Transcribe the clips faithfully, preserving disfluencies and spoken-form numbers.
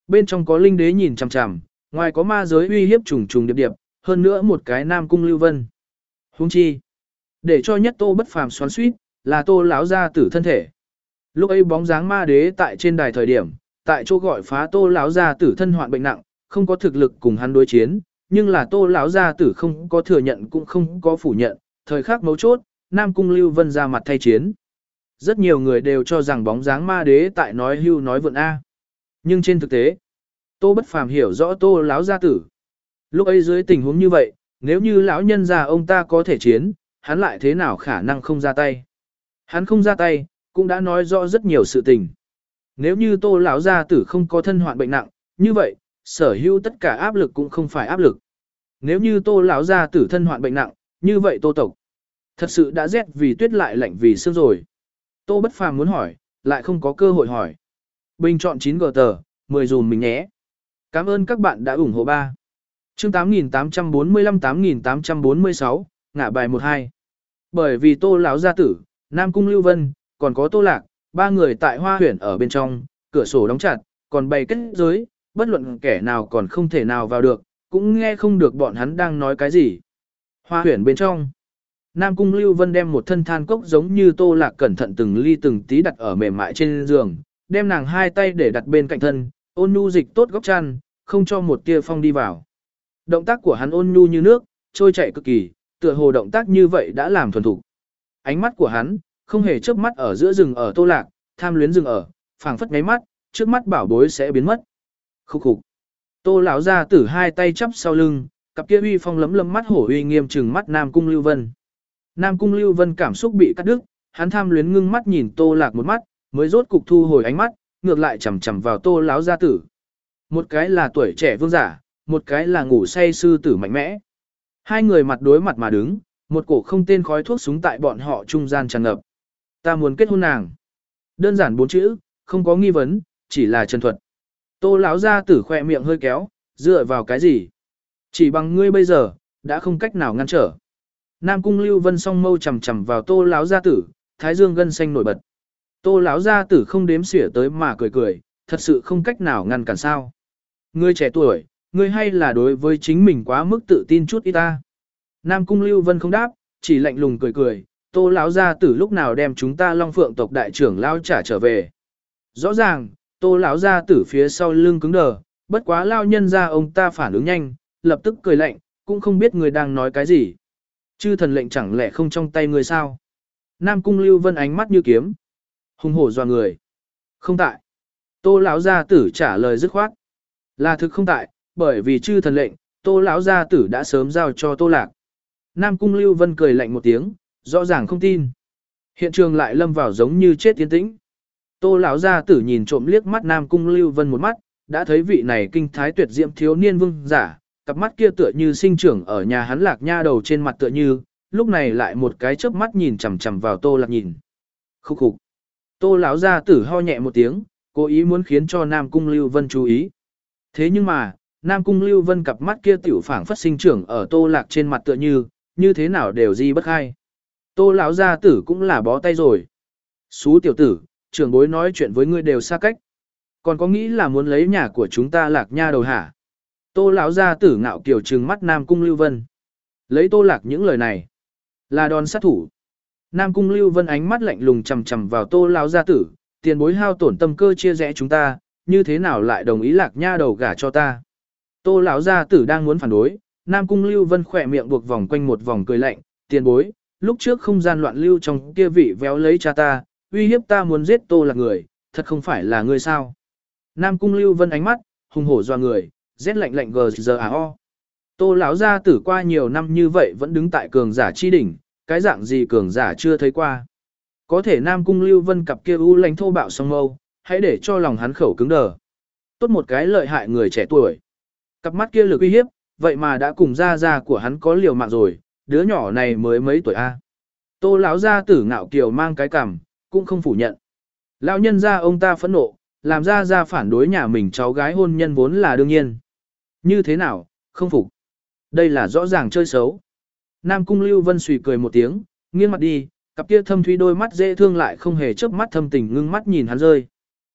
bên trong có linh đế nhìn chằm chằm, ngoài có ma giới uy hiếp trùng trùng điệp điệp, hơn nữa một cái Nam Cung Lưu Vân. Huống chi, để cho nhất Tô Bất Phàm xoắn xuýt, là Tô lão gia tử thân thể. Lúc ấy bóng dáng ma đế tại trên đài thời điểm, tại chỗ gọi phá Tô lão gia tử thân hoạn bệnh nặng, không có thực lực cùng hắn đối chiến, nhưng là Tô lão gia tử không có thừa nhận cũng không có phủ nhận, thời khắc mấu chốt, Nam Cung Lưu Vân ra mặt thay chiến. Rất nhiều người đều cho rằng bóng dáng ma đế tại nói hưu nói vượn a. Nhưng trên thực tế, Tô Bất Phàm hiểu rõ Tô lão gia tử. Lúc ấy dưới tình huống như vậy, nếu như lão nhân gia ông ta có thể chiến, hắn lại thế nào khả năng không ra tay? Hắn không ra tay, cũng đã nói rõ rất nhiều sự tình. Nếu như Tô lão gia tử không có thân hoạn bệnh nặng, như vậy, sở hữu tất cả áp lực cũng không phải áp lực. Nếu như Tô lão gia tử thân hoạn bệnh nặng, như vậy Tô tộc thật sự đã rét vì tuyết lại lạnh vì sương rồi. Tô Bất Phàm muốn hỏi, lại không có cơ hội hỏi. Bình chọn chín gờ tờ, mười dùm mình nhé. Cảm ơn các bạn đã ủng hộ ba. Chương tám nghìn tám trăm bốn mươi lăm tám nghìn tám trăm bốn mươi sáu, ngã bài một hai. Bởi vì Tô lão gia tử, Nam Cung Lưu Vân, còn có Tô Lạc, ba người tại Hoa Huyền ở bên trong, cửa sổ đóng chặt, còn bày kết giới, bất luận kẻ nào còn không thể nào vào được, cũng nghe không được bọn hắn đang nói cái gì. Hoa Huyền bên trong, Nam Cung Lưu Vân đem một thân than cốc giống như Tô Lạc cẩn thận từng ly từng tí đặt ở mềm mại trên giường, đem nàng hai tay để đặt bên cạnh thân, ôn nhu dịch tốt góc chăn, không cho một tia phong đi vào. Động tác của hắn ôn nhu như nước, trôi chảy cực kỳ, tựa hồ động tác như vậy đã làm thuần thục. Ánh mắt của hắn không hề chớp mắt ở giữa rừng ở Tô Lạc, tham luyến rừng ở, phảng phất ngáy mắt, trước mắt bảo bối sẽ biến mất. Khúc khục. Tô lão gia tử hai tay chắp sau lưng, cặp kia uy phong lấm lấm mắt hổ uy nghiêm trừng mắt Nam Cung Lưu Vân. Nam Cung Lưu Vân cảm xúc bị cắt đứt, hắn tham luyến ngưng mắt nhìn Tô Lạc một mắt, mới rốt cục thu hồi ánh mắt, ngược lại chằm chằm vào Tô lão gia tử. Một cái là tuổi trẻ vương giả, một cái là ngủ say sư tử mạnh mẽ. Hai người mặt đối mặt mà đứng, một cổ không tên khói thuốc súng tại bọn họ trung gian tràn ngập. Ta muốn kết hôn nàng. Đơn giản bốn chữ, không có nghi vấn, chỉ là chân thuật. Tô lão gia tử khỏe miệng hơi kéo, dựa vào cái gì? Chỉ bằng ngươi bây giờ, đã không cách nào ngăn trở. Nam Cung Lưu Vân song mâu chằm chằm vào Tô lão gia tử, thái dương gân xanh nổi bật. Tô lão gia tử không đếm xỉa tới mà cười cười, thật sự không cách nào ngăn cản sao? Ngươi trẻ tuổi, ngươi hay là đối với chính mình quá mức tự tin chút ít ta? Nam Cung Lưu Vân không đáp, chỉ lạnh lùng cười cười, Tô lão gia tử lúc nào đem chúng ta Long Phượng tộc đại trưởng lao trả trở về? Rõ ràng, Tô lão gia tử phía sau lưng cứng đờ, bất quá lao nhân ra ông ta phản ứng nhanh, lập tức cười lạnh, cũng không biết người đang nói cái gì. Chư thần lệnh chẳng lẽ không trong tay người sao? Nam Cung Lưu Vân ánh mắt như kiếm, hùng hổ doa người. Không tại. Tô lão gia tử trả lời dứt khoát. Là thực không tại, bởi vì chư thần lệnh, Tô lão gia tử đã sớm giao cho Tô Lạc. Nam Cung Lưu Vân cười lạnh một tiếng, rõ ràng không tin. Hiện trường lại lâm vào giống như chết tiến tĩnh. Tô lão gia tử nhìn trộm liếc mắt Nam Cung Lưu Vân một mắt, đã thấy vị này kinh thái tuyệt diễm thiếu niên vương giả, cặp mắt kia tựa như sinh trưởng ở nhà hắn Lạc Nha đầu trên mặt tựa như, lúc này lại một cái chớp mắt nhìn chằm chằm vào Tô Lạc nhìn. Khúc khục. Tô lão gia tử ho nhẹ một tiếng, cố ý muốn khiến cho Nam Cung Lưu Vân chú ý. Thế nhưng mà, Nam Cung Lưu Vân cặp mắt kia tiểu phảng phất sinh trưởng ở Tô Lạc trên mặt tựa như, như thế nào đều di bất khai. Tô lão gia tử cũng là bó tay rồi. Xú tiểu tử, trưởng bối nói chuyện với ngươi đều xa cách. Còn có nghĩ là muốn lấy nhà của chúng ta Lạc Nha đầu hả? Tô lão gia tử ngạo kiều trừng mắt Nam Cung Lưu Vân. Lấy Tô Lạc những lời này, là đòn sát thủ. Nam Cung Lưu Vân ánh mắt lạnh lùng chằm chằm vào Tô lão gia tử, tiền bối hao tổn tâm cơ chia rẽ chúng ta, như thế nào lại đồng ý Lạc Nha đầu gả cho ta? Tô lão gia tử đang muốn phản đối, Nam Cung Lưu Vân khỏe miệng buộc vòng quanh một vòng cười lạnh, tiền bối, lúc trước không gian loạn lưu trong kia vị véo lấy cha ta, uy hiếp ta muốn giết Tô Lạc người, thật không phải là ngươi sao? Nam Cung Lưu Vân ánh mắt hùng hổ doa người, rét lạnh lạnh gờ giờ à o. Tô lão gia tử qua nhiều năm như vậy vẫn đứng tại cường giả chi đỉnh, cái dạng gì cường giả chưa thấy qua. Có thể Nam Cung Lưu Vân cặp kia u lãnh thô bạo song mâu, hãy để cho lòng hắn khẩu cứng đờ. Tốt một cái lợi hại người trẻ tuổi. Cặp mắt kia lực uy hiếp, vậy mà đã cùng gia gia của hắn có liều mạng rồi, đứa nhỏ này mới mấy tuổi a. Tô lão gia tử ngạo kiều mang cái cằm, cũng không phủ nhận. Lão nhân gia ông ta phẫn nộ, làm gia gia phản đối nhà mình cháu gái hôn nhân vốn là đương nhiên. Như thế nào, không phục. Đây là rõ ràng chơi xấu. Nam Cung Lưu Vân suy cười một tiếng, nghiêng mặt đi, cặp kia thâm thúy đôi mắt dễ thương lại không hề chớp mắt thâm tình ngưng mắt nhìn hắn rơi.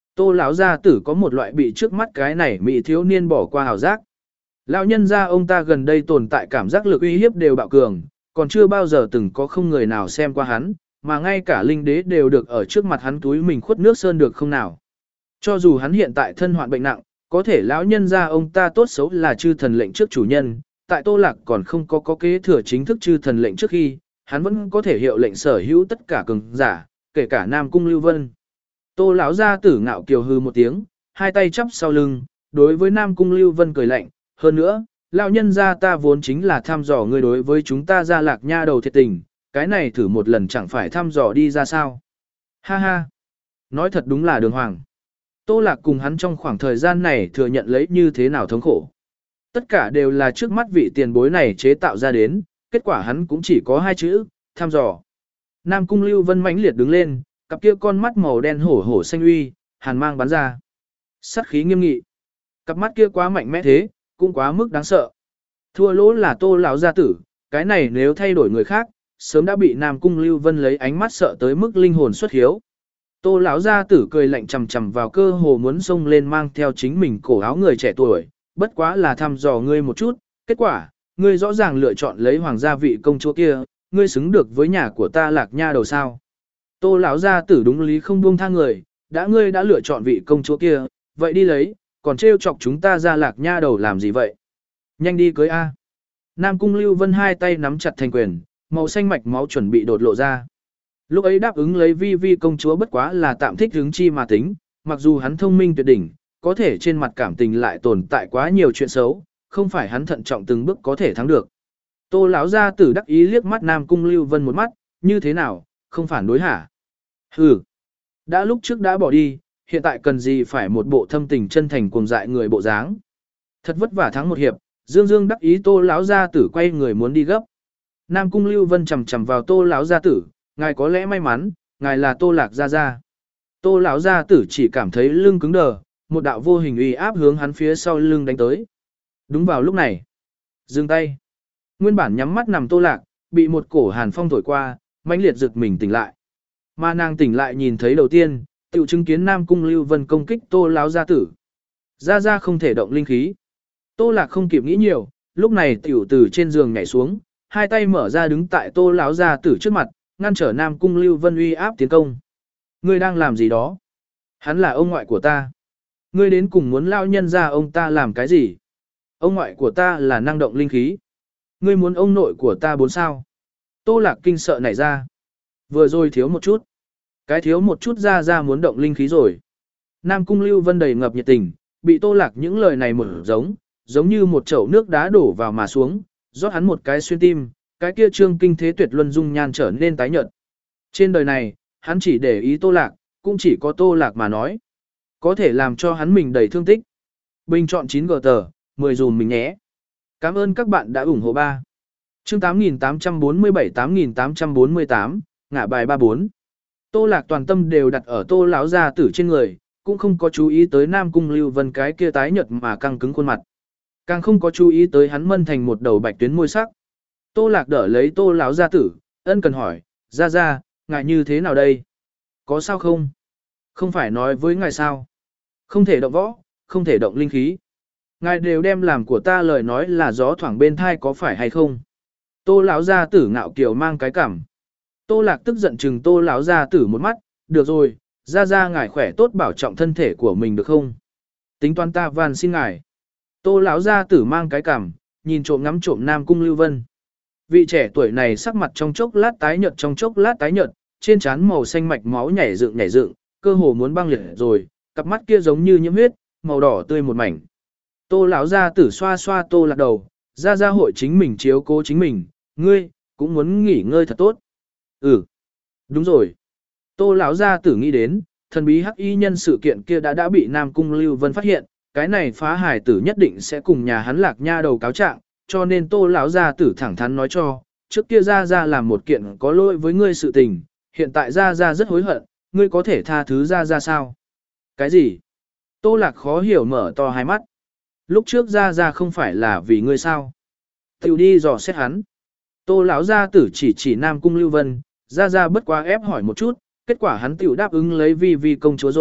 Tô lão gia tử có một loại bị trước mắt cái này mỹ thiếu niên bỏ qua hào giác. Lão nhân gia ông ta gần đây tồn tại cảm giác lực uy hiếp đều bạo cường, còn chưa bao giờ từng có không người nào xem qua hắn, mà ngay cả linh đế đều được ở trước mặt hắn túi mình khuất nước sơn được không nào. Cho dù hắn hiện tại thân hoạn bệnh nặng, có thể lão nhân gia ông ta tốt xấu là chư thần lệnh trước chủ nhân, tại Tô Lạc còn không có có kế thừa chính thức chư thần lệnh trước khi, hắn vẫn có thể hiệu lệnh sở hữu tất cả cường giả, kể cả Nam Cung Lưu Vân. Tô lão gia tử ngạo kiều hư một tiếng, hai tay chắp sau lưng, đối với Nam Cung Lưu Vân cười lạnh, hơn nữa, lão nhân gia ta vốn chính là thăm dò ngươi đối với chúng ta Gia Lạc nha đầu thiệt tình, cái này thử một lần chẳng phải thăm dò đi ra sao. Ha ha, nói thật đúng là đường hoàng. Tô Lạc cùng hắn trong khoảng thời gian này thừa nhận lấy như thế nào thống khổ. Tất cả đều là trước mắt vị tiền bối này chế tạo ra đến, kết quả hắn cũng chỉ có hai chữ, thăm dò. Nam Cung Lưu Vân mãnh liệt đứng lên, cặp kia con mắt màu đen hổ hổ xanh uy, hàn mang bắn ra. Sát khí nghiêm nghị. Cặp mắt kia quá mạnh mẽ thế, cũng quá mức đáng sợ. Thua lỗ là Tô lão gia tử, cái này nếu thay đổi người khác, sớm đã bị Nam Cung Lưu Vân lấy ánh mắt sợ tới mức linh hồn xuất hiếu. Tô lão gia tử cười lạnh chằm chằm vào cơ hồ muốn xông lên mang theo chính mình cổ áo người trẻ tuổi, bất quá là thăm dò ngươi một chút, kết quả, ngươi rõ ràng lựa chọn lấy hoàng gia vị công chúa kia, ngươi xứng được với nhà của ta Lạc nha đầu sao. Tô lão gia tử đúng lý không buông tha người, đã ngươi đã lựa chọn vị công chúa kia, vậy đi lấy, còn trêu chọc chúng ta ra Lạc nha đầu làm gì vậy? Nhanh đi cưới A. Nam Cung Lưu Vân hai tay nắm chặt thành quyền, màu xanh mạch máu chuẩn bị đột lộ ra. Lúc ấy đáp ứng lấy vi vi công chúa bất quá là tạm thích hứng chi mà tính, mặc dù hắn thông minh tuyệt đỉnh, có thể trên mặt cảm tình lại tồn tại quá nhiều chuyện xấu, không phải hắn thận trọng từng bước có thể thắng được. Tô lão gia tử đắc ý liếc mắt Nam Cung Lưu Vân một mắt, như thế nào, không phản đối hả? Hừ, đã lúc trước đã bỏ đi, hiện tại cần gì phải một bộ thâm tình chân thành cuồng dại người bộ dáng. Thật vất vả thắng một hiệp, Dương Dương đắc ý Tô lão gia tử quay người muốn đi gấp. Nam Cung Lưu Vân chầm chầm vào Tô lão gia tử, ngài có lẽ may mắn, ngài là Tô Lạc gia gia. Tô lão gia tử chỉ cảm thấy lưng cứng đờ, một đạo vô hình uy áp hướng hắn phía sau lưng đánh tới. Đúng vào lúc này, dừng tay. Nguyên bản nhắm mắt nằm Tô Lạc, bị một cổ hàn phong thổi qua, mãnh liệt giật mình tỉnh lại. Mà nàng tỉnh lại nhìn thấy đầu tiên, tiểu chứng kiến Nam Cung Lưu Vân công kích Tô lão gia tử. Gia gia không thể động linh khí. Tô Lạc không kịp nghĩ nhiều, lúc này tiểu từ trên giường nhảy xuống, hai tay mở ra đứng tại Tô lão gia tử trước mặt, ngăn trở Nam Cung Lưu Vân uy áp tiến công. Ngươi đang làm gì đó? Hắn là ông ngoại của ta. Ngươi đến cùng muốn lao nhân ra ông ta làm cái gì? Ông ngoại của ta là năng động linh khí. Ngươi muốn ông nội của ta bốn sao? Tô Lạc kinh sợ nảy ra. Vừa rồi thiếu một chút. Cái thiếu một chút ra ra muốn động linh khí rồi. Nam Cung Lưu Vân đầy ngập nhiệt tình, bị Tô Lạc những lời này mở giống, giống như một chậu nước đá đổ vào mà xuống, rót hắn một cái xuyên tim, cái kia trương kinh thế tuyệt luân dung nhan trở nên tái nhợt. Trên đời này, hắn chỉ để ý Tô Lạc, cũng chỉ có Tô Lạc mà nói. Có thể làm cho hắn mình đầy thương tích. Bình chọn chín g tờ, mười dùm mình nhé. Cảm ơn các bạn đã ủng hộ ba. Chương tám nghìn tám trăm bốn mươi bảy tám nghìn tám trăm bốn mươi tám, ngã bài ba bốn. Tô Lạc toàn tâm đều đặt ở Tô lão gia tử trên người, cũng không có chú ý tới Nam Cung Lưu Vân cái kia tái nhợt mà căng cứng khuôn mặt. Càng không có chú ý tới hắn mân thành một đầu bạch tuyến môi sắc. Tô Lạc đỡ lấy Tô lão gia tử, ân cần hỏi, "Gia gia, ngài như thế nào đây? Có sao không?" "Không phải nói với ngài sao? Không thể động võ, không thể động linh khí. Ngài đều đem làm của ta lời nói là gió thoảng bên thai có phải hay không?" Tô lão gia tử ngạo kiều mang cái cảm. Tô Lạc tức giận chừng Tô lão gia tử một mắt, "Được rồi, gia gia ngài khỏe tốt bảo trọng thân thể của mình được không? Tính toán ta van xin ngài." Tô lão gia tử mang cái cảm, nhìn trộm ngắm trộm Nam Cung Lưu Vân. Vị trẻ tuổi này sắc mặt trong chốc lát tái nhợt trong chốc lát tái nhợt, trên trán màu xanh mạch máu nhảy dựng nhảy dựng, cơ hồ muốn băng liệt rồi, cặp mắt kia giống như nhiễm huyết, màu đỏ tươi một mảnh. Tô lão gia tử xoa xoa Tô Lạc đầu, gia gia hội chính mình chiếu cố chính mình, ngươi cũng muốn nghỉ ngơi thật tốt. Ừ, đúng rồi. Tô lão gia tử nghĩ đến, thần bí hắc y nhân sự kiện kia đã đã bị Nam Cung Lưu Vân phát hiện, cái này phá hải tử nhất định sẽ cùng nhà hắn Lạc nha đầu cáo trạng, cho nên Tô lão gia tử thẳng thắn nói cho, trước kia gia gia làm một kiện có lỗi với ngươi sự tình, hiện tại gia gia rất hối hận, ngươi có thể tha thứ gia gia sao? Cái gì? Tô Lạc khó hiểu mở to hai mắt. Lúc trước gia gia không phải là vì ngươi sao? Tiểu đi dò xét hắn. Tô lão gia tử chỉ chỉ Nam Cung Lưu Vân, gia gia bất quá ép hỏi một chút, kết quả hắn tiểu đáp ứng lấy vi vi công chúa rồi,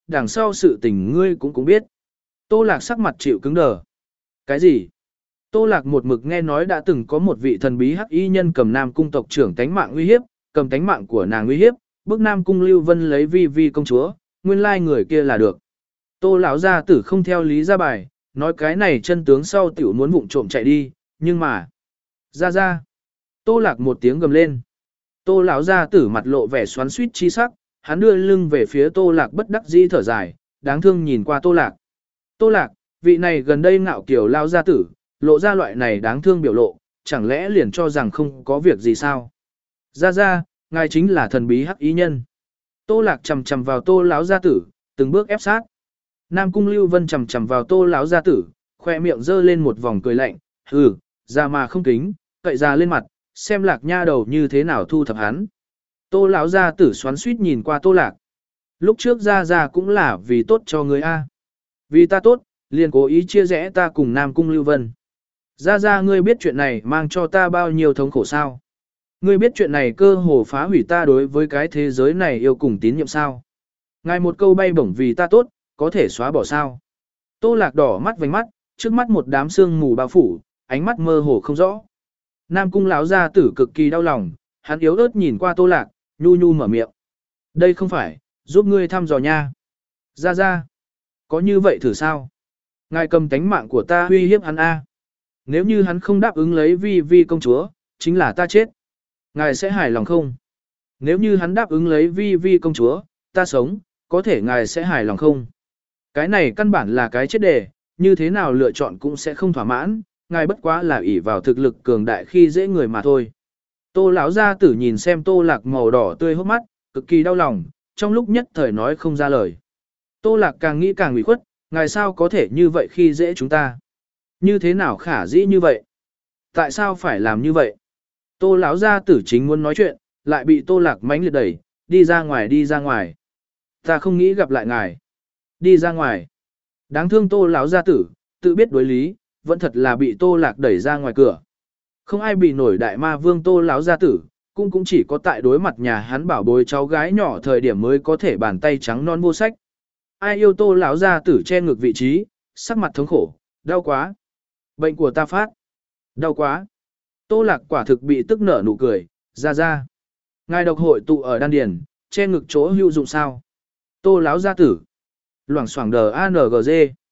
đằng sau sự tình ngươi cũng cũng biết. Tô Lạc sắc mặt chịu cứng đờ. Cái gì? Tô Lạc một mực nghe nói đã từng có một vị thần bí hắc y nhân cầm Nam cung tộc trưởng tánh mạng uy hiếp, cầm tánh mạng của nàng uy hiếp, bức Nam cung Lưu Vân lấy vi vi công chúa, nguyên lai người kia là được. Tô lão gia tử không theo lý ra bài, nói cái này chân tướng sau tiểu muốn vụng trộm chạy đi, nhưng mà... Ra ra. Tô Lạc một tiếng gầm lên. Tô lão gia tử mặt lộ vẻ xoắn xuýt chi sắc, hắn đưa lưng về phía Tô Lạc bất đắc dĩ thở dài, đáng thương nhìn qua Tô Lạc. Tô Lạc, vị này gần đây ngạo kiểu lao gia tử, lộ ra loại này đáng thương biểu lộ, chẳng lẽ liền cho rằng không có việc gì sao? Ra ra, ngài chính là thần bí hắc ý nhân. Tô Lạc chầm chầm vào Tô lão gia tử, từng bước ép sát. Nam cung Lưu Vân chầm chầm vào Tô lão gia tử, khoe miệng giơ lên một vòng cười lạnh, hừ, ra mà không kính, cậy ra lên mặt, xem Lạc nha đầu như thế nào thu thập hắn. Tô lão gia tử xoắn xuýt nhìn qua Tô Lạc. Lúc trước ra ra cũng là vì tốt cho người a. Vì ta tốt, liền cố ý chia rẽ ta cùng Nam cung Lưu Vân. Ra ra ngươi biết chuyện này mang cho ta bao nhiêu thống khổ sao? Ngươi biết chuyện này cơ hồ phá hủy ta đối với cái thế giới này yêu cùng tín nhiệm sao? Ngài một câu bay bổng vì ta tốt, có thể xóa bỏ sao? Tô Lạc đỏ mắt vành mắt, trước mắt một đám sương mù bao phủ, ánh mắt mơ hồ không rõ. Nam cung lão gia tử cực kỳ đau lòng, hắn yếu ớt nhìn qua Tô Lạc, nhu nhu mở miệng. Đây không phải, giúp ngươi thăm dò nha. Ra ra. Có như vậy thử sao? Ngài cầm tánh mạng của ta uy hiếp hắn a. Nếu như hắn không đáp ứng lấy vi vi công chúa, chính là ta chết. Ngài sẽ hài lòng không? Nếu như hắn đáp ứng lấy vi vi công chúa, ta sống, có thể ngài sẽ hài lòng không? Cái này căn bản là cái chết đề, như thế nào lựa chọn cũng sẽ không thỏa mãn, ngài bất quá là ỷ vào thực lực cường đại khi dễ người mà thôi. Tô lão gia tử nhìn xem Tô Lạc màu đỏ tươi hốc mắt, cực kỳ đau lòng, trong lúc nhất thời nói không ra lời. Tô Lạc càng nghĩ càng ủy khuất, ngài sao có thể như vậy khi dễ chúng ta? Như thế nào khả dĩ như vậy? Tại sao phải làm như vậy? Tô lão gia tử chính muốn nói chuyện, lại bị Tô Lạc mãnh liệt đẩy, đi ra ngoài đi ra ngoài. Ta không nghĩ gặp lại ngài. Đi ra ngoài. Đáng thương Tô lão gia tử, tự biết đối lý, vẫn thật là bị Tô Lạc đẩy ra ngoài cửa. Không ai bị nổi đại ma vương Tô lão gia tử, cũng cũng chỉ có tại đối mặt nhà hắn bảo bối cháu gái nhỏ thời điểm mới có thể bàn tay trắng non vô sách. Ai yêu Tô lão gia tử che ngược vị trí, sắc mặt thống khổ, đau quá. Bệnh của ta phát. Đau quá. Tô Lạc quả thực bị tức nở nụ cười, ra ra. Ngài độc hội tụ ở đan điền, che ngực chỗ hữu dụng sao? Tô lão gia tử. Loảng xoảng đờ a en giê.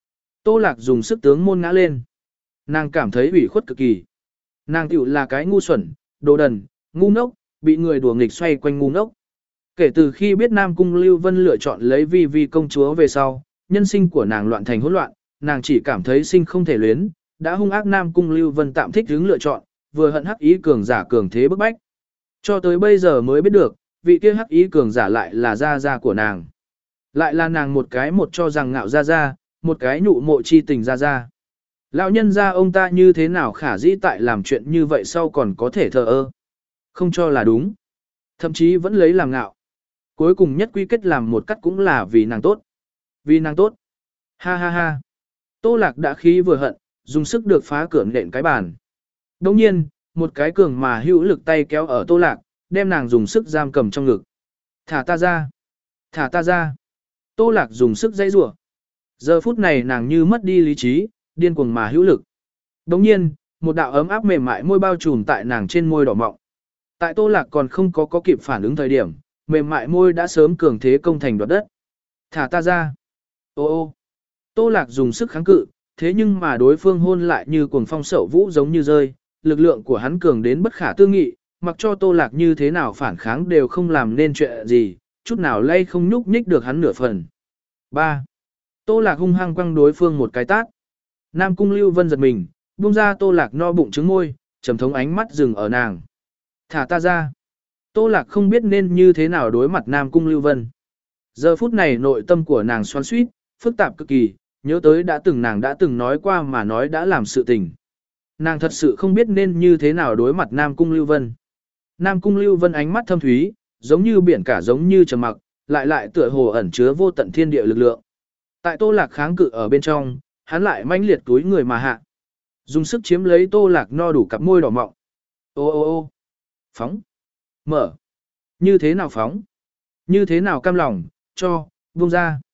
Tô Lạc dùng sức tướng môn ngã lên. Nàng cảm thấy ủy khuất cực kỳ. Nàng tiểu là cái ngu xuẩn, đồ đần, ngu ngốc, bị người đùa nghịch xoay quanh ngu ngốc. Kể từ khi biết Nam cung Lưu Vân lựa chọn lấy vi vi công chúa về sau, nhân sinh của nàng loạn thành hỗn loạn, nàng chỉ cảm thấy sinh không thể luyến, đã hung ác Nam cung Lưu Vân tạm thích hướng lựa chọn, vừa hận hắc ý cường giả cường thế bức bách. Cho tới bây giờ mới biết được, vị kia hắc ý cường giả lại là gia gia của nàng. Lại là nàng một cái một cho rằng ngạo gia gia, một cái nhụ mộ chi tình gia gia. Lão nhân gia ông ta như thế nào khả dĩ tại làm chuyện như vậy sau còn có thể thờ ơ. Không cho là đúng. Thậm chí vẫn lấy làm ngạo. Cuối cùng nhất quy kết làm một cách cũng là vì nàng tốt. Vì nàng tốt. Ha ha ha. Tô Lạc đã khí vừa hận, dùng sức được phá cửa nện cái bàn. Đồng nhiên, một cái cường mà hữu lực tay kéo ở Tô Lạc, đem nàng dùng sức giam cầm trong ngực. Thả ta ra. Thả ta ra. Tô Lạc dùng sức dãy rủa. Giờ phút này nàng như mất đi lý trí, điên cuồng mà hữu lực. Đồng nhiên, một đạo ấm áp mềm mại môi bao trùm tại nàng trên môi đỏ mọng. Tại Tô Lạc còn không có có kịp phản ứng thời điểm, mềm mại môi đã sớm cường thế công thành đoạt đất. Thả ta ra. Ô ô. Tô Lạc dùng sức kháng cự, thế nhưng mà đối phương hôn lại như cuồng phong sậu vũ giống như rơi, lực lượng của hắn cường đến bất khả tư nghị, mặc cho Tô Lạc như thế nào phản kháng đều không làm nên chuyện gì, chút nào lay không nhúc nhích được hắn nửa phần. ba. Tô Lạc hung hăng quăng đối phương một cái tát. Nam cung Lưu Vân giật mình, buông ra Tô Lạc no bụng trứng môi, trầm thống ánh mắt dừng ở nàng. Thả ta ra. Tô Lạc không biết nên như thế nào đối mặt Nam cung Lưu Vân. Giờ phút này nội tâm của nàng xoắn xuýt, phức tạp cực kỳ, nhớ tới đã từng nàng đã từng nói qua mà nói đã làm sự tình. Nàng thật sự không biết nên như thế nào đối mặt Nam cung Lưu Vân. Nam cung Lưu Vân ánh mắt thâm thúy, giống như biển cả giống như trầm mặc, lại lại tựa hồ ẩn chứa vô tận thiên địa lực lượng. Tại Tô Lạc kháng cự ở bên trong, hắn lại mãnh liệt túi người mà hạ. Dùng sức chiếm lấy Tô Lạc no đủ cặp môi đỏ mọng. Ô ô ô. Phóng. Mở. Như thế nào phóng? Như thế nào cam lòng, cho, buông ra.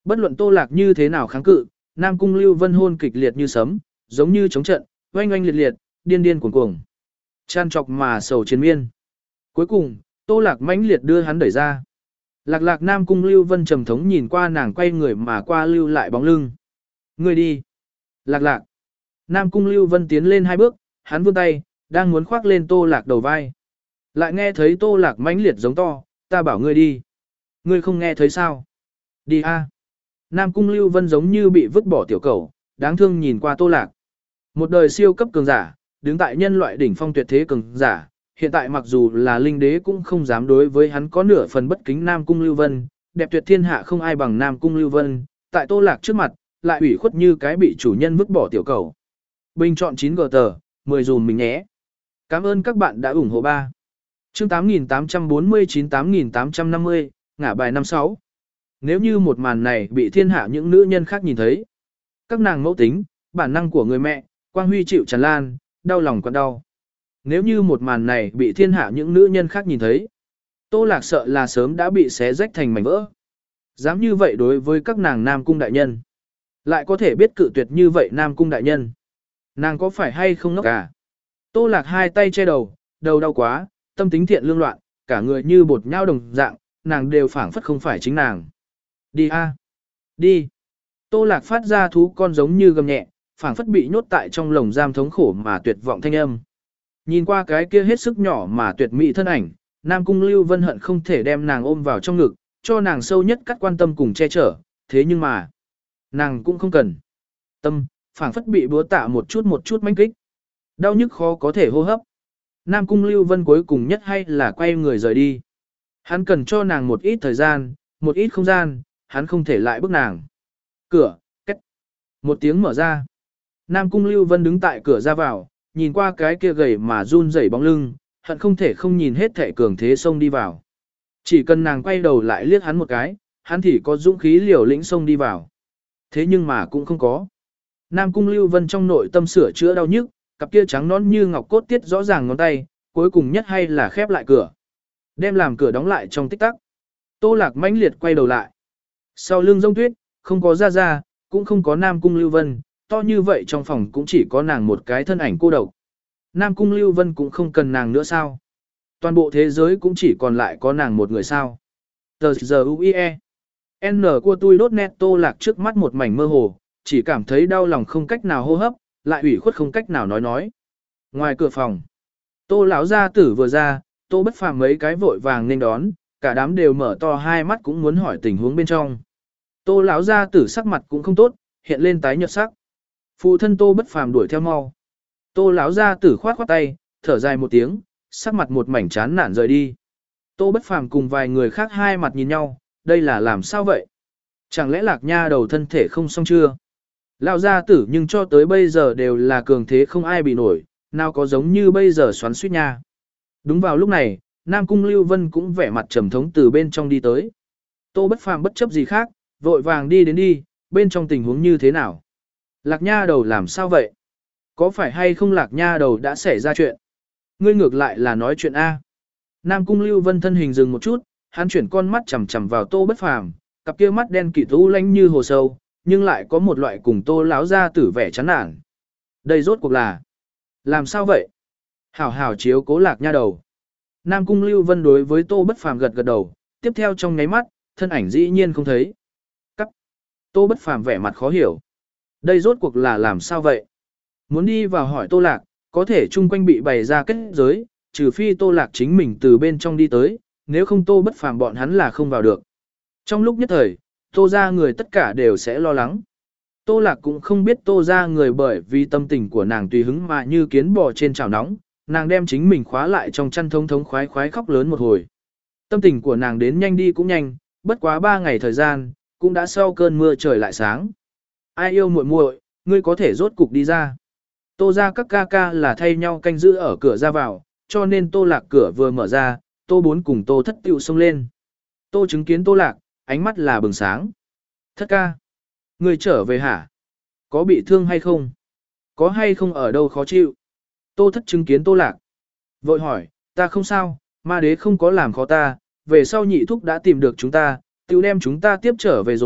Bất luận Tô Lạc như thế nào kháng cự, Nam Cung Lưu Vân hôn kịch liệt như sấm, giống như chống trận, oanh oanh liệt liệt, điên điên cuồng cuồng. Chan chọc mà sầu chiến miên. Cuối cùng, Tô Lạc mãnh liệt đưa hắn đẩy ra. Lạc lạc Nam Cung Lưu Vân trầm thống nhìn qua nàng quay người mà qua lưu lại bóng lưng. Người đi. Lạc lạc. Nam Cung Lưu Vân tiến lên hai bước, hắn vươn tay, đang muốn khoác lên Tô Lạc đầu vai. Lại nghe thấy Tô Lạc mãnh liệt giống to, ta bảo ngươi đi. Ngươi không nghe thấy sao? Đi a. Nam Cung Lưu Vân giống như bị vứt bỏ tiểu cầu, đáng thương nhìn qua Tô Lạc. Một đời siêu cấp cường giả, đứng tại nhân loại đỉnh phong tuyệt thế cường giả, hiện tại mặc dù là linh đế cũng không dám đối với hắn có nửa phần bất kính. Nam Cung Lưu Vân, đẹp tuyệt thiên hạ không ai bằng Nam Cung Lưu Vân, tại Tô Lạc trước mặt, lại ủy khuất như cái bị chủ nhân vứt bỏ tiểu cầu. Bình chọn chín g tờ, mười dùm mình nhé. Cảm ơn các bạn đã ủng hộ ba. Chương tám nghìn tám trăm bốn mươi chín tám nghìn tám trăm năm mươi, ngả bài năm sáu. Nếu như một màn này bị thiên hạ những nữ nhân khác nhìn thấy, các nàng mẫu tính, bản năng của người mẹ, quang huy chịu tràn lan, đau lòng còn đau. Nếu như một màn này bị thiên hạ những nữ nhân khác nhìn thấy, Tô Lạc sợ là sớm đã bị xé rách thành mảnh vỡ. Dám như vậy đối với các nàng Nam Cung đại nhân, lại có thể biết cự tuyệt như vậy Nam Cung đại nhân. Nàng có phải hay không ngốc cả? Tô Lạc hai tay che đầu, đầu đau quá, tâm tính thiện lương loạn, cả người như bột nhau đồng dạng, nàng đều phảng phất không phải chính nàng. Đi a, đi. Tô Lạc phát ra thú con giống như gầm nhẹ, phảng phất bị nhốt tại trong lồng giam thống khổ mà tuyệt vọng thanh âm. Nhìn qua cái kia hết sức nhỏ mà tuyệt mỹ thân ảnh, Nam Cung Lưu Vân hận không thể đem nàng ôm vào trong ngực, cho nàng sâu nhất cắt quan tâm cùng che chở, thế nhưng mà, nàng cũng không cần. Tâm, phảng phất bị búa tạ một chút một chút mãnh kích. Đau nhức khó có thể hô hấp. Nam Cung Lưu Vân cuối cùng nhất hay là quay người rời đi. Hắn cần cho nàng một ít thời gian, một ít không gian, hắn không thể lại bức nàng. Cửa, cách. Một tiếng mở ra. Nam Cung Lưu Vân đứng tại cửa ra vào, nhìn qua cái kia gầy mà run rẩy bóng lưng, hận không thể không nhìn hết thể cường thế xông đi vào. Chỉ cần nàng quay đầu lại liếc hắn một cái, hắn thì có dũng khí liều lĩnh xông đi vào. Thế nhưng mà cũng không có. Nam Cung Lưu Vân trong nội tâm sửa chữa đau nhức, cặp kia trắng nõn như ngọc cốt tiết rõ ràng ngón tay, cuối cùng nhất hay là khép lại cửa. Đem làm cửa đóng lại trong tích tắc. Tô Lạc mãnh liệt quay đầu lại. Sau lưng Rông Tuyết, không có Gia Gia, cũng không có Nam Cung Lưu Vân, to như vậy trong phòng cũng chỉ có nàng một cái thân ảnh cô độc. Nam Cung Lưu Vân cũng không cần nàng nữa sao? Toàn bộ thế giới cũng chỉ còn lại có nàng một người sao? Tờ giờ u i e. N của tôi đốt nét Tô Lạc trước mắt một mảnh mơ hồ, chỉ cảm thấy đau lòng không cách nào hô hấp, lại ủy khuất không cách nào nói nói. Ngoài cửa phòng, Tô lão gia tử vừa ra, Tô Bất Phàm mấy cái vội vàng nên đón, cả đám đều mở to hai mắt cũng muốn hỏi tình huống bên trong. Tô lão gia tử sắc mặt cũng không tốt, hiện lên tái nhợt sắc. Phụ thân Tô Bất Phàm đuổi theo mau. Tô lão gia tử khoát khoát tay, thở dài một tiếng, sắc mặt một mảnh chán nản rời đi. Tô Bất Phàm cùng vài người khác hai mặt nhìn nhau, đây là làm sao vậy? Chẳng lẽ Lạc Nha đầu thân thể không xong chưa? Lão gia tử nhưng cho tới bây giờ đều là cường thế không ai bị nổi, nào có giống như bây giờ xoắn suýt nha. Đúng vào lúc này, Nam Cung Lưu Vân cũng vẻ mặt trầm thống từ bên trong đi tới. Tô Bất Phàm bất chấp gì khác, vội vàng đi đến đi, bên trong tình huống như thế nào? Lạc Nha đầu làm sao vậy? Có phải hay không Lạc Nha đầu đã xảy ra chuyện? Ngươi ngược lại là nói chuyện A. Nam Cung Lưu Vân thân hình dừng một chút, hắn chuyển con mắt chằm chằm vào Tô Bất Phàm, cặp kia mắt đen kịt u lanh như hồ sâu, nhưng lại có một loại cùng Tô lão gia tử vẻ chán nản. Đây rốt cuộc là làm sao vậy? Hảo hảo chiếu cố Lạc Nha đầu. Nam Cung Lưu Vân đối với Tô Bất Phàm gật gật đầu, tiếp theo trong nháy mắt, thân ảnh dĩ nhiên không thấy. Cắt. Tô Bất Phàm vẻ mặt khó hiểu. Đây rốt cuộc là làm sao vậy? Muốn đi vào hỏi Tô Lạc, có thể chung quanh bị bày ra kết giới, trừ phi Tô Lạc chính mình từ bên trong đi tới, nếu không Tô Bất Phàm bọn hắn là không vào được. Trong lúc nhất thời, Tô ra người tất cả đều sẽ lo lắng. Tô Lạc cũng không biết Tô ra người bởi vì tâm tình của nàng tùy hứng mà như kiến bò trên chảo nóng, nàng đem chính mình khóa lại trong chăn thống thống khoái khoái khóc lớn một hồi. Tâm tình của nàng đến nhanh đi cũng nhanh, bất quá ba ngày thời gian, cũng đã sau cơn mưa trời lại sáng. Ai yêu muội muội, ngươi có thể rốt cục đi ra. Tô ra các ca ca là thay nhau canh giữ ở cửa ra vào, cho nên Tô Lạc cửa vừa mở ra, Tô Bốn cùng Tô Thất Tựu xông lên. Tô chứng kiến Tô Lạc, ánh mắt là bừng sáng. Thất ca, ngươi trở về hả? Có bị thương hay không? Có hay không ở đâu khó chịu? Tô Thất chứng kiến Tô Lạc. Vội hỏi, ta không sao, ma đế không có làm khó ta, về sau nhị thúc đã tìm được chúng ta, tự đem chúng ta tiếp trở về rồi,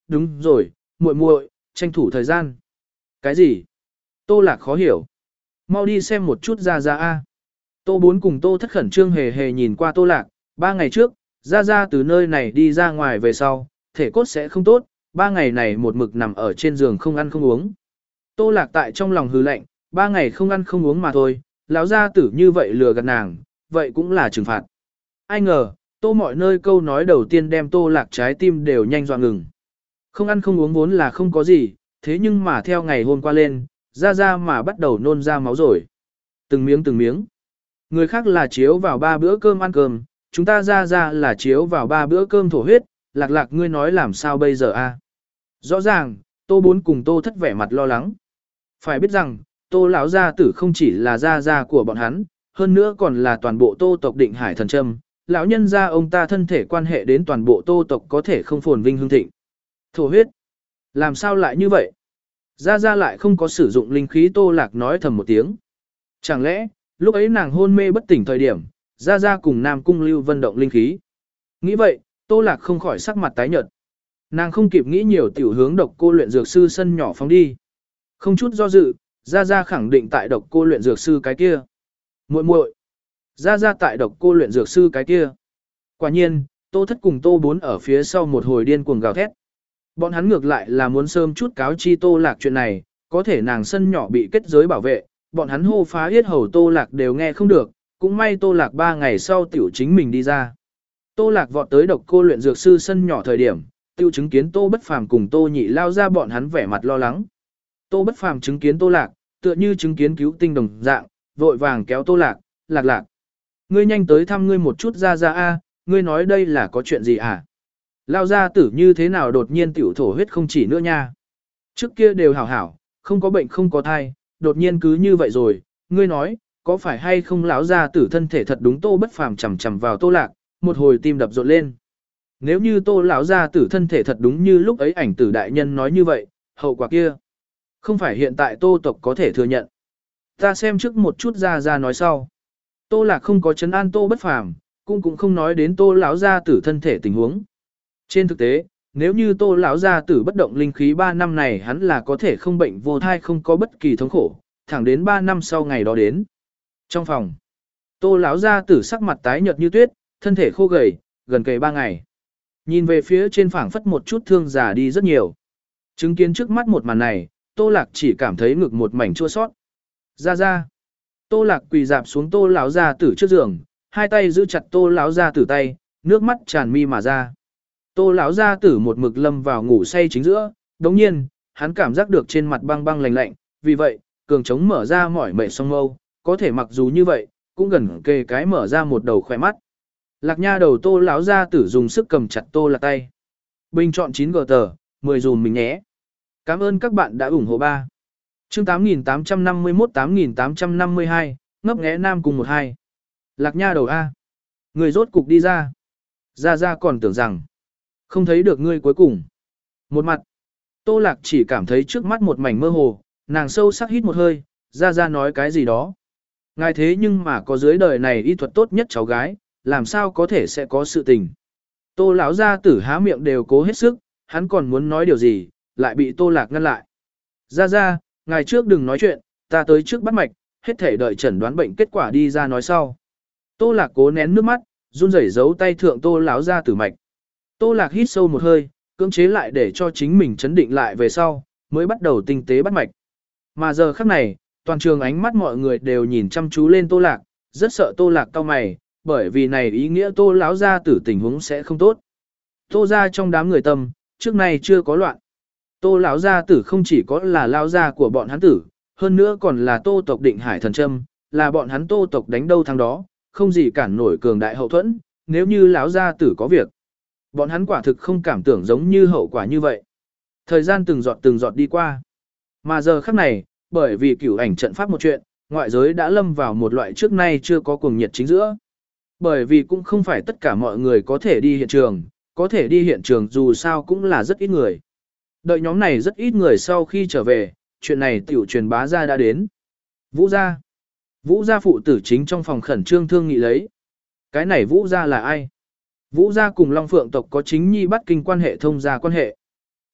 đúng rồi, muội muội, tranh thủ thời gian. Cái gì? Tô Lạc khó hiểu. Mau đi xem một chút Gia Gia a. Tô Bốn cùng Tô Thất khẩn trương hề hề nhìn qua Tô Lạc, ba ngày trước, Gia Gia từ nơi này đi ra ngoài về sau, thể cốt sẽ không tốt, ba ngày này một mực nằm ở trên giường không ăn không uống. Tô Lạc tại trong lòng hừ lạnh, ba ngày không ăn không uống mà thôi, lão gia tử như vậy lừa gạt nàng, vậy cũng là trừng phạt. Ai ngờ, Tô mọi nơi câu nói đầu tiên đem Tô Lạc trái tim đều nhanh dọa ngừng. Không ăn không uống vốn là không có gì, thế nhưng mà theo ngày hôm qua lên, Gia Gia mà bắt đầu nôn ra máu rồi. Từng miếng từng miếng. Người khác là chiếu vào ba bữa cơm ăn cơm, chúng ta Gia Gia là chiếu vào ba bữa cơm thổ huyết, Lạc Lạc ngươi nói làm sao bây giờ a? Rõ ràng, Tô Bốn cùng Tô Thất vẻ mặt lo lắng. Phải biết rằng, Tô lão gia tử không chỉ là gia gia của bọn hắn, hơn nữa còn là toàn bộ Tô tộc Định Hải thần châm, lão nhân gia ông ta thân thể quan hệ đến toàn bộ Tô tộc có thể không phồn vinh hương thịnh. Thổ huyết, làm sao lại như vậy? Gia gia lại không có sử dụng linh khí, Tô Lạc nói thầm một tiếng. Chẳng lẽ, lúc ấy nàng hôn mê bất tỉnh thời điểm, Gia gia cùng Nam Cung Lưu Vân động linh khí? Nghĩ vậy, Tô Lạc không khỏi sắc mặt tái nhợt. Nàng không kịp nghĩ nhiều tiểu hướng Độc Cô luyện dược sư sân nhỏ phóng đi. Không chút do dự, Gia Gia khẳng định tại Độc Cô luyện dược sư cái kia. Muội muội, Gia Gia tại Độc Cô luyện dược sư cái kia. Quả nhiên, Tô Thất cùng Tô Bốn ở phía sau một hồi điên cuồng gào thét. Bọn hắn ngược lại là muốn sớm chút cáo chi Tô Lạc chuyện này, có thể nàng sân nhỏ bị kết giới bảo vệ, bọn hắn hô phá yết hầu Tô Lạc đều nghe không được, cũng may Tô Lạc ba ngày sau tiểu chính mình đi ra. Tô Lạc vọt tới Độc Cô luyện dược sư sân nhỏ thời điểm, tiêu chứng kiến Tô Bất Phàm cùng Tô Nhị lao ra, bọn hắn vẻ mặt lo lắng. Tô Bất Phàm chứng kiến Tô Lạc, tựa như chứng kiến cứu tinh đồng dạng, vội vàng kéo Tô Lạc, "Lạc Lạc, ngươi nhanh tới thăm ngươi một chút Gia Gia a, ngươi nói đây là có chuyện gì à? Lao gia tử như thế nào đột nhiên tiểu thổ huyết không chỉ nữa nha. Trước kia đều hảo hảo, không có bệnh không có thai, đột nhiên cứ như vậy rồi, ngươi nói, có phải hay không lão gia tử thân thể thật đúng?" Tô Bất Phàm chằm chằm vào Tô Lạc, một hồi tim đập rộn lên. Nếu như Tô lão gia tử thân thể thật đúng như lúc ấy ảnh tử đại nhân nói như vậy, hậu quả kia không phải hiện tại Tô tộc có thể thừa nhận. Ta xem trước một chút Gia Gia nói sau. Tô Lạc không có trấn an Tô Bất Phàm, cũng cũng không nói đến Tô lão gia tử thân thể tình huống. Trên thực tế, nếu như Tô lão gia tử bất động linh khí ba năm này, hắn là có thể không bệnh vô thai, không có bất kỳ thống khổ, thẳng đến ba năm sau ngày đó đến. Trong phòng, Tô lão gia tử sắc mặt tái nhợt như tuyết, thân thể khô gầy, gần kề ba ngày. Nhìn về phía trên phảng phất một chút thương già đi rất nhiều. Chứng kiến trước mắt một màn này, Tô Lạc chỉ cảm thấy ngực một mảnh chua sót. Gia Gia. Tô Lạc quỳ dạp xuống Tô lão gia tử trước giường, hai tay giữ chặt Tô lão gia tử tay, nước mắt tràn mi mà ra. Tô lão gia tử một mực lâm vào ngủ say chính giữa, đống nhiên, hắn cảm giác được trên mặt băng băng lạnh lạnh, vì vậy, cường trống mở ra mỏi mệt song mâu, có thể mặc dù như vậy, cũng gần kề cái mở ra một đầu khỏe mắt. Lạc nha đầu Tô lão gia tử dùng sức cầm chặt Tô Lạc tay. Bình chọn chín gờ tờ, mười dùm mình nhé. Cảm ơn các bạn đã ủng hộ ba. Chương tám nghìn tám trăm năm mươi mốt tám nghìn tám trăm năm mươi hai, ngấp nghé Nam Cung một hai. Lạc nha đầu A. Người rốt cục đi ra. Ra ra còn tưởng rằng không thấy được ngươi cuối cùng. Một mặt, Tô Lạc chỉ cảm thấy trước mắt một mảnh mơ hồ, nàng sâu sắc hít một hơi, ra ra nói cái gì đó. Ngài thế nhưng mà có dưới đời này y thuật tốt nhất cháu gái, làm sao có thể sẽ có sự tình. Tô lão gia tử há miệng đều cố hết sức, hắn còn muốn nói điều gì, lại bị Tô Lạc ngăn lại. Ra ra, ngài trước đừng nói chuyện, ta tới trước bắt mạch, hết thể đợi chẩn đoán bệnh kết quả đi ra nói sau. Tô Lạc cố nén nước mắt, run rẩy giấu tay thượng Tô lão gia tử mạch. Tô Lạc hít sâu một hơi, cưỡng chế lại để cho chính mình chấn định lại về sau, mới bắt đầu tinh tế bắt mạch. Mà giờ khắc này, toàn trường ánh mắt mọi người đều nhìn chăm chú lên Tô Lạc, rất sợ Tô Lạc cau mày, bởi vì này ý nghĩa Tô lão gia tử tình huống sẽ không tốt. Tô gia trong đám người tâm, trước nay chưa có loạn. Tô lão gia tử không chỉ có là lão gia của bọn hắn tử, hơn nữa còn là Tô tộc Định Hải thần châm, là bọn hắn Tô tộc đánh đâu thắng đó, không gì cản nổi cường đại hậu thuẫn, nếu như lão gia tử có việc, bọn hắn quả thực không cảm tưởng giống như hậu quả như vậy. Thời gian từng giọt từng giọt đi qua. Mà giờ khắc này, bởi vì cửu ảnh trận pháp một chuyện, ngoại giới đã lâm vào một loại trước nay chưa có cuồng nhiệt chính giữa. Bởi vì cũng không phải tất cả mọi người có thể đi hiện trường, có thể đi hiện trường dù sao cũng là rất ít người. Đợi nhóm này rất ít người sau khi trở về, chuyện này tiểu truyền bá ra đã đến. Vũ gia. Vũ gia phụ tử chính trong phòng khẩn trương thương nghị lấy. Cái này Vũ gia là ai? Vũ gia cùng Long Phượng tộc có chính nhi bắt kinh quan hệ thông gia quan hệ.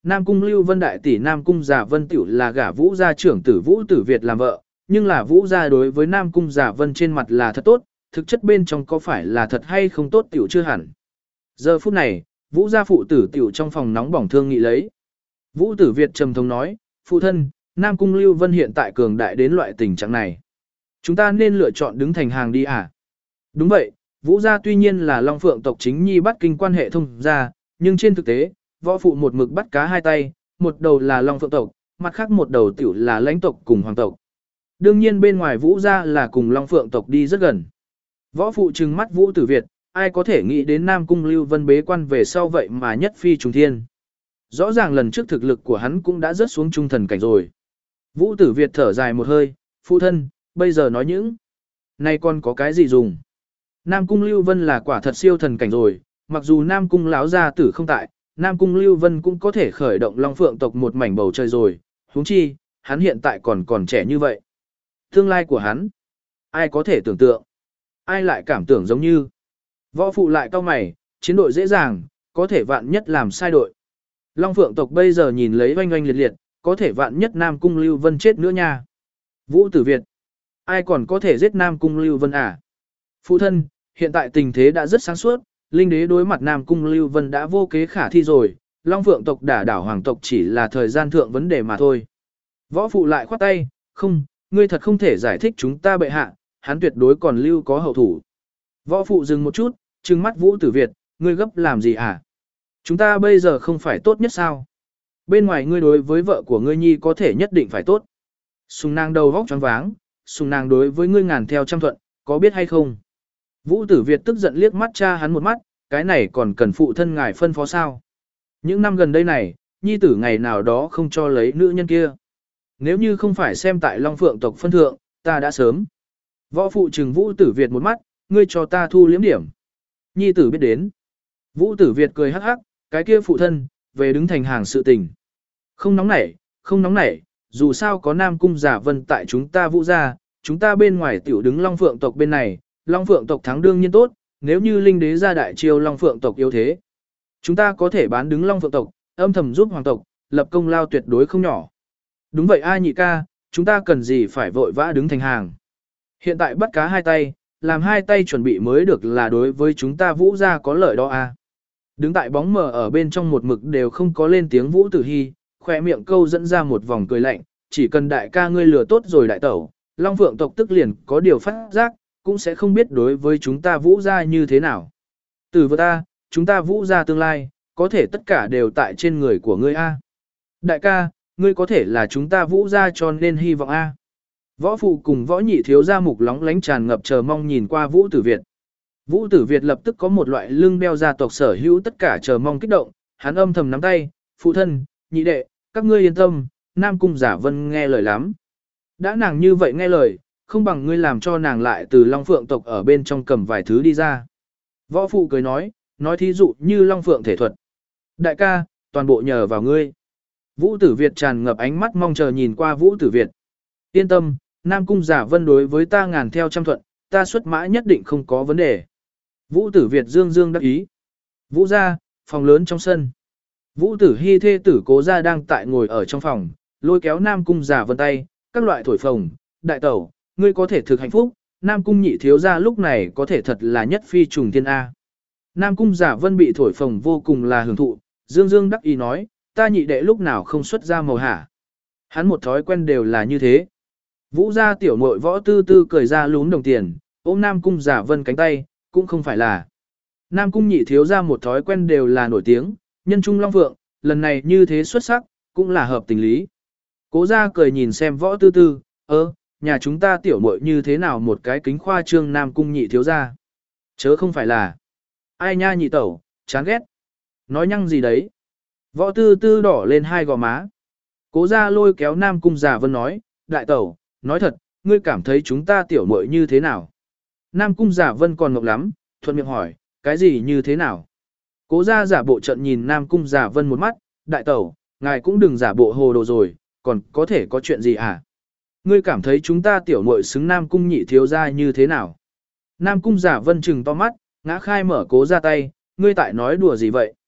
Nam Cung Lưu Vân đại tỷ Nam Cung Giả Vân tiểu là gả Vũ gia trưởng tử Vũ Tử Việt làm vợ, nhưng là Vũ gia đối với Nam Cung Giả Vân trên mặt là thật tốt, thực chất bên trong có phải là thật hay không tốt tiểu chưa hẳn. Giờ phút này, Vũ gia phụ tử tiểu trong phòng nóng bỏng thương nghị lấy. Vũ Tử Việt trầm thống nói, phụ thân, Nam Cung Lưu Vân hiện tại cường đại đến loại tình trạng này. Chúng ta nên lựa chọn đứng thành hàng đi à? Đúng vậy, Vũ gia tuy nhiên là Long Phượng tộc chính nhi bắt kinh quan hệ thông gia, nhưng trên thực tế, võ phụ một mực bắt cá hai tay, một đầu là Long Phượng tộc, mặt khác một đầu tiểu là lãnh tộc cùng hoàng tộc. Đương nhiên bên ngoài Vũ gia là cùng Long Phượng tộc đi rất gần. Võ phụ trừng mắt Vũ Tử Việt, ai có thể nghĩ đến Nam Cung Lưu Vân bế quan về sau vậy mà nhất phi trùng thiên. Rõ ràng lần trước thực lực của hắn cũng đã rớt xuống trung thần cảnh rồi. Vũ Tử Việt thở dài một hơi, phụ thân, bây giờ nói những này còn có cái gì dùng. Nam Cung Lưu Vân là quả thật siêu thần cảnh rồi, mặc dù Nam Cung lão gia tử không tại, Nam Cung Lưu Vân cũng có thể khởi động Long Phượng tộc một mảnh bầu trời rồi, huống chi, hắn hiện tại còn còn trẻ như vậy. Tương lai của hắn, ai có thể tưởng tượng, ai lại cảm tưởng giống như. Võ phụ lại cao mày, chiến đội dễ dàng, có thể vạn nhất làm sai đội. Long Phượng tộc bây giờ nhìn lấy oanh oanh liệt liệt, có thể vạn nhất Nam Cung Lưu Vân chết nữa nha. Vũ Tử Việt, ai còn có thể giết Nam Cung Lưu Vân à? Phụ thân, hiện tại tình thế đã rất sáng suốt, Linh đế đối mặt Nam Cung Lưu Vân đã vô kế khả thi rồi, Long Phượng tộc đả đảo hoàng tộc chỉ là thời gian thượng vấn đề mà thôi. Võ phụ lại khoát tay, không, ngươi thật không thể giải thích chúng ta bệ hạ, hắn tuyệt đối còn lưu có hậu thủ. Võ phụ dừng một chút, trừng mắt Vũ Tử Việt, ngươi gấp làm gì hả? Chúng ta bây giờ không phải tốt nhất sao? Bên ngoài ngươi đối với vợ của ngươi nhi có thể nhất định phải tốt. Sùng nàng đầu vóc choáng váng, sùng nàng đối với ngươi ngàn theo trăm thuận, có biết hay không? Vũ Tử Việt tức giận liếc mắt cha hắn một mắt, cái này còn cần phụ thân ngài phân phó sao? Những năm gần đây này, nhi tử ngày nào đó không cho lấy nữ nhân kia. Nếu như không phải xem tại Long Phượng tộc phân thượng, ta đã sớm. Võ phụ trừng Vũ Tử Việt một mắt, ngươi cho ta thu liếm điểm. Nhi tử biết đến. Vũ Tử Việt cười hắc hắc, cái kia phụ thân, về đứng thành hàng sự tình. Không nóng nảy, không nóng nảy, dù sao có Nam Cung Giả Vân tại chúng ta Vũ gia, chúng ta bên ngoài tiểu đứng Long Phượng tộc bên này, Long Phượng tộc thắng đương nhiên tốt, nếu như Linh đế ra đại chiêu Long Phượng tộc yếu thế. Chúng ta có thể bán đứng Long Phượng tộc, âm thầm giúp hoàng tộc, lập công lao tuyệt đối không nhỏ. Đúng vậy ai nhị ca, chúng ta cần gì phải vội vã đứng thành hàng. Hiện tại bắt cá hai tay, làm hai tay chuẩn bị mới được là đối với chúng ta Vũ gia có lợi đó a. Đứng tại bóng mờ ở bên trong một mực đều không có lên tiếng Vũ Tử Hy, khỏe miệng câu dẫn ra một vòng cười lạnh, chỉ cần đại ca ngươi lừa tốt rồi đại tẩu, Long Phượng tộc tức liền có điều phát giác, cũng sẽ không biết đối với chúng ta Vũ gia như thế nào. Từ vừa ta, chúng ta Vũ gia tương lai, có thể tất cả đều tại trên người của ngươi a. Đại ca, ngươi có thể là chúng ta Vũ gia cho nên hy vọng a. Võ phụ cùng võ nhị thiếu gia mục lóng lánh tràn ngập chờ mong nhìn qua Vũ Tử Việt. Vũ Tử Việt lập tức có một loại lưng đeo gia tộc sở hữu tất cả chờ mong kích động, hắn âm thầm nắm tay, phụ thân, nhị đệ, các ngươi yên tâm, Nam Cung Giả Vân nghe lời lắm. Đã nàng như vậy nghe lời, không bằng ngươi làm cho nàng lại từ Long Phượng tộc ở bên trong cầm vài thứ đi ra. Võ phụ cười nói, nói thí dụ như Long Phượng thể thuật. Đại ca, toàn bộ nhờ vào ngươi. Vũ Tử Việt tràn ngập ánh mắt mong chờ nhìn qua Vũ Tử Việt. Yên tâm, Nam Cung Giả Vân đối với ta ngàn theo trăm thuận, ta xuất mã nhất định không có vấn đề. Vũ Tử Việt dương dương đắc ý. Vũ gia, phòng lớn trong sân. Vũ Tử Hy thê tử Cố gia đang tại ngồi ở trong phòng, lôi kéo Nam Cung Giả Vân tay, các loại thổi phồng, đại tẩu, ngươi có thể thực hạnh phúc, Nam Cung nhị thiếu gia lúc này có thể thật là nhất phi trùng thiên A. Nam Cung Giả Vân bị thổi phồng vô cùng là hưởng thụ, dương dương đắc ý nói, ta nhị đệ lúc nào không xuất ra màu hả. Hắn một thói quen đều là như thế. Vũ gia tiểu muội Võ Tư Tư cười ra lún đồng tiền, ôm Nam Cung Giả Vân cánh tay, cũng không phải là. Nam Cung nhị thiếu gia một thói quen đều là nổi tiếng, nhân trung long phượng, lần này như thế xuất sắc, cũng là hợp tình lý. Cố gia cười nhìn xem Võ Tư Tư, ơ, nhà chúng ta tiểu muội như thế nào một cái kính khoa trương Nam Cung nhị thiếu gia. Chớ không phải là. Ai nha nhị tẩu, chán ghét. Nói nhăng gì đấy. Võ Tư Tư đỏ lên hai gò má. Cố gia lôi kéo Nam Cung Giả Vân nói, đại tẩu, nói thật, ngươi cảm thấy chúng ta tiểu muội như thế nào? Nam Cung Giả Vân còn ngọc lắm, thuận miệng hỏi, cái gì như thế nào? Cố gia giả bộ trận nhìn Nam Cung Giả Vân một mắt, đại tẩu, ngài cũng đừng giả bộ hồ đồ rồi, còn có thể có chuyện gì à? Ngươi cảm thấy chúng ta tiểu muội xứng Nam Cung nhị thiếu gia như thế nào? Nam Cung Giả Vân trừng to mắt, ngã khai mở cố gia tay, ngươi tại nói đùa gì vậy?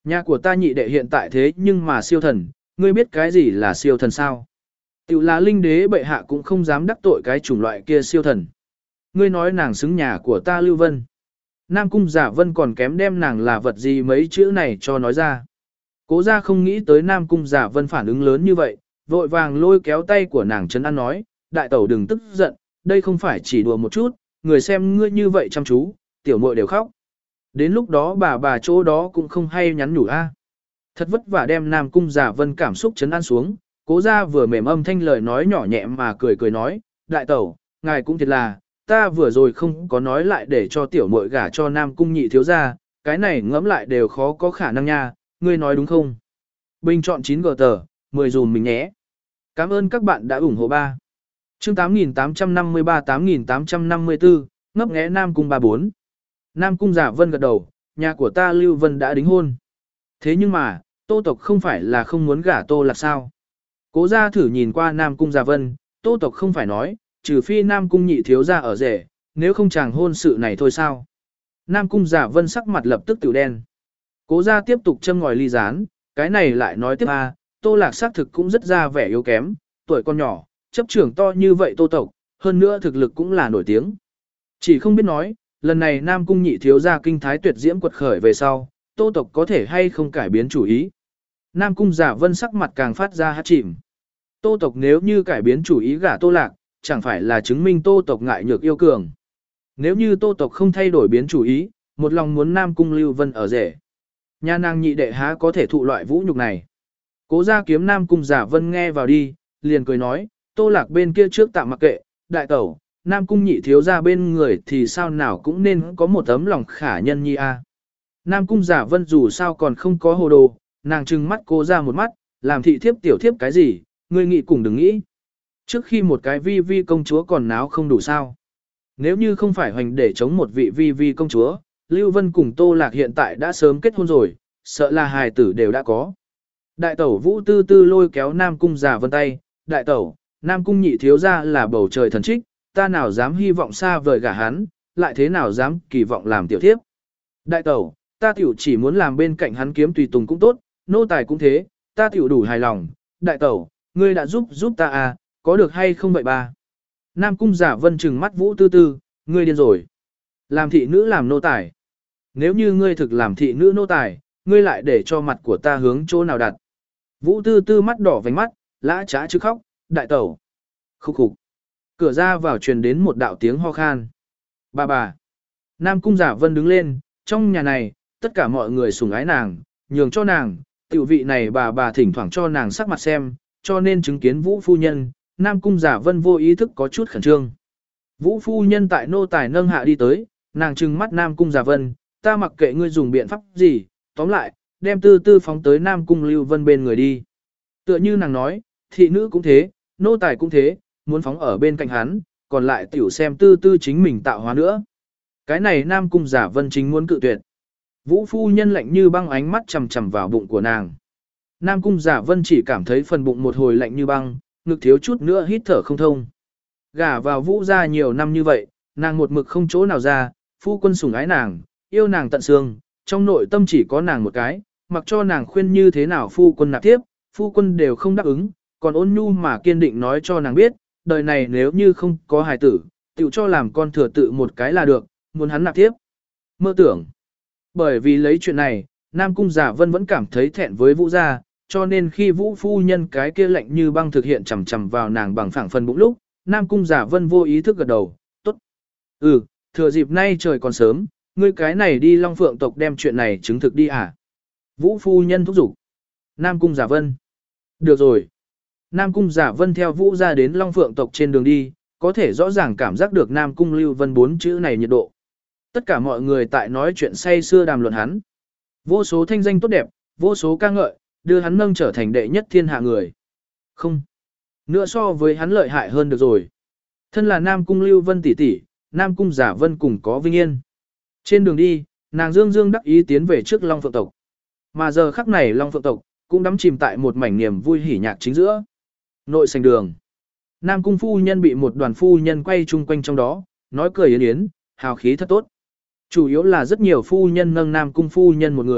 Nhà của ta nhị đệ hiện tại thế nhưng mà siêu thần, ngươi biết cái gì là siêu thần sao? Tiểu là linh đế bệ hạ cũng không dám đắc tội cái chủng loại kia siêu thần. Ngươi nói nàng xứng nhà của ta Lưu Vân. Nam Cung Giả Vân còn kém đem nàng là vật gì mấy chữ này cho nói ra. Cố gia không nghĩ tới Nam Cung Giả Vân phản ứng lớn như vậy, vội vàng lôi kéo tay của nàng trấn an nói, đại tẩu đừng tức giận, đây không phải chỉ đùa một chút, người xem ngươi như vậy chăm chú, tiểu muội đều khóc. Đến lúc đó bà bà chỗ đó cũng không hay nhắn nhủ a. Thật vất vả đem Nam Cung Giả Vân cảm xúc trấn an xuống, cố gia vừa mềm âm thanh lời nói nhỏ nhẹ mà cười cười nói, đại tẩu, ngài cũng thiệt là, ta vừa rồi không có nói lại để cho tiểu muội gả cho Nam Cung nhị thiếu gia, cái này ngẫm lại đều khó có khả năng nha, ngươi nói đúng không? Bình chọn chín gờ tờ, mười dùm mình nhé. Cảm ơn các bạn đã ủng hộ ba. Chương tám nghìn tám trăm năm mươi ba tám nghìn tám trăm năm mươi tư, ngấp nghé Nam Cung ba bốn. Nam Cung Giả Vân gật đầu, nhà của ta Lưu Vân đã đính hôn. Thế nhưng mà, Tô tộc không phải là không muốn gả Tô Lạc sao? Cố gia thử nhìn qua Nam Cung Giả Vân, Tô tộc không phải nói, trừ phi Nam Cung nhị thiếu gia ở rể, nếu không chàng hôn sự này thôi sao? Nam Cung Giả Vân sắc mặt lập tức tiểu đen. Cố gia tiếp tục châm ngòi ly gián, cái này lại nói tiếp a, Tô Lạc xác thực cũng rất ra vẻ yếu kém, tuổi con nhỏ, chấp trưởng to như vậy Tô tộc, hơn nữa thực lực cũng là nổi tiếng. Chỉ không biết nói, lần này Nam Cung nhị thiếu gia kinh thái tuyệt diễm quật khởi về sau, Tô tộc có thể hay không cải biến chủ ý. Nam Cung Giả Vân sắc mặt càng phát ra hát chìm. Tô tộc nếu như cải biến chủ ý gả Tô Lạc, chẳng phải là chứng minh Tô tộc ngại nhược yêu cường. Nếu như Tô tộc không thay đổi biến chủ ý, một lòng muốn Nam Cung Lưu Vân ở rể. Nhà nàng nhị đệ há có thể thụ loại vũ nhục này. Cố gia kiếm Nam Cung Giả Vân nghe vào đi, liền cười nói, Tô Lạc bên kia trước tạm mặc kệ, đại tẩu, Nam Cung nhị thiếu gia bên người thì sao nào cũng nên có một tấm lòng khả nhân nhi a. Nam Cung Giả Vân dù sao còn không có hồ đồ, nàng trừng mắt cố ra một mắt, làm thị thiếp tiểu thiếp cái gì, ngươi nghĩ cùng đừng nghĩ. Trước khi một cái vi vi công chúa còn náo không đủ sao. Nếu như không phải hoành để chống một vị vi vi công chúa, Lưu Vân cùng Tô Lạc hiện tại đã sớm kết hôn rồi, sợ là hài tử đều đã có. Đại tẩu Vũ Tư Tư lôi kéo Nam Cung Giả Vân tay, đại tẩu, Nam Cung nhị thiếu ra là bầu trời thần trích, ta nào dám hy vọng xa vời gả hắn, lại thế nào dám kỳ vọng làm tiểu thiếp. Đại tẩu, ta tiểu chỉ muốn làm bên cạnh hắn kiếm tùy tùng cũng tốt, nô tài cũng thế, ta tiểu đủ hài lòng. Đại tẩu, ngươi đã giúp giúp ta à, có được hay không vậy ba? Nam Cung Giả Vân trừng mắt Vũ Tư Tư, ngươi điên rồi. Làm thị nữ làm nô tài. Nếu như ngươi thực làm thị nữ nô tài, ngươi lại để cho mặt của ta hướng chỗ nào đặt. Vũ Tư Tư mắt đỏ vành mắt, lã trá chứ khóc, đại tẩu. Khúc khục. Cửa ra vào truyền đến một đạo tiếng ho khan. Bà bà. Nam Cung Giả Vân đứng lên, trong nhà này, tất cả mọi người sủng ái nàng, nhường cho nàng, tiểu vị này bà bà thỉnh thoảng cho nàng sắc mặt xem, cho nên chứng kiến Vũ phu nhân, Nam Cung Giả Vân vô ý thức có chút khẩn trương. Vũ phu nhân tại nô tài nâng hạ đi tới, nàng trừng mắt Nam Cung Giả Vân, ta mặc kệ ngươi dùng biện pháp gì, tóm lại, đem Tư Tư phóng tới Nam Cung Lưu Vân bên người đi. Tựa như nàng nói, thị nữ cũng thế, nô tài cũng thế, muốn phóng ở bên cạnh hắn, còn lại tiểu xem Tư Tư chính mình tạo hóa nữa. Cái này Nam Cung Giả Vân chính muốn cự tuyệt. Vũ phu nhân lạnh như băng ánh mắt chằm chằm vào bụng của nàng. Nam Cung Giả Vân chỉ cảm thấy phần bụng một hồi lạnh như băng, ngực thiếu chút nữa hít thở không thông. Gả vào Vũ gia nhiều năm như vậy, nàng một mực không chỗ nào ra, phu quân sủng ái nàng, yêu nàng tận xương, trong nội tâm chỉ có nàng một cái, mặc cho nàng khuyên như thế nào phu quân nạp tiếp, phu quân đều không đáp ứng, còn ôn nhu mà kiên định nói cho nàng biết, đời này nếu như không có hài tử, tiểu cho làm con thừa tự một cái là được, muốn hắn nạp tiếp. Mơ tưởng. Bởi vì lấy chuyện này, Nam Cung Giả Vân vẫn cảm thấy thẹn với Vũ gia, cho nên khi Vũ phu nhân cái kia lạnh như băng thực hiện chằm chằm vào nàng bằng phẳng phần bụng lúc, Nam Cung Giả Vân vô ý thức gật đầu, tốt. Ừ, thừa dịp nay trời còn sớm, ngươi cái này đi Long Phượng tộc đem chuyện này chứng thực đi à? Vũ phu nhân thúc giục. Nam Cung Giả Vân. Được rồi. Nam Cung Giả Vân theo Vũ gia đến Long Phượng tộc trên đường đi, có thể rõ ràng cảm giác được Nam Cung Lưu Vân bốn chữ này nhiệt độ. Tất cả mọi người tại nói chuyện say xưa đàm luận hắn. Vô số thanh danh tốt đẹp, vô số ca ngợi, đưa hắn nâng trở thành đệ nhất thiên hạ người. Không. Nữa so với hắn lợi hại hơn được rồi. Thân là Nam Cung Lưu Vân tỷ tỷ, Nam Cung Giả Vân cùng có vinh yên. Trên đường đi, nàng dương dương đắc ý tiến về trước Long Phượng tộc. Mà giờ khắc này Long Phượng tộc cũng đắm chìm tại một mảnh niềm vui hỉ nhạc chính giữa. Nội sảnh đường. Nam Cung phu nhân bị một đoàn phu nhân quay chung quanh trong đó, nói cười yến yến, hào khí thật tốt. Chủ yếu là rất nhiều phu nhân nâng Nam Cung phu nhân một người,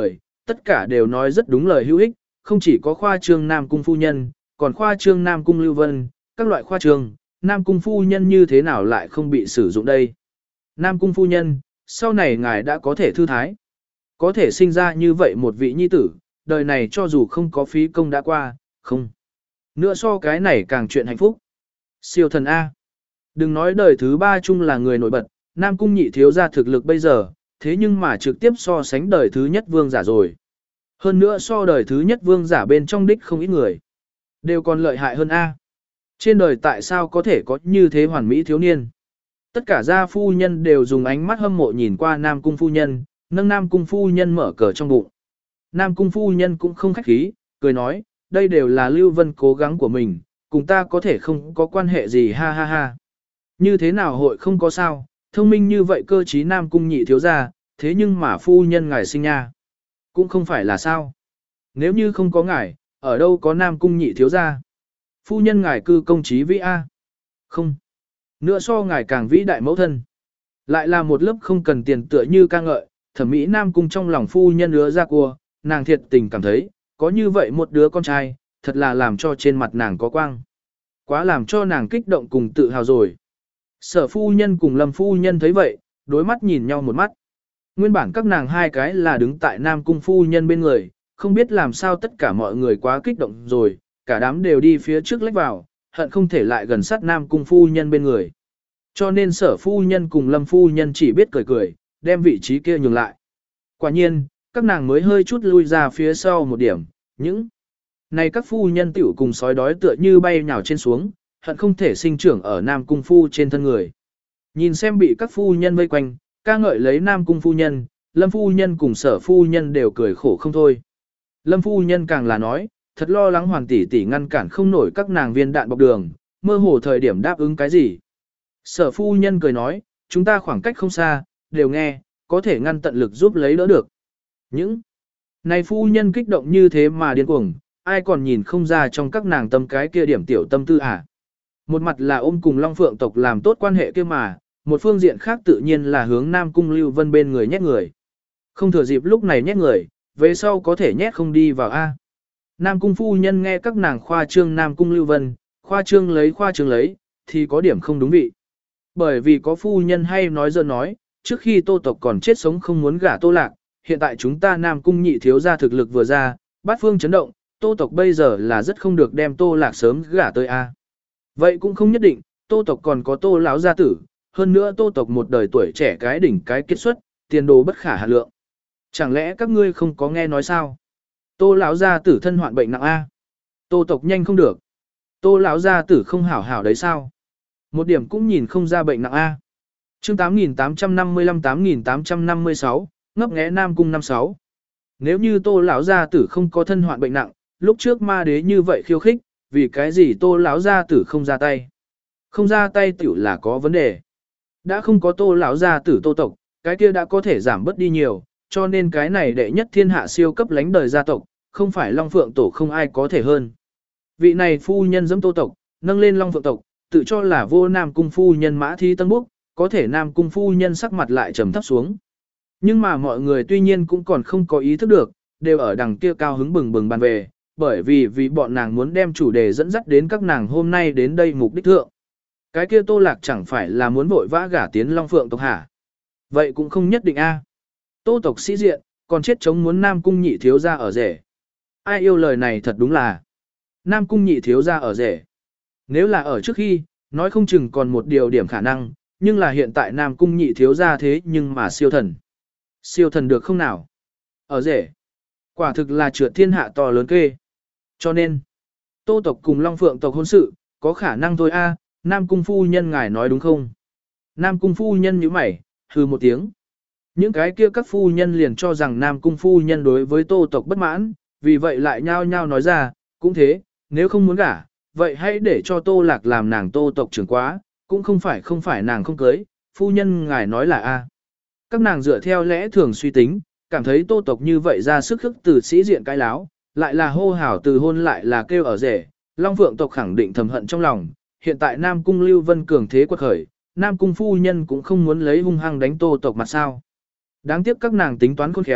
tất cả đều nói rất đúng lời hữu ích, không chỉ có khoa trương Nam Cung phu nhân, còn khoa trương Nam Cung Lưu Vân, các loại khoa trương, Nam Cung phu nhân như thế nào lại không bị sử dụng đây. Nam Cung phu nhân, sau này ngài đã có thể thư thái. Có thể sinh ra như vậy một vị nhi tử, đời này cho dù không có phí công đã qua, không. Nữa so cái này càng chuyện hạnh phúc. Siêu thần A. Đừng nói đời thứ ba chung là người nổi bật, Nam Cung nhị thiếu ra thực lực bây giờ, thế nhưng mà trực tiếp so sánh đời thứ nhất vương giả rồi. Hơn nữa so đời thứ nhất vương giả bên trong đích không ít người. Đều còn lợi hại hơn A. Trên đời tại sao có thể có như thế hoàn mỹ thiếu niên? Tất cả gia phu nhân đều dùng ánh mắt hâm mộ nhìn qua Nam Cung phu nhân, nâng Nam Cung phu nhân mở cờ trong bụng. Nam Cung phu nhân cũng không khách khí, cười nói, đây đều là Lưu Vân cố gắng của mình, cùng ta có thể không có quan hệ gì ha ha ha. Như thế nào hội không có sao, thông minh như vậy cơ trí Nam Cung nhị thiếu gia, thế nhưng mà phu nhân ngài sinh nha. Cũng không phải là sao. Nếu như không có ngài, ở đâu có Nam Cung nhị thiếu gia. Phu nhân ngài cư công trí vĩ A. Không. Nữa so ngài càng vĩ đại mẫu thân. Lại là một lớp không cần tiền tựa như ca ngợi, thẩm mỹ Nam Cung trong lòng phu nhân ứa ra cua, nàng thiệt tình cảm thấy, có như vậy một đứa con trai, thật là làm cho trên mặt nàng có quang. Quá làm cho nàng kích động cùng tự hào rồi. Sở phu nhân cùng Lâm phu nhân thấy vậy, đối mắt nhìn nhau một mắt. Nguyên bản các nàng hai cái là đứng tại Nam Cung phu nhân bên người, không biết làm sao tất cả mọi người quá kích động rồi, cả đám đều đi phía trước lách vào, hận không thể lại gần sát Nam Cung phu nhân bên người. Cho nên sở phu nhân cùng Lâm phu nhân chỉ biết cười cười, đem vị trí kia nhường lại. Quả nhiên, các nàng mới hơi chút lui ra phía sau một điểm, những này các phu nhân tiểu cùng sói đói tựa như bay nhào trên xuống, hận không thể sinh trưởng ở Nam Cung phu trên thân người. Nhìn xem bị các phu nhân vây quanh, ca ngợi lấy Nam Cung phu nhân, Lâm phu nhân cùng sở phu nhân đều cười khổ không thôi. Lâm phu nhân càng là nói, thật lo lắng Hoàng tỷ tỷ ngăn cản không nổi các nàng viên đạn bọc đường, mơ hồ thời điểm đáp ứng cái gì. Sở phu nhân cười nói, chúng ta khoảng cách không xa, đều nghe, có thể ngăn tận lực giúp lấy đỡ được. Những này phu nhân kích động như thế mà điên cuồng, ai còn nhìn không ra trong các nàng tâm cái kia điểm tiểu tâm tư à. Một mặt là ôm cùng Long Phượng tộc làm tốt quan hệ kia mà, một phương diện khác tự nhiên là hướng Nam Cung Lưu Vân bên người nhét người. Không thừa dịp lúc này nhét người, về sau có thể nhét không đi vào A. Nam Cung phu nhân nghe các nàng khoa trương Nam Cung Lưu Vân, khoa trương lấy khoa trương lấy, thì có điểm không đúng vị. Bởi vì có phu nhân hay nói dơ nói, trước khi Tô tộc còn chết sống không muốn gả Tô Lạc, hiện tại chúng ta Nam Cung nhị thiếu gia thực lực vừa ra, bát phương chấn động, Tô tộc bây giờ là rất không được đem Tô Lạc sớm gả tới A. Vậy cũng không nhất định, Tô tộc còn có Tô lão gia tử, hơn nữa Tô tộc một đời tuổi trẻ cái đỉnh cái kết xuất, tiền đồ bất khả hạn lượng. Chẳng lẽ các ngươi không có nghe nói sao? Tô lão gia tử thân hoạn bệnh nặng A. Tô tộc nhanh không được. Tô lão gia tử không hảo hảo đấy sao? Một điểm cũng nhìn không ra bệnh nặng A. Chương tám nghìn tám trăm năm mươi lăm tám nghìn tám trăm năm mươi sáu, ngấp nghé Nam Cung năm sáu. Nếu như Tô lão gia tử không có thân hoạn bệnh nặng, lúc trước ma đế như vậy khiêu khích, vì cái gì Tô lão gia tử không ra tay? Không ra tay tiểu là có vấn đề. Đã không có Tô lão gia tử Tô tộc, cái kia đã có thể giảm bớt đi nhiều, cho nên cái này đệ nhất thiên hạ siêu cấp lánh đời gia tộc, không phải Long Phượng tổ không ai có thể hơn. Vị này phu nhân dẫm Tô tộc, nâng lên Long Phượng tộc, tự cho là vô Nam Cung phu nhân mã thi tân búc, có thể Nam Cung phu nhân sắc mặt lại trầm thấp xuống. Nhưng mà mọi người tuy nhiên cũng còn không có ý thức được, đều ở đằng kia cao hứng bừng bừng bàn về, bởi vì vì bọn nàng muốn đem chủ đề dẫn dắt đến các nàng hôm nay đến đây mục đích thượng. Cái kia Tô Lạc chẳng phải là muốn vội vã gả tiến Long Phượng tộc hả? Vậy cũng không nhất định a. Tô tộc sĩ diện, còn chết chống muốn Nam Cung nhị thiếu gia ở rể. Ai yêu lời này thật đúng là Nam Cung nhị thiếu gia ở rể. Nếu là ở trước khi, nói không chừng còn một điều điểm khả năng, nhưng là hiện tại Nam Cung nhị thiếu gia thế nhưng mà siêu thần. Siêu thần được không nào? Ở rể. Quả thực là trượt thiên hạ to lớn kê. Cho nên, Tô tộc cùng Long Phượng tộc hôn sự, có khả năng thôi a. Nam Cung phu nhân ngài nói đúng không? Nam Cung phu nhân nhíu mày, hừ một tiếng. Những cái kia các phu nhân liền cho rằng Nam Cung phu nhân đối với Tô tộc bất mãn, vì vậy lại nhao nhao nói ra, cũng thế, nếu không muốn gả, vậy hãy để cho Tô Lạc làm nàng Tô tộc trưởng quá, cũng không phải không phải nàng không cưới, phu nhân ngài nói là a. Các nàng dựa theo lẽ thường suy tính, cảm thấy Tô tộc như vậy ra sức khức từ sĩ diện cái láo, lại là hô hào từ hôn lại là kêu ở rể, Long Phượng tộc khẳng định thầm hận trong lòng, hiện tại Nam Cung Lưu Vân cường thế quật khởi, Nam Cung phu nhân cũng không muốn lấy hung hăng đánh Tô tộc mặt sao. Đáng tiếc các nàng tính toán khôn khéo,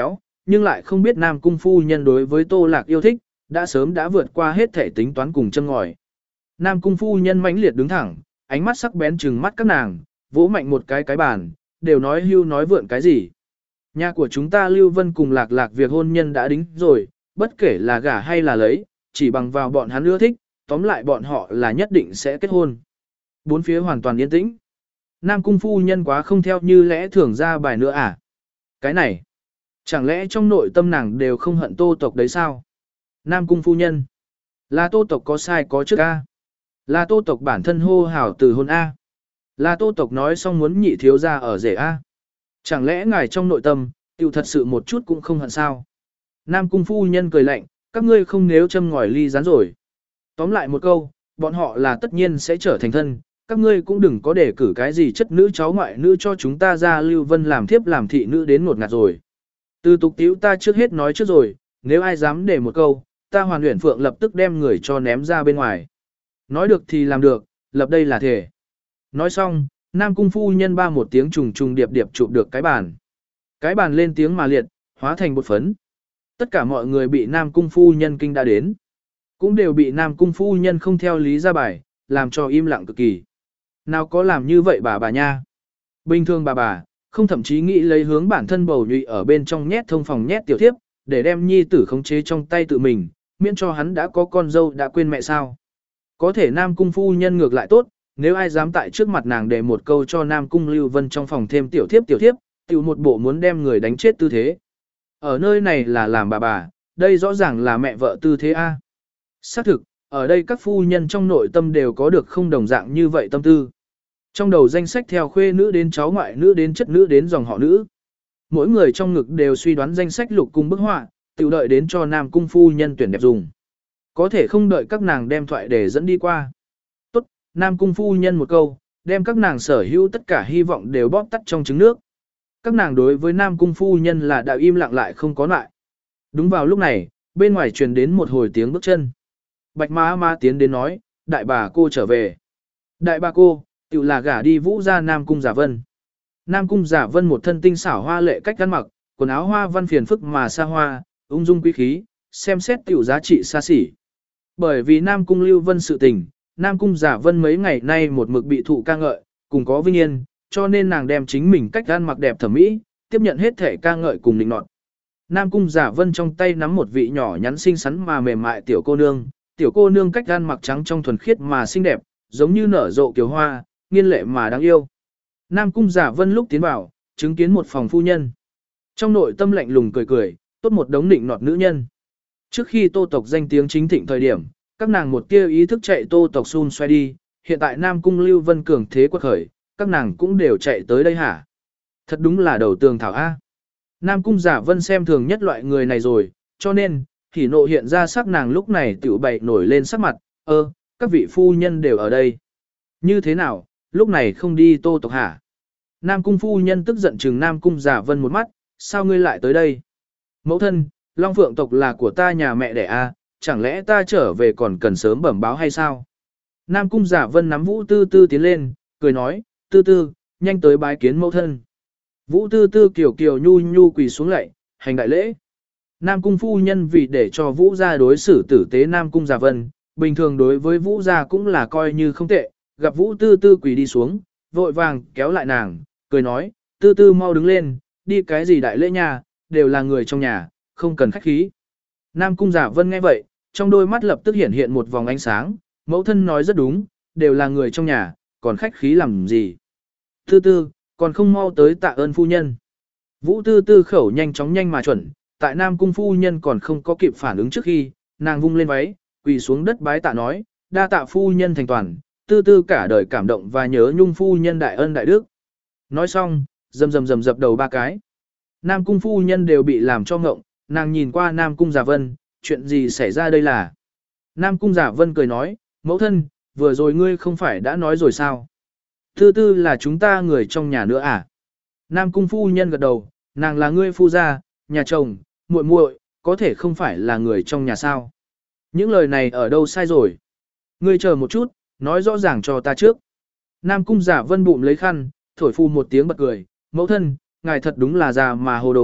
nhưng lại không biết Nam Cung phu nhân đối với Tô Lạc yêu thích, đã sớm đã vượt qua hết thể tính toán cùng châm ngòi. Nam Cung phu nhân mãnh liệt đứng thẳng, ánh mắt sắc bén trừng mắt các nàng, vỗ mạnh một cái cái bàn, đều nói hưu nói vượn cái gì. Nhà của chúng ta Lưu Vân cùng Lạc Lạc việc hôn nhân đã đính rồi, bất kể là gả hay là lấy, chỉ bằng vào bọn hắn ưa thích, tóm lại bọn họ là nhất định sẽ kết hôn. Bốn phía hoàn toàn yên tĩnh. Nam Cung phu nhân quá không theo như lẽ thường ra bài nữa à? Cái này, chẳng lẽ trong nội tâm nàng đều không hận Tô tộc đấy sao? Nam Cung phu nhân, là Tô tộc có sai có trước a? Là Tô tộc bản thân hô hào từ hôn a? Là Tô tộc nói xong muốn nhị thiếu gia ở rể a? Chẳng lẽ ngài trong nội tâm, tiểu thật sự một chút cũng không hận sao? Nam Cung phu nhân cười lạnh, các ngươi không nếu châm ngòi ly rán rồi. Tóm lại một câu, bọn họ là tất nhiên sẽ trở thành thân, các ngươi cũng đừng có để cử cái gì chất nữ cháu ngoại nữ cho chúng ta ra Lưu Vân làm thiếp làm thị nữ đến ngột ngạt rồi. Từ tục tiếu ta trước hết nói trước rồi, nếu ai dám để một câu, ta Hoàn Uyển Phượng lập tức đem người cho ném ra bên ngoài. Nói được thì làm được, lập đây là thể. Nói xong, Nam Cung phu nhân ba một tiếng trùng trùng điệp điệp chụp được cái bàn. Cái bàn lên tiếng mà liệt, hóa thành bột phấn. Tất cả mọi người bị Nam Cung phu nhân kinh đã đến. Cũng đều bị Nam Cung phu nhân không theo lý ra bài, làm cho im lặng cực kỳ. Nào có làm như vậy bà bà nha. Bình thường bà bà, không thậm chí nghĩ lấy hướng bản thân bầu nhụy ở bên trong nhét thông phòng nhét tiểu thiếp, để đem nhi tử khống chế trong tay tự mình, miễn cho hắn đã có con dâu đã quên mẹ sao. Có thể Nam Cung phu nhân ngược lại tốt, nếu ai dám tại trước mặt nàng để một câu cho Nam Cung Lưu Vân trong phòng thêm tiểu thiếp tiểu thiếp, tiểu một bộ muốn đem người đánh chết tư thế. Ở nơi này là làm bà bà, đây rõ ràng là mẹ vợ tư thế A. Xác thực, ở đây các phu nhân trong nội tâm đều có được không đồng dạng như vậy tâm tư. Trong đầu danh sách theo khuê nữ đến cháu ngoại nữ đến chất nữ đến dòng họ nữ. Mỗi người trong ngực đều suy đoán danh sách lục cung bức họa, tự đợi đến cho Nam Cung phu nhân tuyển đẹp dùng. Có thể không đợi các nàng đem thoại để dẫn đi qua. Tốt, Nam Cung phu nhân một câu, đem các nàng sở hữu tất cả hy vọng đều bóp tắt trong trứng nước. Các nàng đối với Nam Cung phu nhân là đã im lặng lại không có lại. Đúng vào lúc này, bên ngoài truyền đến một hồi tiếng bước chân. Bạch má má tiến đến nói, đại bà cô trở về. Đại bà cô, tự là gả đi Vũ gia Nam Cung Giả Vân. Nam Cung Giả Vân một thân tinh xảo hoa lệ cách ăn mặc, quần áo hoa văn phiền phức mà xa hoa, ung dung quý khí, xem xét tiểu giá trị xa xỉ. Bởi vì Nam Cung Lưu Vân sự tình, Nam Cung Giả Vân mấy ngày nay một mực bị thụ ca ngợi, cùng có vinh yên, cho nên nàng đem chính mình cách ăn mặc đẹp thẩm mỹ, tiếp nhận hết thể ca ngợi cùng định nọt. Nam Cung Giả Vân trong tay nắm một vị nhỏ nhắn xinh xắn mà mềm mại tiểu cô nương, tiểu cô nương cách ăn mặc trắng trong thuần khiết mà xinh đẹp, giống như nở rộ kiều hoa, nghiên lệ mà đáng yêu. Nam Cung Giả Vân lúc tiến vào, chứng kiến một phòng phu nhân. Trong nội tâm lạnh lùng cười cười, tốt một đống định nọt nữ nhân. Trước khi Tô tộc danh tiếng chính thịnh thời điểm, các nàng một tia ý thức chạy Tô tộc xun xoay đi, hiện tại Nam Cung Lưu Vân cường thế quật khởi, các nàng cũng đều chạy tới đây hả? Thật đúng là đầu tường thảo A. Nam Cung Giả Vân xem thường nhất loại người này rồi, cho nên, thì nộ hiện ra sắc nàng lúc này tiểu bày nổi lên sắc mặt, ơ, các vị phu nhân đều ở đây. Như thế nào, lúc này không đi Tô tộc hả? Nam Cung phu nhân tức giận chừng Nam Cung Giả Vân một mắt, sao ngươi lại tới đây? Mẫu thân, Long Phượng tộc là của ta nhà mẹ đẻ a, chẳng lẽ ta trở về còn cần sớm bẩm báo hay sao? Nam Cung Giả Vân nắm Vũ Tư Tư tiến lên, cười nói, Tư Tư, nhanh tới bái kiến mẫu thân. Vũ Tư Tư kiều kiều nhu nhu quỳ xuống lạy, hành đại lễ. Nam Cung phu nhân vì để cho Vũ gia đối xử tử tế Nam Cung Giả Vân, bình thường đối với Vũ gia cũng là coi như không tệ, gặp Vũ Tư Tư quỳ đi xuống, vội vàng kéo lại nàng, cười nói, Tư Tư mau đứng lên, đi cái gì đại lễ nhà, đều là người trong nhà, không cần khách khí. Nam Cung Giả Vân nghe vậy, trong đôi mắt lập tức hiện hiện một vòng ánh sáng, mẫu thân nói rất đúng, đều là người trong nhà, còn khách khí làm gì. Tư Tư, còn không mau tới tạ ơn phu nhân. Vũ Tư Tư khẩu nhanh chóng nhanh mà chuẩn, tại Nam Cung phu nhân còn không có kịp phản ứng trước khi, nàng vung lên váy, quỳ xuống đất bái tạ nói, đa tạ phu nhân thành toàn, Tư Tư cả đời cảm động và nhớ nhung phu nhân đại ân đại đức. Nói xong, rầm rầm rầm dập đầu ba cái. Nam Cung phu nhân đều bị làm cho ngộng, nàng nhìn qua Nam Cung Giả Vân, chuyện gì xảy ra đây là? Nam Cung Giả Vân cười nói, mẫu thân, vừa rồi ngươi không phải đã nói rồi sao? Tư Tư là chúng ta người trong nhà nữa à? Nam Cung phu nhân gật đầu, nàng là ngươi phu gia, nhà chồng, muội muội, có thể không phải là người trong nhà sao? Những lời này ở đâu sai rồi? Ngươi chờ một chút, nói rõ ràng cho ta trước. Nam Cung Giả Vân bụng lấy khăn, thổi phu một tiếng bật cười, mẫu thân, ngài thật đúng là già mà hồ đồ,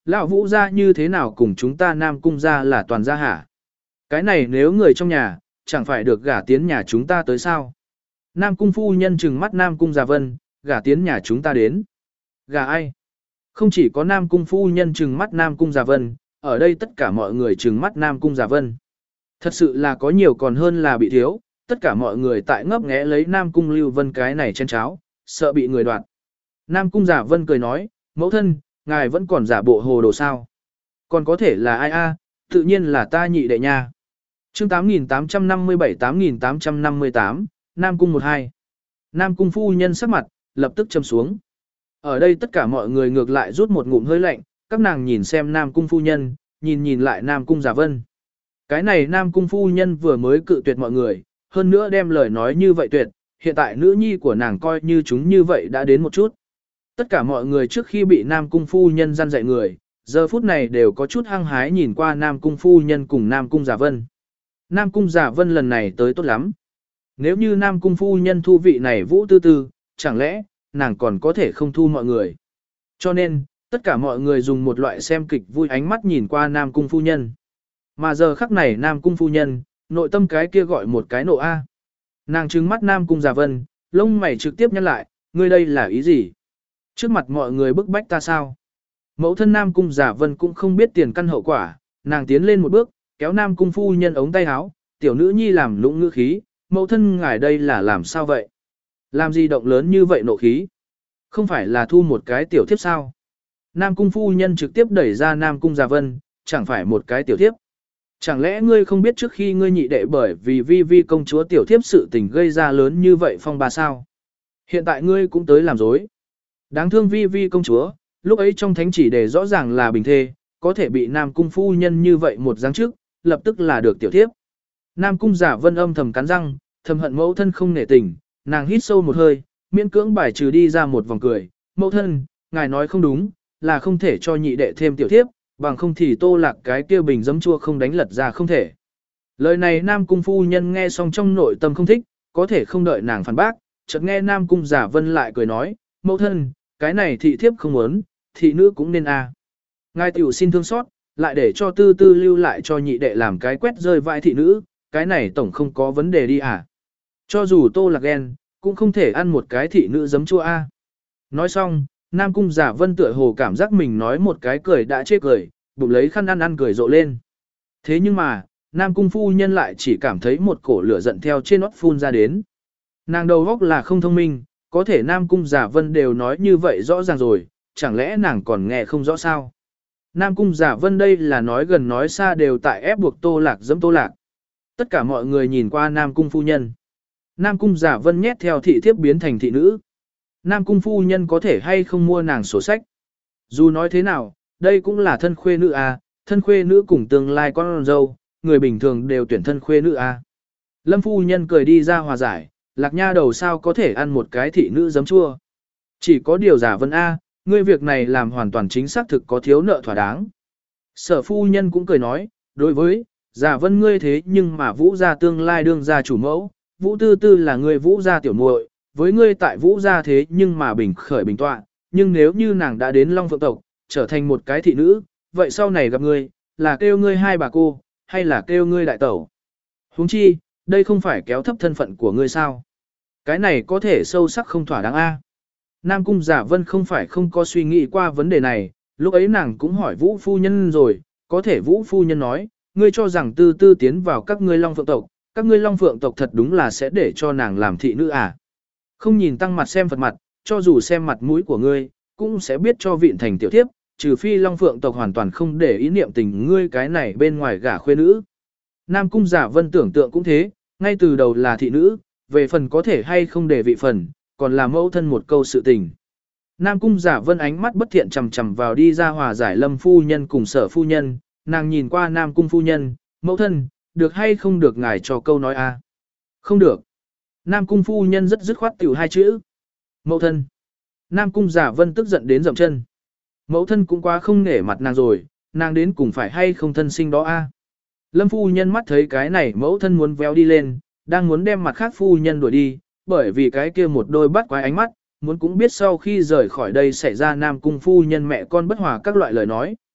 lão Vũ gia như thế nào cùng chúng ta Nam Cung gia là toàn gia hả? Cái này nếu người trong nhà, chẳng phải được gả tiến nhà chúng ta tới sao? Nam Cung phu nhân trừng mắt Nam Cung Già Vân, gả tiến nhà chúng ta đến. Gả ai? Không chỉ có Nam Cung phu nhân trừng mắt Nam Cung Già Vân, ở đây tất cả mọi người trừng mắt Nam Cung Già Vân. Thật sự là có nhiều còn hơn là bị thiếu, tất cả mọi người tại ngấp nghé lấy Nam Cung Lưu Vân cái này chen cháo, sợ bị người đoạt. Nam Cung Già Vân cười nói, mẫu thân, ngài vẫn còn giả bộ hồ đồ sao? Còn có thể là ai a? Tự nhiên là ta nhị đệ nha. Chương tám nghìn tám trăm năm mươi bảy tám nghìn tám trăm năm mươi tám, Nam Cung một hai. Nam Cung phu nhân sắc mặt, lập tức châm xuống. Ở đây tất cả mọi người ngược lại rút một ngụm hơi lạnh, các nàng nhìn xem Nam Cung phu nhân, nhìn nhìn lại Nam Cung Già Vân. Cái này Nam Cung phu nhân vừa mới cự tuyệt mọi người, hơn nữa đem lời nói như vậy tuyệt, hiện tại nữ nhi của nàng coi như chúng như vậy đã đến một chút. Tất cả mọi người trước khi bị Nam Cung phu nhân răn dạy người, giờ phút này đều có chút hăng hái nhìn qua Nam Cung phu nhân cùng Nam Cung Già Vân. Nam Cung Già Vân lần này tới tốt lắm. Nếu như Nam Cung phu nhân thu vị này Vũ Tư Tư, chẳng lẽ, nàng còn có thể không thu mọi người. Cho nên, tất cả mọi người dùng một loại xem kịch vui ánh mắt nhìn qua Nam Cung phu nhân. Mà giờ khắc này Nam Cung phu nhân, nội tâm cái kia gọi một cái nộ A. Nàng trừng mắt Nam Cung Già Vân, lông mày trực tiếp nhăn lại, ngươi đây là ý gì? Trước mặt mọi người bức bách ta sao? Mẫu thân Nam Cung Già Vân cũng không biết tiền căn hậu quả, nàng tiến lên một bước, kéo Nam Cung phu nhân ống tay áo, tiểu nữ nhi làm lũng ngữ khí, mẫu thân ngài đây là làm sao vậy? Làm gì động lớn như vậy nộ khí? Không phải là thu một cái tiểu thiếp sao? Nam Cung phu nhân trực tiếp đẩy ra Nam Cung Già Vân, chẳng phải một cái tiểu thiếp. Chẳng lẽ ngươi không biết trước khi ngươi nhị đệ bởi vì vi vi công chúa tiểu thiếp sự tình gây ra lớn như vậy phong ba sao? Hiện tại ngươi cũng tới làm dối. Đáng thương vi vi công chúa, lúc ấy trong thánh chỉ đề rõ ràng là bình thê, có thể bị Nam Cung phu nhân như vậy một giáng trước, lập tức là được tiểu thiếp. Nam Cung Già Vân âm thầm cắn răng, thầm hận mẫu thân không nể tình, nàng hít sâu một hơi, miễn cưỡng bài trừ đi ra một vòng cười, mẫu thân, ngài nói không đúng, là không thể cho nhị đệ thêm tiểu thiếp, bằng không thì Tô Lạc cái kia bình giấm chua không đánh lật ra không thể. Lời này Nam Cung phu nhân nghe xong trong nội tâm không thích, có thể không đợi nàng phản bác, chợt nghe Nam Cung Già Vân lại cười nói, mẫu thân, cái này thị thiếp không muốn, thị nữ cũng nên a. À. Ngài tiểu xin thương xót, lại để cho tư tư lưu lại cho nhị đệ làm cái quét rơi vãi thị nữ, cái này tổng không có vấn đề đi à. Cho dù Tô Lạc ghen, cũng không thể ăn một cái thị nữ giấm chua a. À. Nói xong, Nam Cung Giả Vân tựa hồ cảm giác mình nói một cái cười đã chê cười, bụng lấy khăn ăn ăn cười rộ lên. Thế nhưng mà, Nam Cung phu nhân lại chỉ cảm thấy một cổ lửa giận theo trên nót phun ra đến. Nàng đầu góc là không thông minh, có thể Nam Cung Giả Vân đều nói như vậy rõ ràng rồi, chẳng lẽ nàng còn nghe không rõ sao? Nam Cung Giả Vân đây là nói gần nói xa đều tại ép buộc Tô Lạc dẫm Tô Lạc. Tất cả mọi người nhìn qua Nam Cung phu nhân. Nam Cung Giả Vân nhét theo thị thiếp biến thành thị nữ. Nam Cung phu nhân có thể hay không mua nàng sổ sách. Dù nói thế nào, đây cũng là thân khuê nữ a, thân khuê nữ cùng tương lai con dâu, người bình thường đều tuyển thân khuê nữ a. Lâm phu nhân cười đi ra hòa giải, Lạc nha đầu sao có thể ăn một cái thị nữ giấm chua. Chỉ có điều Giả Vân a, ngươi việc này làm hoàn toàn chính xác thực có thiếu nợ thỏa đáng. Sở phu nhân cũng cười nói, đối với, Giả Vân ngươi thế nhưng mà Vũ gia tương lai đương gia chủ mẫu, Vũ Tư Tư là người Vũ gia tiểu muội, với ngươi tại Vũ gia thế nhưng mà bình khởi bình tọa, nhưng nếu như nàng đã đến Long Phượng tộc, trở thành một cái thị nữ, vậy sau này gặp ngươi, là kêu ngươi hai bà cô, hay là kêu ngươi đại tẩu? Huống chi, đây không phải kéo thấp thân phận của ngươi sao? Cái này có thể sâu sắc không thỏa đáng a. Nam Cung Giả Vân không phải không có suy nghĩ qua vấn đề này, lúc ấy nàng cũng hỏi Vũ phu nhân rồi, có thể Vũ phu nhân nói, ngươi cho rằng Tư Tư tiến vào các ngươi Long Phượng tộc, các ngươi Long Phượng tộc thật đúng là sẽ để cho nàng làm thị nữ à? Không nhìn tăng mặt xem Phật mặt, cho dù xem mặt mũi của ngươi, cũng sẽ biết cho vịn thành tiểu thiếp, trừ phi Long Phượng tộc hoàn toàn không để ý niệm tình ngươi cái này bên ngoài gả khuê nữ. Nam Cung Giả Vân tưởng tượng cũng thế, ngay từ đầu là thị nữ, về phần có thể hay không để vị phần, còn là mẫu thân một câu sự tình. Nam Cung Giả Vân ánh mắt bất thiện chằm chằm vào đi ra hòa giải Lâm phu nhân cùng Sở phu nhân, nàng nhìn qua Nam Cung phu nhân, mẫu thân, được hay không được ngài cho câu nói a? Không được. Nam Cung phu nhân rất dứt khoát tiểu hai chữ. Mẫu thân. Nam Cung Giả Vân tức giận đến dậm chân. Mẫu thân cũng quá không nể mặt nàng rồi, nàng đến cùng phải hay không thân sinh đó a? Lâm phu nhân mắt thấy cái này mẫu thân muốn véo đi lên, đang muốn đem mặt khác phu nhân đuổi đi, bởi vì cái kia một đôi bắt quái ánh mắt, muốn cũng biết sau khi rời khỏi đây xảy ra Nam Cung phu nhân mẹ con bất hòa các loại lời nói.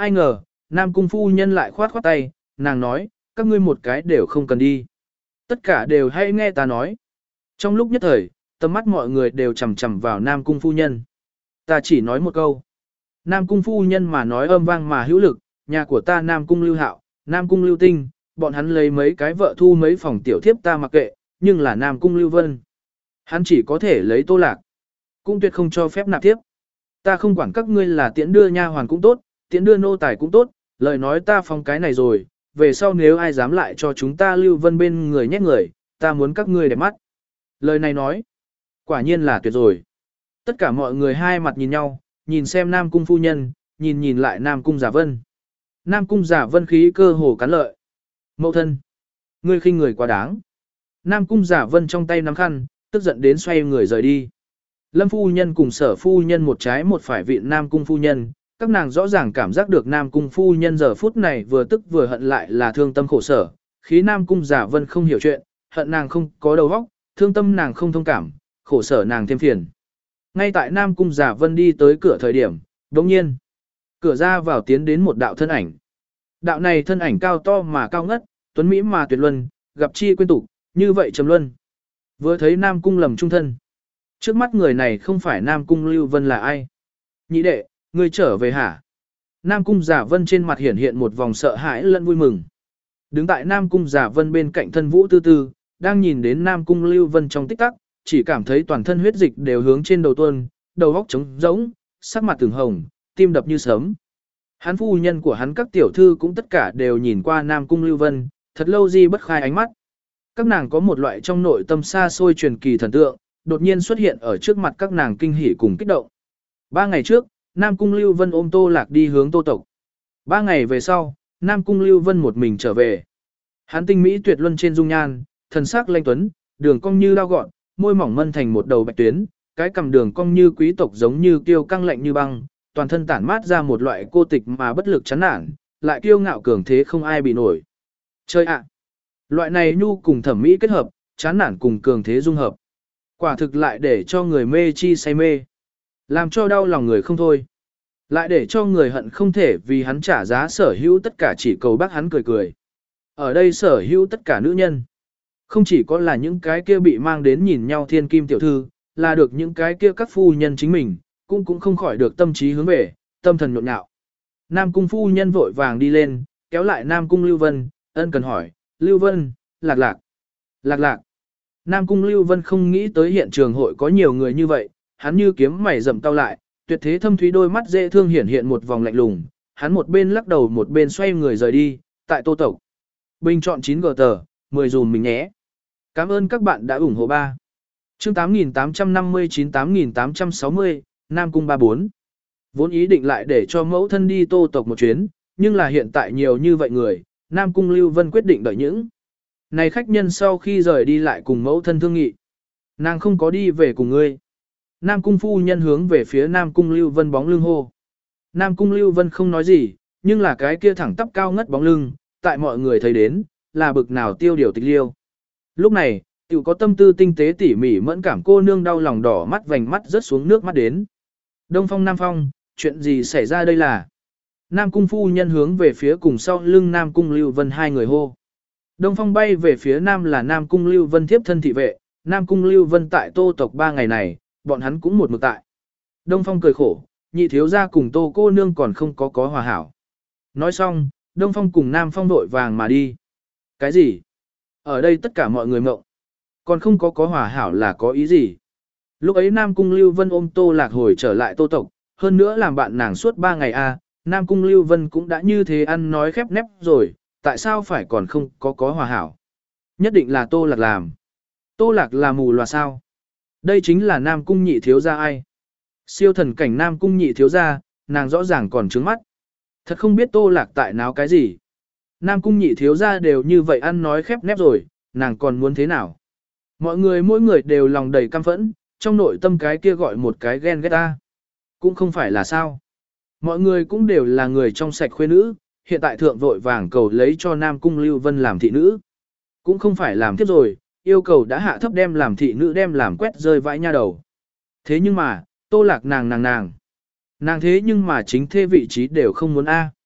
Ai ngờ, Nam Cung phu nhân lại khoát khoát tay, nàng nói, các ngươi một cái đều không cần đi. Tất cả đều hãy nghe ta nói. Trong lúc nhất thời, tầm mắt mọi người đều chầm chầm vào Nam Cung phu nhân. Ta chỉ nói một câu. Nam Cung phu nhân mà nói âm vang mà hữu lực, nhà của ta Nam Cung Lưu Hạo, Nam Cung Lưu Tinh, bọn hắn lấy mấy cái vợ thu mấy phòng tiểu thiếp ta mặc kệ, nhưng là Nam Cung Lưu Vân. Hắn chỉ có thể lấy Tô Lạc, cũng tuyệt không cho phép nạp tiếp. Ta không quản các ngươi là tiễn đưa nha hoàn cũng tốt, tiễn đưa nô tài cũng tốt, lời nói ta phong cái này rồi, về sau nếu ai dám lại cho chúng ta Lưu Vân bên người nhét người, ta muốn các ngươi đẹp mắt. Lời này nói, quả nhiên là tuyệt rồi. Tất cả mọi người hai mặt nhìn nhau, nhìn xem Nam Cung phu nhân, nhìn nhìn lại Nam Cung Giả Vân. Nam Cung Giả Vân khí cơ hồ cắn lợi. Mẫu thân, ngươi khinh người quá đáng. Nam Cung Giả Vân trong tay nắm khăn, tức giận đến xoay người rời đi. Lâm phu nhân cùng Sở phu nhân một trái một phải vị Nam Cung phu nhân, các nàng rõ ràng cảm giác được Nam Cung phu nhân giờ phút này vừa tức vừa hận lại là thương tâm khổ sở, khí Nam Cung Giả Vân không hiểu chuyện, hận nàng không có đầu óc, thương tâm nàng không thông cảm, khổ sở nàng thêm phiền. Ngay tại Nam Cung Giả Vân đi tới cửa thời điểm, đột nhiên, cửa ra vào tiến đến một đạo thân ảnh. Đạo này thân ảnh cao to mà cao ngất, tuấn mỹ mà tuyệt luân, gặp chi quên tục, như vậy trầm luân. Vừa thấy Nam Cung lầm trung thân. Trước mắt người này không phải Nam Cung Lưu Vân là ai? Nhị đệ, ngươi trở về hả? Nam Cung Giả Vân trên mặt hiển hiện một vòng sợ hãi lẫn vui mừng. Đứng tại Nam Cung Giả Vân bên cạnh thân Vũ Tư Tư, đang nhìn đến Nam Cung Lưu Vân trong tích tắc, chỉ cảm thấy toàn thân huyết dịch đều hướng trên đầu tuôn, đầu óc trống rỗng, sắc mặt từng hồng, tim đập như sớm. Hắn phu nhân của hắn các tiểu thư cũng tất cả đều nhìn qua Nam Cung Lưu Vân, thật lâu di bất khai ánh mắt. Các nàng có một loại trong nội tâm xa xôi truyền kỳ thần tượng, đột nhiên xuất hiện ở trước mặt các nàng kinh hỉ cùng kích động. Ba ngày trước, Nam Cung Lưu Vân ôm Tô Lạc đi hướng Tô tộc. Ba ngày về sau, Nam Cung Lưu Vân một mình trở về. Hắn tinh mỹ tuyệt luân trên dung nhan, thần sắc lanh tuấn, đường cong như dao gọn, môi mỏng mân thành một đầu bạch tuyến, cái cằm đường cong như quý tộc giống như kiêu căng lạnh như băng, toàn thân tản mát ra một loại cô tịch mà bất lực chán nản, lại kiêu ngạo cường thế không ai bị nổi. Chơi ạ! Loại này nhu cùng thẩm mỹ kết hợp, chán nản cùng cường thế dung hợp. Quả thực lại để cho người mê chi say mê. Làm cho đau lòng người không thôi. Lại để cho người hận không thể vì hắn trả giá sở hữu tất cả chỉ cầu bác hắn cười cười. Ở đây sở hữu tất cả nữ nhân. Không chỉ có là những cái kia bị mang đến nhìn nhau thiên kim tiểu thư, là được những cái kia các phu nhân chính mình, cũng cũng không khỏi được tâm trí hướng về, tâm thần nhộn nhạo. Nam Cung phu nhân vội vàng đi lên, kéo lại Nam Cung Lưu Vân, ân cần hỏi, Lưu Vân, lạc lạc, lạc lạc. Nam Cung Lưu Vân không nghĩ tới hiện trường hội có nhiều người như vậy, hắn như kiếm mày rậm cau lại, tuyệt thế thâm thúy đôi mắt dễ thương hiển hiện một vòng lạnh lùng, hắn một bên lắc đầu một bên xoay người rời đi, tại Tô tộc. Bình chọn chín gờ tờ, mười dùm mình nhé. Cảm ơn các bạn đã ủng hộ ba. Chương tám nghìn tám trăm năm mươi chín tám nghìn tám trăm sáu mươi, Nam Cung ba bốn. Vốn ý định lại để cho mẫu thân đi Tô tộc một chuyến, nhưng là hiện tại nhiều như vậy người, Nam Cung Lưu Vân quyết định đợi những này khách nhân sau khi rời đi lại cùng mẫu thân thương nghị. Nàng không có đi về cùng ngươi. Nam Cung phu nhân hướng về phía Nam Cung Lưu Vân bóng lưng hô. Nam Cung Lưu Vân không nói gì, nhưng là cái kia thẳng tắp cao ngất bóng lưng, tại mọi người thấy đến, là bực nào tiêu điều tịch liêu. Lúc này, tiểu có tâm tư tinh tế tỉ mỉ mẫn cảm cô nương đau lòng đỏ mắt vành mắt rớt xuống nước mắt đến. Đông Phong Nam Phong, chuyện gì xảy ra đây là? Nam Cung phu nhân hướng về phía cùng sau lưng Nam Cung Lưu Vân hai người hô. Đông Phong bay về phía Nam là Nam Cung Lưu Vân thiếp thân thị vệ, Nam Cung Lưu Vân tại Tô tộc ba ngày này, bọn hắn cũng một mực tại. Đông Phong cười khổ, nhị thiếu gia cùng Tô cô nương còn không có có hòa hảo. Nói xong, Đông Phong cùng Nam Phong vội vàng mà đi. Cái gì? Ở đây tất cả mọi người mộng. Còn không có có hòa hảo là có ý gì? Lúc ấy Nam Cung Lưu Vân ôm Tô Lạc hồi trở lại Tô tộc, hơn nữa làm bạn nàng suốt ba ngày a, à, Nam Cung Lưu Vân cũng đã như thế ăn nói khép nép rồi, tại sao phải còn không có có hòa hảo? Nhất định là Tô Lạc làm. Tô Lạc là mù loà sao? Đây chính là Nam Cung nhị thiếu gia ai? Siêu thần cảnh Nam Cung nhị thiếu gia, nàng rõ ràng còn trướng mắt. Thật không biết Tô Lạc tại náo cái gì. Nam Cung nhị thiếu gia đều như vậy ăn nói khép nép rồi, nàng còn muốn thế nào? Mọi người mỗi người đều lòng đầy căm phẫn, trong nội tâm cái kia gọi một cái ghen ghét ta. Cũng không phải là sao. Mọi người cũng đều là người trong sạch khuê nữ, hiện tại thượng vội vàng cầu lấy cho Nam Cung Lưu Vân làm thị nữ. Cũng không phải làm tiếp rồi, yêu cầu đã hạ thấp đem làm thị nữ đem làm quét rơi vãi nha đầu. Thế nhưng mà, Tô Lạc nàng nàng nàng. Nàng thế nhưng mà chính thê vị trí đều không muốn a.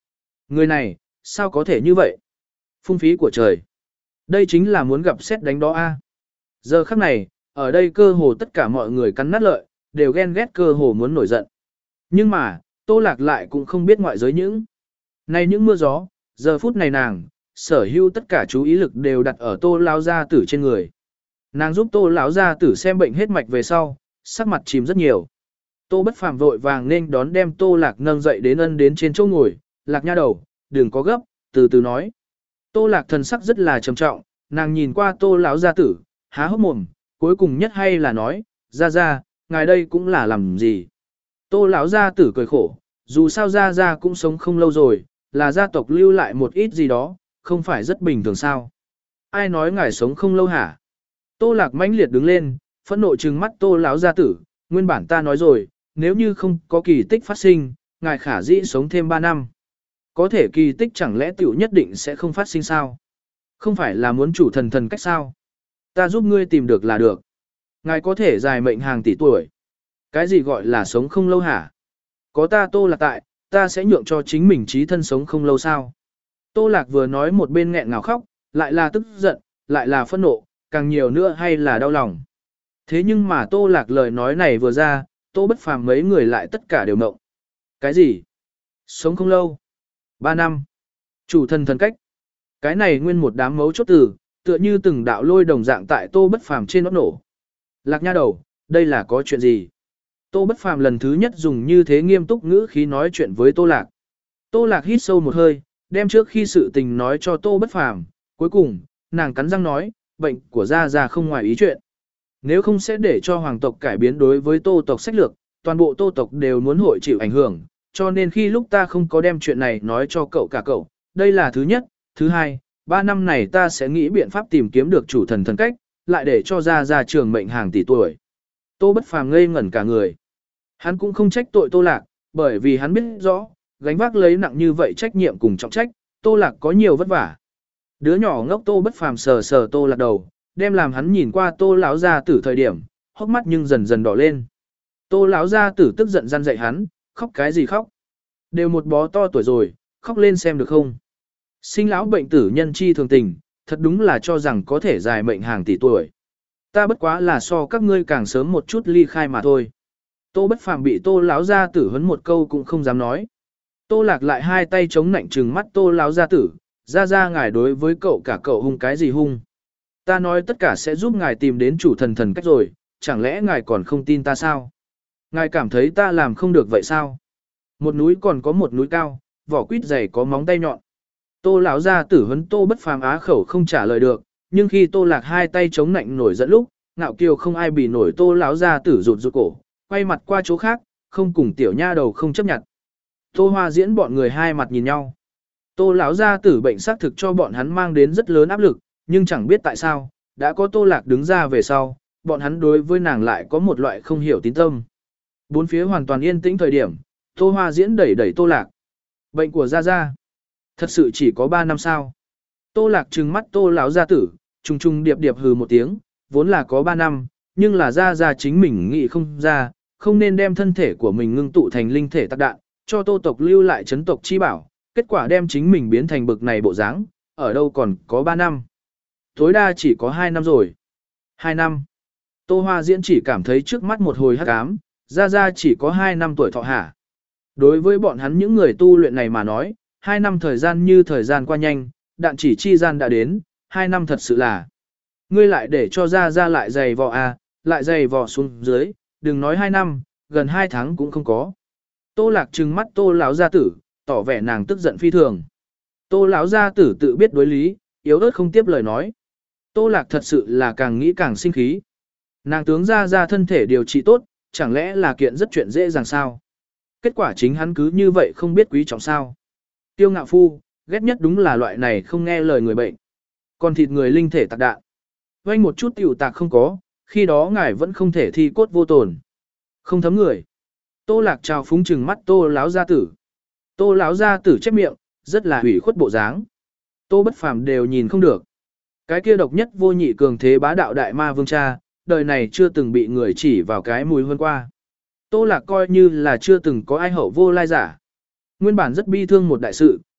Người này, sao có thể như vậy? Phung phí của trời. Đây chính là muốn gặp xét đánh đó a. Giờ khắc này, ở đây cơ hồ tất cả mọi người cắn nát lợi, đều ghen ghét cơ hồ muốn nổi giận. Nhưng mà, Tô Lạc lại cũng không biết ngoại giới những. Này những mưa gió, giờ phút này nàng, sở hữu tất cả chú ý lực đều đặt ở Tô lão gia tử trên người. Nàng giúp Tô lão gia tử xem bệnh hết mạch về sau, sắc mặt chìm rất nhiều. Tô Bất Phàm vội vàng nên đón đem Tô Lạc nâng dậy đến ân đến trên chỗ ngồi, Lạc nha đầu, đừng có gấp, từ từ nói. Tô Lạc thần sắc rất là trầm trọng, nàng nhìn qua Tô lão gia tử, há hốc mồm, cuối cùng nhất hay là nói, ra ra, ngài đây cũng là làm gì? Tô lão gia tử cười khổ, dù sao ra ra cũng sống không lâu rồi, là gia tộc lưu lại một ít gì đó, không phải rất bình thường sao? Ai nói ngài sống không lâu hả? Tô Lạc mãnh liệt đứng lên, phẫn nộ trừng mắt Tô lão gia tử, nguyên bản ta nói rồi, nếu như không có kỳ tích phát sinh, ngài khả dĩ sống thêm ba năm. Có thể kỳ tích chẳng lẽ tiểu nhất định sẽ không phát sinh sao? Không phải là muốn chủ thần thần cách sao? Ta giúp ngươi tìm được là được. Ngài có thể dài mệnh hàng tỷ tuổi. Cái gì gọi là sống không lâu hả? Có ta Tô Lạc tại, ta sẽ nhượng cho chính mình trí thân sống không lâu sao? Tô Lạc vừa nói một bên nghẹn ngào khóc, lại là tức giận, lại là phẫn nộ, càng nhiều nữa hay là đau lòng. Thế nhưng mà Tô Lạc lời nói này vừa ra, Tô Bất Phàm mấy người lại tất cả đều mộng. Cái gì? Sống không lâu? Ba năm. Chủ thần thần cách. Cái này nguyên một đám mấu chốt từ, tựa như từng đạo lôi đồng dạng tại Tô Bất Phàm trên nó nổ. Lạc nha đầu, đây là có chuyện gì? Tô Bất Phàm lần thứ nhất dùng như thế nghiêm túc ngữ khí nói chuyện với Tô Lạc. Tô Lạc hít sâu một hơi, đem trước khi sự tình nói cho Tô Bất Phàm, cuối cùng, nàng cắn răng nói, bệnh của gia gia không ngoài ý chuyện. Nếu không sẽ để cho hoàng tộc cải biến đối với Tô tộc sách lược, toàn bộ Tô tộc đều muốn hội chịu ảnh hưởng, cho nên khi lúc ta không có đem chuyện này nói cho cậu cả cậu, đây là thứ nhất, thứ hai, ba năm này ta sẽ nghĩ biện pháp tìm kiếm được chủ thần thần cách, lại để cho gia gia trường mệnh hàng tỷ tuổi. Tô Bất Phàm ngây ngẩn cả người. Hắn cũng không trách tội Tô Lạc, bởi vì hắn biết rõ, gánh vác lấy nặng như vậy trách nhiệm cùng trọng trách, Tô Lạc có nhiều vất vả. Đứa nhỏ ngốc Tô Bất Phàm sờ sờ Tô Lạc đầu, đem làm hắn nhìn qua Tô lão gia tử thời điểm, hốc mắt nhưng dần dần đỏ lên. Tô lão gia tử tức giận răn dạy hắn, khóc cái gì khóc? Đều một bó to tuổi rồi, khóc lên xem được không? Sinh lão bệnh tử nhân chi thường tình, thật đúng là cho rằng có thể dài mệnh hàng tỷ tuổi. Ta bất quá là so các ngươi càng sớm một chút ly khai mà thôi. Tô Bất Phàm bị Tô lão gia tử huấn một câu cũng không dám nói. Tô Lạc lại hai tay chống nạnh trừng mắt Tô lão gia tử, ra ra ngài đối với cậu cả cậu hung cái gì hung? Ta nói tất cả sẽ giúp ngài tìm đến chủ thần thần cách rồi, chẳng lẽ ngài còn không tin ta sao? Ngài cảm thấy ta làm không được vậy sao? Một núi còn có một núi cao, vỏ quýt dày có móng tay nhọn. Tô lão gia tử huấn Tô Bất Phàm á khẩu không trả lời được, nhưng khi Tô Lạc hai tay chống nạnh nổi giận lúc, ngạo kiều không ai bị nổi Tô lão gia tử rụt rụt cổ, quay mặt qua chỗ khác, không cùng tiểu nha đầu không chấp nhận. Tô Hoa Diễn bọn người hai mặt nhìn nhau. Tô lão gia tử bệnh xác thực cho bọn hắn mang đến rất lớn áp lực, nhưng chẳng biết tại sao, đã có Tô Lạc đứng ra về sau, bọn hắn đối với nàng lại có một loại không hiểu tín tâm. Bốn phía hoàn toàn yên tĩnh thời điểm, Tô Hoa Diễn đẩy đẩy Tô Lạc. Bệnh của Gia Gia, thật sự chỉ có ba năm sao? Tô Lạc trừng mắt Tô lão gia tử, trùng trùng điệp điệp hừ một tiếng, vốn là có ba năm, nhưng là Gia Gia chính mình nghĩ không ra, không nên đem thân thể của mình ngưng tụ thành linh thể tắc đạn, cho Tô tộc lưu lại chấn tộc chi bảo, kết quả đem chính mình biến thành bực này bộ dáng, ở đâu còn có ba năm. Tối đa chỉ có hai năm rồi. Hai năm. Tô Hoa Diễn chỉ cảm thấy trước mắt một hồi hắc ám, Gia Gia chỉ có hai năm tuổi thọ hả. Đối với bọn hắn những người tu luyện này mà nói, hai năm thời gian như thời gian qua nhanh, đạn chỉ chi gian đã đến, hai năm thật sự là. Ngươi lại để cho Gia Gia lại dày vò à, lại dày vò xuống dưới, đừng nói hai năm, gần hai tháng cũng không có. Tô Lạc trừng mắt Tô lão gia tử, tỏ vẻ nàng tức giận phi thường. Tô lão gia tử tự biết đối lý, yếu ớt không tiếp lời nói. Tô Lạc thật sự là càng nghĩ càng sinh khí. Nàng tướng Gia Gia thân thể điều trị tốt, chẳng lẽ là kiện rất chuyện dễ dàng sao? Kết quả chính hắn cứ như vậy không biết quý trọng sao. Tiêu ngạo phu, ghét nhất đúng là loại này không nghe lời người bệnh. Còn thịt người linh thể tạc đạn. Vanh một chút tiểu tạc không có, khi đó ngài vẫn không thể thi cốt vô tổn. Không thấm người. Tô Lạc trào phúng trừng mắt Tô lão gia tử. Tô lão gia tử chép miệng, rất là hủy khuất bộ dáng. Tô Bất Phàm đều nhìn không được. Cái kia độc nhất vô nhị cường thế bá đạo đại ma vương cha, đời này chưa từng bị người chỉ vào cái mùi hơn qua. Tô Lạc coi như là chưa từng có ai hậu vô lai giả. Nguyên bản rất bi thương một đại sự,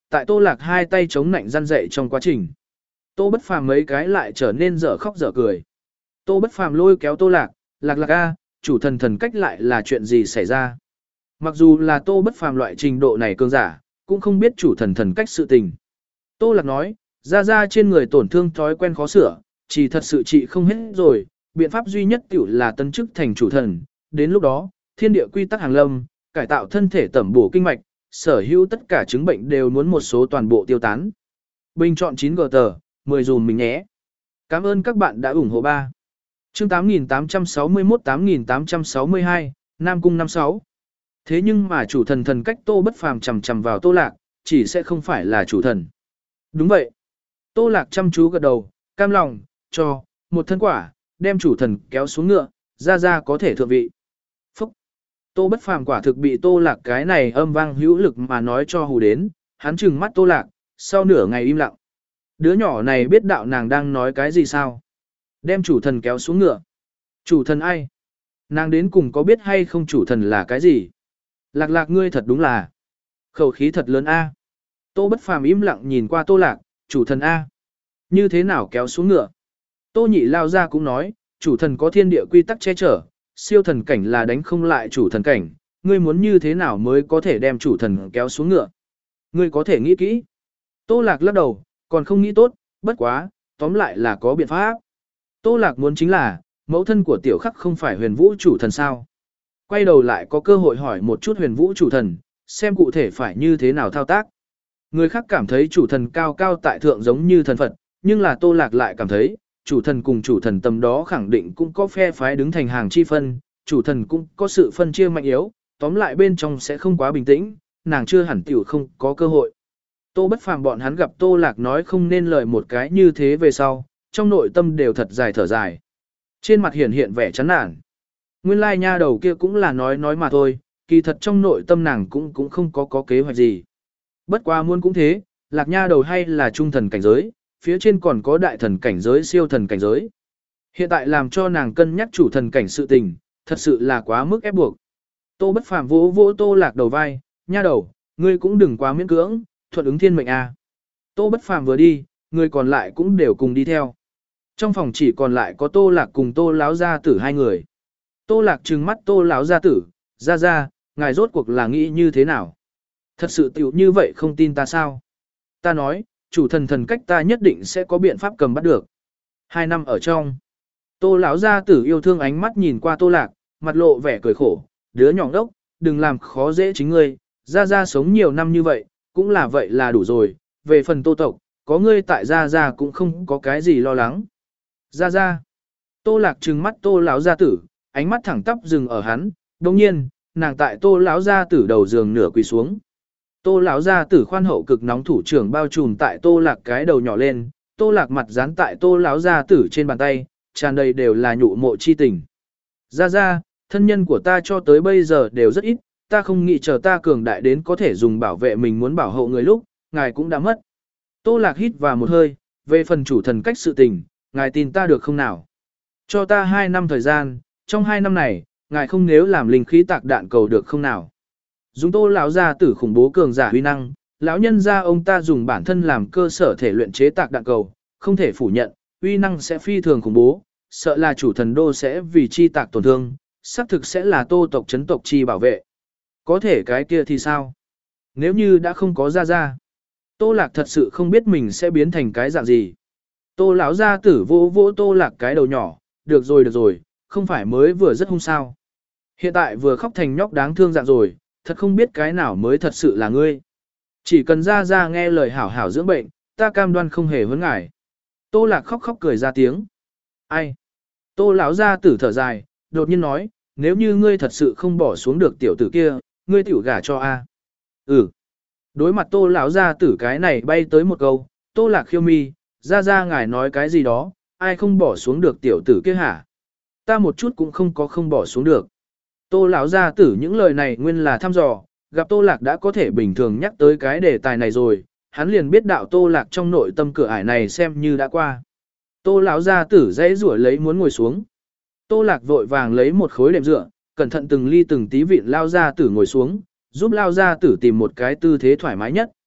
tại Tô Lạc hai tay chống nạnh răn dậy trong quá trình. Tô Bất Phàm mấy cái lại trở nên dở khóc dở cười. Tô Bất Phàm lôi kéo Tô Lạc, Lạc Lạc a, chủ thần thần cách lại là chuyện gì xảy ra? Mặc dù là Tô Bất Phàm loại trình độ này cường giả, cũng không biết chủ thần thần cách sự tình. Tô Lạc nói, ra ra trên người tổn thương thói quen khó sửa, chỉ thật sự trị không hết rồi, biện pháp duy nhất tiểu là tân chức thành chủ thần, đến lúc đó, thiên địa quy tắc hàng lâm, cải tạo thân thể tẩm bổ kinh mạch, sở hữu tất cả chứng bệnh đều muốn một số toàn bộ tiêu tán. Bình chọn chín g tờ, mười dùm mình nhé. Cảm ơn các bạn đã ủng hộ ba. Chương tám nghìn tám trăm sáu mươi mốt tám nghìn tám trăm sáu mươi hai, Nam Cung năm sáu. Thế nhưng mà chủ thần thần cách Tô Bất Phàm chằm chằm vào Tô Lạc, chỉ sẽ không phải là chủ thần. Đúng vậy. Tô Lạc chăm chú gật đầu, cam lòng, cho, một thân quả, đem chủ thần kéo xuống ngựa, ra ra có thể thượng vị. Phúc! Tô Bất Phàm quả thực bị Tô Lạc cái này âm vang hữu lực mà nói cho hù đến, hắn trừng mắt Tô Lạc, sau nửa ngày im lặng. Đứa nhỏ này biết đạo nàng đang nói cái gì sao? Đem chủ thần kéo xuống ngựa. Chủ thần ai? Nàng đến cùng có biết hay không chủ thần là cái gì? Lạc Lạc ngươi thật đúng là khẩu khí thật lớn a. Tô Bất Phàm im lặng nhìn qua Tô Lạc, chủ thần a. Như thế nào kéo xuống ngựa? Tô Nhị lao ra cũng nói, chủ thần có thiên địa quy tắc che chở, siêu thần cảnh là đánh không lại chủ thần cảnh, ngươi muốn như thế nào mới có thể đem chủ thần kéo xuống ngựa? Ngươi có thể nghĩ kỹ. Tô Lạc lắc đầu, còn không nghĩ tốt, bất quá, tóm lại là có biện pháp. Tô Lạc muốn chính là, mẫu thân của tiểu khắc không phải huyền vũ chủ thần sao? Quay đầu lại có cơ hội hỏi một chút huyền vũ chủ thần, xem cụ thể phải như thế nào thao tác. Người khác cảm thấy chủ thần cao cao tại thượng giống như thần Phật, nhưng là Tô Lạc lại cảm thấy, chủ thần cùng chủ thần tầm đó khẳng định cũng có phe phái đứng thành hàng chi phân, chủ thần cũng có sự phân chia mạnh yếu, tóm lại bên trong sẽ không quá bình tĩnh, nàng chưa hẳn tiểu không có cơ hội. Tô Bất Phàm bọn hắn gặp Tô Lạc nói không nên lời một cái như thế về sau, trong nội tâm đều thật dài thở dài. Trên mặt hiện hiện vẻ chán nản. Nguyên lai nha đầu kia cũng là nói nói mà thôi, kỳ thật trong nội tâm nàng cũng cũng không có có kế hoạch gì. Bất quá muốn cũng thế, Lạc nha đầu hay là trung thần cảnh giới, phía trên còn có đại thần cảnh giới siêu thần cảnh giới. Hiện tại làm cho nàng cân nhắc chủ thần cảnh sự tình, thật sự là quá mức ép buộc. Tô Bất Phàm vỗ vỗ Tô Lạc đầu vai, nha đầu, ngươi cũng đừng quá miễn cưỡng, thuận ứng thiên mệnh a. Tô Bất Phàm vừa đi, người còn lại cũng đều cùng đi theo. Trong phòng chỉ còn lại có Tô Lạc cùng Tô Láo gia tử hai người. Tô Lạc trừng mắt Tô Láo gia tử, ra ra, ngài rốt cuộc là nghĩ như thế nào? Thật sự tiểu như vậy không tin ta sao? Ta nói, chủ thần thần cách ta nhất định sẽ có biện pháp cầm bắt được. Hai năm ở trong. Tô Láo gia tử yêu thương ánh mắt nhìn qua Tô Lạc, mặt lộ vẻ cười khổ, đứa nhỏ đốc, đừng làm khó dễ chính ngươi, ra ra sống nhiều năm như vậy, cũng là vậy là đủ rồi, về phần Tô tộc, có ngươi tại ra ra cũng không có cái gì lo lắng. Ra ra. Tô Lạc trừng mắt Tô Láo gia tử, ánh mắt thẳng tắp dừng ở hắn, đồng nhiên, nàng tại Tô Láo gia tử đầu giường nửa quỳ xuống. Tô Láo gia tử khoan hậu cực nóng thủ trưởng bao trùm tại Tô Lạc cái đầu nhỏ lên, Tô Lạc mặt dán tại Tô Láo gia tử trên bàn tay, tràn đầy đều là nhụ mộ chi tình. Ra ra, thân nhân của ta cho tới bây giờ đều rất ít, ta không nghĩ chờ ta cường đại đến có thể dùng bảo vệ mình muốn bảo hộ người lúc, ngài cũng đã mất. Tô Lạc hít vào một hơi, về phần chủ thần cách sự tình, ngài tin ta được không nào? Cho ta hai năm thời gian, trong hai năm này, ngài không nếu làm linh khí tạc đạn cầu được không nào? Dùng Tô lão gia tử khủng bố cường giả huy năng, lão nhân gia ông ta dùng bản thân làm cơ sở thể luyện chế tạc đạn cầu, không thể phủ nhận, uy năng sẽ phi thường khủng bố, sợ là chủ thần đô sẽ vì chi tạc tổn thương, xác thực sẽ là Tô tộc chấn tộc chi bảo vệ. Có thể cái kia thì sao? Nếu như đã không có ra ra, Tô Lạc thật sự không biết mình sẽ biến thành cái dạng gì. Tô lão gia tử vỗ vỗ Tô Lạc cái đầu nhỏ, được rồi được rồi, không phải mới vừa rất hung sao. Hiện tại vừa khóc thành nhóc đáng thương dạng rồi, thật không biết cái nào mới thật sự là ngươi. Chỉ cần ra ra nghe lời hảo hảo dưỡng bệnh, ta cam đoan không hề huấn ngải. Tô Lạc khóc khóc cười ra tiếng. Ai? Tô lão gia tử thở dài, đột nhiên nói, nếu như ngươi thật sự không bỏ xuống được tiểu tử kia, ngươi tiểu gả cho a. Ừ. Đối mặt Tô lão gia tử cái này bay tới một câu, Tô Lạc khiêu mi, ra ra ngài nói cái gì đó, ai không bỏ xuống được tiểu tử kia hả? Ta một chút cũng không có không bỏ xuống được. Tô lão gia tử những lời này nguyên là thăm dò, gặp Tô Lạc đã có thể bình thường nhắc tới cái đề tài này rồi, hắn liền biết đạo Tô Lạc trong nội tâm cửa ải này xem như đã qua. Tô lão gia tử dãy rủa lấy muốn ngồi xuống. Tô Lạc vội vàng lấy một khối đệm dựa, cẩn thận từng ly từng tí vịn lao gia tử ngồi xuống, giúp lao gia tử tìm một cái tư thế thoải mái nhất.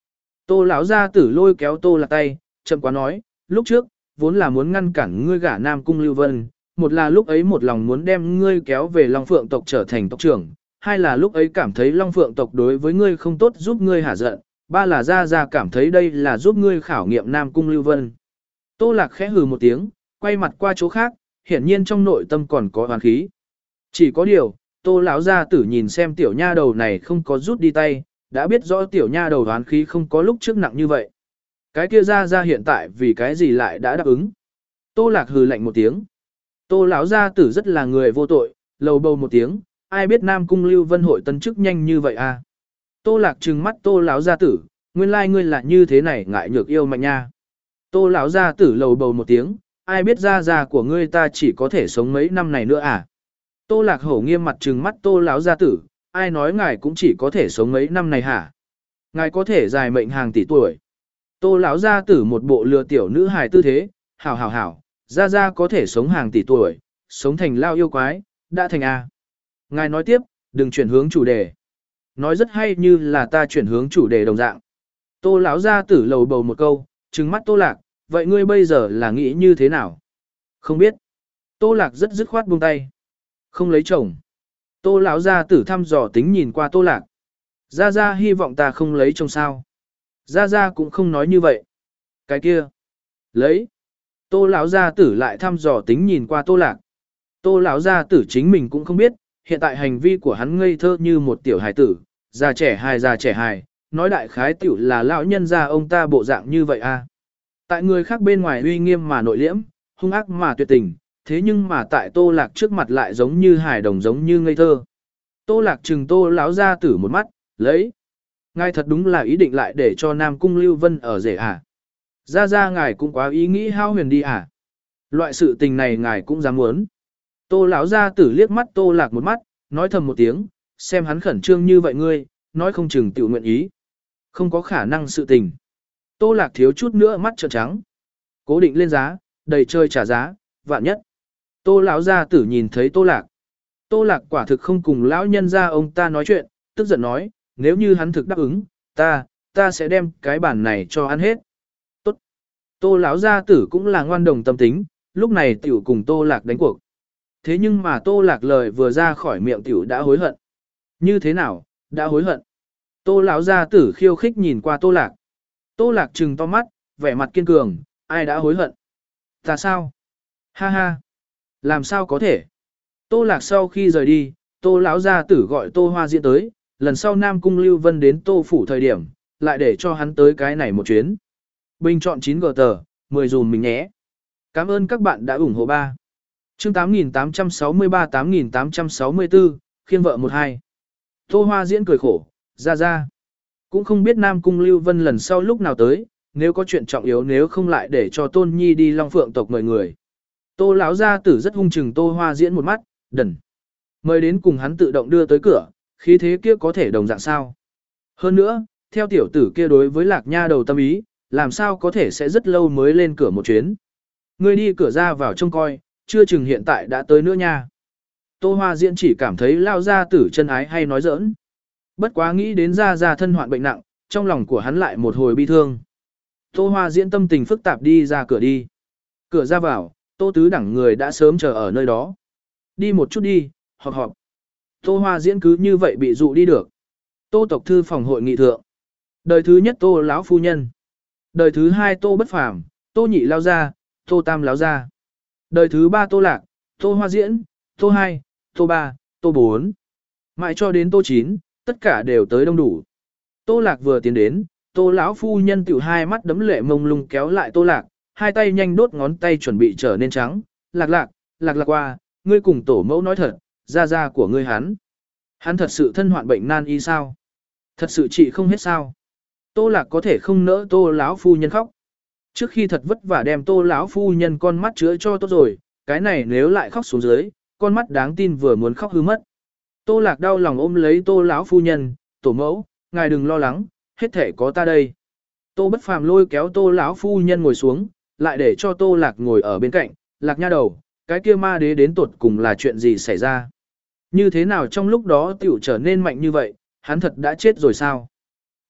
Tô lão gia tử lôi kéo Tô Lạc tay, chậm quá nói, lúc trước, vốn là muốn ngăn cản ngươi gả Nam Cung Lưu Vân, một là lúc ấy một lòng muốn đem ngươi kéo về Long Phượng tộc trở thành tộc trưởng, hai là lúc ấy cảm thấy Long Phượng tộc đối với ngươi không tốt giúp ngươi hả giận, ba là ra ra cảm thấy đây là giúp ngươi khảo nghiệm Nam Cung Lưu Vân. Tô Lạc khẽ hừ một tiếng, quay mặt qua chỗ khác, hiển nhiên trong nội tâm còn có oán khí. Chỉ có điều, Tô lão gia tử nhìn xem tiểu nha đầu này không có rút đi tay, đã biết rõ tiểu nha đầu oán khí không có lúc trước nặng như vậy. Cái kia ra ra hiện tại vì cái gì lại đã đáp ứng. Tô Lạc hừ lạnh một tiếng. Tô lão gia tử rất là người vô tội, lầu bầu một tiếng, ai biết Nam Cung Lưu Vân hội tân chức nhanh như vậy à. Tô Lạc trừng mắt Tô lão gia tử, nguyên lai like ngươi là như thế này ngại nhược yêu mạnh nha. Tô lão gia tử lầu bầu một tiếng, ai biết ra ra của ngươi ta chỉ có thể sống mấy năm này nữa à. Tô Lạc hổ nghiêm mặt trừng mắt Tô lão gia tử, ai nói ngài cũng chỉ có thể sống mấy năm này hả? Ngài có thể dài mệnh hàng tỷ tuổi. Tô lão gia tử một bộ lừa tiểu nữ hài tư thế, hảo hảo hảo, ra ra có thể sống hàng tỷ tuổi, sống thành lao yêu quái, đã thành a. Ngài nói tiếp, đừng chuyển hướng chủ đề. Nói rất hay như là ta chuyển hướng chủ đề đồng dạng. Tô lão gia tử lầu bầu một câu, trừng mắt Tô Lạc, vậy ngươi bây giờ là nghĩ như thế nào? Không biết. Tô Lạc rất dứt khoát buông tay. Không lấy chồng. Tô lão gia tử thăm dò tính nhìn qua Tô Lạc. Gia Gia hy vọng ta không lấy chồng sao? Gia Gia cũng không nói như vậy. Cái kia. Lấy. Tô lão gia tử lại thăm dò tính nhìn qua Tô Lạc. Tô lão gia tử chính mình cũng không biết, hiện tại hành vi của hắn ngây thơ như một tiểu hài tử, già trẻ hài già trẻ hài, nói đại khái tiểu là lão nhân gia ông ta bộ dạng như vậy à. Tại người khác bên ngoài uy nghiêm mà nội liễm, hung ác mà tuyệt tình, thế nhưng mà tại Tô Lạc trước mặt lại giống như hài đồng giống như ngây thơ. Tô Lạc trừng Tô lão gia tử một mắt, lấy. Ngài thật đúng là ý định lại để cho Nam Cung Lưu Vân ở rể à. Ra ra ngài cũng quá ý nghĩ hao huyền đi à. Loại sự tình này ngài cũng dám muốn. Tô lão gia tử liếc mắt Tô Lạc một mắt, nói thầm một tiếng, xem hắn khẩn trương như vậy ngươi, nói không chừng tiểu nguyện ý. Không có khả năng sự tình. Tô Lạc thiếu chút nữa mắt trợn trắng. Cố định lên giá, đầy chơi trả giá, vạn nhất. Tô lão gia tử nhìn thấy Tô Lạc. Tô Lạc quả thực không cùng lão nhân gia ông ta nói chuyện, tức giận nói, nếu như hắn thực đáp ứng, ta, ta sẽ đem cái bản này cho ăn hết. Tốt. Tô lão gia tử cũng là ngoan đồng tâm tính, lúc này tiểu cùng Tô Lạc đánh cuộc. Thế nhưng mà Tô Lạc lời vừa ra khỏi miệng tiểu đã hối hận. Như thế nào, đã hối hận? Tô lão gia tử khiêu khích nhìn qua Tô Lạc. Tô Lạc trừng to mắt, vẻ mặt kiên cường, ai đã hối hận? Ta sao? Ha ha. Làm sao có thể? Tô Lạc sau khi rời đi, Tô lão gia tử gọi Tô Hoa Diễn tới, lần sau Nam Cung Lưu Vân đến Tô phủ thời điểm, lại để cho hắn tới cái này một chuyến. Bình chọn chín gờ tờ, mười dùm mình nhé. Cảm ơn các bạn đã ủng hộ ba. Chương tám nghìn tám trăm sáu mươi ba tám nghìn tám trăm sáu mươi tư, khiên vợ một hai. Tô Hoa Diễn cười khổ, ra ra. Cũng không biết Nam Cung Lưu Vân lần sau lúc nào tới, nếu có chuyện trọng yếu nếu không lại để cho Tôn Nhi đi Long Phượng tộc mời người. Tô lão gia tử rất hung chừng Tô Hoa Diễn một mắt, đần. Mời đến cùng hắn tự động đưa tới cửa, khí thế kia có thể đồng dạng sao. Hơn nữa, theo tiểu tử kia đối với Lạc Nha đầu tâm ý, làm sao có thể sẽ rất lâu mới lên cửa một chuyến. Ngươi đi cửa ra vào trông coi, chưa chừng hiện tại đã tới nữa nha. Tô Hoa Diễn chỉ cảm thấy lao gia tử chân ái hay nói giỡn. Bất quá nghĩ đến ra ra thân hoạn bệnh nặng, trong lòng của hắn lại một hồi bi thương. Tô Hoa Diễn tâm tình phức tạp đi ra cửa đi. Cửa ra vào, Tô Tứ đẳng người đã sớm chờ ở nơi đó. Đi một chút đi, họp họp. Tô Hoa Diễn cứ như vậy bị dụ đi được. Tô tộc thư phòng hội nghị thượng. Đời thứ nhất Tô lão phu nhân. Đời thứ hai Tô Bất Phàm, Tô Nhị lao gia, Tô Tam lão gia. Đời thứ ba Tô Lạc, Tô Hoa Diễn, Tô hai, Tô ba, Tô bốn. Mãi cho đến Tô chín, tất cả đều tới đông đủ. Tô Lạc vừa tiến đến, Tô lão phu nhân tiểu hai mắt đấm lệ mông lung kéo lại Tô Lạc, hai tay nhanh đốt ngón tay chuẩn bị trở nên trắng. Lạc lạc, lạc lạc qua, ngươi cùng tổ mẫu nói thật, gia gia của ngươi hắn. Hắn thật sự thân hoạn bệnh nan y sao? Thật sự trị không hết sao? Tô Lạc có thể không nỡ Tô lão phu nhân khóc. Trước khi thật vất vả đem Tô lão phu nhân con mắt chữa cho tốt rồi, cái này nếu lại khóc xuống dưới, con mắt đáng tin vừa muốn khóc hư mất. Tô Lạc đau lòng ôm lấy Tô lão phu nhân, tổ mẫu, ngài đừng lo lắng, hết thể có ta đây. Tô Bất Phàm lôi kéo Tô lão phu nhân ngồi xuống, lại để cho Tô Lạc ngồi ở bên cạnh, Lạc nha đầu, cái kia ma đế đến tột cùng là chuyện gì xảy ra? Như thế nào trong lúc đó tiểu trở nên mạnh như vậy, hắn thật đã chết rồi sao?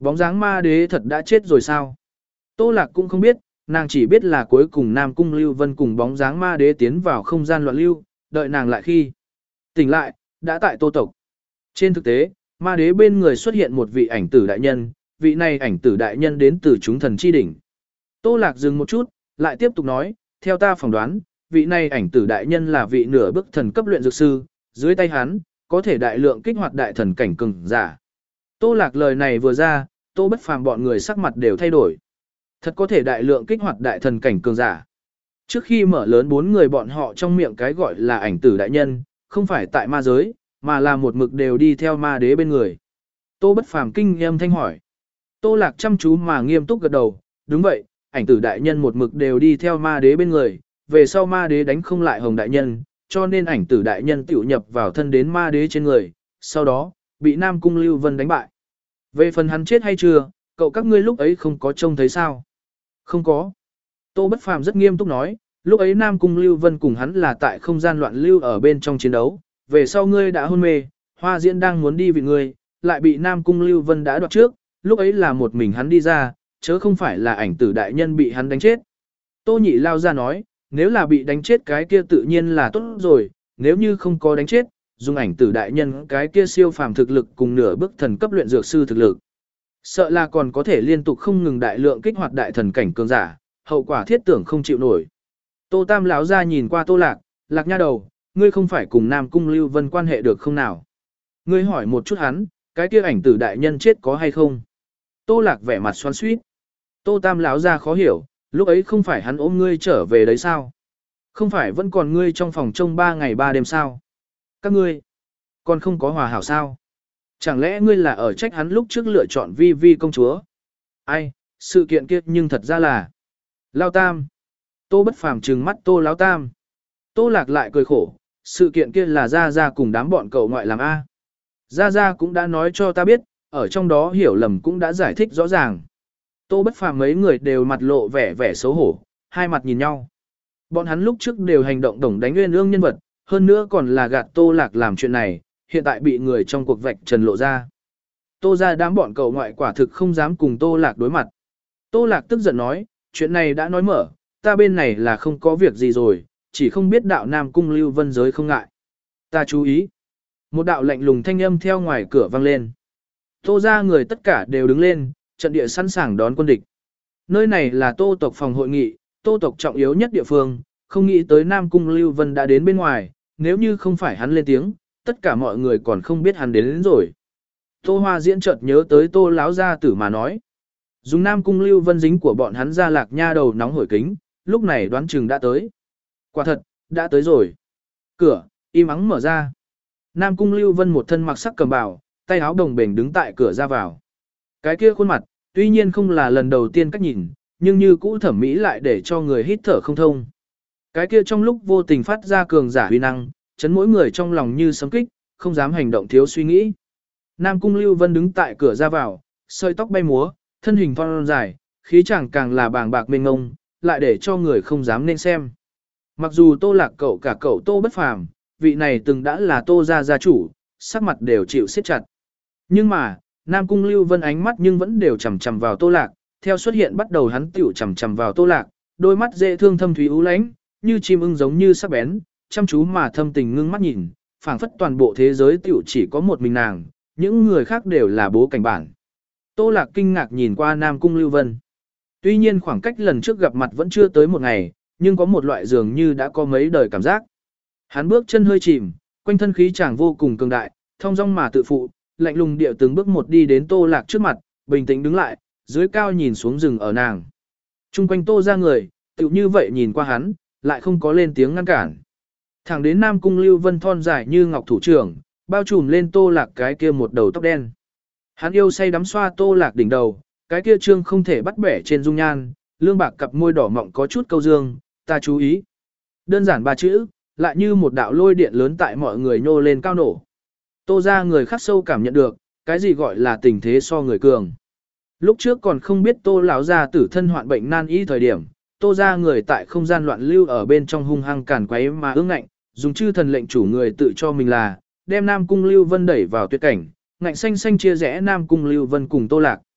Bóng dáng ma đế thật đã chết rồi sao? Tô Lạc cũng không biết, nàng chỉ biết là cuối cùng Nam Cung Lưu Vân cùng bóng dáng ma đế tiến vào không gian loạn lưu, đợi nàng lại khi tỉnh lại, đã tại Tô tộc. Trên thực tế, ma đế bên người xuất hiện một vị ảnh tử đại nhân, vị này ảnh tử đại nhân đến từ chúng thần chi đỉnh. Tô Lạc dừng một chút, lại tiếp tục nói, theo ta phỏng đoán, vị này ảnh tử đại nhân là vị nửa bước thần cấp luyện dược sư, dưới tay hắn, có thể đại lượng kích hoạt đại thần cảnh cường giả. Tô Lạc lời này vừa ra, Tô Bất Phàm bọn người sắc mặt đều thay đổi. Thật có thể đại lượng kích hoạt đại thần cảnh cường giả. Trước khi mở lớn bốn người bọn họ trong miệng cái gọi là ảnh tử đại nhân, không phải tại ma giới, mà là một mực đều đi theo ma đế bên người. Tô Bất Phàm kinh âm thanh hỏi. Tô Lạc chăm chú mà nghiêm túc gật đầu, đúng vậy, ảnh tử đại nhân một mực đều đi theo ma đế bên người, về sau ma đế đánh không lại hồng đại nhân, cho nên ảnh tử đại nhân tiểu nhập vào thân đến ma đế trên người, sau đó, bị Nam Cung Lưu Vân đánh bại. Về phần hắn chết hay chưa, cậu các ngươi lúc ấy không có trông thấy sao? Không có. Tô Bất Phàm rất nghiêm túc nói, lúc ấy Nam Cung Lưu Vân cùng hắn là tại không gian loạn lưu ở bên trong chiến đấu, về sau ngươi đã hôn mê, Hoa Diễn đang muốn đi vì ngươi, lại bị Nam Cung Lưu Vân đã đoạt trước, lúc ấy là một mình hắn đi ra, chớ không phải là ảnh tử đại nhân bị hắn đánh chết. Tô Nhị lao ra nói, nếu là bị đánh chết cái kia tự nhiên là tốt rồi, nếu như không có đánh chết, dùng ảnh tử đại nhân cái kia siêu phàm thực lực cùng nửa bước thần cấp luyện dược sư thực lực. Sợ là còn có thể liên tục không ngừng đại lượng kích hoạt đại thần cảnh cường giả, hậu quả thiết tưởng không chịu nổi. Tô Tam lão ra nhìn qua Tô Lạc, Lạc nha đầu, ngươi không phải cùng Nam Cung Lưu Vân quan hệ được không nào? Ngươi hỏi một chút hắn, cái kia ảnh tử đại nhân chết có hay không? Tô Lạc vẻ mặt xoắn xuýt. Tô Tam lão ra khó hiểu, lúc ấy không phải hắn ôm ngươi trở về đấy sao? Không phải vẫn còn ngươi trong phòng trông ba ngày ba đêm sao? Các ngươi, còn không có hòa hảo sao? Chẳng lẽ ngươi là ở trách hắn lúc trước lựa chọn Vi Vi công chúa? Ai, sự kiện kia nhưng thật ra là... Lao Tam. Tô Bất Phàm trừng mắt Tô Lão Tam. Tô Lạc lại cười khổ, sự kiện kia là Gia Gia cùng đám bọn cậu ngoại làm A. Gia Gia cũng đã nói cho ta biết, ở trong đó hiểu lầm cũng đã giải thích rõ ràng. Tô Bất Phàm mấy người đều mặt lộ vẻ vẻ xấu hổ, hai mặt nhìn nhau. Bọn hắn lúc trước đều hành động đồng đánh nguyên ương nhân vật, hơn nữa còn là gạt Tô Lạc làm chuyện này, hiện tại bị người trong cuộc vạch trần lộ ra. Tô ra đám bọn cậu ngoại quả thực không dám cùng Tô Lạc đối mặt. Tô Lạc tức giận nói, chuyện này đã nói mở, ta bên này là không có việc gì rồi, chỉ không biết đạo Nam Cung Lưu Vân giới không ngại. Ta chú ý. Một đạo lạnh lùng thanh âm theo ngoài cửa vang lên. Tô ra người tất cả đều đứng lên, trận địa sẵn sàng đón quân địch. Nơi này là Tô tộc phòng hội nghị, Tô tộc trọng yếu nhất địa phương, không nghĩ tới Nam Cung Lưu Vân đã đến bên ngoài, nếu như không phải hắn lên tiếng, tất cả mọi người còn không biết hắn đến, đến rồi. Tô Hoa Diễn chợt nhớ tới Tô lão gia tử mà nói. Dùng Nam Cung Lưu Vân dính của bọn hắn ra Lạc nha đầu nóng hổi kính, lúc này đoán chừng đã tới. Quả thật, đã tới rồi. Cửa, im ắng mở ra. Nam Cung Lưu Vân một thân mặc sắc cầm bào, tay áo đồng bền đứng tại cửa ra vào. Cái kia khuôn mặt, tuy nhiên không là lần đầu tiên cách nhìn, nhưng như cũ thẩm mỹ lại để cho người hít thở không thông. Cái kia trong lúc vô tình phát ra cường giả uy năng, chấn mỗi người trong lòng như sấm kích, không dám hành động thiếu suy nghĩ. Nam Cung Lưu Vân đứng tại cửa ra vào, sợi tóc bay múa, thân hình thon dài, khí chàng càng là bàng bạc mênh ngông, lại để cho người không dám nên xem. Mặc dù Tô Lạc cậu cả cậu Tô Bất Phàm, vị này từng đã là Tô gia gia chủ, sắc mặt đều chịu siết chặt. Nhưng mà, Nam Cung Lưu Vân ánh mắt nhưng vẫn đều chằm chằm vào Tô Lạc, theo xuất hiện bắt đầu hắn tiểu chằm chằm vào Tô Lạc, đôi mắt dễ thương thâm thúy u lãnh, như chim ưng giống như sắc bén, chăm chú mà thâm tình ngưng mắt nhìn, phảng phất toàn bộ thế giới tiểu chỉ có một mình nàng, những người khác đều là bố cảnh bản. Tô Lạc kinh ngạc nhìn qua Nam Cung Lưu Vân. Tuy nhiên khoảng cách lần trước gặp mặt vẫn chưa tới một ngày, nhưng có một loại dường như đã có mấy đời cảm giác. Hắn bước chân hơi chìm, quanh thân khí chàng vô cùng cường đại, thong dong mà tự phụ, lạnh lùng điệu từng bước một đi đến Tô Lạc trước mặt, bình tĩnh đứng lại, dưới cao nhìn xuống rừng ở nàng. Trung quanh Tô ra người, tựu như vậy nhìn qua hắn, lại không có lên tiếng ngăn cản. Thẳng đến Nam Cung Lưu Vân thon dài như ngọc thủ trưởng, bao trùm lên Tô Lạc cái kia một đầu tóc đen. Hắn yêu say đắm xoa Tô Lạc đỉnh đầu, cái kia trương không thể bắt bẻ trên dung nhan, lương bạc cặp môi đỏ mọng có chút câu dương, ta chú ý. Đơn giản ba chữ, lại như một đạo lôi điện lớn tại mọi người nhô lên cao nổ. Tô ra người khắc sâu cảm nhận được, cái gì gọi là tình thế so người cường. Lúc trước còn không biết Tô lão gia tử thân hoạn bệnh nan y thời điểm, Tô ra người tại không gian loạn lưu ở bên trong hung hăng càn quấy mà ương ngạnh, dùng chư thần lệnh chủ người tự cho mình là, đem Nam Cung Lưu Vân đẩy vào tuyệt cảnh, ngạnh xanh xanh chia rẽ Nam Cung Lưu Vân cùng Tô Lạc.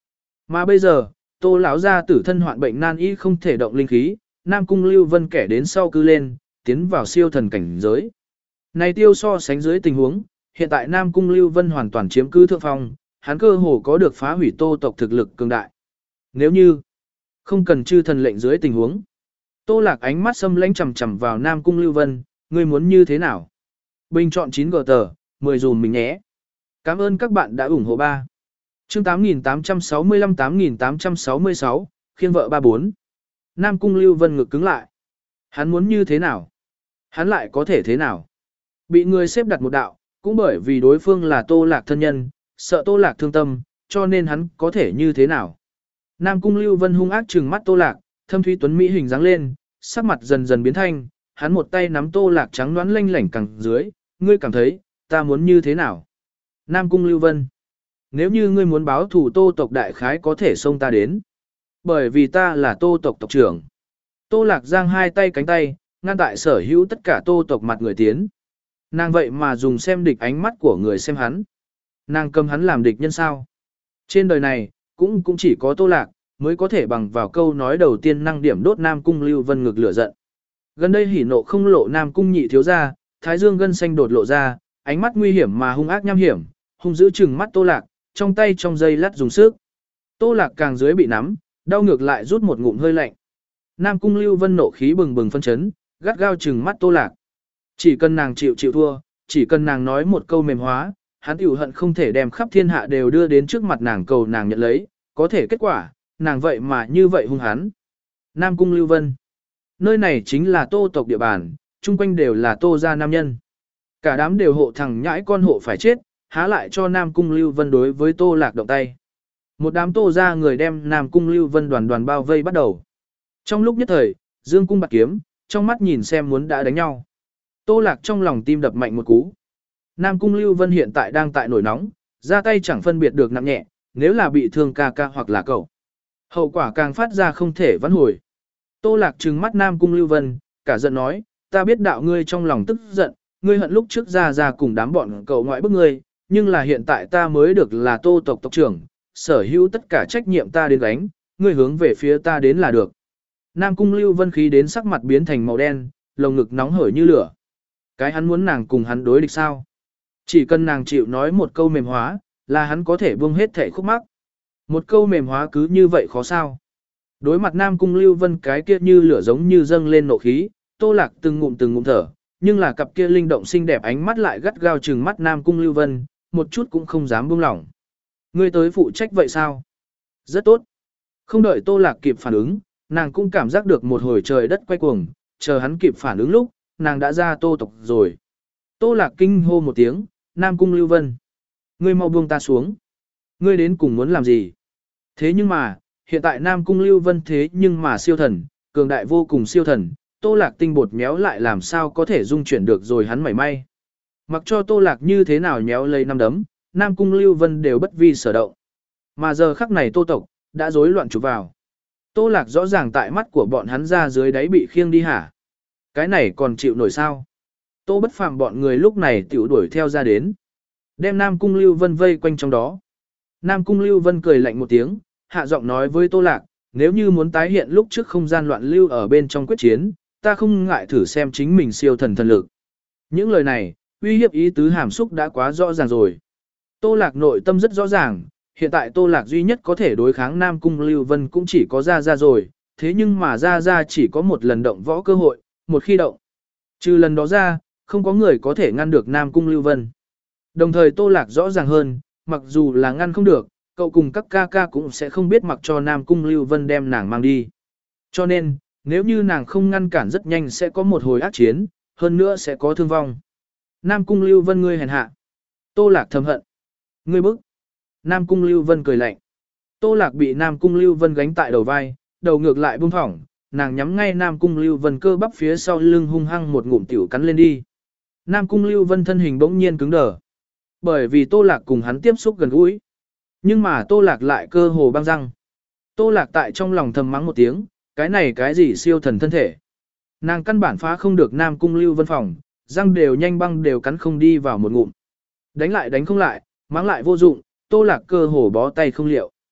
Mà bây giờ, Tô lão gia tử thân hoạn bệnh nan y không thể động linh khí, Nam Cung Lưu Vân kẻ đến sau cư lên, tiến vào siêu thần cảnh giới. Này tiêu so sánh dưới tình huống, hiện tại Nam Cung Lưu Vân hoàn toàn chiếm cứ thượng phong, hắn cơ hồ có được phá hủy Tô tộc thực lực cường đại. Nếu như không cần chư thần lệnh dưới tình huống, Tô Lạc ánh mắt xâm lãnh chằm chằm vào Nam Cung Lưu Vân, ngươi muốn như thế nào? Bình chọn chín gờ tờ, mười dùm mình nhé. Cảm ơn các bạn đã ủng hộ ba. Chương tám nghìn tám trăm sáu mươi lăm tám nghìn tám trăm sáu mươi sáu, khiêng vợ ba bốn. Nam Cung Lưu Vân ngực cứng lại. Hắn muốn như thế nào? Hắn lại có thể thế nào? Bị người xếp đặt một đạo, cũng bởi vì đối phương là Tô Lạc thân nhân, sợ Tô Lạc thương tâm, cho nên hắn có thể như thế nào? Nam Cung Lưu Vân hung ác trừng mắt Tô Lạc, thâm thúy tuấn mỹ hình dáng lên, sắc mặt dần dần biến thanh, hắn một tay nắm Tô Lạc trắng nõn lanh lảnh cẳng dưới, ngươi cảm thấy, ta muốn như thế nào? Nam Cung Lưu Vân, nếu như ngươi muốn báo thù Tô tộc đại khái có thể xông ta đến. Bởi vì ta là Tô tộc tộc trưởng. Tô Lạc giang hai tay cánh tay, ngăn tại sở hữu tất cả Tô tộc mặt người tiến. Nàng vậy mà dùng xem địch ánh mắt của người xem hắn. Nàng cầm hắn làm địch nhân sao? Trên đời này, cũng cũng chỉ có Tô Lạc, mới có thể bằng vào câu nói đầu tiên năng điểm đốt Nam Cung Lưu Vân ngực lửa giận. Gần đây hỉ nộ không lộ Nam Cung nhị thiếu ra, thái dương gân xanh đột lộ ra, ánh mắt nguy hiểm mà hung ác nham hiểm, hung giữ chừng mắt Tô Lạc, trong tay trong dây lát dùng sức. Tô Lạc càng dưới bị nắm, đau ngược lại rút một ngụm hơi lạnh. Nam Cung Lưu Vân nộ khí bừng bừng phân chấn, gắt gao chừng mắt Tô Lạc. Chỉ cần nàng chịu chịu thua, chỉ cần nàng nói một câu mềm hóa, hắn tiểu hận không thể đem khắp thiên hạ đều đưa đến trước mặt nàng cầu nàng nhận lấy, có thể kết quả, nàng vậy mà như vậy hung hắn. Nam Cung Lưu Vân, nơi này chính là Tô tộc địa bàn, chung quanh đều là Tô gia nam nhân. Cả đám đều hộ thằng nhãi con hộ phải chết, há lại cho Nam Cung Lưu Vân đối với Tô Lạc động tay. Một đám Tô gia người đem Nam Cung Lưu Vân đoàn đoàn bao vây bắt đầu. Trong lúc nhất thời, dương cung bạc kiếm, trong mắt nhìn xem muốn đã đánh nhau. Tô Lạc trong lòng tim đập mạnh một cú. Nam Cung Lưu Vân hiện tại đang tại nổi nóng, ra tay chẳng phân biệt được nặng nhẹ, nếu là bị thương ca ca hoặc là cậu. Hậu quả càng phát ra không thể vãn hồi. Tô Lạc trừng mắt Nam Cung Lưu Vân, cả giận nói, ta biết đạo ngươi trong lòng tức giận, ngươi hận lúc trước ra ra cùng đám bọn cậu ngoại bức ngươi, nhưng là hiện tại ta mới được là Tô tộc tộc trưởng, sở hữu tất cả trách nhiệm ta đến gánh, ngươi hướng về phía ta đến là được. Nam Cung Lưu Vân khí đến sắc mặt biến thành màu đen, lồng ngực nóng hởi như lửa. Cái hắn muốn nàng cùng hắn đối địch sao? Chỉ cần nàng chịu nói một câu mềm hóa, là hắn có thể buông hết thể khúc mắc. Một câu mềm hóa cứ như vậy khó sao? Đối mặt Nam Cung Lưu Vân cái kia như lửa giống như dâng lên nộ khí, Tô Lạc từng ngụm từng ngụm thở, nhưng là cặp kia linh động xinh đẹp ánh mắt lại gắt gao trừng mắt Nam Cung Lưu Vân, một chút cũng không dám buông lỏng. Ngươi tới phụ trách vậy sao? Rất tốt. Không đợi Tô Lạc kịp phản ứng, nàng cũng cảm giác được một hồi trời đất quay cuồng, chờ hắn kịp phản ứng lúc, nàng đã ra Tô tộc rồi. Tô Lạc kinh hô một tiếng, Nam Cung Lưu Vân. Ngươi mau buông ta xuống. Ngươi đến cùng muốn làm gì? Thế nhưng mà, hiện tại Nam Cung Lưu Vân thế nhưng mà siêu thần, cường đại vô cùng siêu thần, Tô Lạc tinh bột méo lại làm sao có thể dung chuyển được rồi hắn mảy may. Mặc cho Tô Lạc như thế nào nhéo lấy năm đấm, Nam Cung Lưu Vân đều bất vi sở động. Mà giờ khắc này Tô tộc đã rối loạn chụp vào. Tô Lạc rõ ràng tại mắt của bọn hắn ra dưới đáy bị khiêng đi hả? Cái này còn chịu nổi sao? Tô Bất Phàm bọn người lúc này tiểu đuổi theo ra đến. Đem Nam Cung Lưu Vân vây quanh trong đó. Nam Cung Lưu Vân cười lạnh một tiếng, hạ giọng nói với Tô Lạc, nếu như muốn tái hiện lúc trước không gian loạn lưu ở bên trong quyết chiến, ta không ngại thử xem chính mình siêu thần thần lực. Những lời này, uy hiếp ý tứ hàm xúc đã quá rõ ràng rồi. Tô Lạc nội tâm rất rõ ràng, hiện tại Tô Lạc duy nhất có thể đối kháng Nam Cung Lưu Vân cũng chỉ có Gia Gia rồi, thế nhưng mà Gia Gia chỉ có một lần động võ cơ hội, một khi động. Trừ lần đó ra, không có người có thể ngăn được Nam Cung Lưu Vân. Đồng thời Tô Lạc rõ ràng hơn, mặc dù là ngăn không được, cậu cùng các ca ca cũng sẽ không biết mặc cho Nam Cung Lưu Vân đem nàng mang đi. Cho nên, nếu như nàng không ngăn cản rất nhanh sẽ có một hồi ác chiến, hơn nữa sẽ có thương vong. Nam Cung Lưu Vân ngươi hèn hạ. Tô Lạc thầm hận. Ngươi bức. Nam Cung Lưu Vân cười lạnh. Tô Lạc bị Nam Cung Lưu Vân gánh tại đầu vai, đầu ngược lại buông thỏng, nàng nhắm ngay Nam Cung Lưu Vân cơ bắp phía sau lưng hung hăng một ngụm tiểu cắn lên đi. Nam Cung Lưu Vân thân hình bỗng nhiên cứng đờ. Bởi vì Tô Lạc cùng hắn tiếp xúc gần gũi. Nhưng mà Tô Lạc lại cơ hồ băng răng. Tô Lạc tại trong lòng thầm mắng một tiếng, cái này cái gì siêu thần thân thể. Nàng căn bản phá không được Nam Cung Lưu Vân phòng, răng đều nhanh băng đều cắn không đi vào một ngụm. Đánh lại đánh không lại, mắng lại vô dụng, Tô Lạc cơ hồ bó tay không liệu.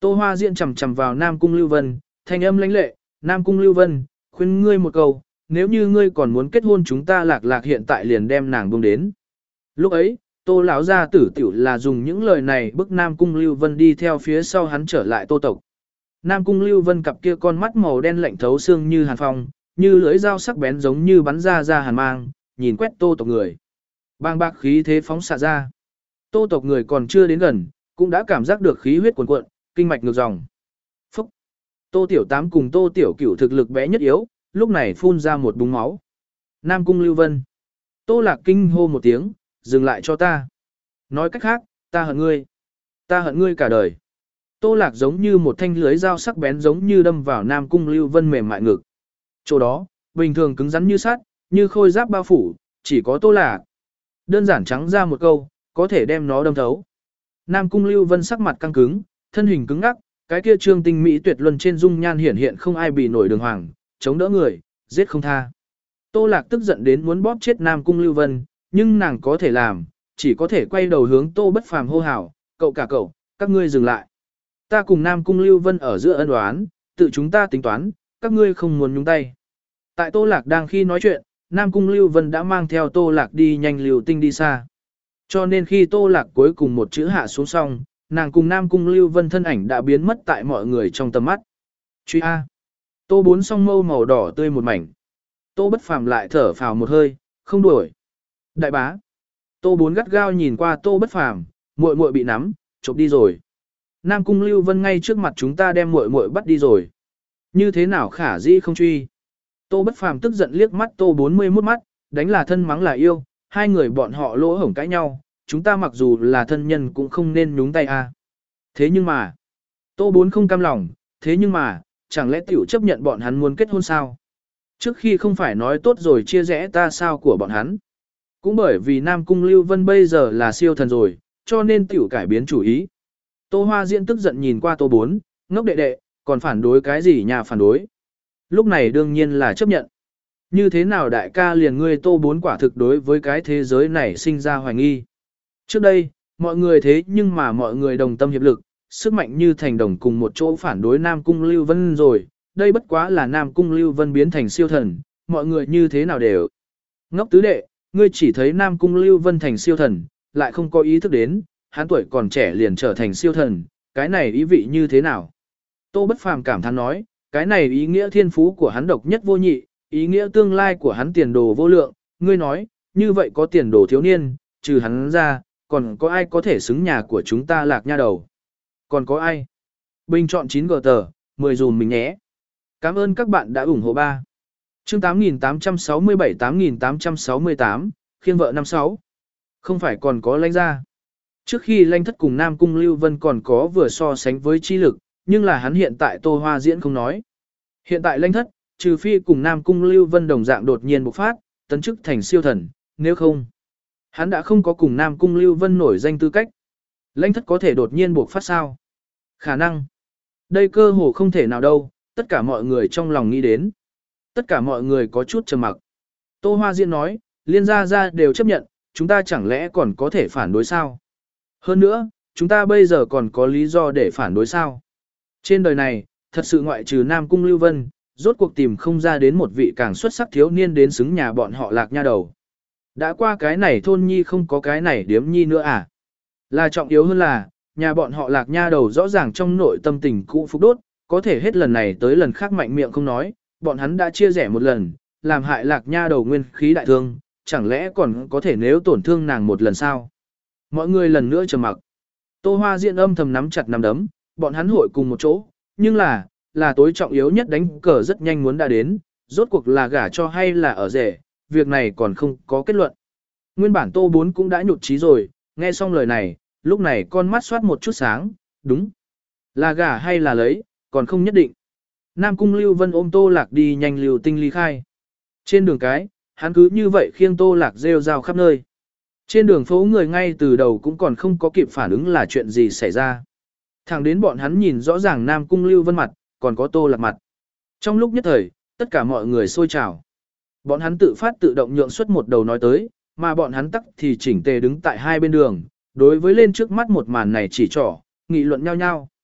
Tô Hoa Diễn chầm chầm vào Nam Cung Lưu Vân, thanh âm lãnh lệ, Nam Cung Lưu Vân, khuyên ngươi một câu, nếu như ngươi còn muốn kết hôn chúng ta lạc lạc hiện tại liền đem nàng buông đến. Lúc ấy, Tô lão gia tử tiểu là dùng những lời này bức Nam Cung Lưu Vân đi theo phía sau hắn trở lại Tô tộc. Nam Cung Lưu Vân cặp kia con mắt màu đen lạnh thấu xương như hàn phong, như lưỡi dao sắc bén giống như bắn ra ra hàn mang, nhìn quét Tô tộc người. Bang bạc khí thế phóng xạ ra. Tô tộc người còn chưa đến gần, cũng đã cảm giác được khí huyết cuồn cuộn, kinh mạch ngược dòng. Phúc! Tô Tiểu Tám cùng Tô Tiểu Cửu thực lực bé nhất yếu, lúc này phun ra một búng máu. Nam Cung Lưu Vân. Tô Lạc kinh hô một tiếng, dừng lại cho ta. Nói cách khác, ta hận ngươi. Ta hận ngươi cả đời. Tô Lạc giống như một thanh lưới dao sắc bén giống như đâm vào Nam Cung Lưu Vân mềm mại ngực. Chỗ đó, bình thường cứng rắn như sắt, như khôi giáp bao phủ, chỉ có Tô Lạc. Đơn giản trắng ra một câu, có thể đem nó đâm thấu. Nam Cung Lưu Vân sắc mặt căng cứng, thân hình cứng ngắc, cái kia trương tinh mỹ tuyệt luân trên dung nhan hiển hiện không ai bị nổi đường hoàng, chống đỡ người, giết không tha. Tô Lạc tức giận đến muốn bóp chết Nam Cung Lưu Vân, nhưng nàng có thể làm, chỉ có thể quay đầu hướng Tô Bất Phàm hô hào, cậu cả cậu, các ngươi dừng lại. Ta cùng Nam Cung Lưu Vân ở giữa ân oán, tự chúng ta tính toán, các ngươi không muốn nhúng tay. Tại Tô Lạc đang khi nói chuyện, Nam Cung Lưu Vân đã mang theo Tô Lạc đi nhanh liều tinh đi xa. Cho nên khi Tô Lạc cuối cùng một chữ hạ xuống xong, nàng cùng Nam Cung Lưu Vân thân ảnh đã biến mất tại mọi người trong tầm mắt. Truy A. Tô bốn song mâu màu đỏ tươi một mảnh. Tô Bất Phàm lại thở phào một hơi, không đuổi. Đại bá. Tô bốn gắt gao nhìn qua Tô Bất Phàm, muội muội bị nắm, chụp đi rồi. Nam Cung Lưu Vân ngay trước mặt chúng ta đem muội muội bắt đi rồi. Như thế nào khả dĩ không truy? Tô Bất Phàm tức giận liếc mắt Tô bốn mươi mốt mắt, đánh là thân mắng là yêu, hai người bọn họ lỗ hổng cãi nhau, chúng ta mặc dù là thân nhân cũng không nên nhúng tay a. Thế nhưng mà, Tô bốn không cam lòng, thế nhưng mà, chẳng lẽ tiểu chấp nhận bọn hắn muốn kết hôn sao? Trước khi không phải nói tốt rồi chia rẽ ta sao của bọn hắn. Cũng bởi vì Nam Cung Lưu Vân bây giờ là siêu thần rồi, cho nên tiểu cải biến chủ ý. Tô Hoa Diễn tức giận nhìn qua Tô bốn, ngốc đệ đệ, còn phản đối cái gì nhà phản đối. Lúc này đương nhiên là chấp nhận. Như thế nào đại ca liền ngươi Tô bốn quả thực đối với cái thế giới này sinh ra hoài nghi. Trước đây, mọi người thế nhưng mà mọi người đồng tâm hiệp lực, sức mạnh như thành đồng cùng một chỗ phản đối Nam Cung Lưu Vân rồi, đây bất quá là Nam Cung Lưu Vân biến thành siêu thần, mọi người như thế nào đều. Ngốc tứ đệ, ngươi chỉ thấy Nam Cung Lưu Vân thành siêu thần, lại không có ý thức đến, hắn tuổi còn trẻ liền trở thành siêu thần, cái này ý vị như thế nào? Tô Bất Phàm cảm thán nói, cái này ý nghĩa thiên phú của hắn độc nhất vô nhị, ý nghĩa tương lai của hắn tiền đồ vô lượng, ngươi nói, như vậy có tiền đồ thiếu niên, trừ hắn ra, còn có ai có thể xứng nhà của chúng ta Lạc Nha đầu? Còn có ai? Bình chọn chín gờ tờ, mười dùm mình nhé. Cảm ơn các bạn đã ủng hộ ba. Chương tám nghìn tám trăm sáu mươi bảy tám nghìn tám trăm sáu mươi tám, khiêng vợ năm sáu. Không phải còn có lãnh gia. Trước khi lãnh thất cùng Nam Cung Lưu Vân còn có vừa so sánh với chi lực, nhưng là hắn hiện tại Tô Hoa Diễn không nói. Hiện tại lãnh thất, trừ phi cùng Nam Cung Lưu Vân đồng dạng đột nhiên bộc phát, tấn chức thành siêu thần, nếu không, hắn đã không có cùng Nam Cung Lưu Vân nổi danh tư cách. Lãnh thất có thể đột nhiên bộc phát sao? Khả năng. Đây cơ hồ không thể nào đâu, tất cả mọi người trong lòng nghĩ đến. Tất cả mọi người có chút trầm mặc. Tô Hoa Diễn nói, liên gia gia đều chấp nhận, chúng ta chẳng lẽ còn có thể phản đối sao? Hơn nữa, chúng ta bây giờ còn có lý do để phản đối sao? Trên đời này, thật sự ngoại trừ Nam Cung Lưu Vân, rốt cuộc tìm không ra đến một vị càng xuất sắc thiếu niên đến xứng nhà bọn họ Lạc Nha đầu. Đã qua cái này thôn nhi không có cái này điếm nhi nữa à? Là trọng yếu hơn là, nhà bọn họ Lạc Nha đầu rõ ràng trong nội tâm tình cũ phục đốt, có thể hết lần này tới lần khác mạnh miệng không nói, bọn hắn đã chia rẽ một lần, làm hại Lạc Nha đầu nguyên khí đại thương, chẳng lẽ còn có thể nếu tổn thương nàng một lần sao? Mọi người lần nữa trầm mặc. Tô Hoa Diễn âm thầm nắm chặt nắm đấm, bọn hắn hội cùng một chỗ, nhưng là, là tối trọng yếu nhất đánh cờ rất nhanh muốn đã đến, rốt cuộc là gả cho hay là ở rể, việc này còn không có kết luận. Nguyên bản Tô Bốn cũng đã nhụt chí rồi, nghe xong lời này, lúc này con mắt xoát một chút sáng, đúng. Là gả hay là lấy, còn không nhất định. Nam Cung Lưu Vân ôm Tô Lạc đi nhanh liều tinh ly khai. Trên đường cái, hắn cứ như vậy khiêng Tô Lạc rêu rao khắp nơi. Trên đường phố người ngay từ đầu cũng còn không có kịp phản ứng là chuyện gì xảy ra. Thẳng đến bọn hắn nhìn rõ ràng Nam Cung Lưu Vân mặt, còn có Tô Lạc mặt. Trong lúc nhất thời, tất cả mọi người sôi trào. Bọn hắn tự phát tự động nhượng xuất một đầu nói tới, mà bọn hắn tắc thì chỉnh tề đứng tại hai bên đường, đối với lên trước mắt một màn này chỉ trỏ, nghị luận nhau nhau.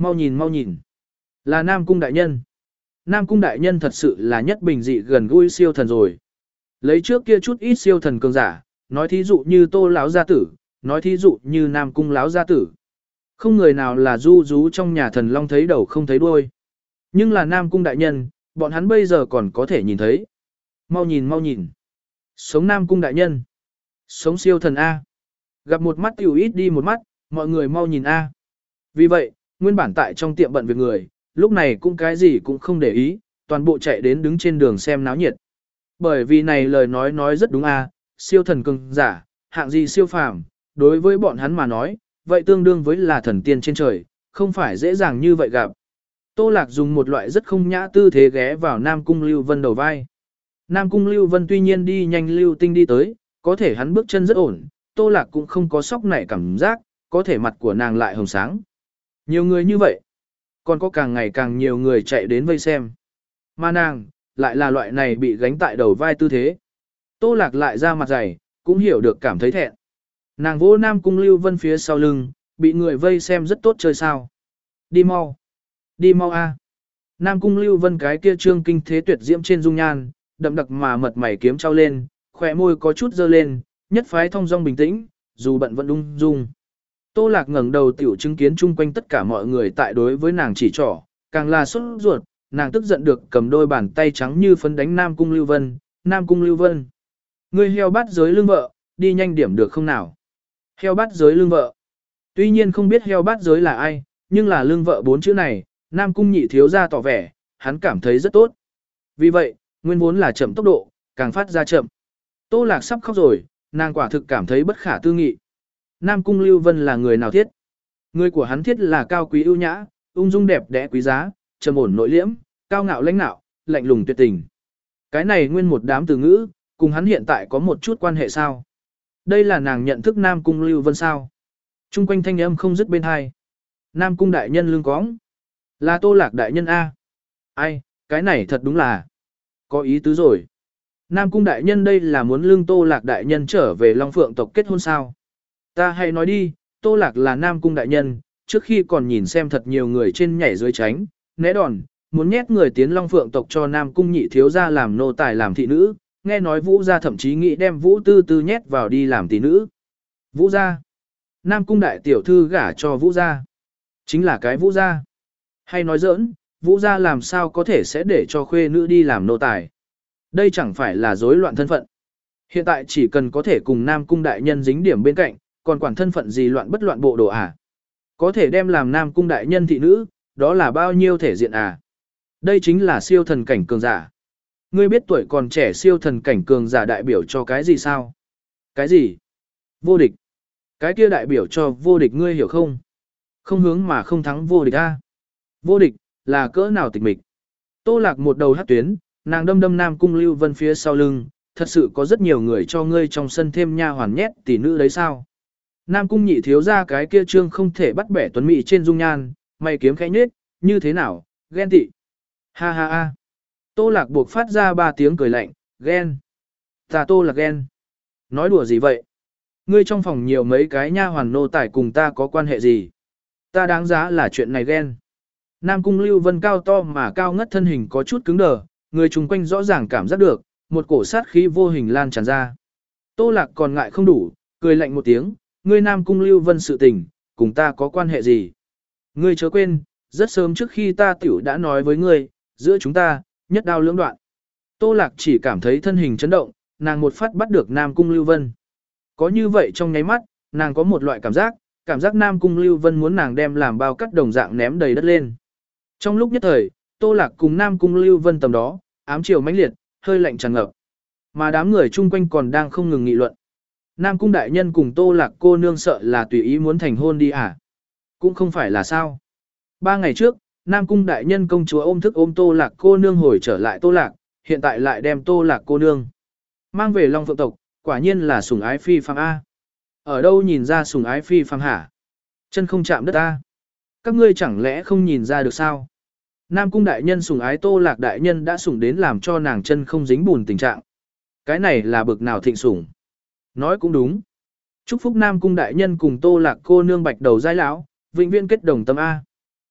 Mau nhìn mau nhìn. Là Nam Cung Đại Nhân. Nam Cung Đại Nhân thật sự là nhất bình dị gần gũi siêu thần rồi. Lấy trước kia chút ít siêu thần cường giả, nói thí dụ như Tô lão gia tử, nói thí dụ như Nam Cung lão gia tử. Không người nào là du rú trong nhà thần long thấy đầu không thấy đuôi. Nhưng là Nam Cung Đại Nhân, bọn hắn bây giờ còn có thể nhìn thấy. Mau nhìn mau nhìn. Sống Nam Cung Đại Nhân. Sống siêu thần A. Gặp một mắt tiểu ít đi một mắt, mọi người mau nhìn A. Vì vậy, nguyên bản tại trong tiệm bận việc người, lúc này cũng cái gì cũng không để ý, toàn bộ chạy đến đứng trên đường xem náo nhiệt. Bởi vì này lời nói nói rất đúng A, siêu thần cường giả, hạng gì siêu phàm, đối với bọn hắn mà nói, vậy tương đương với là thần tiên trên trời, không phải dễ dàng như vậy gặp. Tô Lạc dùng một loại rất không nhã tư thế ghé vào Nam Cung Lưu Vân đầu vai. Nam Cung Lưu Vân tuy nhiên đi nhanh lưu tinh đi tới, có thể hắn bước chân rất ổn, Tô Lạc cũng không có sốc nảy cảm giác, có thể mặt của nàng lại hồng sáng. Nhiều người như vậy, còn có càng ngày càng nhiều người chạy đến vây xem. Mà nàng, lại là loại này bị gánh tại đầu vai tư thế. Tô Lạc lại ra mặt dày, cũng hiểu được cảm thấy thẹn. Nàng vỗ Nam Cung Lưu Vân phía sau lưng, bị người vây xem rất tốt chơi sao. Đi mau. Đi mau a. Nam Cung Lưu Vân cái kia trương kinh thế tuyệt diễm trên dung nhan, đậm đặc mà mật mày kiếm trao lên, khỏe môi có chút dơ lên, nhất phái thông dong bình tĩnh, dù bận vẫn ung dung. Tô Lạc ngẩng đầu tiểu chứng kiến chung quanh tất cả mọi người tại đối với nàng chỉ trỏ, càng là sốt ruột, nàng tức giận được cầm đôi bàn tay trắng như phấn đánh Nam Cung Lưu Vân, Nam Cung Lưu Vân. Ngươi heo bát giới lưng vợ, đi nhanh điểm được không nào? Heo bát giới lưng vợ. Tuy nhiên không biết heo bát giới là ai, nhưng là lưng vợ bốn chữ này, Nam Cung nhị thiếu ra tỏ vẻ, hắn cảm thấy rất tốt. Vì vậy, nguyên vốn là chậm tốc độ, càng phát ra chậm. Tô Lạc sắp khóc rồi, nàng quả thực cảm thấy bất khả tư nghị. Nam Cung Lưu Vân là người nào thiết? Người của hắn thiết là cao quý ưu nhã, ung dung đẹp đẽ quý giá, trầm ổn nội liễm, cao ngạo lãnh nạo, lạnh lùng tuyệt tình. Cái này nguyên một đám từ ngữ, cùng hắn hiện tại có một chút quan hệ sao? Đây là nàng nhận thức Nam Cung Lưu Vân sao? Trung quanh thanh âm không dứt bên hai. Nam Cung đại nhân lưng cóng. Là Tô Lạc đại nhân A. Ai, cái này thật đúng là có ý tứ rồi. Nam Cung đại nhân đây là muốn lương Tô Lạc đại nhân trở về Long Phượng tộc kết hôn sao? Ta hay nói đi, Tô Lạc là Nam Cung đại nhân, trước khi còn nhìn xem thật nhiều người trên nhảy dưới tránh, né đòn, muốn nhét người tiến Long Phượng tộc cho Nam Cung nhị thiếu gia làm nô tài làm thị nữ, nghe nói Vũ gia thậm chí nghĩ đem Vũ Tư Tư nhét vào đi làm tỷ nữ. Vũ gia. Nam Cung đại tiểu thư gả cho Vũ gia. Chính là cái Vũ gia. Hay nói giỡn, Vũ gia làm sao có thể sẽ để cho khuê nữ đi làm nô tài. Đây chẳng phải là rối loạn thân phận. Hiện tại chỉ cần có thể cùng Nam Cung đại nhân dính điểm bên cạnh, còn quản thân phận gì loạn bất loạn bộ đồ à. Có thể đem làm Nam Cung đại nhân thị nữ, đó là bao nhiêu thể diện à. Đây chính là siêu thần cảnh cường giả. Ngươi biết tuổi còn trẻ siêu thần cảnh cường giả đại biểu cho cái gì sao? Cái gì? Vô địch. Cái kia đại biểu cho vô địch ngươi hiểu không? Không hướng mà không thắng vô địch a. Vô địch, là cỡ nào tịch mịch. Tô Lạc một đầu hất tuyến, nàng đâm đâm Nam Cung Lưu Vân phía sau lưng, thật sự có rất nhiều người cho ngươi trong sân thêm nha hoàn nhét tỷ nữ đấy sao? Nam Cung nhị thiếu ra cái kia trương không thể bắt bẻ tuấn mỹ trên dung nhan, mày kiếm khẽ nhết, như thế nào, ghen tị. Ha ha ha. Tô Lạc buộc phát ra ba tiếng cười lạnh, ghen. Ta Tô Lạc ghen. Nói đùa gì vậy? Ngươi trong phòng nhiều mấy cái nha hoàn nô tài cùng ta có quan hệ gì? Ta đáng giá là chuyện này ghen. Nam Cung Lưu Vân cao to mà cao ngất thân hình có chút cứng đờ, người chung quanh rõ ràng cảm giác được, một cổ sát khí vô hình lan tràn ra. Tô Lạc còn ngại không đủ, cười lạnh một tiếng, ngươi Nam Cung Lưu Vân sự tình, cùng ta có quan hệ gì? Ngươi chớ quên, rất sớm trước khi ta tiểu đã nói với ngươi, giữa chúng ta, nhất đao lưỡng đoạn. Tô Lạc chỉ cảm thấy thân hình chấn động, nàng một phát bắt được Nam Cung Lưu Vân. Có như vậy trong nháy mắt, nàng có một loại cảm giác, cảm giác Nam Cung Lưu Vân muốn nàng đem làm bao cắt đồng dạng ném đầy đất lên. Trong lúc nhất thời, Tô Lạc cùng Nam Cung Lưu Vân tầm đó, ám chiều mãnh liệt, hơi lạnh tràn ngập. Mà đám người chung quanh còn đang không ngừng nghị luận. Nam Cung đại nhân cùng Tô Lạc cô nương sợ là tùy ý muốn thành hôn đi à? Cũng không phải là sao. Ba ngày trước, Nam Cung đại nhân công chúa ôm thức ôm Tô Lạc cô nương hồi trở lại Tô Lạc, hiện tại lại đem Tô Lạc cô nương mang về Long Phượng tộc, quả nhiên là sủng ái phi phàm A. Ở đâu nhìn ra sủng ái phi phàm hả? Chân không chạm đất A. Các ngươi chẳng lẽ không nhìn ra được sao? Nam Cung đại nhân sủng ái Tô Lạc đại nhân đã sủng đến làm cho nàng chân không dính bùn tình trạng. Cái này là bực nào thịnh sủng? Nói cũng đúng. Chúc phúc Nam Cung đại nhân cùng Tô Lạc cô nương bạch đầu giai lão, vĩnh viễn kết đồng tâm A.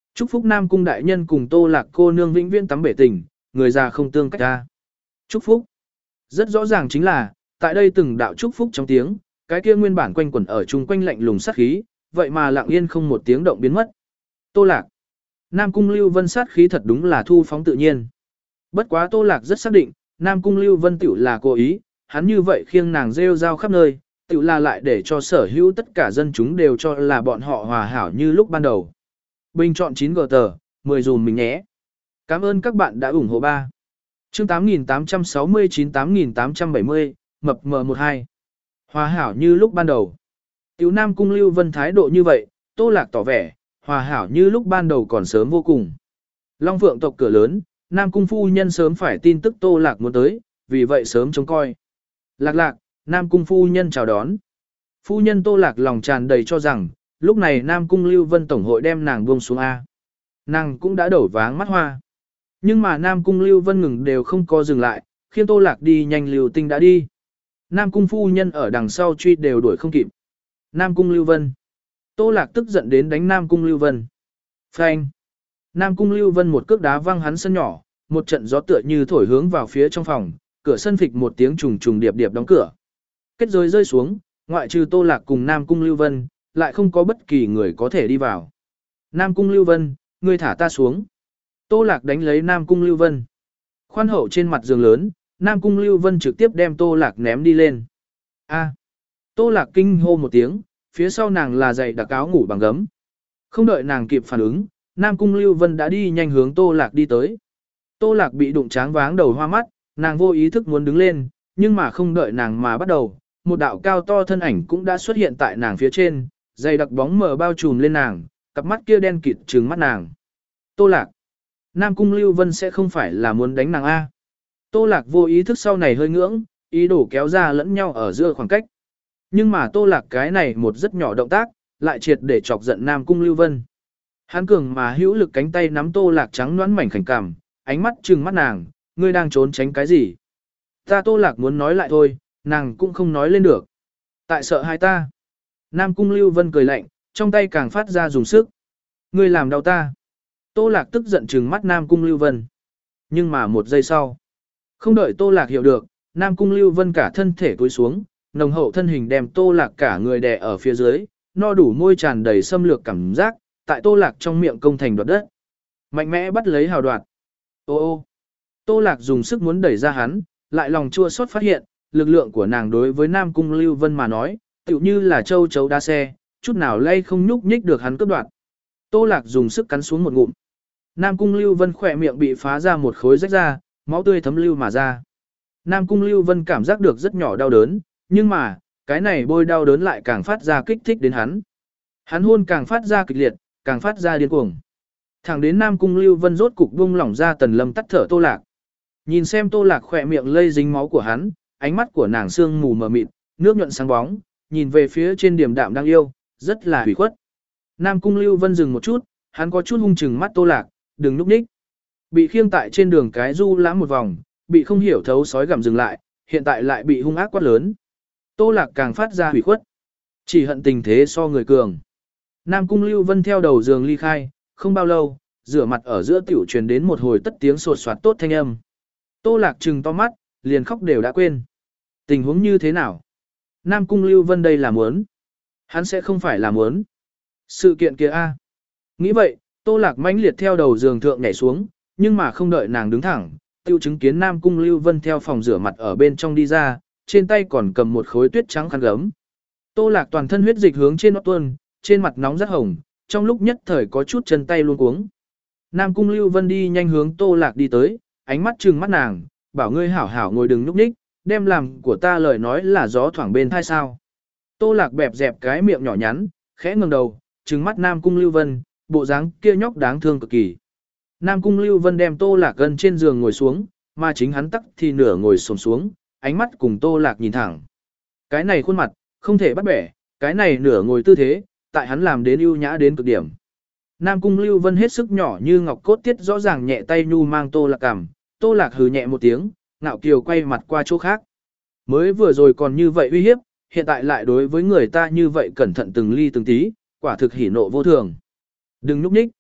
Chúc phúc Nam Cung đại nhân cùng Tô Lạc cô nương vĩnh viễn tắm bể tình, người già không tương cách ra. Chúc phúc. Rất rõ ràng chính là, tại đây từng đạo chúc phúc trong tiếng, cái kia nguyên bản quanh quẩn ở chung quanh lạnh lùng sát khí, vậy mà lặng yên không một tiếng động biến mất. Tô Lạc. Nam Cung Lưu Vân sát khí thật đúng là thu phóng tự nhiên. Bất quá Tô Lạc rất xác định, Nam Cung Lưu Vân tiểu là cố ý, hắn như vậy khiêng nàng rêu rao khắp nơi, tiểu là lại để cho sở hữu tất cả dân chúng đều cho là bọn họ hòa hảo như lúc ban đầu. Bình chọn chín gờ tờ, mười dùm mình nhé. Cảm ơn các bạn đã ủng hộ ba. Chương tám nghìn tám trăm sáu mươi chín tám nghìn tám trăm bảy mươi, mập mờ một hai. Hòa hảo như lúc ban đầu. Tiểu Nam Cung Lưu Vân thái độ như vậy, Tô Lạc tỏ vẻ, hòa hảo như lúc ban đầu còn sớm vô cùng. Long Phượng tộc cửa lớn, Nam Cung phu nhân sớm phải tin tức Tô Lạc muốn tới, vì vậy sớm trông coi. Lạc lạc, Nam Cung phu nhân chào đón. Phu nhân Tô Lạc lòng tràn đầy cho rằng, lúc này Nam Cung Lưu Vân Tổng hội đem nàng buông xuống A. Nàng cũng đã đổ váng mắt hoa. Nhưng mà Nam Cung Lưu Vân ngừng đều không có dừng lại, khiến Tô Lạc đi nhanh Lưu Tinh đã đi. Nam Cung phu nhân ở đằng sau truy đều đuổi không kịp. Nam Cung Lưu Vân. Tô Lạc tức giận đến đánh Nam Cung Lưu Vân. Phanh. Nam Cung Lưu Vân một cước đá văng hắn sân nhỏ, một trận gió tựa như thổi hướng vào phía trong phòng, cửa sân phịch một tiếng trùng trùng điệp điệp đóng cửa. Kết giới rơi xuống, ngoại trừ Tô Lạc cùng Nam Cung Lưu Vân, lại không có bất kỳ người có thể đi vào. Nam Cung Lưu Vân, ngươi thả ta xuống. Tô Lạc đánh lấy Nam Cung Lưu Vân. Khoan hậu trên mặt giường lớn, Nam Cung Lưu Vân trực tiếp đem Tô Lạc ném đi lên. A. Tô Lạc kinh hô một tiếng, phía sau nàng là giày đặc áo ngủ bằng gấm. Không đợi nàng kịp phản ứng, Nam Cung Lưu Vân đã đi nhanh hướng Tô Lạc đi tới. Tô Lạc bị đụng tráng váng đầu hoa mắt, nàng vô ý thức muốn đứng lên, nhưng mà không đợi nàng mà bắt đầu, một đạo cao to thân ảnh cũng đã xuất hiện tại nàng phía trên, dày đặc bóng mờ bao trùm lên nàng, cặp mắt kia đen kịt trừng mắt nàng. Tô Lạc. Nam Cung Lưu Vân sẽ không phải là muốn đánh nàng A. Tô Lạc vô ý thức sau này hơi ngưỡng, ý đồ kéo ra lẫn nhau ở giữa khoảng cách. Nhưng mà Tô Lạc cái này một rất nhỏ động tác, lại triệt để chọc giận Nam Cung Lưu Vân. Hắn cường mà hữu lực cánh tay nắm Tô Lạc trắng nõn mảnh khảnh cằm, ánh mắt trừng mắt nàng, ngươi đang trốn tránh cái gì? Ta Tô Lạc muốn nói lại thôi, nàng cũng không nói lên được. Tại sợ hai ta. Nam Cung Lưu Vân cười lạnh, trong tay càng phát ra dùng sức. Ngươi làm đau ta. Tô Lạc tức giận trừng mắt Nam Cung Lưu Vân. Nhưng mà một giây sau, không đợi Tô Lạc hiểu được, Nam Cung Lưu Vân cả thân thể cúi xuống, nồng hậu thân hình đem Tô Lạc cả người đè ở phía dưới, no đủ môi tràn đầy xâm lược cảm giác, tại Tô Lạc trong miệng công thành đoạt đất. Mạnh mẽ bắt lấy hào đoạt. Ô ô. Tô Lạc dùng sức muốn đẩy ra hắn, lại lòng chua xót phát hiện, lực lượng của nàng đối với Nam Cung Lưu Vân mà nói, tựu như là châu chấu đa xe, chút nào lay không nhúc nhích được hắn cướp đoạt. Tô Lạc dùng sức cắn xuống một ngụm. Nam Cung Lưu Vân khỏe miệng bị phá ra một khối rách ra, máu tươi thấm lưu mà ra. Nam Cung Lưu Vân cảm giác được rất nhỏ đau đớn, nhưng mà, cái này bôi đau đớn lại càng phát ra kích thích đến hắn. Hắn hôn càng phát ra kịch liệt, càng phát ra điên cuồng. Thẳng đến Nam Cung Lưu Vân rốt cục buông lỏng ra Tần Lâm tắt thở Tô Lạc. Nhìn xem Tô Lạc khỏe miệng lây dính máu của hắn, ánh mắt của nàng sương mù mờ mịt, nước nhuận sáng bóng, nhìn về phía trên điểm đạm đang yêu, rất là hủy khuất. Nam Cung Lưu Vân dừng một chút, hắn có chút hung chừng mắt Tô Lạc, đừng núp ních. Bị khiêng tại trên đường cái du lãm một vòng, bị không hiểu thấu sói gặm dừng lại, hiện tại lại bị hung ác quát lớn. Tô Lạc càng phát ra hủy khuất. Chỉ hận tình thế so người cường. Nam Cung Lưu Vân theo đầu giường ly khai, không bao lâu, rửa mặt ở giữa tiểu truyền đến một hồi tất tiếng sột soạt tốt thanh âm. Tô Lạc trừng to mắt, liền khóc đều đã quên. Tình huống như thế nào? Nam Cung Lưu Vân đây là muốn. Hắn sẽ không phải là muốn. Sự kiện kia a. Nghĩ vậy, Tô Lạc mãnh liệt theo đầu giường thượng nhảy xuống, nhưng mà không đợi nàng đứng thẳng, tiêu chứng kiến Nam Cung Lưu Vân theo phòng rửa mặt ở bên trong đi ra, trên tay còn cầm một khối tuyết trắng khăn gấm. Tô Lạc toàn thân huyết dịch hướng trên nót tuôn, trên mặt nóng rất hồng, trong lúc nhất thời có chút chân tay luôn cuống. Nam Cung Lưu Vân đi nhanh hướng Tô Lạc đi tới, ánh mắt trừng mắt nàng, bảo ngươi hảo hảo ngồi đừng nhúc nhích, đem làm của ta lời nói là gió thoảng bên thai sao. Tô Lạc bẹp dẹp cái miệng nhỏ nhắn, khẽ ngẩng đầu, trừng mắt Nam Cung Lưu Vân, bộ dáng kia nhóc đáng thương cực kỳ. Nam Cung Lưu Vân đem Tô Lạc gần trên giường ngồi xuống, mà chính hắn tắc thì nửa ngồi xổm xuống, ánh mắt cùng Tô Lạc nhìn thẳng. Cái này khuôn mặt, không thể bắt bẻ, cái này nửa ngồi tư thế, tại hắn làm đến ưu nhã đến cực điểm. Nam Cung Lưu Vân hết sức nhỏ như ngọc cốt tiết rõ ràng nhẹ tay nhu mang Tô Lạc cằm, Tô Lạc hừ nhẹ một tiếng, ngạo kiều quay mặt qua chỗ khác. Mới vừa rồi còn như vậy uy hiếp, hiện tại lại đối với người ta như vậy cẩn thận từng ly từng tí, quả thực hỉ nộ vô thường. Đừng núp nhích.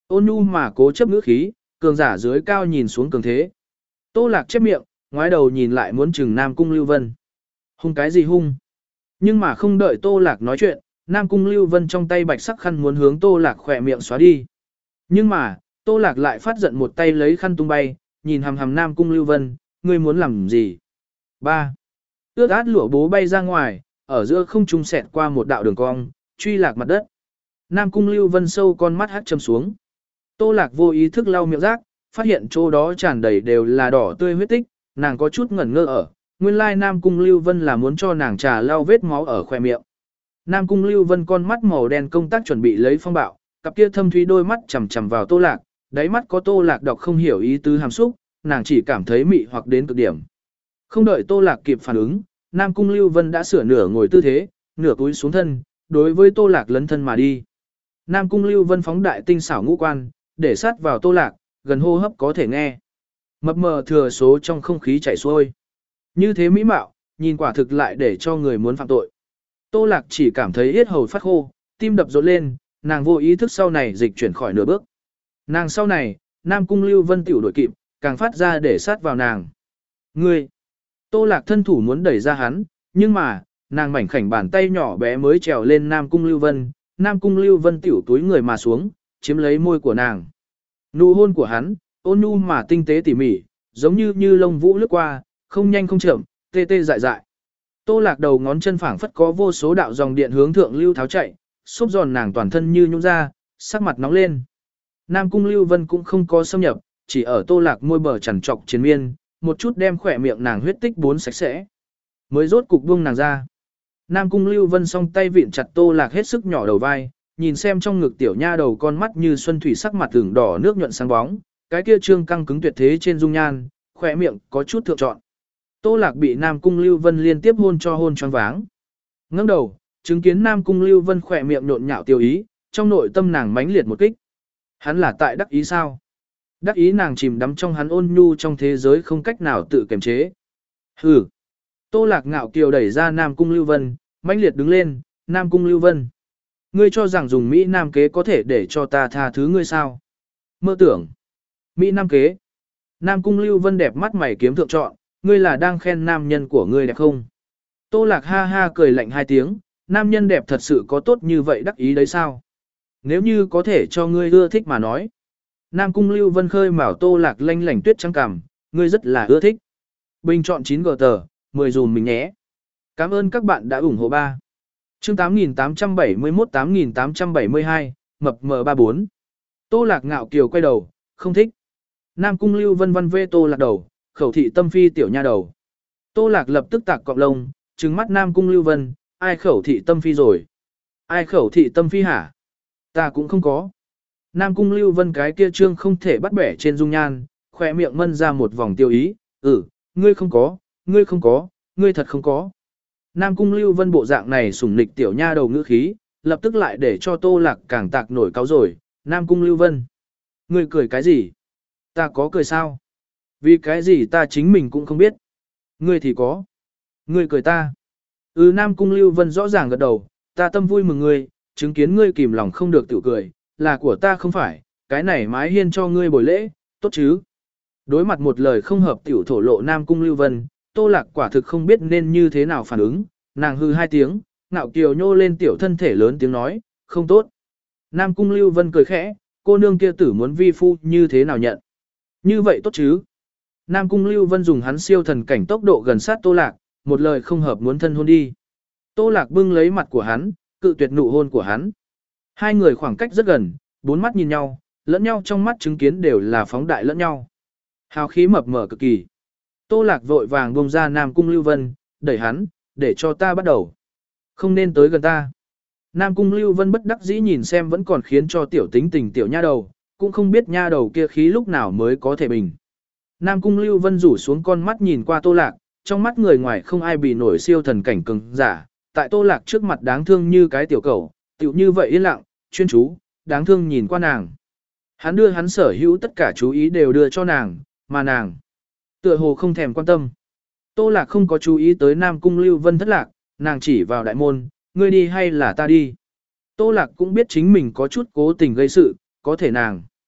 Ôn nhu mà cố chấp ngữ khí, cường giả dưới cao nhìn xuống cường thế. Tô Lạc chép miệng, ngoái đầu nhìn lại muốn chừng Nam Cung Lưu Vân. Hung cái gì hung? Nhưng mà không đợi Tô Lạc nói chuyện, Nam Cung Lưu Vân trong tay bạch sắc khăn muốn hướng Tô Lạc khỏe miệng xóa đi. Nhưng mà, Tô Lạc lại phát giận một tay lấy khăn tung bay, nhìn hằm hằm Nam Cung Lưu Vân, ngươi muốn làm gì? ba. Ướt át lụa bố bay ra ngoài, ở giữa không trung xẹt qua một đạo đường cong, truy lạc mặt đất. Nam Cung Lưu Vân sâu con mắt hắt châm xuống. Tô Lạc vô ý thức lau miệng rác, phát hiện chỗ đó tràn đầy đều là đỏ tươi huyết tích, nàng có chút ngẩn ngơ ở, nguyên lai Nam Cung Lưu Vân là muốn cho nàng trà lau vết máu ở khóe miệng. Nam Cung Lưu Vân con mắt màu đen công tác chuẩn bị lấy phong bạo, cặp kia thâm thúy đôi mắt chằm chằm vào Tô Lạc, đáy mắt có Tô Lạc đọc không hiểu ý tứ hàm xúc, nàng chỉ cảm thấy mị hoặc đến cực điểm. Không đợi Tô Lạc kịp phản ứng, Nam Cung Lưu Vân đã sửa nửa ngồi tư thế, nửa cúi xuống thân, đối với Tô Lạc lấn thân mà đi. Nam Cung Lưu Vân phóng đại tinh xảo ngũ quan, để sát vào Tô Lạc, gần hô hấp có thể nghe. Mập mờ thừa số trong không khí chảy xuôi. Như thế mỹ mạo, nhìn quả thực lại để cho người muốn phạm tội. Tô Lạc chỉ cảm thấy yết hầu phát khô, tim đập rộn lên, nàng vô ý thức sau này dịch chuyển khỏi nửa bước. Nàng sau này, Nam Cung Lưu Vân tiểu đổi kịp, càng phát ra để sát vào nàng. Ngươi! Tô Lạc thân thủ muốn đẩy ra hắn, nhưng mà, nàng mảnh khảnh bàn tay nhỏ bé mới trèo lên Nam Cung Lưu Vân, Nam Cung Lưu Vân tiểu túi người mà xuống, chiếm lấy môi của nàng. Nụ hôn của hắn, ôn nhu mà tinh tế tỉ mỉ, giống như như lông vũ lướt qua, không nhanh không chậm, tê tê dại dại. Tô Lạc đầu ngón chân phảng phất có vô số đạo dòng điện hướng thượng lưu tháo chạy, xúc giòn nàng toàn thân như nhũn ra, sắc mặt nóng lên. Nam Cung Lưu Vân cũng không có xâm nhập, chỉ ở Tô Lạc môi bờ chằn trọc chiến miên, một chút đem khỏe miệng nàng huyết tích bốn sạch sẽ. Mới rốt cục buông nàng ra. Nam Cung Lưu Vân song tay vịn chặt Tô Lạc hết sức nhỏ đầu vai, nhìn xem trong ngực tiểu nha đầu con mắt như xuân thủy sắc mặt tưởng đỏ nước nhuận sáng bóng, cái kia trương căng cứng tuyệt thế trên dung nhan, khỏe miệng có chút thượng trọn. Tô Lạc bị Nam Cung Lưu Vân liên tiếp hôn cho hôn choáng váng. Ngẩng đầu, chứng kiến Nam Cung Lưu Vân khỏe miệng nhộn nhạo tiêu ý, trong nội tâm nàng mãnh liệt một kích. Hắn là tại đắc ý sao? Đắc ý nàng chìm đắm trong hắn ôn nhu trong thế giới không cách nào tự kiềm chế. Hừ. Tô Lạc ngạo kiều đẩy ra Nam Cung Lưu Vân, mãnh liệt đứng lên, Nam Cung Lưu Vân. Ngươi cho rằng dùng Mỹ Nam kế có thể để cho ta tha thứ ngươi sao? Mơ tưởng. Mỹ Nam kế. Nam Cung Lưu Vân đẹp mắt mày kiếm thượng trọn, ngươi là đang khen nam nhân của ngươi đẹp không? Tô Lạc ha ha cười lạnh hai tiếng, nam nhân đẹp thật sự có tốt như vậy đắc ý đấy sao? Nếu như có thể cho ngươi ưa thích mà nói. Nam Cung Lưu Vân khơi mào Tô Lạc lanh lảnh tuyết trắng cằm, ngươi rất là ưa thích. Bình chọn chín gờ tờ, mười dùm mình nhé. Cảm ơn các bạn đã ủng hộ ba. Chương tám nghìn tám trăm bảy mươi mốt tám nghìn tám trăm bảy mươi hai, mập mờ ba bốn. Tô Lạc ngạo kiều quay đầu, không thích. Nam Cung Lưu Vân văn vê Tô Lạc đầu, khẩu thị tâm phi tiểu nha đầu. Tô Lạc lập tức tạc cọng lông, trừng mắt Nam Cung Lưu Vân, ai khẩu thị tâm phi rồi? Ai khẩu thị tâm phi hả? Ta cũng không có. Nam Cung Lưu Vân cái kia trương không thể bắt bẻ trên dung nhan, khỏe miệng mân ra một vòng tiêu ý, ừ, ngươi không có, ngươi không có, ngươi thật không có. Nam Cung Lưu Vân bộ dạng này sủng nịch tiểu nha đầu ngữ khí, lập tức lại để cho Tô Lạc càng tạc nổi cáu rồi, Nam Cung Lưu Vân. Ngươi cười cái gì? Ta có cười sao? Vì cái gì ta chính mình cũng không biết. Ngươi thì có. Ngươi cười ta. Ừ Nam Cung Lưu Vân rõ ràng gật đầu, ta tâm vui mừng ngươi, chứng kiến ngươi kìm lòng không được tự cười, là của ta không phải, cái này mái hiên cho ngươi bồi lễ, tốt chứ. Đối mặt một lời không hợp tiểu thổ lộ Nam Cung Lưu Vân, Tô Lạc quả thực không biết nên như thế nào phản ứng, nàng hư hai tiếng, ngạo kiều nhô lên tiểu thân thể lớn tiếng nói, không tốt. Nam Cung Lưu Vân cười khẽ, cô nương kia tử muốn vi phu như thế nào nhận. Như vậy tốt chứ. Nam Cung Lưu Vân dùng hắn siêu thần cảnh tốc độ gần sát Tô Lạc, một lời không hợp muốn thân hôn đi. Tô Lạc bưng lấy mặt của hắn, cự tuyệt nụ hôn của hắn. Hai người khoảng cách rất gần, bốn mắt nhìn nhau, lẫn nhau trong mắt chứng kiến đều là phóng đại lẫn nhau. Hào khí mập mờ cực kỳ. Tô Lạc vội vàng buông ra Nam Cung Lưu Vân, đẩy hắn, để cho ta bắt đầu. Không nên tới gần ta. Nam Cung Lưu Vân bất đắc dĩ nhìn xem vẫn còn khiến cho tiểu tính tình tiểu nha đầu, cũng không biết nha đầu kia khí lúc nào mới có thể bình. Nam Cung Lưu Vân rủ xuống con mắt nhìn qua Tô Lạc, trong mắt người ngoài không ai bị nổi siêu thần cảnh cường giả, tại Tô Lạc trước mặt đáng thương như cái tiểu cẩu, tiểu như vậy yên lặng, chuyên chú, đáng thương nhìn qua nàng. Hắn đưa hắn sở hữu tất cả chú ý đều đưa cho nàng, mà nàng tựa hồ không thèm quan tâm. Tô Lạc không có chú ý tới Nam Cung Lưu Vân thất lạc, nàng chỉ vào đại môn, ngươi đi hay là ta đi. Tô Lạc cũng biết chính mình có chút cố tình gây sự, có thể nàng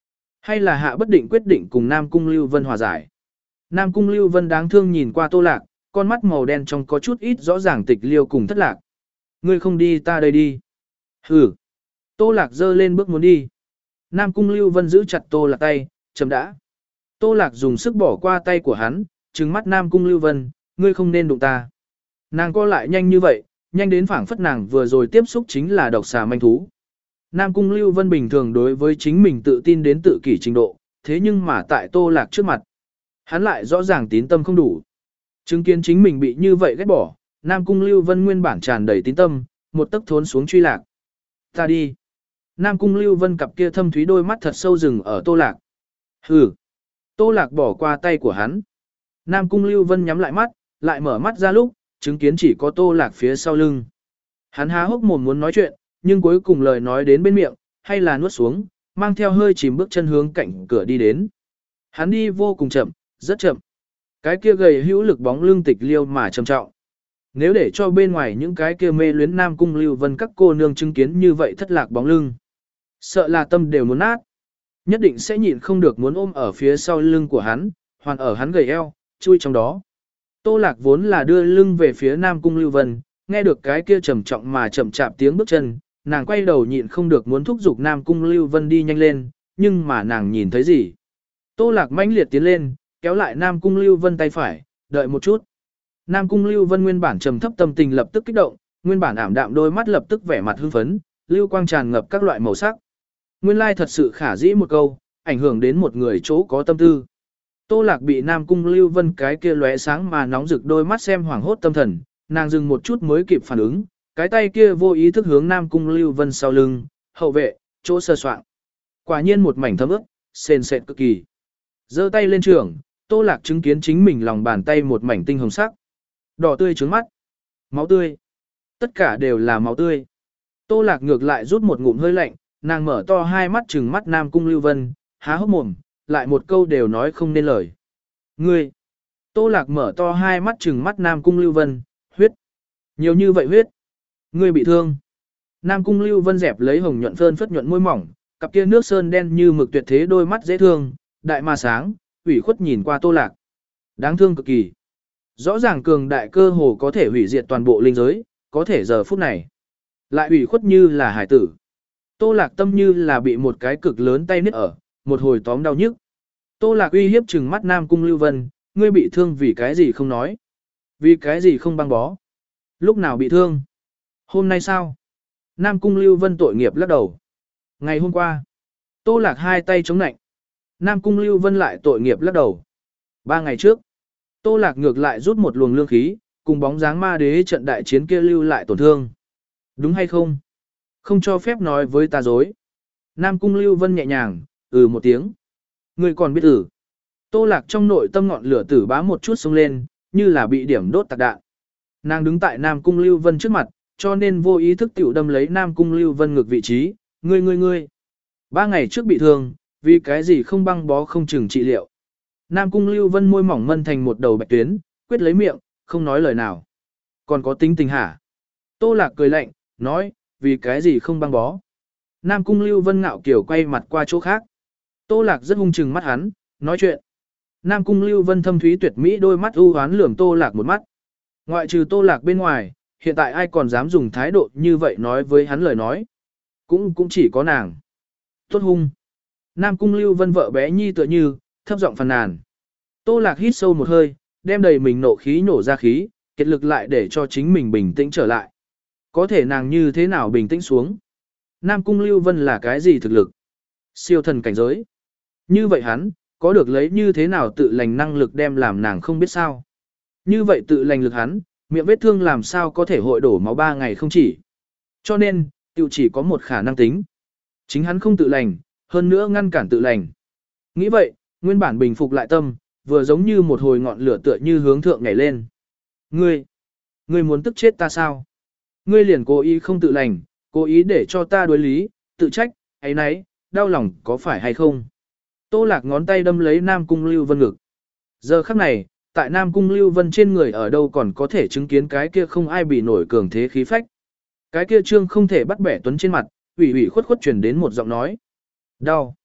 Hay là hạ bất định quyết định cùng Nam Cung Lưu Vân hòa giải. Nam Cung Lưu Vân đáng thương nhìn qua Tô Lạc, con mắt màu đen trong có chút ít rõ ràng tịch liêu cùng thất lạc. Ngươi không đi ta đây đi. Hừ. Tô Lạc giơ lên bước muốn đi. Nam Cung Lưu Vân giữ chặt Tô Lạc tay, chấm đã. Tô Lạc dùng sức bỏ qua tay của hắn, trừng mắt Nam Cung Lưu Vân, ngươi không nên đụng ta. Nàng co lại nhanh như vậy, nhanh đến phảng phất nàng vừa rồi tiếp xúc chính là độc xà manh thú. Nam Cung Lưu Vân bình thường đối với chính mình tự tin đến tự kỷ trình độ, thế nhưng mà tại Tô Lạc trước mặt, hắn lại rõ ràng tín tâm không đủ. Chứng kiến chính mình bị như vậy ghét bỏ, Nam Cung Lưu Vân nguyên bản tràn đầy tín tâm, một tấc thốn xuống truy lạc. Ta đi. Nam Cung Lưu Vân cặp kia thâm thúy đôi mắt thật sâu rừng ở Tô Lạc. Hừ. Tô Lạc bỏ qua tay của hắn. Nam Cung Lưu Vân nhắm lại mắt, lại mở mắt ra lúc, chứng kiến chỉ có Tô Lạc phía sau lưng. Hắn há hốc mồm muốn nói chuyện, nhưng cuối cùng lời nói đến bên miệng, hay là nuốt xuống, mang theo hơi chìm bước chân hướng cạnh cửa đi đến. Hắn đi vô cùng chậm, rất chậm. Cái kia gầy hữu lực bóng lưng tịch liêu mà trầm trọng. Nếu để cho bên ngoài những cái kia mê luyến Nam Cung Lưu Vân các cô nương chứng kiến như vậy thất lạc bóng lưng, sợ là tâm đều muốn nát. Nhất định sẽ nhịn không được muốn ôm ở phía sau lưng của hắn, hoàn ở hắn gầy eo, chui trong đó. Tô Lạc vốn là đưa lưng về phía Nam Cung Lưu Vân, nghe được cái kia trầm trọng mà chậm chạp tiếng bước chân, nàng quay đầu nhịn không được muốn thúc giục Nam Cung Lưu Vân đi nhanh lên, nhưng mà nàng nhìn thấy gì? Tô Lạc mãnh liệt tiến lên, kéo lại Nam Cung Lưu Vân tay phải, đợi một chút. Nam Cung Lưu Vân nguyên bản trầm thấp tâm tình lập tức kích động, nguyên bản ảm đạm đôi mắt lập tức vẻ mặt hưng phấn, lưu quang tràn ngập các loại màu sắc. Nguyên lai thật sự khả dĩ một câu, ảnh hưởng đến một người chỗ có tâm tư. Tô Lạc bị Nam Cung Lưu Vân cái kia lóe sáng mà nóng rực đôi mắt xem hoảng hốt tâm thần, nàng dừng một chút mới kịp phản ứng, cái tay kia vô ý thức hướng Nam Cung Lưu Vân sau lưng, hậu vệ, chỗ sơ soạn. Quả nhiên một mảnh thấm ướt, sền sệt cực kỳ. Giơ tay lên trường, Tô Lạc chứng kiến chính mình lòng bàn tay một mảnh tinh hồng sắc. Đỏ tươi trướng mắt. Máu tươi. Tất cả đều là máu tươi. Tô Lạc ngược lại rút một ngụm hơi lạnh, nàng mở to hai mắt trừng mắt Nam Cung Lưu Vân, há hốc mồm, lại một câu đều nói không nên lời. Ngươi. Tô Lạc mở to hai mắt trừng mắt Nam Cung Lưu Vân, huyết. Nhiều như vậy huyết. Ngươi bị thương. Nam Cung Lưu Vân dẹp lấy hồng nhuận phơn phất nhuận môi mỏng, cặp kia nước sơn đen như mực tuyệt thế đôi mắt dễ thương, đại mà sáng, ủy khuất nhìn qua Tô Lạc. Đáng thương cực kỳ. Rõ ràng cường đại cơ hồ có thể hủy diệt toàn bộ linh giới, có thể giờ phút này lại ủy khuất như là hải tử. Tô Lạc tâm như là bị một cái cực lớn tay nứt ở, một hồi tóm đau nhức. Tô Lạc uy hiếp trừng mắt Nam Cung Lưu Vân, ngươi bị thương vì cái gì không nói? Vì cái gì không băng bó? Lúc nào bị thương? Hôm nay sao? Nam Cung Lưu Vân tội nghiệp lắc đầu. Ngày hôm qua. Tô Lạc hai tay chống nạnh. Nam Cung Lưu Vân lại tội nghiệp lắc đầu. Ba ngày trước. Tô Lạc ngược lại rút một luồng lương khí, cùng bóng dáng ma đế trận đại chiến kia lưu lại tổn thương. Đúng hay không? Không cho phép nói với ta dối. Nam Cung Lưu Vân nhẹ nhàng, ừ một tiếng. Ngươi còn biết ử. Tô Lạc trong nội tâm ngọn lửa tử bá một chút xông lên, như là bị điểm đốt tạc đạn. Nàng đứng tại Nam Cung Lưu Vân trước mặt, cho nên vô ý thức tiểu đâm lấy Nam Cung Lưu Vân ngược vị trí. Ngươi ngươi ngươi. Ba ngày trước bị thương, vì cái gì không băng bó không chừng trị liệu. Nam Cung Lưu Vân môi mỏng mân thành một đầu bạch tuyến, quyết lấy miệng, không nói lời nào. Còn có tính tình hả? Tô Lạc cười lạnh, nói, vì cái gì không băng bó. Nam Cung Lưu Vân ngạo kiểu quay mặt qua chỗ khác. Tô Lạc rất hung chừng mắt hắn, nói chuyện. Nam Cung Lưu Vân thâm thúy tuyệt mỹ đôi mắt u hoán lườm Tô Lạc một mắt. Ngoại trừ Tô Lạc bên ngoài, hiện tại ai còn dám dùng thái độ như vậy nói với hắn lời nói. Cũng cũng chỉ có nàng. Tốt hung. Nam Cung Lưu Vân vợ bé nhi tựa như, thấp giọng phàn nàn. Tô Lạc hít sâu một hơi, đem đầy mình nộ khí nổ ra khí, kết lực lại để cho chính mình bình tĩnh trở lại. Có thể nàng như thế nào bình tĩnh xuống? Nam Cung Lưu Vân là cái gì thực lực? Siêu thần cảnh giới. Như vậy hắn, có được lấy như thế nào tự lành năng lực đem làm nàng không biết sao? Như vậy tự lành lực hắn, miệng vết thương làm sao có thể hội đổ máu ba ngày không chỉ. Cho nên, tiểu chỉ có một khả năng tính. Chính hắn không tự lành, hơn nữa ngăn cản tự lành. Nghĩ vậy, nguyên bản bình phục lại tâm, vừa giống như một hồi ngọn lửa tựa như hướng thượng nhảy lên. Ngươi, ngươi muốn tức chết ta sao? Ngươi liền cố ý không tự lành, cố ý để cho ta đối lý, tự trách, ấy nấy, đau lòng có phải hay không? Tô Lạc ngón tay đâm lấy Nam Cung Lưu Vân ngực. Giờ khắc này, tại Nam Cung Lưu Vân trên người ở đâu còn có thể chứng kiến cái kia không ai bị nổi cường thế khí phách. Cái kia trương không thể bắt bẻ tuấn trên mặt, ủy ủy khuất khuất truyền đến một giọng nói. Đau.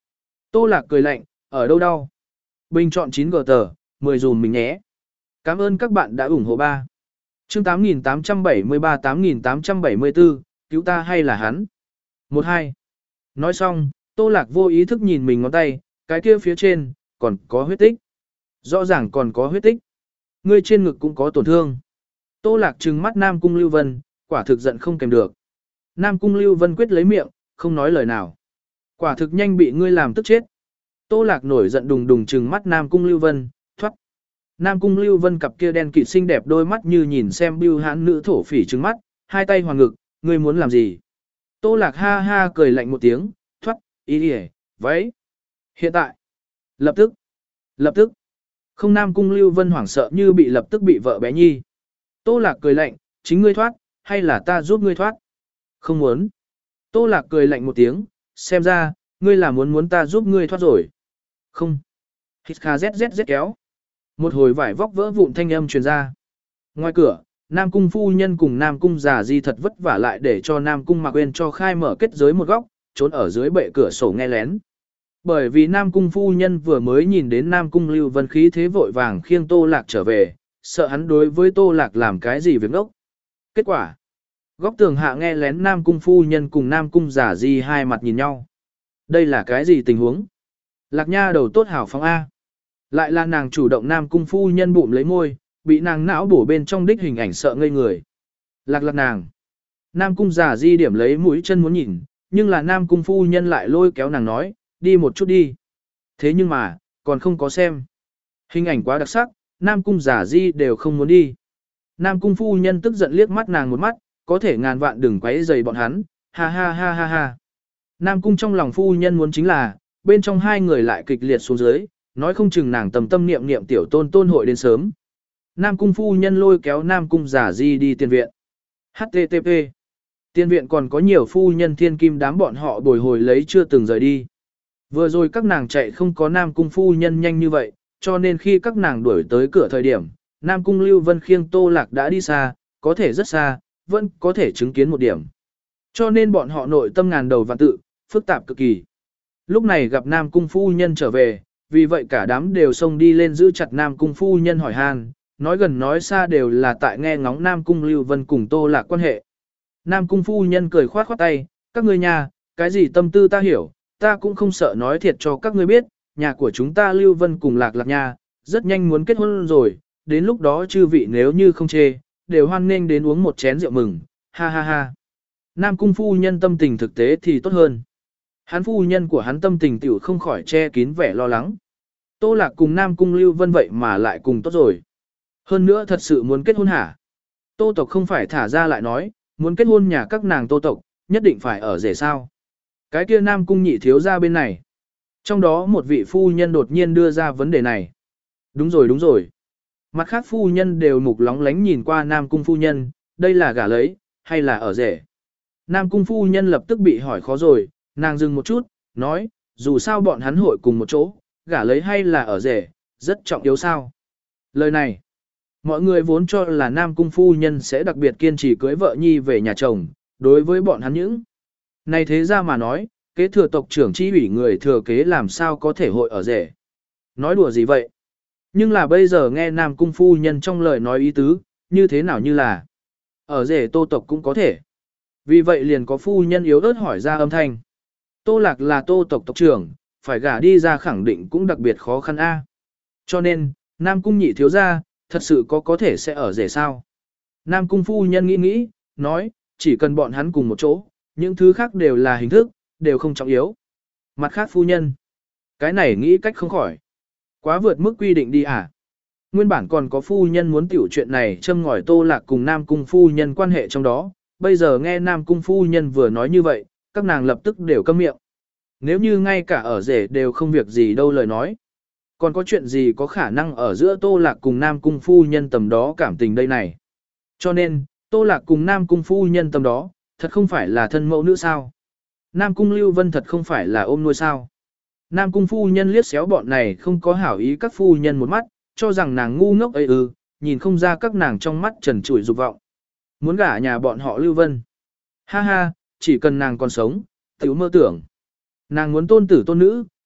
Tô Lạc cười lạnh, ở đâu đau? Bình chọn chín g tờ, mười dùm mình nhé. Cảm ơn các bạn đã ủng hộ ba. Chương tám nghìn tám trăm bảy mươi ba tám nghìn tám trăm bảy mươi tư, cứu ta hay là hắn? một hai. Nói xong, Tô Lạc vô ý thức nhìn mình ngón tay, cái kia phía trên, còn có huyết tích. Rõ ràng còn có huyết tích. Ngươi trên ngực cũng có tổn thương. Tô Lạc trừng mắt Nam Cung Lưu Vân, quả thực giận không kèm được. Nam Cung Lưu Vân quyết lấy miệng, không nói lời nào. Quả thực nhanh bị ngươi làm tức chết. Tô Lạc nổi giận đùng đùng trừng mắt Nam Cung Lưu Vân, thoát. Nam Cung Lưu Vân cặp kia đen kịt xinh đẹp đôi mắt như nhìn xem bưu hãn nữ thổ phỉ trừng mắt, hai tay hoàng ngực, ngươi muốn làm gì? Tô Lạc ha ha cười lạnh một tiếng, thoát, ý đi váy. Hiện tại, lập tức, lập tức. Không Nam Cung Lưu Vân hoảng sợ như bị lập tức bị vợ bé nhi. Tô Lạc cười lạnh, chính ngươi thoát, hay là ta giúp ngươi thoát? Không muốn. Tô Lạc cười lạnh một tiếng, xem ra, ngươi là muốn muốn ta giúp ngươi thoát rồi. Không. Hít kha zzz kéo. Một hồi vải vóc vỡ vụn thanh âm truyền ra. Ngoài cửa, Nam Cung phu nhân cùng Nam Cung già di thật vất vả lại để cho Nam Cung Mạc Uyên cho khai mở kết giới một góc, trốn ở dưới bệ cửa sổ nghe lén. Bởi vì Nam Cung phu nhân vừa mới nhìn đến Nam Cung Lưu Vân khí thế vội vàng khiêng Tô Lạc trở về, sợ hắn đối với Tô Lạc làm cái gì việc ngốc. Kết quả, góc tường hạ nghe lén Nam Cung phu nhân cùng Nam Cung giả di hai mặt nhìn nhau. Đây là cái gì tình huống? Lạc Nha đầu tốt hảo phóng A. Lại là nàng chủ động Nam Cung phu nhân bụng lấy môi, bị nàng não bổ bên trong đích hình ảnh sợ ngây người. Lạc lạc nàng. Nam Cung giả di điểm lấy mũi chân muốn nhìn, nhưng là Nam Cung phu nhân lại lôi kéo nàng nói, đi một chút đi. Thế nhưng mà, còn không có xem. Hình ảnh quá đặc sắc, Nam Cung giả di đều không muốn đi. Nam Cung phu nhân tức giận liếc mắt nàng một mắt, có thể ngàn vạn đừng quấy rầy bọn hắn, ha ha ha ha ha. Nam Cung trong lòng phu nhân muốn chính là, bên trong hai người lại kịch liệt xuống dưới, nói không chừng nàng tầm tâm niệm niệm tiểu tôn tôn hội đến sớm. Nam Cung phu nhân lôi kéo Nam Cung giả di đi tiền viện. hát tê tê pê. Tiền viện còn có nhiều phu nhân thiên kim đám bọn họ bồi hồi lấy chưa từng rời đi. Vừa rồi các nàng chạy không có Nam Cung phu nhân nhanh như vậy, cho nên khi các nàng đuổi tới cửa thời điểm, Nam Cung Lưu Vân khiêng Tô Lạc đã đi xa, có thể rất xa, vẫn có thể chứng kiến một điểm. Cho nên bọn họ nội tâm ngàn đầu vạn tự, phức tạp cực kỳ. Lúc này gặp Nam Cung phu nhân trở về, vì vậy cả đám đều xông đi lên giữ chặt Nam Cung phu nhân hỏi han, nói gần nói xa đều là tại nghe ngóng Nam Cung Lưu Vân cùng Tô Lạc quan hệ. Nam Cung phu nhân cười khoát khoát tay, các ngươi nhà, cái gì tâm tư ta hiểu, ta cũng không sợ nói thiệt cho các ngươi biết, nhà của chúng ta Lưu Vân cùng Lạc Lạc nha, rất nhanh muốn kết hôn rồi, đến lúc đó chư vị nếu như không chê, đều hoan nghênh đến uống một chén rượu mừng, ha ha ha. Nam Cung phu nhân tâm tình thực tế thì tốt hơn. Hắn phu nhân của hắn tâm tình tiểu không khỏi che kín vẻ lo lắng. Tô Lạc cùng Nam Cung Lưu Vân vậy mà lại cùng tốt rồi. Hơn nữa thật sự muốn kết hôn hả? Tô tộc không phải thả ra lại nói, muốn kết hôn nhà các nàng Tô tộc, nhất định phải ở rể sao. Cái kia Nam Cung nhị thiếu ra bên này. Trong đó một vị phu nhân đột nhiên đưa ra vấn đề này. Đúng rồi đúng rồi. Mặt khác phu nhân đều mục lóng lánh nhìn qua Nam Cung phu nhân, đây là gả lấy, hay là ở rể. Nam Cung phu nhân lập tức bị hỏi khó rồi, nàng dừng một chút, nói, dù sao bọn hắn hội cùng một chỗ, gả lấy hay là ở rể, rất trọng yếu sao. Lời này, mọi người vốn cho là Nam Cung phu nhân sẽ đặc biệt kiên trì cưới vợ nhi về nhà chồng, đối với bọn hắn những. Này thế ra mà nói, kế thừa tộc trưởng chi ủy người thừa kế làm sao có thể hội ở rể. Nói đùa gì vậy? Nhưng là bây giờ nghe Nam Cung phu nhân trong lời nói ý tứ, như thế nào như là ở rể Tô tộc cũng có thể. Vì vậy liền có phu nhân yếu ớt hỏi ra âm thanh. Tô Lạc là Tô tộc tộc trưởng, phải gả đi ra khẳng định cũng đặc biệt khó khăn a. Cho nên, Nam Cung nhị thiếu gia, thật sự có có thể sẽ ở rể sao? Nam Cung phu nhân nghĩ nghĩ, nói, chỉ cần bọn hắn cùng một chỗ, những thứ khác đều là hình thức, đều không trọng yếu. Mặt khác phu nhân, cái này nghĩ cách không khỏi. Quá vượt mức quy định đi à? Nguyên bản còn có phu nhân muốn tiểu chuyện này châm ngòi Tô Lạc cùng Nam Cung phu nhân quan hệ trong đó, bây giờ nghe Nam Cung phu nhân vừa nói như vậy, các nàng lập tức đều câm miệng. Nếu như ngay cả ở rể đều không việc gì đâu lời nói. Còn có chuyện gì có khả năng ở giữa Tô Lạc cùng Nam Cung phu nhân tầm đó cảm tình đây này. Cho nên, Tô Lạc cùng Nam Cung phu nhân tầm đó, thật không phải là thân mẫu nữ sao. Nam Cung Lưu Vân thật không phải là ôm nuôi sao. Nam Cung phu nhân liếc xéo bọn này không có hảo ý các phu nhân một mắt, cho rằng nàng ngu ngốc ấy ư, nhìn không ra các nàng trong mắt trần trụi dục vọng. Muốn gả nhà bọn họ Lưu Vân. Ha ha, chỉ cần nàng còn sống, tiểu mơ tưởng. Nàng muốn tôn tử tôn nữ,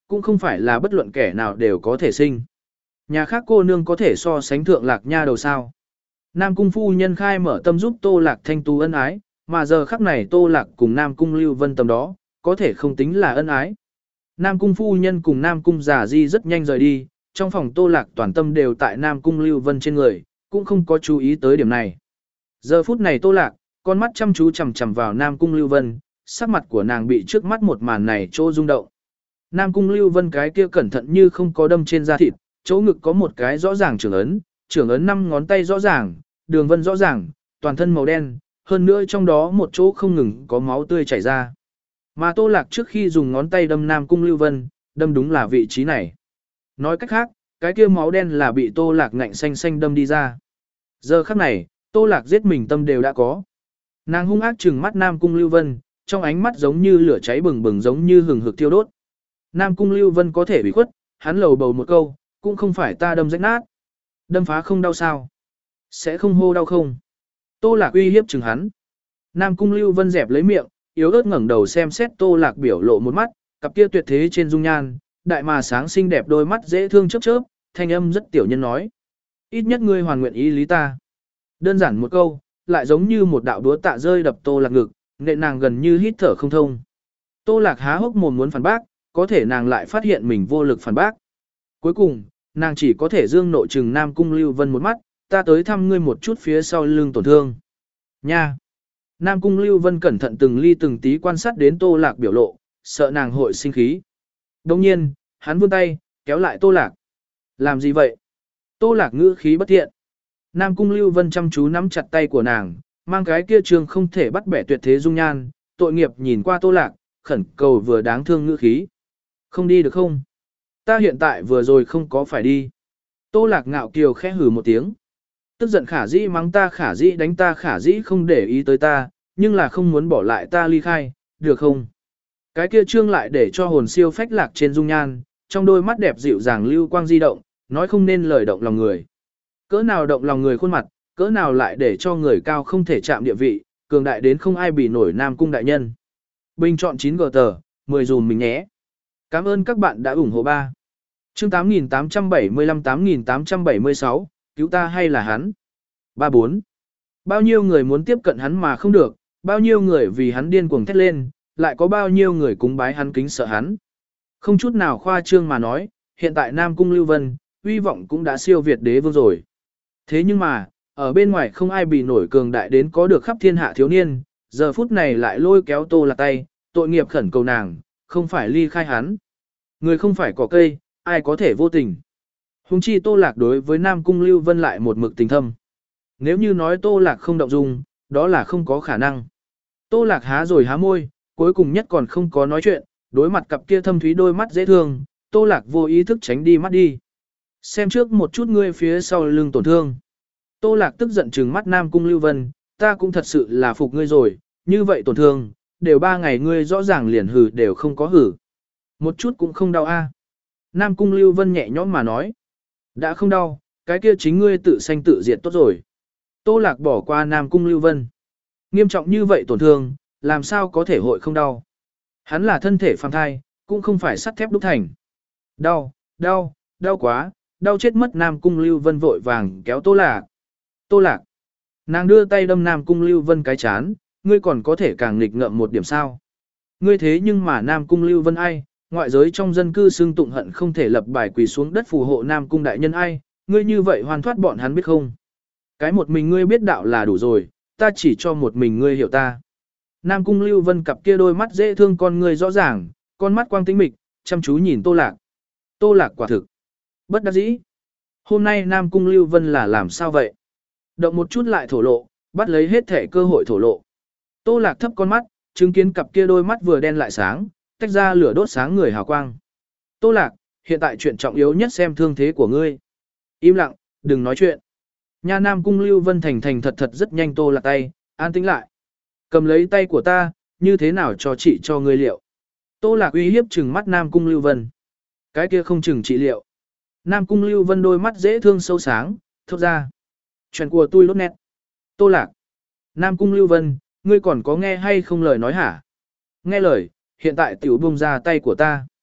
cũng không phải là bất luận kẻ nào đều có thể sinh. Nhà khác cô nương có thể so sánh thượng lạc nha đầu sao. Nam cung phu nhân khai mở tâm giúp Tô Lạc thanh tú ân ái, mà giờ khắc này Tô Lạc cùng Nam cung Lưu Vân tầm đó, có thể không tính là ân ái. Nam cung phu nhân cùng Nam cung giả di rất nhanh rời đi, trong phòng Tô Lạc toàn tâm đều tại Nam cung Lưu Vân trên người, cũng không có chú ý tới điểm này. Giờ phút này Tô Lạc, con mắt chăm chú chằm chằm vào Nam cung Lưu Vân, sắc mặt của nàng bị trước mắt một màn này trô rung động. Nam cung Lưu Vân cái kia cẩn thận như không có đâm trên da thịt, chỗ ngực có một cái rõ ràng trưởng ấn, trưởng ấn năm ngón tay rõ ràng, đường vân rõ ràng, toàn thân màu đen, hơn nữa trong đó một chỗ không ngừng có máu tươi chảy ra. Mà Tô Lạc trước khi dùng ngón tay đâm Nam cung Lưu Vân, đâm đúng là vị trí này. Nói cách khác, cái kia máu đen là bị Tô Lạc ngạnh xanh xanh đâm đi ra. Giờ khắc này, Tô Lạc giết mình tâm đều đã có. Nàng hung ác trừng mắt Nam cung Lưu Vân, trong ánh mắt giống như lửa cháy bừng bừng giống như hừng hực thiêu đốt. Nam cung Lưu Vân có thể bị khuất, hắn lầu bầu một câu, cũng không phải ta đâm rách nát. Đâm phá không đau sao? Sẽ không hô đau không? Tô Lạc uy hiếp chừng hắn. Nam cung Lưu Vân dẹp lấy miệng, yếu ớt ngẩng đầu xem xét Tô Lạc biểu lộ một mắt, cặp kia tuyệt thế trên dung nhan, đại mà sáng xinh đẹp đôi mắt dễ thương chớp chớp, thanh âm rất tiểu nhân nói. Ít nhất ngươi hoàn nguyện ý lý ta. Đơn giản một câu, lại giống như một đạo đúa tạ rơi đập Tô Lạc ngực, nện nàng gần như hít thở không thông. Tô Lạc há hốc mồm muốn phản bác, có thể nàng lại phát hiện mình vô lực phản bác. Cuối cùng, nàng chỉ có thể dương nộ trừng Nam cung Lưu Vân một mắt, ta tới thăm ngươi một chút phía sau lưng tổn thương. Nha! Nam cung Lưu Vân cẩn thận từng ly từng tí quan sát đến Tô Lạc biểu lộ, sợ nàng hội sinh khí. Đồng nhiên, hắn vươn tay, kéo lại Tô Lạc. Làm gì vậy? Tô Lạc ngữ khí bất thiện. Nam cung Lưu Vân chăm chú nắm chặt tay của nàng, mang cái kia trường không thể bắt bẻ tuyệt thế dung nhan, tội nghiệp nhìn qua Tô Lạc, khẩn cầu vừa đáng thương ngữ khí. Không đi được không? Ta hiện tại vừa rồi không có phải đi. Tô Lạc ngạo kiều khẽ hừ một tiếng. Tức giận khả dĩ mắng ta khả dĩ đánh ta khả dĩ không để ý tới ta, nhưng là không muốn bỏ lại ta ly khai, được không? Cái kia trương lại để cho hồn siêu phách lạc trên dung nhan, trong đôi mắt đẹp dịu dàng lưu quang di động, nói không nên lời động lòng người. Cỡ nào động lòng người khuôn mặt, cỡ nào lại để cho người cao không thể chạm địa vị, cường đại đến không ai bị nổi Nam cung đại nhân. Bình chọn chín gờ tờ, mười dùm mình nhé. Cảm ơn các bạn đã ủng hộ ba. Chương tám nghìn tám trăm bảy mươi lăm tám nghìn tám trăm bảy mươi sáu, cứu ta hay là hắn? ba bốn. Bao nhiêu người muốn tiếp cận hắn mà không được, bao nhiêu người vì hắn điên cuồng thét lên, lại có bao nhiêu người cúng bái hắn kính sợ hắn. Không chút nào khoa trương mà nói, hiện tại Nam cung Lưu Vân, uy vọng cũng đã siêu việt đế vương rồi. Thế nhưng mà, ở bên ngoài không ai bị nổi cường đại đến có được khắp thiên hạ thiếu niên, giờ phút này lại lôi kéo Tô Lạc tay, tội nghiệp khẩn cầu nàng, không phải ly khai hắn. Người không phải cỏ cây, ai có thể vô tình. Hùng chi Tô Lạc đối với Nam cung Lưu Vân lại một mực tình thâm. Nếu như nói Tô Lạc không động dung, đó là không có khả năng. Tô Lạc há rồi há môi, cuối cùng nhất còn không có nói chuyện, đối mặt cặp kia thâm thúy đôi mắt dễ thương, Tô Lạc vô ý thức tránh đi mắt đi. Xem trước một chút ngươi phía sau lưng tổn thương. Tô Lạc tức giận trừng mắt Nam cung Lưu Vân, ta cũng thật sự là phục ngươi rồi, như vậy tổn thương, đều ba ngày ngươi rõ ràng liền hử đều không có hử. Một chút cũng không đau a. Nam cung Lưu Vân nhẹ nhõm mà nói. Đã không đau, cái kia chính ngươi tự sanh tự diệt tốt rồi. Tô Lạc bỏ qua Nam cung Lưu Vân. Nghiêm trọng như vậy tổn thương, làm sao có thể hội không đau. Hắn là thân thể phàm thai, cũng không phải sắt thép đúc thành. Đau, đau, đau quá, đau chết mất. Nam cung Lưu Vân vội vàng kéo Tô Lạc. Tô Lạc. Nàng đưa tay đâm Nam cung Lưu Vân cái chán, ngươi còn có thể càng nghịch ngợm một điểm sao. Ngươi thế nhưng mà Nam cung Lưu Vân ai, ngoại giới trong dân cư xưng tụng hận không thể lập bài quỳ xuống đất phù hộ Nam cung đại nhân ai, ngươi như vậy hoàn thoát bọn hắn biết không. Cái một mình ngươi biết đạo là đủ rồi, ta chỉ cho một mình ngươi hiểu ta. Nam cung Lưu Vân cặp kia đôi mắt dễ thương con ngươi rõ ràng, con mắt quang tĩnh mịch, chăm chú nhìn Tô Lạc. Tô Lạc quả thực. Bất đắc dĩ. Hôm nay Nam cung Lưu Vân là làm sao vậy? Động một chút lại thổ lộ, bắt lấy hết thể cơ hội thổ lộ. Tô Lạc thấp con mắt, chứng kiến cặp kia đôi mắt vừa đen lại sáng, tách ra lửa đốt sáng người hào quang. Tô Lạc, hiện tại chuyện trọng yếu nhất xem thương thế của ngươi. Im lặng, đừng nói chuyện. Nha Nam cung Lưu Vân thành thành thật thật rất nhanh Tô Lạc tay, an tĩnh lại. Cầm lấy tay của ta, như thế nào cho chị cho ngươi liệu. Tô Lạc uy hiếp trừng mắt Nam cung Lưu Vân. Cái kia không chừng trị liệu. Nam cung Lưu Vân đôi mắt dễ thương sâu sáng, thốt ra. Chuyện của tôi lốt nét. Tô Lạc. Nam cung Lưu Vân, ngươi còn có nghe hay không lời nói hả? Nghe lời, hiện tại tiểu buông ra tay của ta.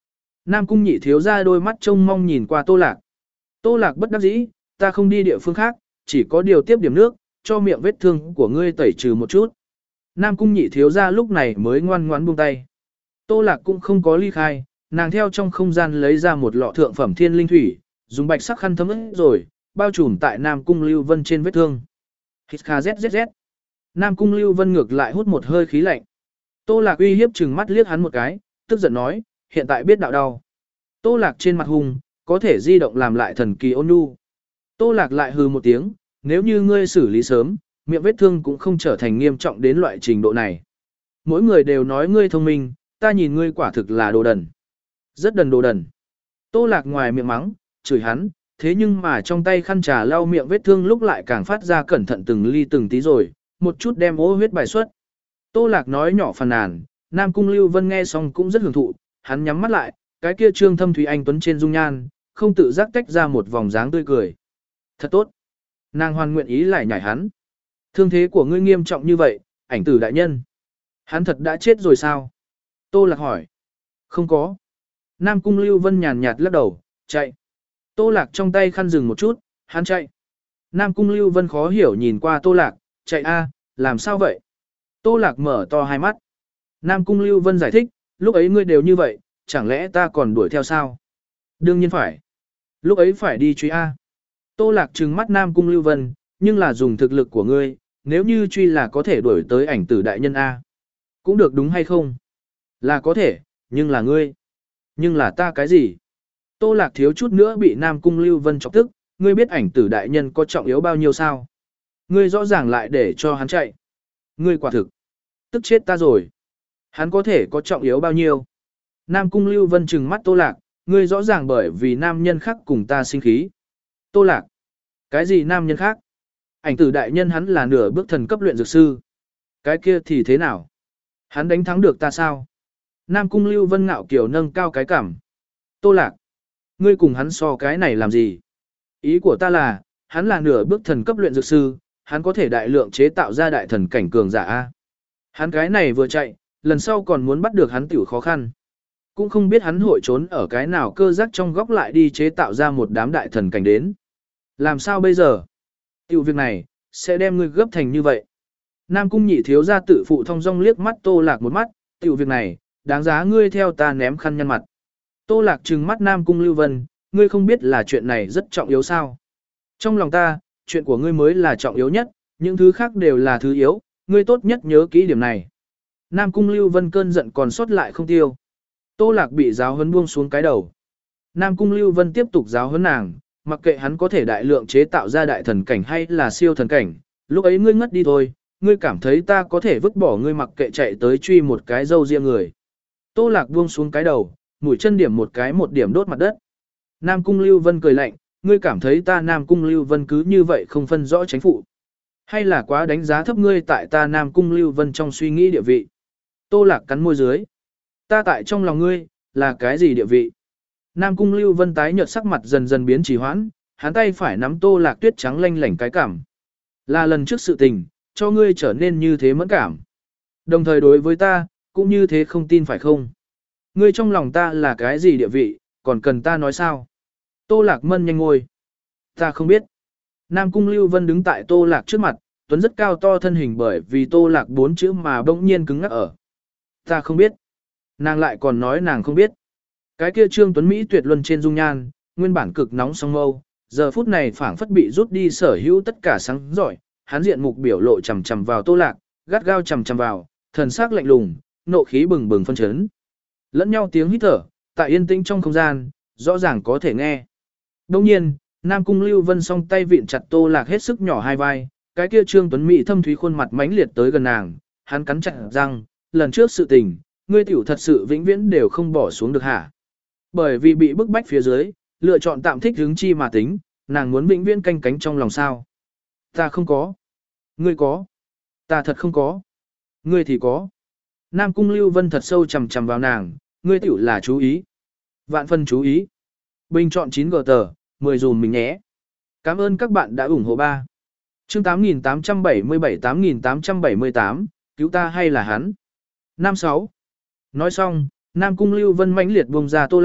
Nam cung nhị thiếu ra đôi mắt trông mong nhìn qua Tô Lạc. Tô Lạc bất đắc dĩ, ta không đi địa phương khác, chỉ có điều tiếp điểm nước, cho miệng vết thương của ngươi tẩy trừ một chút. Nam cung nhị thiếu ra lúc này mới ngoan ngoãn buông tay. Tô Lạc cũng không có ly khai, nàng theo trong không gian lấy ra một lọ thượng phẩm thiên linh thủy, dùng bạch sắc khăn thấm ướt rồi, bao trùm tại Nam cung Lưu Vân trên vết thương. Hít kha zzz. Nam cung Lưu Vân ngược lại hút một hơi khí lạnh. Tô Lạc uy hiếp trừng mắt liếc hắn một cái, tức giận nói, hiện tại biết đạo đau. Tô Lạc trên mặt hung, có thể di động làm lại thần kỳ ôn nhu. Tô Lạc lại hừ một tiếng, nếu như ngươi xử lý sớm, miệng vết thương cũng không trở thành nghiêm trọng đến loại trình độ này. Mỗi người đều nói ngươi thông minh, ta nhìn ngươi quả thực là đồ đần. Rất đần đồ đần. Tô Lạc ngoài miệng mắng, chửi hắn, thế nhưng mà trong tay khăn trà lau miệng vết thương lúc lại càng phát ra cẩn thận từng ly từng tí rồi, một chút đem ô huyết bài xuất. Tô Lạc nói nhỏ phàn nàn, Nam cung Lưu Vân nghe xong cũng rất hưởng thụ, hắn nhắm mắt lại, cái kia trương thâm thúy anh tuấn trên dung nhan, không tự giác tách ra một vòng dáng tươi cười. Thật tốt. Nàng hoàn nguyện ý lại nhảy hắn. Thương thế của ngươi nghiêm trọng như vậy, ảnh tử đại nhân. Hắn thật đã chết rồi sao? Tô Lạc hỏi. Không có. Nam cung Lưu Vân nhàn nhạt lắc đầu, chạy. Tô Lạc trong tay khăn dừng một chút, hắn chạy. Nam cung Lưu Vân khó hiểu nhìn qua Tô Lạc, chạy a, làm sao vậy? Tô Lạc mở to hai mắt. Nam cung Lưu Vân giải thích, lúc ấy ngươi đều như vậy, chẳng lẽ ta còn đuổi theo sao? Đương nhiên phải. Lúc ấy phải đi truy a. Tô Lạc trừng mắt Nam cung Lưu Vân, nhưng là dùng thực lực của ngươi, nếu như truy là có thể đuổi tới ảnh tử đại nhân a. Cũng được đúng hay không? Là có thể, nhưng là ngươi. Nhưng là ta cái gì? Tô Lạc thiếu chút nữa bị Nam cung Lưu Vân chọc tức, ngươi biết ảnh tử đại nhân có trọng yếu bao nhiêu sao? Ngươi rõ ràng lại để cho hắn chạy. Ngươi quả thực. Tức chết ta rồi. Hắn có thể có trọng yếu bao nhiêu? Nam cung Lưu Vân trừng mắt Tô Lạc, ngươi rõ ràng bởi vì nam nhân khác cùng ta sinh khí. Tô Lạc. Cái gì nam nhân khác? Ảnh tử đại nhân hắn là nửa bước thần cấp luyện dược sư. Cái kia thì thế nào? Hắn đánh thắng được ta sao? Nam cung Lưu Vân ngạo kiểu nâng cao cái cảm. Tô Lạc. Ngươi cùng hắn so cái này làm gì? Ý của ta là, hắn là nửa bước thần cấp luyện dược sư, hắn có thể đại lượng chế tạo ra đại thần cảnh cường giả A. Hắn cái này vừa chạy, lần sau còn muốn bắt được hắn tiểu khó khăn. Cũng không biết hắn hội trốn ở cái nào cơ giác trong góc lại đi chế tạo ra một đám đại thần cảnh đến. Làm sao bây giờ? Tiểu việc này, sẽ đem ngươi gấp thành như vậy. Nam cung nhị thiếu ra tự phụ thông dong liếc mắt Tô Lạc một mắt, tiểu việc này, đáng giá ngươi theo ta ném khăn nhăn mặt. Tô Lạc trừng mắt Nam cung Lưu Vân, ngươi không biết là chuyện này rất trọng yếu sao. Trong lòng ta, chuyện của ngươi mới là trọng yếu nhất, những thứ khác đều là thứ yếu, ngươi tốt nhất nhớ kỹ điểm này. Nam cung Lưu Vân cơn giận còn sót lại không tiêu. Tô Lạc bị giáo huấn buông xuống cái đầu. Nam cung Lưu Vân tiếp tục giáo huấn nàng, mặc kệ hắn có thể đại lượng chế tạo ra đại thần cảnh hay là siêu thần cảnh, lúc ấy ngươi ngất đi thôi, ngươi cảm thấy ta có thể vứt bỏ ngươi mặc kệ chạy tới truy một cái dâu riêng người. Tô Lạc buông xuống cái đầu, mũi chân điểm một cái một điểm đốt mặt đất. Nam cung Lưu Vân cười lạnh, ngươi cảm thấy ta Nam cung Lưu Vân cứ như vậy không phân rõ chính phụ. Hay là quá đánh giá thấp ngươi tại ta Nam cung Lưu Vân trong suy nghĩ địa vị. Tô Lạc cắn môi dưới. Ta tại trong lòng ngươi, là cái gì địa vị? Nam cung Lưu Vân tái nhợt sắc mặt dần dần biến trì hoãn, hắn tay phải nắm Tô Lạc tuyết trắng lanh lảnh cái cảm. Là lần trước sự tình, cho ngươi trở nên như thế mẫn cảm. Đồng thời đối với ta, cũng như thế không tin phải không? Ngươi trong lòng ta là cái gì địa vị, còn cần ta nói sao? Tô Lạc mân nhanh ngôi. Ta không biết. Nam cung Lưu Vân đứng tại Tô Lạc trước mặt, tuấn rất cao to thân hình bởi vì Tô Lạc bốn chữ mà bỗng nhiên cứng ngắc ở. Ta không biết. Nàng lại còn nói nàng không biết. Cái kia trương tuấn Mỹ tuyệt luân trên dung nhan, nguyên bản cực nóng song mâu, giờ phút này phảng phất bị rút đi sở hữu tất cả sáng giỏi, hắn diện mục biểu lộ chằm chằm vào Tô Lạc, gắt gao chằm chằm vào, thần sắc lạnh lùng, nộ khí bừng bừng phân chấn. Lẫn nhau tiếng hít thở, tại yên tĩnh trong không gian, rõ ràng có thể nghe. Đồng nhiên, Nam cung Lưu Vân song tay vịn chặt Tô Lạc hết sức nhỏ hai vai, cái kia trương tuấn Mỹ thâm thúy khuôn mặt mãnh liệt tới gần nàng, hắn cắn chặt răng, lần trước sự tình, ngươi tiểu thật sự vĩnh viễn đều không bỏ xuống được hả? Bởi vì bị bức bách phía dưới, lựa chọn tạm thích hứng chi mà tính, nàng muốn vĩnh viễn canh cánh trong lòng sao? Ta không có. Ngươi có. Ta thật không có. Ngươi thì có. Nam cung Lưu Vân thật sâu chầm chầm vào nàng, ngươi tiểu là chú ý. Vạn phân chú ý. Bình chọn chín gờ tờ, mười dùm mình nhé. Cảm ơn các bạn đã ủng hộ ba. Chương tám nghìn tám trăm bảy mươi bảy tám nghìn tám trăm bảy mươi tám, cứu ta hay là hắn? Năm sáu. Nói xong, Nam cung Lưu Vân mãnh liệt buông ra Tô Lạc,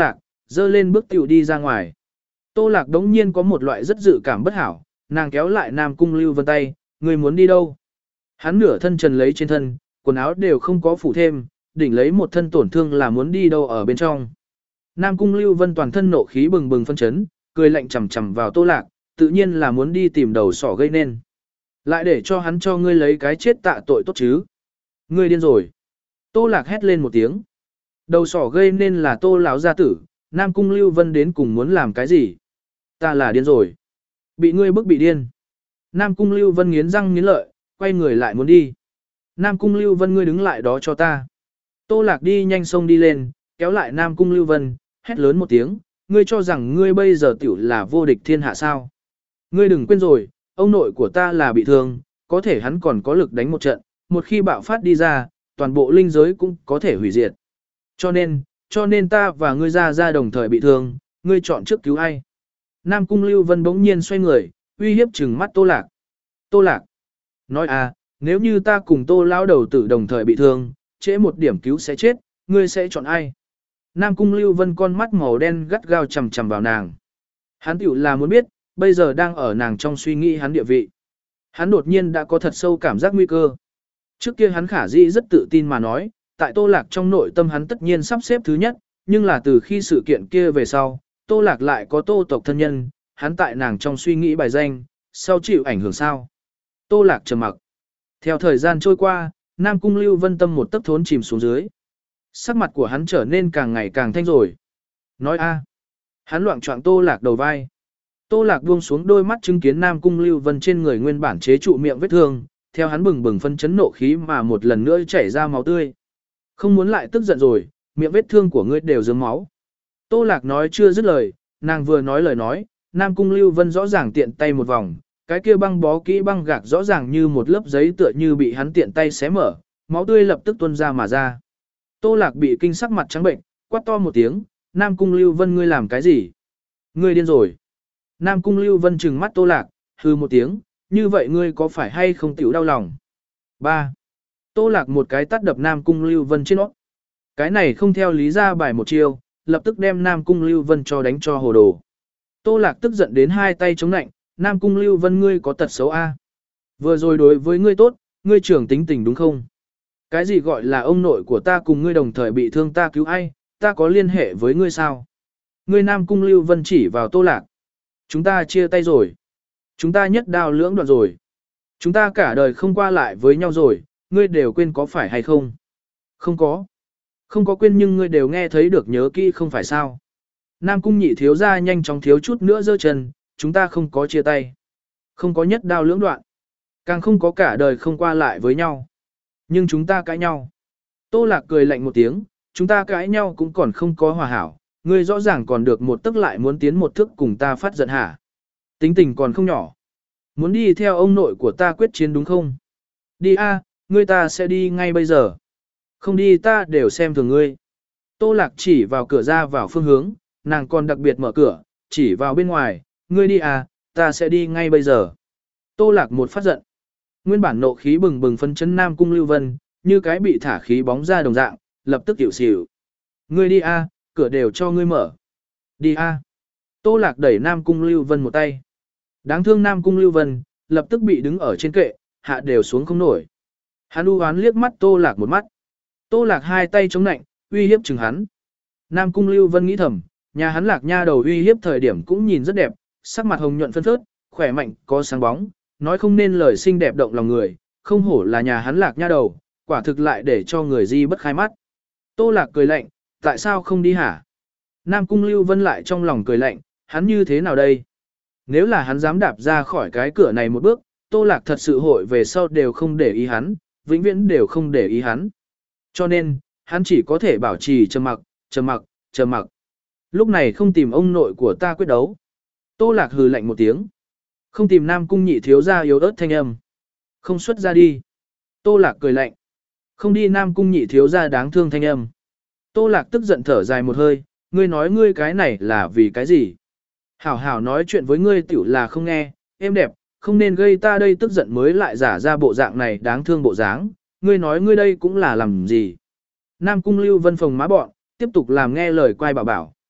dơ lên bước tiểu đi ra ngoài. Tô Lạc đống nhiên có một loại rất dự cảm bất hảo, nàng kéo lại Nam Cung Lưu Vân tay, người muốn đi đâu? Hắn nửa thân trần lấy trên thân, quần áo đều không có phủ thêm, đỉnh lấy một thân tổn thương là muốn đi đâu ở bên trong. Nam Cung Lưu Vân toàn thân nộ khí bừng bừng phân chấn, cười lạnh chằm chằm vào Tô Lạc, tự nhiên là muốn đi tìm đầu sỏ gây nên. Lại để cho hắn cho ngươi lấy cái chết tạ tội tốt chứ. Ngươi điên rồi. Tô Lạc hét lên một tiếng. Đầu sỏ gây nên là Tô lão gia tử, Nam Cung Lưu Vân đến cùng muốn làm cái gì? Ta là điên rồi. Bị ngươi bức bị điên. Nam Cung Lưu Vân nghiến răng nghiến lợi, quay người lại muốn đi. Nam Cung Lưu Vân ngươi đứng lại đó cho ta. Tô Lạc đi nhanh sông đi lên, kéo lại Nam Cung Lưu Vân, hét lớn một tiếng, ngươi cho rằng ngươi bây giờ tiểu là vô địch thiên hạ sao. Ngươi đừng quên rồi, ông nội của ta là bị thương, có thể hắn còn có lực đánh một trận, một khi bạo phát đi ra, toàn bộ linh giới cũng có thể hủy diệt. Cho nên, cho nên ta và ngươi ra ra đồng thời bị thương, ngươi chọn trước cứu ai. Nam Cung Lưu Vân bỗng nhiên xoay người, uy hiếp trừng mắt Tô Lạc. Tô Lạc, nói à, nếu như ta cùng Tô lão đầu tử đồng thời bị thương, trễ một điểm cứu sẽ chết, ngươi sẽ chọn ai? Nam Cung Lưu Vân con mắt màu đen gắt gao chằm chằm vào nàng. Hắn tiểu là muốn biết, bây giờ đang ở nàng trong suy nghĩ hắn địa vị. Hắn đột nhiên đã có thật sâu cảm giác nguy cơ. Trước kia hắn khả dĩ rất tự tin mà nói, tại Tô Lạc trong nội tâm hắn tất nhiên sắp xếp thứ nhất, nhưng là từ khi sự kiện kia về sau, Tô Lạc lại có Tô tộc thân nhân, hắn tại nàng trong suy nghĩ bài danh, sau chịu ảnh hưởng sao? Tô Lạc trầm mặc. Theo thời gian trôi qua, Nam Cung Lưu Vân tâm một tấc thốn chìm xuống dưới. Sắc mặt của hắn trở nên càng ngày càng thanh rồi. Nói a, hắn loạng choạng Tô Lạc đầu vai. Tô Lạc buông xuống đôi mắt chứng kiến Nam Cung Lưu Vân trên người nguyên bản chế trụ miệng vết thương, theo hắn bừng bừng phân chấn nộ khí mà một lần nữa chảy ra máu tươi. Không muốn lại tức giận rồi, miệng vết thương của ngươi đều dướng máu. Tô Lạc nói chưa dứt lời, nàng vừa nói lời nói, Nam Cung Lưu Vân rõ ràng tiện tay một vòng, cái kia băng bó kỹ băng gạc rõ ràng như một lớp giấy tựa như bị hắn tiện tay xé mở, máu tươi lập tức tuôn ra mà ra. Tô Lạc bị kinh sắc mặt trắng bệnh, quát to một tiếng, Nam Cung Lưu Vân ngươi làm cái gì? Ngươi điên rồi. Nam Cung Lưu Vân trừng mắt Tô Lạc, hư một tiếng, như vậy ngươi có phải hay không tiểu đau lòng? ba. Tô Lạc một cái tát đập Nam Cung Lưu Vân trên óc. Cái này không theo lý ra bài một chiêu, lập tức đem Nam Cung Lưu Vân cho đánh cho hồ đồ. Tô Lạc tức giận đến hai tay chống nạnh, Nam Cung Lưu Vân ngươi có tật xấu a. Vừa rồi đối với ngươi tốt, ngươi trưởng tính tình đúng không? Cái gì gọi là ông nội của ta cùng ngươi đồng thời bị thương ta cứu ai, ta có liên hệ với ngươi sao? Ngươi Nam Cung Lưu Vân chỉ vào Tô Lạc. Chúng ta chia tay rồi. Chúng ta nhất đao lưỡng đoạn rồi. Chúng ta cả đời không qua lại với nhau rồi, ngươi đều quên có phải hay không? Không có. Không có quên nhưng ngươi đều nghe thấy được nhớ kỹ không phải sao? Nam Cung nhị thiếu ra nhanh chóng thiếu chút nữa giơ chân, chúng ta không có chia tay. Không có nhất đao lưỡng đoạn. Càng không có cả đời không qua lại với nhau. Nhưng chúng ta cãi nhau. Tô Lạc cười lạnh một tiếng, chúng ta cãi nhau cũng còn không có hòa hảo. Ngươi rõ ràng còn được một tức lại muốn tiến một thước cùng ta phát giận hả? Tính tình còn không nhỏ. Muốn đi theo ông nội của ta quyết chiến đúng không? Đi a, ngươi ta sẽ đi ngay bây giờ. Không đi ta đều xem thường ngươi. Tô Lạc chỉ vào cửa ra vào phương hướng, nàng còn đặc biệt mở cửa, chỉ vào bên ngoài, ngươi đi à, ta sẽ đi ngay bây giờ. Tô Lạc một phát giận. Nguyên bản nộ khí bừng bừng phân chấn Nam Cung Lưu Vân, như cái bị thả khí bóng ra đồng dạng, lập tức hiểu xỉu. Ngươi đi a, cửa đều cho ngươi mở. Đi a. Tô Lạc đẩy Nam Cung Lưu Vân một tay. Đáng thương Nam Cung Lưu Vân, lập tức bị đứng ở trên kệ, hạ đều xuống không nổi. Hắn u hoán liếc mắt Tô Lạc một mắt. Tô Lạc hai tay chống nạnh, uy hiếp chừng hắn. Nam Cung Lưu Vân nghĩ thầm, nhà hắn Lạc nha đầu uy hiếp thời điểm cũng nhìn rất đẹp, sắc mặt hồng nhuận phân phớt, khỏe mạnh, có sáng bóng, nói không nên lời xinh đẹp động lòng người, không hổ là nhà hắn Lạc nha đầu, quả thực lại để cho người di bất khai mắt. Tô Lạc cười lạnh, tại sao không đi hả? Nam Cung Lưu Vân lại trong lòng cười lạnh, hắn như thế nào đây? Nếu là hắn dám đạp ra khỏi cái cửa này một bước, Tô Lạc thật sự hội về sau đều không để ý hắn, vĩnh viễn đều không để ý hắn. Cho nên, hắn chỉ có thể bảo trì trầm mặc, trầm mặc, trầm mặc. Lúc này không tìm ông nội của ta quyết đấu. Tô Lạc hừ lạnh một tiếng. Không tìm Nam Cung nhị thiếu ra yếu ớt thanh âm. Không xuất ra đi. Tô Lạc cười lạnh. Không đi Nam Cung nhị thiếu ra đáng thương thanh âm. Tô Lạc tức giận thở dài một hơi. Ngươi nói ngươi cái này là vì cái gì? Hảo hảo nói chuyện với ngươi tiểu là không nghe, em đẹp, không nên gây ta đây tức giận mới lại giả ra bộ dạng này đáng thương bộ dáng. Ngươi nói ngươi đây cũng là làm gì? Nam Cung Lưu Vân phồng má bọn, tiếp tục làm nghe lời quay bảo bảo.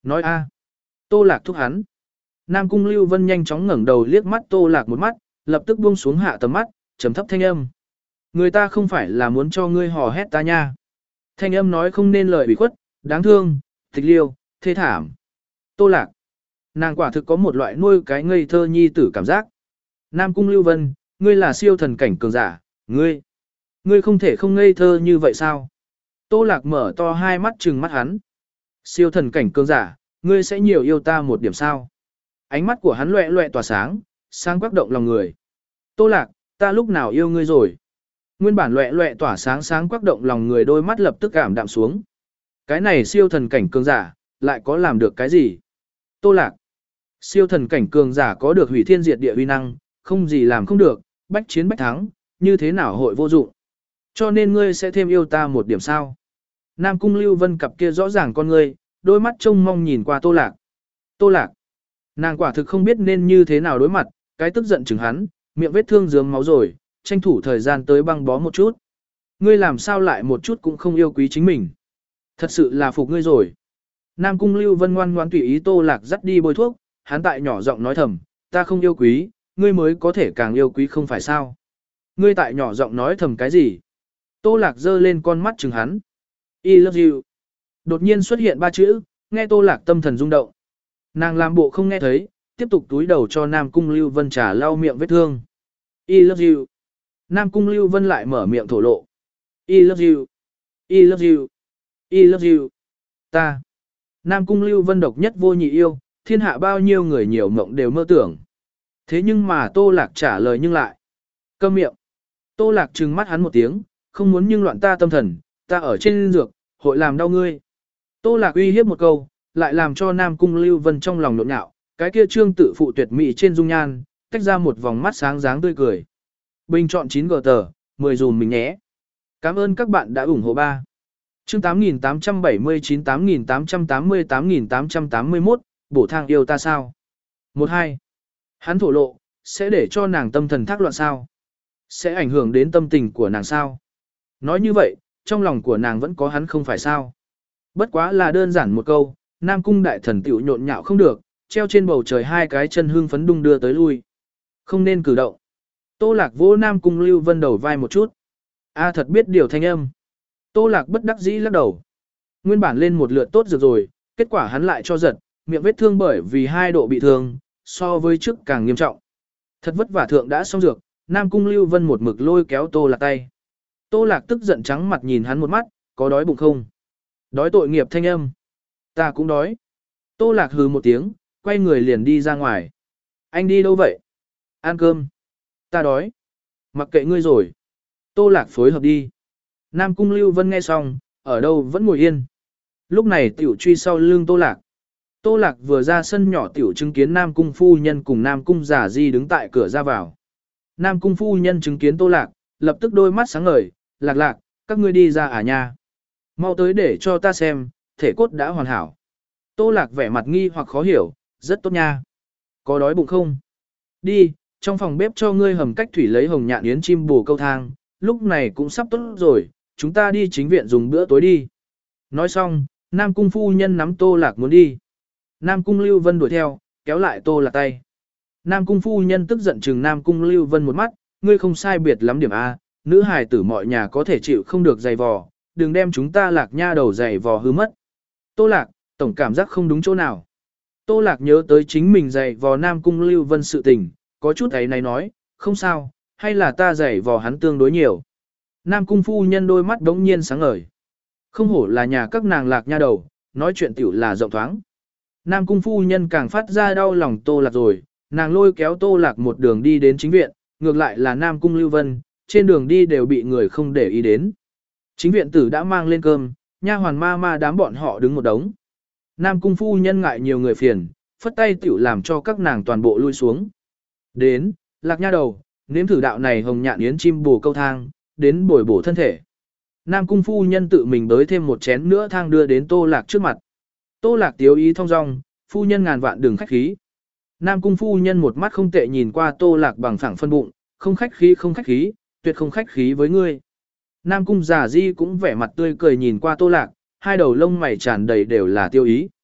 Nói a. Tô Lạc thúc hắn. Nam Cung Lưu Vân nhanh chóng ngẩng đầu liếc mắt Tô Lạc một mắt, lập tức buông xuống hạ tầm mắt, trầm thấp thanh âm. Người ta không phải là muốn cho ngươi hò hét ta nha. Thanh âm nói không nên lời bị khuất, đáng thương, tịch liêu, thê thảm. Tô Lạc. Nàng quả thực có một loại nuôi cái ngây thơ nhi tử cảm giác. Nam Cung Lưu Vân, ngươi là siêu thần cảnh cường giả, ngươi. Ngươi không thể không ngây thơ như vậy sao? Tô Lạc mở to hai mắt trừng mắt hắn. Siêu thần cảnh cường giả, ngươi sẽ nhiều yêu ta một điểm sao? Ánh mắt của hắn loẹ loẹ tỏa sáng, sáng quắc động lòng người. Tô Lạc, ta lúc nào yêu ngươi rồi? Nguyên bản loẹ loẹ tỏa sáng sáng quắc động lòng người đôi mắt lập tức cảm đạm xuống. Cái này siêu thần cảnh cường giả, lại có làm được cái gì? Tô Lạc, siêu thần cảnh cường giả có được hủy thiên diệt địa uy năng, không gì làm không được, bách chiến bách thắng, như thế nào hội vô dụng? Cho nên ngươi sẽ thêm yêu ta một điểm sao? Nam Cung Lưu Vân cặp kia rõ ràng con ngươi, đôi mắt trông mong nhìn qua Tô Lạc. Tô Lạc, nàng quả thực không biết nên như thế nào đối mặt, cái tức giận chừng hắn, miệng vết thương rớm máu rồi, tranh thủ thời gian tới băng bó một chút. Ngươi làm sao lại một chút cũng không yêu quý chính mình? Thật sự là phục ngươi rồi. Nam Cung Lưu Vân ngoan ngoãn tùy ý Tô Lạc dắt đi bôi thuốc, hắn tại nhỏ giọng nói thầm, ta không yêu quý, ngươi mới có thể càng yêu quý không phải sao? Ngươi tại nhỏ giọng nói thầm cái gì? Tô Lạc giơ lên con mắt chừng hắn. I love you. Đột nhiên xuất hiện ba chữ, nghe Tô Lạc tâm thần rung động. Nàng làm bộ không nghe thấy, tiếp tục túi đầu cho Nam Cung Lưu Vân trà lau miệng vết thương. I love you. Nam Cung Lưu Vân lại mở miệng thổ lộ. I love you. I love you. I love you. Ta. Nam Cung Lưu Vân độc nhất vô nhị yêu, thiên hạ bao nhiêu người nhiều mộng đều mơ tưởng. Thế nhưng mà Tô Lạc trả lời nhưng lại. Câm miệng. Tô Lạc trừng mắt hắn một tiếng, không muốn nhưng loạn ta tâm thần, ta ở trên dược, hội làm đau ngươi. Tô Lạc uy hiếp một câu, lại làm cho Nam Cung Lưu Vân trong lòng nhộn nhạo, cái kia trương tự phụ tuyệt mỹ trên dung nhan, tách ra một vòng mắt sáng dáng tươi cười. Bình chọn chín gờ tờ, mười dùm mình nhé. Cảm ơn các bạn đã ủng hộ ba. Chương tám nghìn tám trăm bảy mươi chín, tám nghìn tám trăm tám mươi, tám nghìn tám trăm tám mươi mốt, bổ thang yêu ta sao? một hai. Hắn thổ lộ, sẽ để cho nàng tâm thần thác loạn sao? Sẽ ảnh hưởng đến tâm tình của nàng sao? Nói như vậy, trong lòng của nàng vẫn có hắn không phải sao? Bất quá là đơn giản một câu, Nam Cung đại thần tiểu nhộn nhạo không được, treo trên bầu trời hai cái chân hương phấn đung đưa tới lui. Không nên cử động. Tô Lạc vỗ Nam Cung Lưu Vân đầu vai một chút. A thật biết điều thanh âm. Tô Lạc bất đắc dĩ lắc đầu. Nguyên bản lên một lượt tốt dược rồi, kết quả hắn lại cho giật, miệng vết thương bởi vì hai độ bị thương, so với trước càng nghiêm trọng. Thật vất vả thượng đã xong dược, Nam Cung Lưu Vân một mực lôi kéo Tô Lạc tay. Tô Lạc tức giận trắng mặt nhìn hắn một mắt, có đói bụng không? Đói tội nghiệp thanh âm. Ta cũng đói. Tô Lạc hừ một tiếng, quay người liền đi ra ngoài. Anh đi đâu vậy? Ăn cơm. Ta đói. Mặc kệ ngươi rồi. Tô Lạc phối hợp đi. Nam Cung Lưu Vân nghe xong, ở đâu vẫn ngồi yên. Lúc này tiểu truy sau lưng Tô Lạc. Tô Lạc vừa ra sân nhỏ tiểu chứng kiến Nam Cung phu nhân cùng Nam Cung giả di đứng tại cửa ra vào. Nam Cung phu nhân chứng kiến Tô Lạc, lập tức đôi mắt sáng ngời, Lạc Lạc, các ngươi đi ra à nha. Mau tới để cho ta xem, thể cốt đã hoàn hảo. Tô Lạc vẻ mặt nghi hoặc khó hiểu, rất tốt nha. Có đói bụng không? Đi, trong phòng bếp cho ngươi hầm cách thủy lấy hồng nhạn yến chim bồ câu thang, lúc này cũng sắp tốt rồi, chúng ta đi chính viện dùng bữa tối đi. Nói xong, Nam Cung phu nhân nắm Tô Lạc muốn đi. Nam Cung Lưu Vân đuổi theo, kéo lại Tô Lạc tay. Nam Cung phu nhân tức giận chừng Nam Cung Lưu Vân một mắt, ngươi không sai biệt lắm điểm A, nữ hài tử mọi nhà có thể chịu không được giày vò, đừng đem chúng ta Lạc nha đầu giày vò hư mất. Tô Lạc, tổng cảm giác không đúng chỗ nào. Tô Lạc nhớ tới chính mình giày vò Nam Cung Lưu Vân sự tình, có chút ấy này nói, không sao, hay là ta giày vò hắn tương đối nhiều. Nam Cung phu nhân đôi mắt đống nhiên sáng ngời. Không hổ là nhà các nàng Lạc nha đầu, nói chuyện tiểu là rộng thoáng. Nam Cung phu nhân càng phát ra đau lòng Tô Lạc rồi, nàng lôi kéo Tô Lạc một đường đi đến chính viện, ngược lại là Nam Cung Lưu Vân, trên đường đi đều bị người không để ý đến. Chính viện tử đã mang lên cơm, nha hoàn ma ma đám bọn họ đứng một đống. Nam Cung phu nhân ngại nhiều người phiền, phất tay tiểu làm cho các nàng toàn bộ lui xuống. Đến, Lạc nha đầu, nếm thử đạo này hồng nhạn yến chim bồ câu thang, đến bồi bổ thân thể. Nam Cung phu nhân tự mình đới thêm một chén nữa thang đưa đến Tô Lạc trước mặt. Tô Lạc tiếu ý thong dong, phu nhân ngàn vạn đừng khách khí. Nam Cung phu nhân một mắt không tệ nhìn qua Tô Lạc bằng phẳng phân bụng, không khách khí không khách khí, tuyệt không khách khí với ngươi. Nam Cung giả di cũng vẻ mặt tươi cười nhìn qua Tô Lạc, hai đầu lông mày tràn đầy đều là tiêu ý.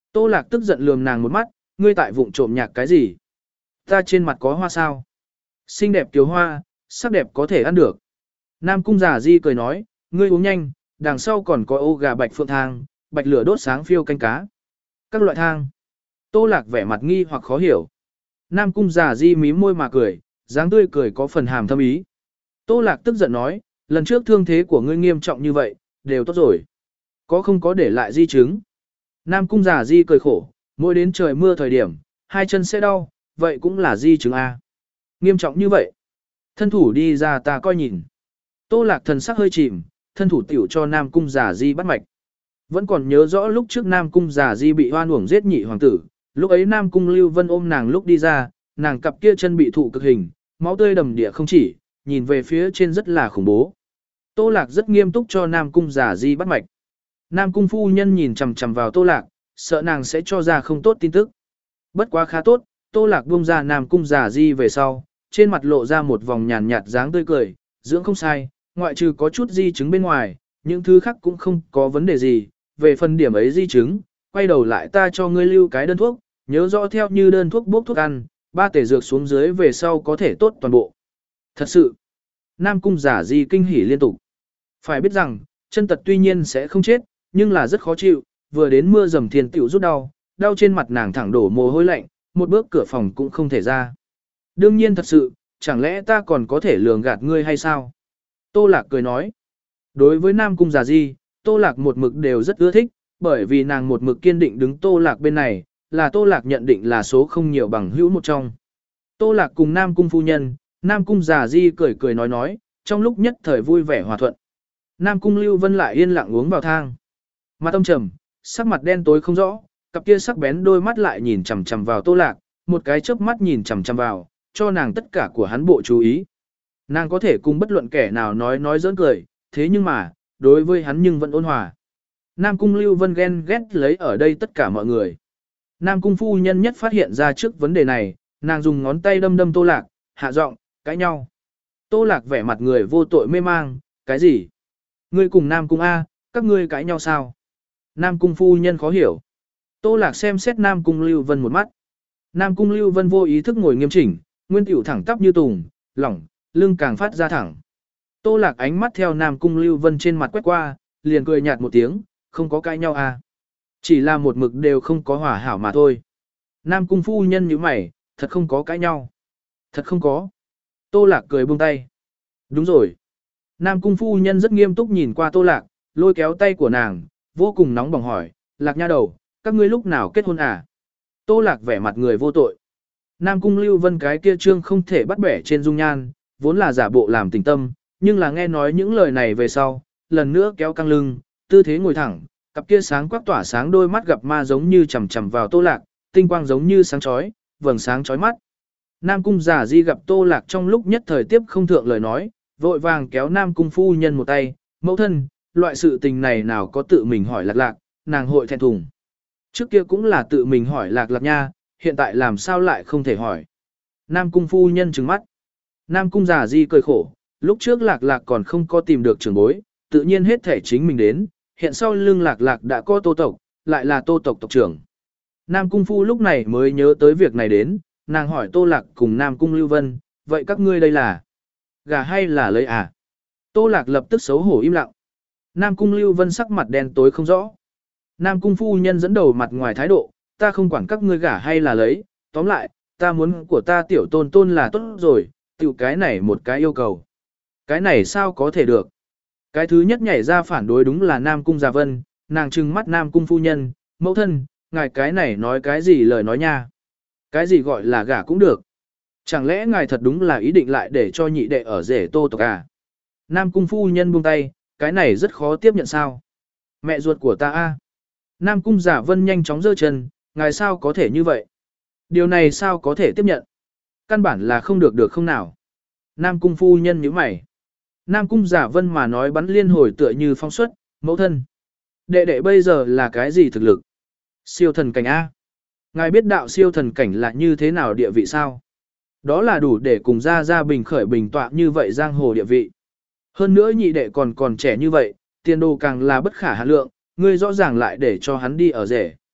Tô Lạc tức giận lườm nàng một mắt, ngươi tại vụng trộm nhạc cái gì? Ta trên mặt có hoa sao? Xinh đẹp tiểu hoa, sắc đẹp có thể ăn được. Nam Cung Giả Di cười nói, ngươi uống nhanh, đằng sau còn có ô gà bạch phượng thang, bạch lửa đốt sáng phiêu canh cá. Các loại thang. Tô Lạc vẻ mặt nghi hoặc khó hiểu. Nam Cung Giả Di mím môi mà cười, dáng tươi cười có phần hàm thâm ý. Tô Lạc tức giận nói, lần trước thương thế của ngươi nghiêm trọng như vậy, đều tốt rồi. Có không có để lại di chứng? Nam Cung Giả Di cười khổ, mỗi đến trời mưa thời điểm, hai chân sẽ đau, vậy cũng là di chứng A. Nghiêm trọng như vậy. Thân thủ đi ra ta coi nhìn. Tô Lạc thần sắc hơi chìm, thân thủ tiểu cho Nam Cung Giả Di bắt mạch. Vẫn còn nhớ rõ lúc trước Nam Cung Giả Di bị hoan uổng giết nhị hoàng tử, lúc ấy Nam Cung Lưu Vân ôm nàng lúc đi ra, nàng cặp kia chân bị thụ cực hình, máu tươi đầm địa không chỉ, nhìn về phía trên rất là khủng bố. Tô Lạc rất nghiêm túc cho Nam Cung Giả Di bắt mạch. Nam Cung phu nhân nhìn chằm chằm vào Tô Lạc, sợ nàng sẽ cho ra không tốt tin tức. Bất quá khá tốt, Tô Lạc buông ra Nam Cung Giả Di về sau, trên mặt lộ ra một vòng nhàn nhạt dáng tươi cười, dưỡng không sai, ngoại trừ có chút di chứng bên ngoài, những thứ khác cũng không có vấn đề gì, về phần điểm ấy di chứng, quay đầu lại ta cho ngươi lưu cái đơn thuốc, nhớ rõ theo như đơn thuốc bốc thuốc ăn, ba tể dược xuống dưới về sau có thể tốt toàn bộ. Thật sự, Nam Cung Giả Di kinh hỉ liên tục. Phải biết rằng, chân tật tuy nhiên sẽ không chết, nhưng là rất khó chịu, vừa đến mưa dầm thiên tiểu rút đau, đau trên mặt nàng thẳng đổ mồ hôi lạnh, một bước cửa phòng cũng không thể ra. Đương nhiên thật sự, chẳng lẽ ta còn có thể lường gạt ngươi hay sao? Tô Lạc cười nói. Đối với Nam Cung Giả Di, Tô Lạc một mực đều rất ưa thích, bởi vì nàng một mực kiên định đứng Tô Lạc bên này, là Tô Lạc nhận định là số không nhiều bằng hữu một trong. Tô Lạc cùng Nam Cung phu nhân, Nam Cung Giả Di cười cười nói nói, trong lúc nhất thời vui vẻ hòa thuận. Nam Cung Lưu Vân lại yên lặng uống vào thang. Mặt âm trầm, sắc mặt đen tối không rõ, cặp kia sắc bén đôi mắt lại nhìn chằm chằm vào Tô Lạc, một cái chớp mắt nhìn chằm chằm vào, cho nàng tất cả của hắn bộ chú ý. Nàng có thể cùng bất luận kẻ nào nói nói giỡn cười, thế nhưng mà, đối với hắn nhưng vẫn ôn hòa. Nam Cung Lưu Vân ghen ghét lấy ở đây tất cả mọi người. Nam Cung phu nhân nhất phát hiện ra trước vấn đề này, nàng dùng ngón tay đâm đâm Tô Lạc, hạ giọng, cãi nhau. Tô Lạc vẻ mặt người vô tội mê mang, cái gì? Ngươi cùng Nam Cung A, các ngươi cãi nhau sao? Nam Cung phu nhân khó hiểu. Tô Lạc xem xét Nam Cung Lưu Vân một mắt. Nam Cung Lưu Vân vô ý thức ngồi nghiêm chỉnh, nguyên tiểu thẳng tắp như tùng, lỏng, lưng càng phát ra thẳng. Tô Lạc ánh mắt theo Nam Cung Lưu Vân trên mặt quét qua, liền cười nhạt một tiếng, không có cãi nhau à. Chỉ là một mực đều không có hòa hảo mà thôi. Nam Cung phu nhân như mày, thật không có cãi nhau. Thật không có. Tô Lạc cười buông tay. Đúng rồi. Nam Cung phu nhân rất nghiêm túc nhìn qua Tô Lạc, lôi kéo tay của nàng, vô cùng nóng bỏng hỏi, Lạc nha đầu, các ngươi lúc nào kết hôn à? Tô Lạc vẻ mặt người vô tội. Nam Cung Lưu Vân cái kia trương không thể bắt bẻ trên dung nhan, vốn là giả bộ làm tình tâm, nhưng là nghe nói những lời này về sau, lần nữa kéo căng lưng, tư thế ngồi thẳng, cặp kia sáng quắc tỏa sáng đôi mắt gặp ma giống như chằm chằm vào Tô Lạc, tinh quang giống như sáng chói, vầng sáng chói mắt. Nam Cung Giả Di gặp Tô Lạc trong lúc nhất thời tiếp không thượng lời nói, vội vàng kéo Nam Cung phu nhân một tay, mẫu thân, loại sự tình này nào có tự mình hỏi Lạc Lạc, nàng hội thẹn thùng. Trước kia cũng là tự mình hỏi Lạc Lạc nha, hiện tại làm sao lại không thể hỏi. Nam Cung phu nhân trừng mắt. Nam Cung Giả Di cười khổ, lúc trước Lạc Lạc còn không có tìm được trưởng bối, tự nhiên hết thể chính mình đến, hiện sau lưng Lạc Lạc đã có Tô tộc, lại là Tô tộc tộc trưởng. Nam Cung phu lúc này mới nhớ tới việc này đến, nàng hỏi Tô Lạc cùng Nam Cung Lưu Vân, vậy các ngươi đây là gà hay là lấy à? Tô Lạc lập tức xấu hổ im lặng. Nam Cung Lưu Vân sắc mặt đen tối không rõ. Nam Cung phu nhân dẫn đầu mặt ngoài thái độ, ta không quản các ngươi gả hay là lấy, tóm lại, ta muốn của ta tiểu tôn tôn là tốt rồi, tiểu cái này một cái yêu cầu. Cái này sao có thể được? Cái thứ nhất nhảy ra phản đối đúng là Nam Cung Già Vân, nàng trừng mắt Nam Cung phu nhân, mẫu thân, ngài cái này nói cái gì lời nói nha? Cái gì gọi là gả cũng được? Chẳng lẽ ngài thật đúng là ý định lại để cho nhị đệ ở rể Tô tộc à? Nam Cung phu nhân buông tay, cái này rất khó tiếp nhận sao? Mẹ ruột của ta a. Nam Cung Giả Vân nhanh chóng giơ chân, ngài sao có thể như vậy? Điều này sao có thể tiếp nhận? Căn bản là không được được không nào? Nam Cung phu nhân nhíu mày. Nam Cung Giả Vân mà nói bắn liên hồi tựa như phong suất, mẫu thân. Đệ đệ bây giờ là cái gì thực lực? Siêu thần cảnh A. Ngài biết đạo siêu thần cảnh là như thế nào địa vị sao? Đó là đủ để cùng ra ra bình khởi bình tọa như vậy giang hồ địa vị. Hơn nữa nhị đệ còn còn trẻ như vậy, tiền đồ càng là bất khả hạn lượng, ngươi rõ ràng lại để cho hắn đi ở rể.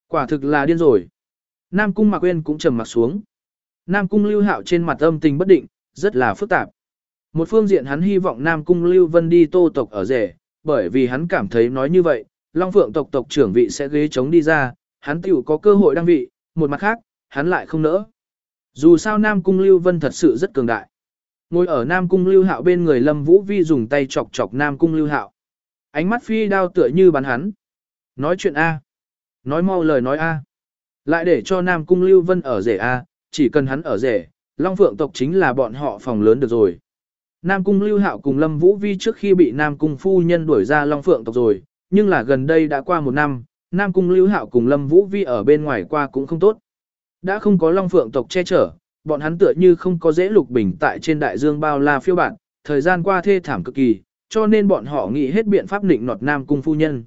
Quả thực là điên rồi. Nam Cung Mạc Uyên cũng trầm mặt xuống. Nam Cung Lưu Hạo trên mặt âm tình bất định, rất là phức tạp. Một phương diện hắn hy vọng Nam Cung Lưu Vân đi Tô tộc ở rể, bởi vì hắn cảm thấy nói như vậy, Long Phượng tộc tộc trưởng vị sẽ ghế chống đi ra, hắn tiểu có cơ hội đăng vị, một mặt khác, hắn lại không nỡ. Dù sao Nam Cung Lưu Vân thật sự rất cường đại. Ngồi ở Nam Cung Lưu Hạo bên người Lâm Vũ Vi dùng tay chọc chọc Nam Cung Lưu Hạo. Ánh mắt phi đao tựa như bắn hắn. Nói chuyện A. Nói mau lời nói A. Lại để cho Nam Cung Lưu Vân ở rể A, chỉ cần hắn ở rể, Long Phượng tộc chính là bọn họ phòng lớn được rồi. Nam Cung Lưu Hạo cùng Lâm Vũ Vi trước khi bị Nam Cung phu nhân đuổi ra Long Phượng tộc rồi, nhưng là gần đây đã qua một năm, Nam Cung Lưu Hạo cùng Lâm Vũ Vi ở bên ngoài qua cũng không tốt. Đã không có Long Phượng tộc che chở, bọn hắn tựa như không có dễ lục bình tại trên đại dương bao la phiêu bạt, thời gian qua thê thảm cực kỳ, cho nên bọn họ nghĩ hết biện pháp định nọt Nam Cung phu nhân.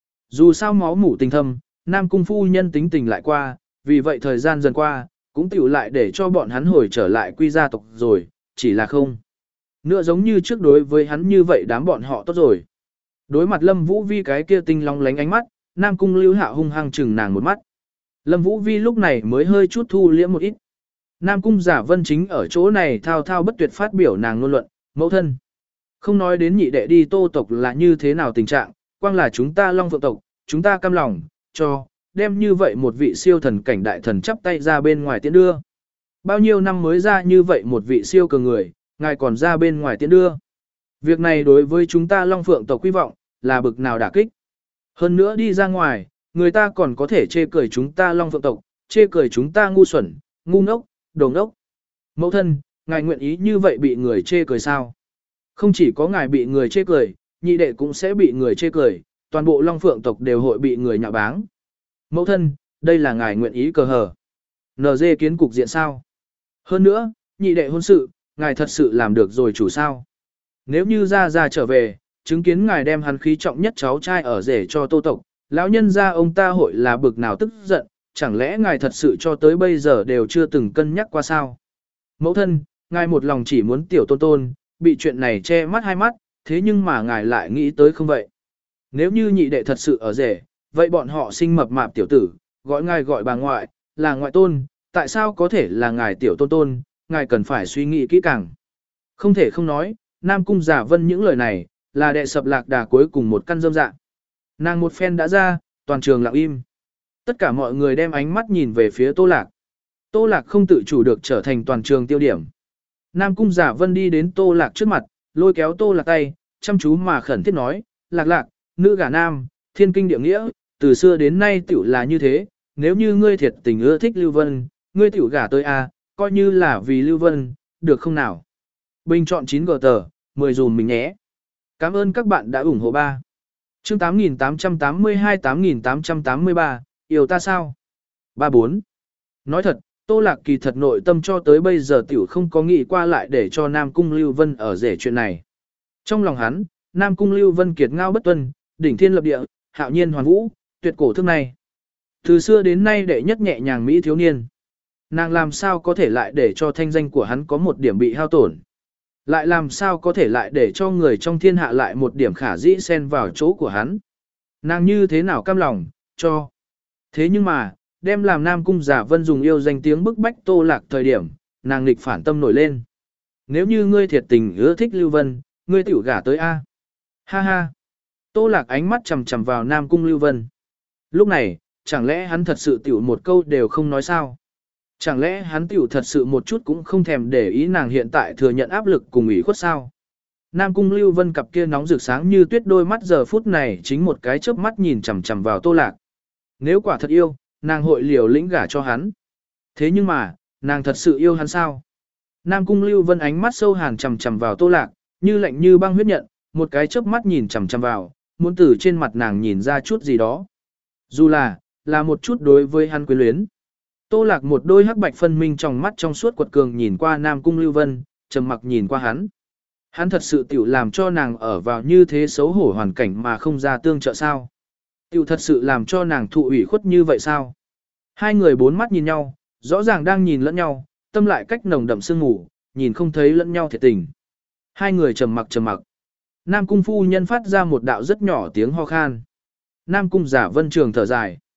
Dù sao máu mủ tình thâm, Nam Cung phu nhân tính tình lại qua, vì vậy thời gian dần qua, cũng tiểu lại để cho bọn hắn hồi trở lại quy gia tộc rồi, chỉ là không. Nữa giống như trước đối với hắn như vậy đám bọn họ tốt rồi. Đối mặt Lâm Vũ Vi cái kia tinh long lánh ánh mắt, Nam Cung Lưu Hạo hung hăng chừng nàng một mắt. Lâm Vũ Vi lúc này mới hơi chút thu liễm một ít. Nam Cung Giả Vân chính ở chỗ này thao thao bất tuyệt phát biểu nàng ngôn luận, mẫu thân. Không nói đến nhị đệ đi Tô tộc là như thế nào tình trạng, quang là chúng ta Long Phượng tộc, chúng ta cam lòng, cho, đem như vậy một vị siêu thần cảnh đại thần chắp tay ra bên ngoài tiễn đưa. Bao nhiêu năm mới ra như vậy một vị siêu cường người, ngài còn ra bên ngoài tiễn đưa. Việc này đối với chúng ta Long Phượng tộc quy vọng, là bực nào đả kích. Hơn nữa đi ra ngoài, người ta còn có thể chê cười chúng ta Long Phượng tộc, chê cười chúng ta ngu xuẩn, ngu ngốc, đồ ngốc. Mẫu thân, ngài nguyện ý như vậy bị người chê cười sao? Không chỉ có ngài bị người chê cười, nhị đệ cũng sẽ bị người chê cười, toàn bộ Long Phượng tộc đều hội bị người nhạo báng. Mẫu thân, đây là ngài nguyện ý cờ hờ. en giê kiến cục diện sao? Hơn nữa, nhị đệ hôn sự, ngài thật sự làm được rồi chủ sao? Nếu như ra ra trở về, chứng kiến ngài đem hắn khí trọng nhất cháu trai ở rể cho Tô tộc, lão nhân gia ông ta hội là bực nào tức giận, chẳng lẽ ngài thật sự cho tới bây giờ đều chưa từng cân nhắc qua sao? Mẫu thân, ngài một lòng chỉ muốn tiểu tôn tôn, bị chuyện này che mắt hai mắt, thế nhưng mà ngài lại nghĩ tới không vậy? Nếu như nhị đệ thật sự ở rể, vậy bọn họ sinh mập mạp tiểu tử, gọi ngài gọi bà ngoại, là ngoại tôn, tại sao có thể là ngài tiểu tôn tôn, ngài cần phải suy nghĩ kỹ càng. Không thể không nói, Nam Cung Giả Vân những lời này, là đệ sập lạc đà cuối cùng một căn dâm dạng. Nàng một phen đã ra, toàn trường lặng im. Tất cả mọi người đem ánh mắt nhìn về phía Tô Lạc. Tô Lạc không tự chủ được trở thành toàn trường tiêu điểm. Nam Cung Giả Vân đi đến Tô Lạc trước mặt, lôi kéo Tô Lạc tay, chăm chú mà khẩn thiết nói, Lạc Lạc, nữ gả nam, thiên kinh địa nghĩa, từ xưa đến nay tiểu là như thế, nếu như ngươi thiệt tình ưa thích Lưu Vân, ngươi tiểu gả tới a, coi như là vì Lưu Vân, được không nào? Bình chọn chín gờ tờ, mười dùm mình nhé. Cảm ơn các bạn đã ủng hộ ba. Chương tám nghìn tám trăm tám mươi hai tám nghìn tám trăm tám mươi ba, yêu ta sao? ba bốn. Nói thật, Tô Lạc kỳ thật nội tâm cho tới bây giờ tiểu không có nghĩ qua lại để cho Nam Cung Lưu Vân ở rể chuyện này. Trong lòng hắn, Nam Cung Lưu Vân kiệt ngao bất tuân, đỉnh thiên lập địa, hạo nhiên hoàn vũ, tuyệt cổ thức này. Từ xưa đến nay đệ nhất nhẹ nhàng Mỹ thiếu niên. Nàng làm sao có thể lại để cho thanh danh của hắn có một điểm bị hao tổn. Lại làm sao có thể lại để cho người trong thiên hạ lại một điểm khả dĩ xen vào chỗ của hắn. Nàng như thế nào cam lòng, cho. Thế nhưng mà, đem làm Nam Cung Giả Vân dùng yêu danh tiếng bức bách Tô Lạc thời điểm, nàng nghịch phản tâm nổi lên. Nếu như ngươi thiệt tình ưa thích Lưu Vân, ngươi tiểu gả tới A. Ha ha. Tô Lạc ánh mắt chầm chầm vào Nam Cung Lưu Vân. Lúc này, chẳng lẽ hắn thật sự tiểu một câu đều không nói sao? Chẳng lẽ hắn tiểu thật sự một chút cũng không thèm để ý nàng hiện tại thừa nhận áp lực cùng ủy khuất sao? Nam Cung Lưu Vân cặp kia nóng rực sáng như tuyết đôi mắt giờ phút này chính một cái chớp mắt nhìn chằm chằm vào Tô Lạc. Nếu quả thật yêu, nàng hội liều lĩnh gả cho hắn. Thế nhưng mà, nàng thật sự yêu hắn sao? Nam Cung Lưu Vân ánh mắt sâu hàn chằm chằm vào Tô Lạc, như lạnh như băng huyết nhận, một cái chớp mắt nhìn chằm chằm vào, muốn từ trên mặt nàng nhìn ra chút gì đó. Dù là, là một chút đối với hắn quyến luyến. Tô Lạc một đôi hắc bạch phân minh trong mắt trong suốt quật cường nhìn qua Nam Cung Lưu Vân, trầm mặc nhìn qua hắn. Hắn thật sự tiểu làm cho nàng ở vào như thế xấu hổ hoàn cảnh mà không ra tương trợ sao? Tiểu thật sự làm cho nàng thụ ủy khuất như vậy sao? Hai người bốn mắt nhìn nhau, rõ ràng đang nhìn lẫn nhau, tâm lại cách nồng đậm sương ngủ, nhìn không thấy lẫn nhau thiệt tình. Hai người trầm mặc trầm mặc. Nam Cung phu nhân phát ra một đạo rất nhỏ tiếng ho khan. Nam Cung Giả Vân trường thở dài.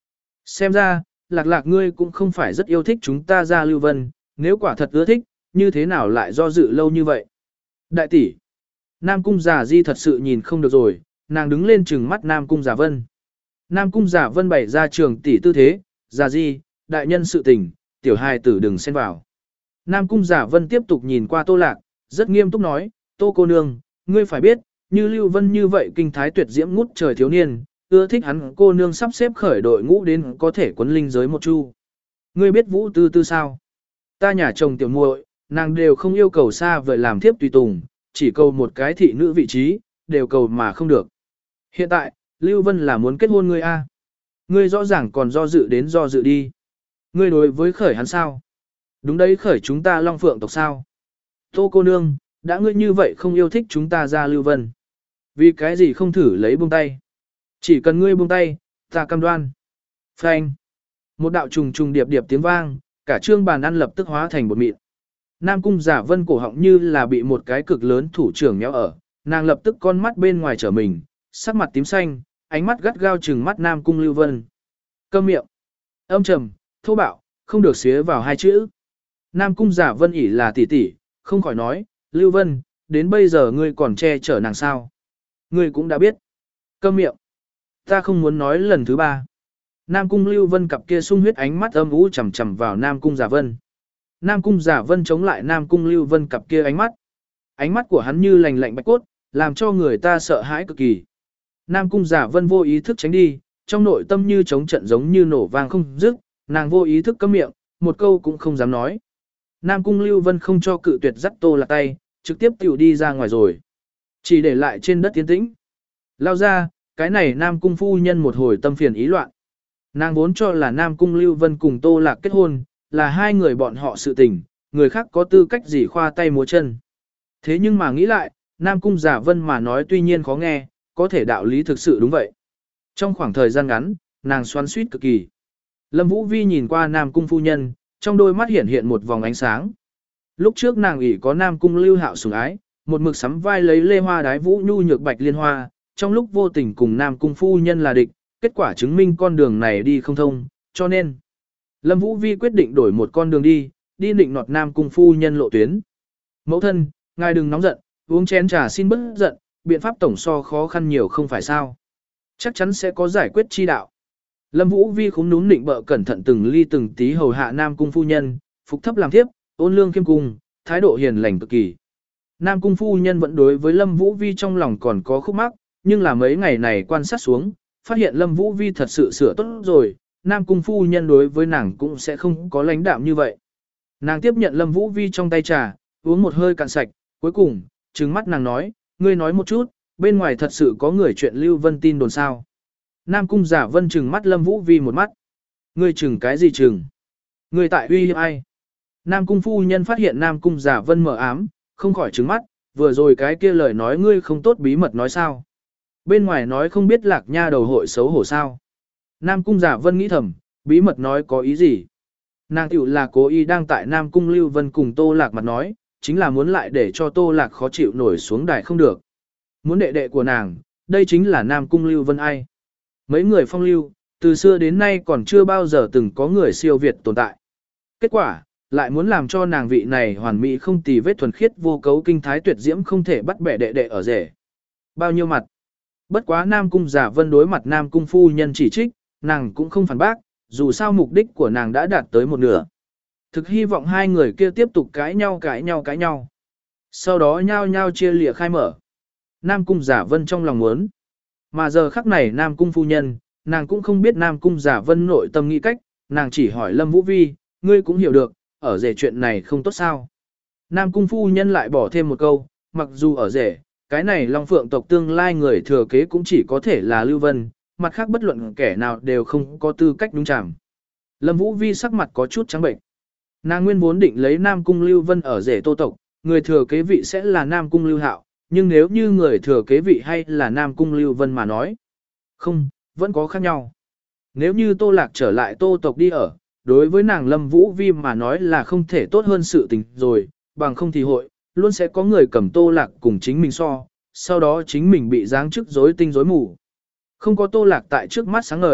Xem ra, lạc lạc ngươi cũng không phải rất yêu thích chúng ta Gia Lưu Vân, nếu quả thật ưa thích, như thế nào lại do dự lâu như vậy? Đại tỷ, Nam Cung Giả Di thật sự nhìn không được rồi, nàng đứng lên trừng mắt Nam Cung Giả Vân. Nam Cung Giả Vân bày ra trường tỷ tư thế, Giả Di, đại nhân sự tình, tiểu hài tử đừng xen vào. Nam Cung Giả Vân tiếp tục nhìn qua Tô Lạc, rất nghiêm túc nói, Tô cô nương, ngươi phải biết, như Lưu Vân như vậy kinh thái tuyệt diễm ngút trời thiếu niên, ưa thích hắn cô nương sắp xếp khởi đội ngũ đến có thể quấn linh giới một chu. Ngươi biết Vũ Tư Tư sao? Ta nhà chồng tiểu muội, nàng đều không yêu cầu xa vời làm thiếp tùy tùng, chỉ cầu một cái thị nữ vị trí, đều cầu mà không được. Hiện tại, Lưu Vân là muốn kết hôn ngươi a. Ngươi rõ ràng còn do dự đến do dự đi. Ngươi đối với khởi hắn sao? Đúng đấy, khởi chúng ta Long Phượng tộc sao? Tô cô nương, đã ngươi như vậy không yêu thích chúng ta ra Lưu Vân. Vì cái gì không thử lấy buông tay? Chỉ cần ngươi buông tay, ta cam đoan. Phanh. Một đạo trùng trùng điệp điệp tiếng vang, cả trương bàn ăn lập tức hóa thành bột mịn. Nam Cung Giả Vân cổ họng như là bị một cái cực lớn thủ trưởng nhéo ở, nàng lập tức con mắt bên ngoài trở mình, sắc mặt tím xanh, ánh mắt gắt gao trừng mắt Nam Cung Lưu Vân. Câm miệng. Âm trầm, thô bạo, không được xía vào hai chữ. Nam Cung Giả Vân ỉ là tỷ tỷ, không khỏi nói, Lưu Vân, đến bây giờ ngươi còn che chở nàng sao? Ngươi cũng đã biết. Câm miệng. Ta không muốn nói lần thứ ba. Nam Cung Lưu Vân cặp kia sung huyết ánh mắt âm u chằm chằm vào Nam Cung Giả Vân. Nam Cung Giả Vân chống lại Nam Cung Lưu Vân cặp kia ánh mắt. Ánh mắt của hắn như lành lạnh bạch cốt, làm cho người ta sợ hãi cực kỳ. Nam Cung Giả Vân vô ý thức tránh đi, trong nội tâm như chống trận giống như nổ vang không dứt, nàng vô ý thức câm miệng, một câu cũng không dám nói. Nam Cung Lưu Vân không cho cự tuyệt dắt Tô Lạc tay, trực tiếp tiểu đi ra ngoài rồi. Chỉ để lại trên đất tiến tĩnh. Lao ra, cái này Nam Cung phu nhân một hồi tâm phiền ý loạn. Nàng vốn cho là Nam Cung Lưu Vân cùng Tô Lạc kết hôn, là hai người bọn họ sự tình, người khác có tư cách gì khoa tay múa chân. Thế nhưng mà nghĩ lại, Nam Cung Giả Vân mà nói tuy nhiên khó nghe, có thể đạo lý thực sự đúng vậy. Trong khoảng thời gian ngắn, nàng xoắn suýt cực kỳ. Lâm Vũ Vi nhìn qua Nam Cung phu nhân, trong đôi mắt hiện hiện một vòng ánh sáng. Lúc trước nàng ỷ có Nam Cung Lưu Hạo sủng ái, một mực sắm vai lấy lê hoa đái vũ nhu nhược bạch liên hoa, trong lúc vô tình cùng Nam Cung phu nhân là địch, kết quả chứng minh con đường này đi không thông, cho nên Lâm Vũ Vi quyết định đổi một con đường đi, đi định nọt Nam Cung phu nhân lộ tuyến. Mẫu thân, ngài đừng nóng giận, uống chén trà xin bớt giận, biện pháp tổng so khó khăn nhiều không phải sao. Chắc chắn sẽ có giải quyết chi đạo. Lâm Vũ Vi khúm núm định bợ cẩn thận từng ly từng tí hầu hạ Nam Cung phu nhân, phục thấp làm thiếp, ôn lương khiêm cung, thái độ hiền lành cực kỳ. Nam Cung phu nhân vẫn đối với Lâm Vũ Vi trong lòng còn có khúc mắc, nhưng là mấy ngày này quan sát xuống, phát hiện Lâm Vũ Vi thật sự sửa tốt rồi, Nam Cung phu nhân đối với nàng cũng sẽ không có lãnh đạm như vậy. Nàng tiếp nhận Lâm Vũ Vi trong tay trà, uống một hơi cạn sạch, cuối cùng, trừng mắt nàng nói, ngươi nói một chút, bên ngoài thật sự có người chuyện Lưu Vân tin đồn sao. Nam Cung Giả Vân trừng mắt Lâm Vũ Vi một mắt. Ngươi trừng cái gì trừng? Ngươi tại uy hiếp ai? Nam Cung phu nhân phát hiện Nam Cung Giả Vân mở ám, không khỏi trừng mắt, vừa rồi cái kia lời nói ngươi không tốt bí mật nói sao? Bên ngoài nói không biết Lạc Nha đầu hội xấu hổ sao? Nam Cung Giả Vân nghĩ thầm, bí mật nói có ý gì? Nàng tiểu là cố ý đang tại Nam Cung Lưu Vân cùng Tô Lạc mặt nói, chính là muốn lại để cho Tô Lạc khó chịu nổi xuống đài không được. Muốn đệ đệ của nàng, đây chính là Nam Cung Lưu Vân ai? Mấy người phong lưu, từ xưa đến nay còn chưa bao giờ từng có người siêu việt tồn tại. Kết quả, lại muốn làm cho nàng vị này hoàn mỹ không tì vết thuần khiết vô cấu kinh thái tuyệt diễm không thể bắt bẻ đệ đệ ở rể. Bao nhiêu mặt? Bất quá Nam Cung Giả Vân đối mặt Nam Cung phu nhân chỉ trích, nàng cũng không phản bác, dù sao mục đích của nàng đã đạt tới một nửa. Thực hy vọng hai người kia tiếp tục cãi nhau cãi nhau cãi nhau. Sau đó nhau nhau chia lìa khai mở. Nam Cung Giả Vân trong lòng muốn. Mà giờ khắc này Nam Cung phu nhân, nàng cũng không biết Nam Cung Giả Vân nội tâm nghĩ cách, nàng chỉ hỏi Lâm Vũ Vi, ngươi cũng hiểu được, ở rể chuyện này không tốt sao. Nam Cung phu nhân lại bỏ thêm một câu, mặc dù ở rể, cái này Long Phượng tộc tương lai người thừa kế cũng chỉ có thể là Lưu Vân, mặt khác bất luận kẻ nào đều không có tư cách đúng chạm. Lâm Vũ Vi sắc mặt có chút trắng bệnh. Nàng nguyên vốn định lấy Nam Cung Lưu Vân ở rể Tô tộc, người thừa kế vị sẽ là Nam Cung Lưu Hạo, nhưng nếu như người thừa kế vị hay là Nam Cung Lưu Vân mà nói, không, vẫn có khác nhau. Nếu như Tô Lạc trở lại Tô tộc đi ở, đối với nàng Lâm Vũ Vi mà nói là không thể tốt hơn sự tình rồi, bằng không thì hội, luôn sẽ có người cầm Tô Lạc cùng chính mình so, sau đó chính mình bị giáng chức rối tinh rối mù. Không có Tô Lạc tại trước mắt sáng ngời,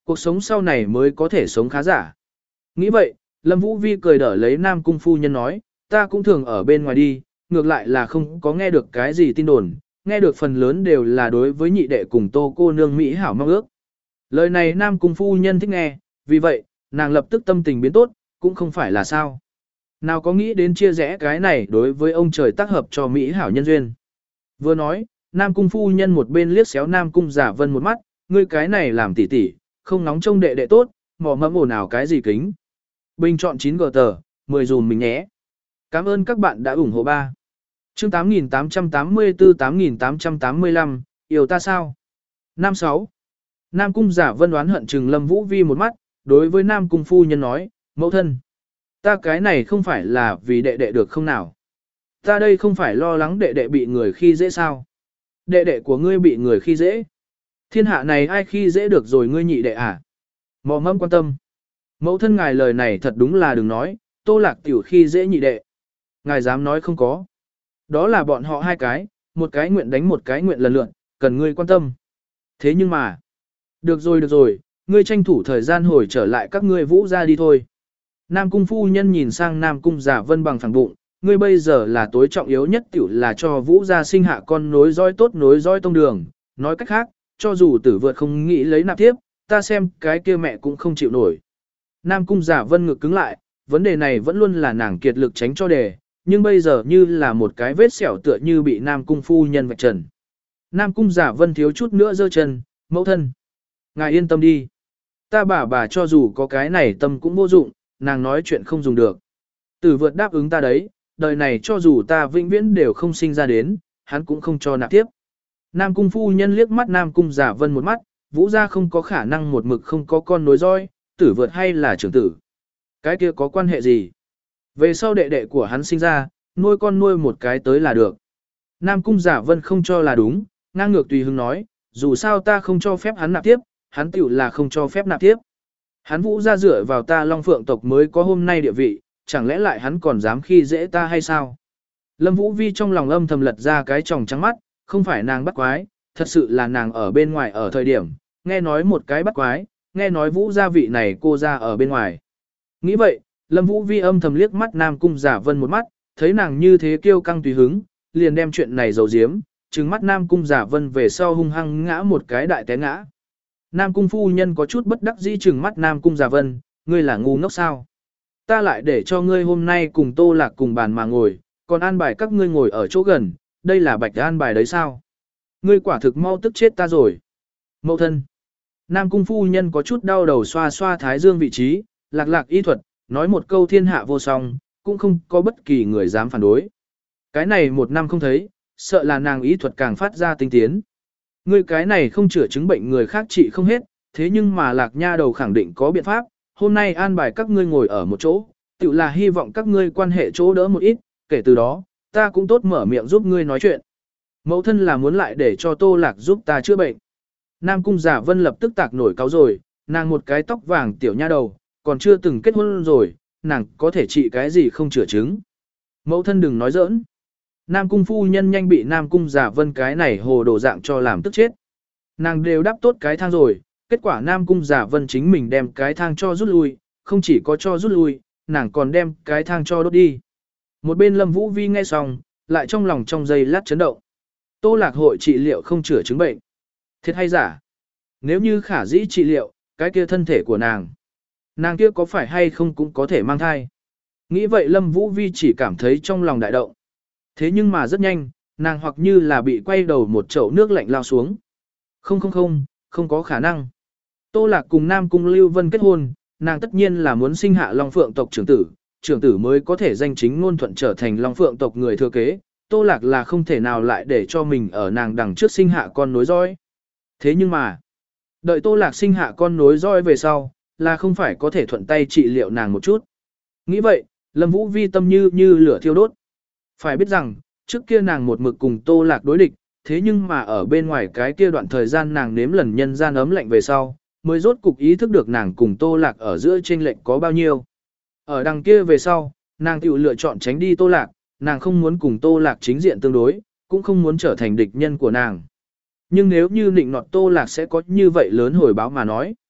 cuộc sống sau này mới có thể sống khá giả. Nghĩ vậy, Lâm Vũ Vi cười đỡ lấy Nam Cung phu nhân nói, ta cũng thường ở bên ngoài đi, ngược lại là không có nghe được cái gì tin đồn, nghe được phần lớn đều là đối với nhị đệ cùng Tô cô nương Mỹ hảo mong ước. Lời này Nam Cung phu nhân thích nghe, vì vậy, nàng lập tức tâm tình biến tốt, cũng không phải là sao. Nào có nghĩ đến chia rẽ cái này đối với ông trời tác hợp cho Mỹ hảo nhân duyên. Vừa nói, Nam Cung phu nhân một bên liếc xéo Nam Cung Giả Vân một mắt, ngươi cái này làm tỉ tỉ, không nóng trông đệ đệ tốt, mò mẫm ồn ào cái gì kính. Bình chọn chín gờ tờ, mười dùm mình nhé. Cảm ơn các bạn đã ủng hộ ba. Chương tám nghìn tám trăm tám mươi tư tám nghìn tám trăm tám mươi lăm, yêu ta sao? Nam sáu. Nam Cung Giả Vân đoán hận trừng Lâm Vũ Vi một mắt, đối với Nam Cung phu nhân nói, mẫu thân. Ta cái này không phải là vì đệ đệ được không nào? Ta đây không phải lo lắng đệ đệ bị người khi dễ sao? Đệ đệ của ngươi bị người khi dễ? Thiên hạ này ai khi dễ được rồi ngươi nhị đệ à? Mò mẫm quan tâm. Mẫu thân ngài lời này thật đúng là đừng nói, Tô Lạc tiểu khi dễ nhị đệ. Ngài dám nói không có. Đó là bọn họ hai cái, một cái nguyện đánh một cái nguyện lần lượt, cần ngươi quan tâm. Thế nhưng mà, được rồi được rồi, ngươi tranh thủ thời gian hồi trở lại các ngươi vũ ra đi thôi. Nam Cung phu nhân nhìn sang Nam Cung Giả Vân bằng phẳng bụng, ngươi bây giờ là tối trọng yếu nhất tiểu là cho vũ gia sinh hạ con nối dõi tốt nối dõi tông đường. Nói cách khác, cho dù tử vượt không nghĩ lấy nạp tiếp, ta xem cái kia mẹ cũng không chịu nổi. Nam Cung Giả Vân ngực cứng lại, vấn đề này vẫn luôn là nàng kiệt lực tránh cho đề, nhưng bây giờ như là một cái vết sẹo tựa như bị Nam Cung phu nhân vạch trần. Nam Cung Giả Vân thiếu chút nữa giơ chân, mẫu thân. Ngài yên tâm đi. Ta bà bà cho dù có cái này tâm cũng vô dụng, nàng nói chuyện không dùng được. Tử vượt đáp ứng ta đấy, đời này cho dù ta vĩnh viễn đều không sinh ra đến, hắn cũng không cho nạp tiếp. Nam Cung phu nhân liếc mắt Nam Cung Giả Vân một mắt, vũ gia không có khả năng một mực không có con nối dõi, tử vượt hay là trưởng tử. Cái kia có quan hệ gì? Về sau đệ đệ của hắn sinh ra, nuôi con nuôi một cái tới là được. Nam Cung Giả Vân không cho là đúng, ngang ngược tùy hứng nói, dù sao ta không cho phép hắn nạp tiếp, hắn tiểu là không cho phép nạp tiếp. Hắn vũ ra dựa vào ta Long Phượng tộc mới có hôm nay địa vị, chẳng lẽ lại hắn còn dám khi dễ ta hay sao? Lâm Vũ Vi trong lòng âm thầm lật ra cái tròng trắng mắt, không phải nàng bắt quái, thật sự là nàng ở bên ngoài ở thời điểm, nghe nói một cái bắt quái, nghe nói vũ gia vị này cô ra ở bên ngoài. Nghĩ vậy, Lâm Vũ Vi âm thầm liếc mắt Nam Cung Giả Vân một mắt, thấy nàng như thế kiêu căng tùy hứng, liền đem chuyện này giấu giếm, trừng mắt Nam Cung Giả Vân về sau hung hăng ngã một cái đại té ngã. Nam Cung phu nhân có chút bất đắc dĩ trừng mắt Nam Cung Giả Vân, ngươi là ngu ngốc sao? Ta lại để cho ngươi hôm nay cùng Tô Lạc cùng bàn mà ngồi, còn an bài các ngươi ngồi ở chỗ gần, đây là bạch an bài đấy sao? Ngươi quả thực mau tức chết ta rồi. Mậu thân. Nam Cung phu nhân có chút đau đầu xoa xoa thái dương vị trí, lạc lạc y thuật, nói một câu thiên hạ vô song, cũng không có bất kỳ người dám phản đối. Cái này một năm không thấy, sợ là nàng y thuật càng phát ra tinh tiến. Ngươi cái này không chữa chứng bệnh người khác trị không hết, thế nhưng mà lạc nha đầu khẳng định có biện pháp, hôm nay an bài các ngươi ngồi ở một chỗ, tự là hy vọng các ngươi quan hệ chỗ đỡ một ít, kể từ đó, ta cũng tốt mở miệng giúp ngươi nói chuyện. Mẫu thân là muốn lại để cho Tô Lạc giúp ta chữa bệnh. Nam Cung Giả Vân lập tức tạc nổi cáu rồi, nàng một cái tóc vàng tiểu nha đầu, còn chưa từng kết hôn rồi, nàng có thể trị cái gì không chữa chứng. Mẫu thân đừng nói giỡn. Nam Cung phu nhân nhanh bị Nam Cung Giả Vân cái này hồ đồ dạng cho làm tức chết. Nàng đều đáp tốt cái thang rồi, kết quả Nam Cung Giả Vân chính mình đem cái thang cho rút lui, không chỉ có cho rút lui, nàng còn đem cái thang cho đốt đi. Một bên Lâm Vũ Vi nghe xong, lại trong lòng trong giây lát chấn động. Tô Lạc hội trị liệu không chữa chứng bệnh. Thiệt hay giả? Nếu như khả dĩ trị liệu, cái kia thân thể của nàng. Nàng kia có phải hay không cũng có thể mang thai. Nghĩ vậy Lâm Vũ Vi chỉ cảm thấy trong lòng đại động. Thế nhưng mà rất nhanh, nàng hoặc như là bị quay đầu một chậu nước lạnh lao xuống. Không không không, không có khả năng. Tô Lạc cùng Nam Cung Lưu Vân kết hôn, nàng tất nhiên là muốn sinh hạ Long Phượng tộc trưởng tử, trưởng tử mới có thể danh chính ngôn thuận trở thành Long Phượng tộc người thừa kế. Tô Lạc là không thể nào lại để cho mình ở nàng đằng trước sinh hạ con nối dõi. Thế nhưng mà, đợi Tô Lạc sinh hạ con nối dõi về sau, là không phải có thể thuận tay trị liệu nàng một chút. Nghĩ vậy, Lâm Vũ Vi tâm như như lửa thiêu đốt. Phải biết rằng, trước kia nàng một mực cùng Tô Lạc đối địch, thế nhưng mà ở bên ngoài cái kia đoạn thời gian nàng nếm lần nhân gian ấm lạnh về sau, mới rốt cục ý thức được nàng cùng Tô Lạc ở giữa chênh lệch có bao nhiêu. Ở đằng kia về sau, nàng tự lựa chọn tránh đi Tô Lạc, nàng không muốn cùng Tô Lạc chính diện tương đối, cũng không muốn trở thành địch nhân của nàng. Nhưng nếu như nịnh nọt Tô Lạc sẽ có như vậy lớn hồi báo mà nói.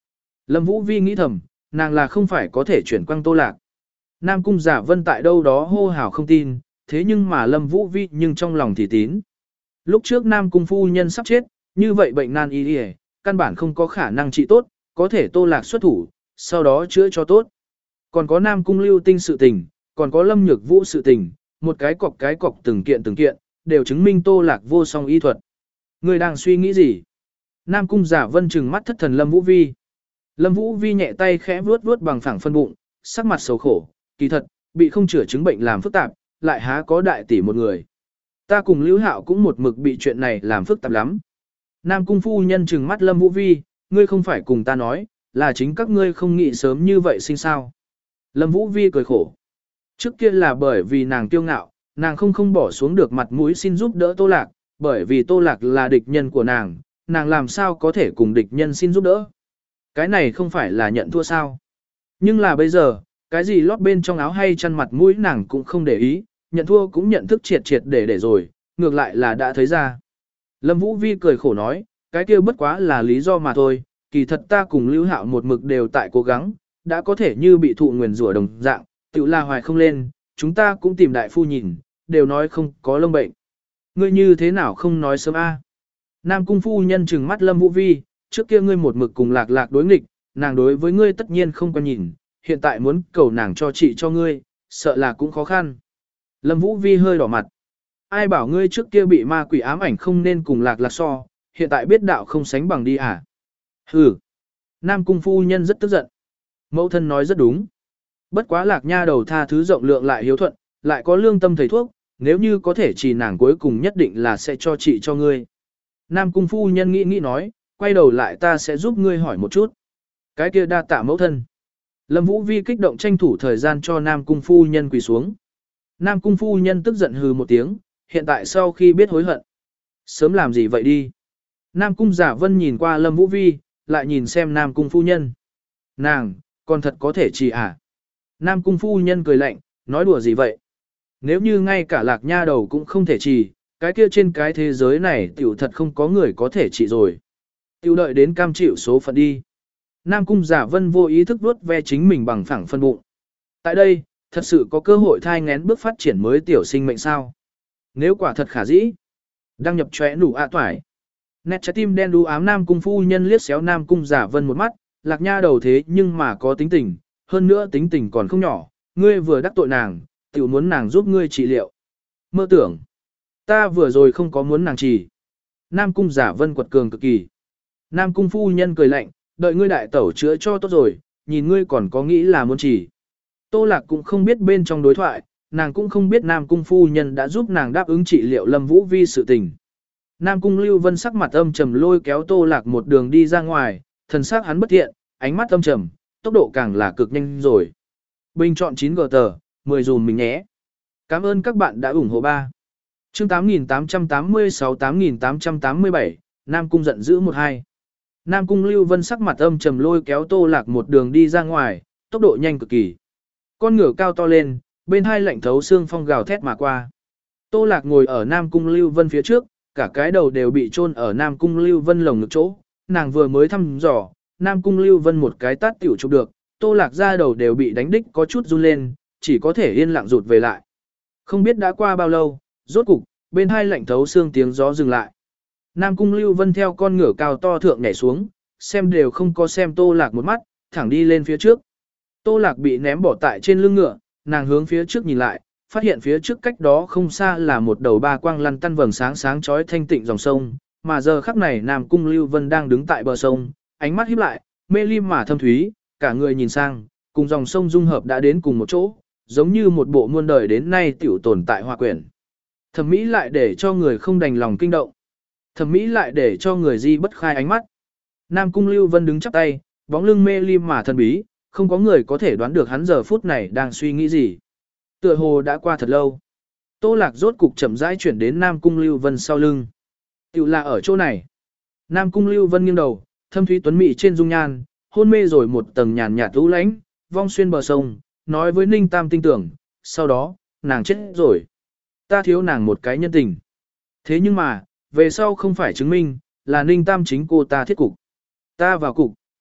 Lâm Vũ Vi nghĩ thầm, nàng là không phải có thể chuyển quăng Tô Lạc. Nam Cung Giả Vân tại đâu đó hô hào không tin, thế nhưng mà Lâm Vũ Vi nhưng trong lòng thì tín. Lúc trước Nam Cung phu nhân sắp chết, như vậy bệnh nan y y, căn bản không có khả năng trị tốt, có thể Tô Lạc xuất thủ, sau đó chữa cho tốt. Còn có Nam Cung Lưu Tinh sự tình, còn có Lâm Nhược Vũ sự tình, một cái cọc cái cọc từng kiện từng kiện, đều chứng minh Tô Lạc vô song y thuật. Người đang suy nghĩ gì? Nam Cung Giả Vân trừng mắt thất thần Lâm Vũ Vi. Lâm Vũ Vi nhẹ tay khẽ vuốt vuốt bằng phẳng phân bụng, sắc mặt xấu khổ, kỳ thật, bị không chữa chứng bệnh làm phức tạp, lại há có đại tỷ một người. Ta cùng Lưu Hạo cũng một mực bị chuyện này làm phức tạp lắm. Nam Cung phu nhân trừng mắt Lâm Vũ Vi, ngươi không phải cùng ta nói, là chính các ngươi không nghĩ sớm như vậy sinh sao. Lâm Vũ Vi cười khổ. Trước kia là bởi vì nàng kiêu ngạo, nàng không không bỏ xuống được mặt mũi xin giúp đỡ Tô Lạc, bởi vì Tô Lạc là địch nhân của nàng, nàng làm sao có thể cùng địch nhân xin giúp đỡ. Cái này không phải là nhận thua sao. Nhưng là bây giờ, cái gì lót bên trong áo hay chăn mặt mũi nàng cũng không để ý, nhận thua cũng nhận thức triệt triệt để để rồi, ngược lại là đã thấy ra. Lâm Vũ Vi cười khổ nói, cái kia bất quá là lý do mà thôi, kỳ thật ta cùng Lưu Hạo một mực đều tại cố gắng, đã có thể như bị thụ nguyền rủa đồng dạng, tự là hoài không lên, chúng ta cũng tìm đại phu nhìn, đều nói không có lông bệnh. Ngươi như thế nào không nói sớm a? Nam Cung phu nhân trừng mắt Lâm Vũ Vi, trước kia ngươi một mực cùng Lạc Lạc đối nghịch, nàng đối với ngươi tất nhiên không quan nhìn, hiện tại muốn cầu nàng cho trị cho ngươi, sợ là cũng khó khăn. Lâm Vũ Vi hơi đỏ mặt. Ai bảo ngươi trước kia bị ma quỷ ám ảnh không nên cùng Lạc Lạc so, hiện tại biết đạo không sánh bằng đi à? Hừ. Nam Cung phu nhân rất tức giận. Mẫu thân nói rất đúng. Bất quá Lạc nha đầu tha thứ rộng lượng lại hiếu thuận, lại có lương tâm thầy thuốc, nếu như có thể chỉ nàng cuối cùng nhất định là sẽ cho trị cho ngươi. Nam Cung phu nhân nghĩ nghĩ nói, quay đầu lại ta sẽ giúp ngươi hỏi một chút. Cái kia đa tạ mẫu thân. Lâm Vũ Vi kích động tranh thủ thời gian cho Nam Cung phu nhân quỳ xuống. Nam Cung phu nhân tức giận hừ một tiếng, hiện tại sau khi biết hối hận. Sớm làm gì vậy đi. Nam Cung Giả Vân nhìn qua Lâm Vũ Vi, lại nhìn xem Nam Cung phu nhân. Nàng, còn thật có thể chỉ à? Nam Cung phu nhân cười lạnh, nói đùa gì vậy? Nếu như ngay cả Lạc nha đầu cũng không thể trì, cái kia trên cái thế giới này tiểu thật không có người có thể trị rồi. Tiểu đợi đến cam chịu số phận đi. Nam Cung Giả Vân vô ý thức vuốt ve chính mình bằng phẳng phân bụng. Tại đây, thật sự có cơ hội thai ngén bước phát triển mới tiểu sinh mệnh sao? Nếu quả thật khả dĩ, đăng nhập chóe nủ ạ toải. Nét trái tim đen đu ám Nam Cung phu nhân liếc xéo Nam Cung Giả Vân một mắt, Lạc nha đầu thế nhưng mà có tính tình, hơn nữa tính tình còn không nhỏ, ngươi vừa đắc tội nàng, tiểu muốn nàng giúp ngươi trị liệu. Mơ tưởng, ta vừa rồi không có muốn nàng trị. Nam Cung Giả Vân quật cường cực kỳ. Nam Cung phu nhân cười lạnh, đợi ngươi đại tẩu chữa cho tốt rồi, nhìn ngươi còn có nghĩ là muốn trị. Tô Lạc cũng không biết bên trong đối thoại, nàng cũng không biết Nam Cung phu nhân đã giúp nàng đáp ứng trị liệu Lâm Vũ Vi sự tình. Nam Cung Lưu Vân sắc mặt âm trầm lôi kéo Tô Lạc một đường đi ra ngoài, thần sắc hắn bất thiện, ánh mắt âm trầm, tốc độ càng là cực nhanh rồi. Bình chọn chín gờ tờ, mười dùm mình nhé. Cảm ơn các bạn đã ủng hộ ba. Chương tám nghìn tám trăm tám mươi sáu tám nghìn tám trăm tám mươi bảy, Nam Cung giận dữ một hai. Nam Cung Lưu Vân sắc mặt âm trầm lôi kéo Tô Lạc một đường đi ra ngoài, tốc độ nhanh cực kỳ. Con ngựa cao to lên, bên hai lạnh thấu xương phong gào thét mà qua. Tô Lạc ngồi ở Nam Cung Lưu Vân phía trước, cả cái đầu đều bị chôn ở Nam Cung Lưu Vân lồng ngực chỗ, nàng vừa mới thăm dò, Nam Cung Lưu Vân một cái tát tiểu chụp được, Tô Lạc ra đầu đều bị đánh đích có chút run lên, chỉ có thể yên lặng rụt về lại. Không biết đã qua bao lâu, rốt cục, bên hai lạnh thấu xương tiếng gió dừng lại. Nam Cung Lưu Vân theo con ngựa cao to thượng nhảy xuống, xem đều không có xem Tô Lạc một mắt, thẳng đi lên phía trước. Tô Lạc bị ném bỏ tại trên lưng ngựa, nàng hướng phía trước nhìn lại, phát hiện phía trước cách đó không xa là một đầu ba quang lăn tăn vầng sáng sáng chói thanh tịnh dòng sông, mà giờ khắc này Nam Cung Lưu Vân đang đứng tại bờ sông, ánh mắt híp lại, mê lim mà thâm thúy, cả người nhìn sang, cùng dòng sông dung hợp đã đến cùng một chỗ, giống như một bộ muôn đời đến nay tiểu tồn tại hoa quyển. Thẩm mỹ lại để cho người không đành lòng kinh động. Thẩm mỹ lại để cho người di bất khai ánh mắt. Nam Cung Lưu Vân đứng chắp tay, bóng lưng mê lim mà thần bí, không có người có thể đoán được hắn giờ phút này đang suy nghĩ gì. Tựa hồ đã qua thật lâu. Tô Lạc rốt cục chậm rãi chuyển đến Nam Cung Lưu Vân sau lưng. Tiểu là ở chỗ này. Nam Cung Lưu Vân nghiêng đầu, thâm thúy tuấn mỹ trên dung nhan, hôn mê rồi một tầng nhàn nhạt u lãnh, vong xuyên bờ sông, nói với Ninh Tam tinh tưởng, sau đó, nàng chết rồi. Ta thiếu nàng một cái nhân tình. Thế nhưng mà, về sau không phải chứng minh, là Ninh Tam chính cô ta thiết cục. Ta vào cục,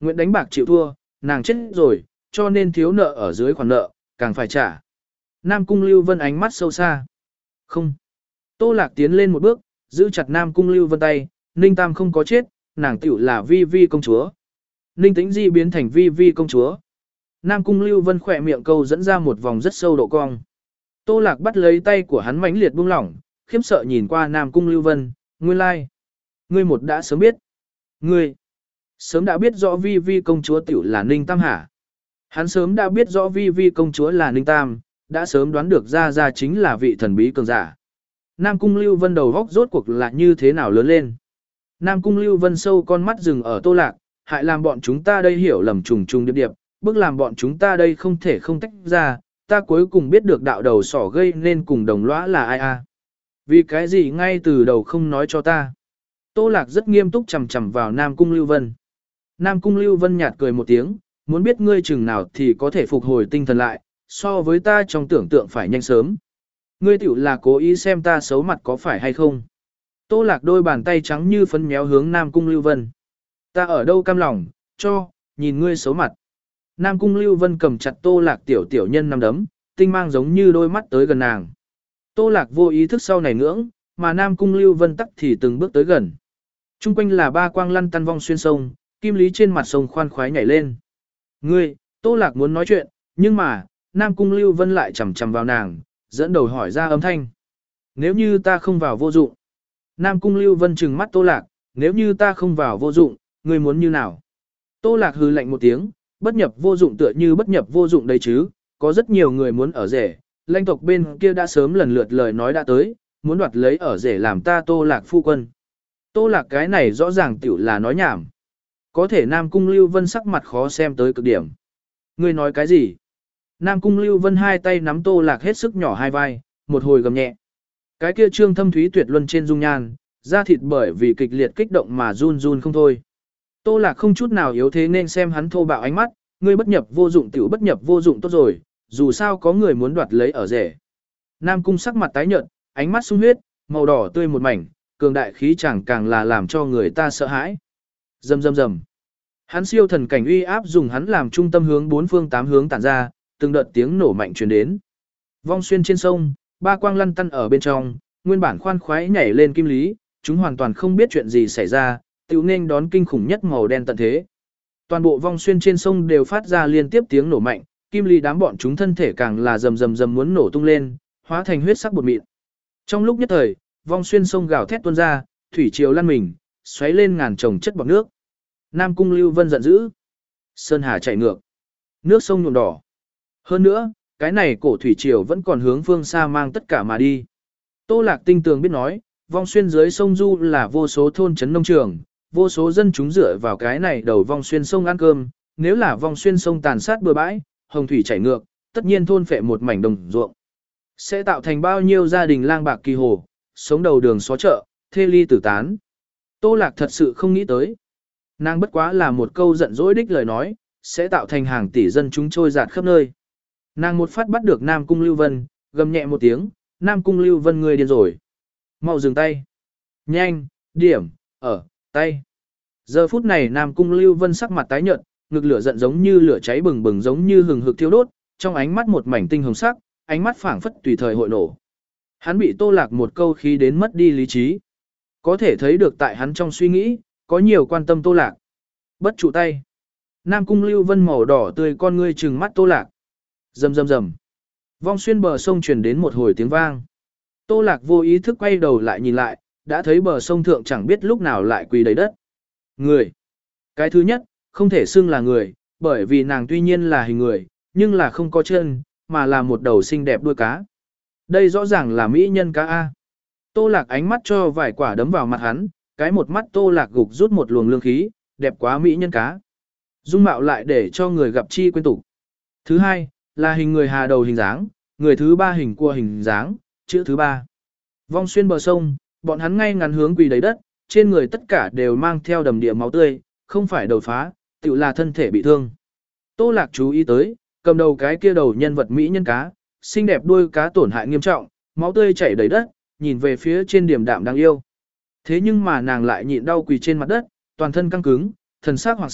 Nguyện đánh bạc chịu thua, nàng chết rồi, cho nên thiếu nợ ở dưới khoản nợ, càng phải trả. Nam Cung Lưu Vân ánh mắt sâu xa. Không. Tô Lạc tiến lên một bước, giữ chặt Nam Cung Lưu Vân tay, Ninh Tam không có chết, nàng tiểu là Vi Vi công chúa. Ninh Tĩnh Di biến thành Vi Vi công chúa. Nam Cung Lưu Vân khỏe miệng câu dẫn ra một vòng rất sâu độ cong. Tô Lạc bắt lấy tay của hắn mãnh liệt buông lỏng, khiếp sợ nhìn qua Nam Cung Lưu Vân, nguyên lai. Ngươi một đã sớm biết. Ngươi sớm đã biết rõ Vi Vi công chúa tiểu là Ninh Tam hả? Hắn sớm đã biết rõ Vi Vi công chúa là Ninh Tam, đã sớm đoán được ra ra chính là vị thần bí cường giả. Nam Cung Lưu Vân đầu góc rốt cuộc là như thế nào lớn lên. Nam Cung Lưu Vân sâu con mắt rừng ở Tô Lạc, hại làm bọn chúng ta đây hiểu lầm trùng trùng điệp điệp, bước làm bọn chúng ta đây không thể không tách ra, ta cuối cùng biết được đạo đầu sỏ gây nên cùng đồng lõa là ai a. Vì cái gì ngay từ đầu không nói cho ta. Tô Lạc rất nghiêm túc chằm chằm vào Nam Cung Lưu Vân. Nam Cung Lưu Vân nhạt cười một tiếng, muốn biết ngươi chừng nào thì có thể phục hồi tinh thần lại, so với ta trong tưởng tượng phải nhanh sớm. Ngươi tiểu là cố ý xem ta xấu mặt có phải hay không. Tô Lạc đôi bàn tay trắng như phấn méo hướng Nam Cung Lưu Vân. Ta ở đâu cam lòng, cho, nhìn ngươi xấu mặt. Nam Cung Lưu Vân cầm chặt Tô Lạc tiểu tiểu nhân nắm đấm, tinh mang giống như đôi mắt tới gần nàng. Tô Lạc vô ý thức sau này ngưỡng, mà Nam Cung Lưu Vân tắc thì từng bước tới gần. Trung quanh là ba quang lăn tăn vong xuyên sông, kim lý trên mặt sông khoan khoái nhảy lên. Ngươi, Tô Lạc muốn nói chuyện, nhưng mà, Nam Cung Lưu Vân lại chầm chầm vào nàng, dẫn đầu hỏi ra âm thanh. Nếu như ta không vào vô dụng. Nam Cung Lưu Vân trừng mắt Tô Lạc, nếu như ta không vào vô dụng, ngươi muốn như nào? Tô Lạc hừ lạnh một tiếng, bất nhập vô dụng tựa như bất nhập vô dụng đấy chứ, có rất nhiều người muốn ở rể, lãnh tộc bên kia đã sớm lần lượt lời nói đã tới, muốn đoạt lấy ở rể làm ta Tô Lạc phu quân. Tô Lạc cái này rõ ràng tiểu là nói nhảm. Có thể Nam Cung Lưu Vân sắc mặt khó xem tới cực điểm. Ngươi nói cái gì? Nam Cung Lưu Vân hai tay nắm Tô Lạc hết sức nhỏ hai vai, một hồi gầm nhẹ. Cái kia trương thâm thúy tuyệt luân trên dung nhan, da thịt bởi vì kịch liệt kích động mà run run không thôi. Tô Lạc không chút nào yếu thế nên xem hắn thô bạo ánh mắt, ngươi bất nhập vô dụng tiểu bất nhập vô dụng tốt rồi, dù sao có người muốn đoạt lấy ở rể. Nam Cung sắc mặt tái nhợt, ánh mắt sung huyết, màu đỏ tươi một mảnh, cường đại khí chẳng càng là làm cho người ta sợ hãi. Rầm rầm rầm. Hắn siêu thần cảnh uy áp dùng hắn làm trung tâm hướng bốn phương tám hướng tản ra, từng đợt tiếng nổ mạnh truyền đến. Vong xuyên trên sông, ba quang lăn tăn ở bên trong, nguyên bản khoan khoái nhảy lên kim lý, chúng hoàn toàn không biết chuyện gì xảy ra, tiểu nên đón kinh khủng nhất màu đen tận thế. Toàn bộ vong xuyên trên sông đều phát ra liên tiếp tiếng nổ mạnh, kim lý đám bọn chúng thân thể càng là rầm rầm rầm muốn nổ tung lên, hóa thành huyết sắc bột mịn. Trong lúc nhất thời, vong xuyên sông gào thét tuôn ra, thủy triều lăn mình, xoáy lên ngàn chồng chất bọt nước. Nam Cung Lưu Vân giận dữ. Sơn hà chảy ngược, nước sông nhuộm đỏ. Hơn nữa, cái này cổ thủy triều vẫn còn hướng phương xa mang tất cả mà đi. Tô Lạc tinh tường biết nói, vong xuyên dưới sông Du là vô số thôn trấn nông trường, vô số dân chúng dựa vào cái này đầu vong xuyên sông ăn cơm, nếu là vong xuyên sông tàn sát bừa bãi, hồng thủy chảy ngược, tất nhiên thôn phệ một mảnh đồng ruộng. Sẽ tạo thành bao nhiêu gia đình lang bạc kỳ hồ, sống đầu đường xó chợ, thê ly tử tán. Tô Lạc thật sự không nghĩ tới. Nàng bất quá là một câu giận dỗi đích lời nói, sẽ tạo thành hàng tỷ dân chúng trôi dạt khắp nơi. Nàng một phát bắt được Nam Cung Lưu Vân, gầm nhẹ một tiếng, Nam Cung Lưu Vân ngươi điên rồi. Mau dừng tay. Nhanh, điểm, ở, tay. Giờ phút này Nam Cung Lưu Vân sắc mặt tái nhợt, ngực lửa giận giống như lửa cháy bừng bừng giống như hừng hực thiêu đốt, trong ánh mắt một mảnh tinh hồng sắc, ánh mắt phảng phất tùy thời hội nổ. Hắn bị Tô Lạc một câu khí đến mất đi lý trí. Có thể thấy được tại hắn trong suy nghĩ, có nhiều quan tâm Tô Lạc. Bất trụ tay. Nam Cung Lưu Vân màu đỏ tươi con ngươi trừng mắt Tô Lạc. Rầm rầm rầm. Vong xuyên bờ sông truyền đến một hồi tiếng vang. Tô Lạc vô ý thức quay đầu lại nhìn lại, đã thấy bờ sông thượng chẳng biết lúc nào lại quỳ đầy đất. Người. Cái thứ nhất, không thể xưng là người, bởi vì nàng tuy nhiên là hình người, nhưng là không có chân, mà là một đầu xinh đẹp đuôi cá. Đây rõ ràng là mỹ nhân cá A. Tô Lạc ánh mắt cho vài quả đấm vào mặt hắn, cái một mắt Tô Lạc gục rút một luồng lương khí, đẹp quá mỹ nhân cá. Dung mạo lại để cho người gặp chi quên tục. Thứ hai, là hình người hà đầu hình dáng, người thứ ba hình cua hình dáng, chữ thứ ba. Vong xuyên bờ sông, bọn hắn ngay ngắn hướng quỳ đầy đất, trên người tất cả đều mang theo đầm địa máu tươi, không phải đầu phá, tự là thân thể bị thương. Tô Lạc chú ý tới, cầm đầu cái kia đầu nhân vật mỹ nhân cá, xinh đẹp đuôi cá tổn hại nghiêm trọng, máu tươi chảy đầy đất, nhìn về phía trên điểm đạm đáng yêu. Thế nhưng mà nàng lại nhịn đau quỳ trên mặt đất, toàn thân căng cứng, thần sắc hoảng sợ,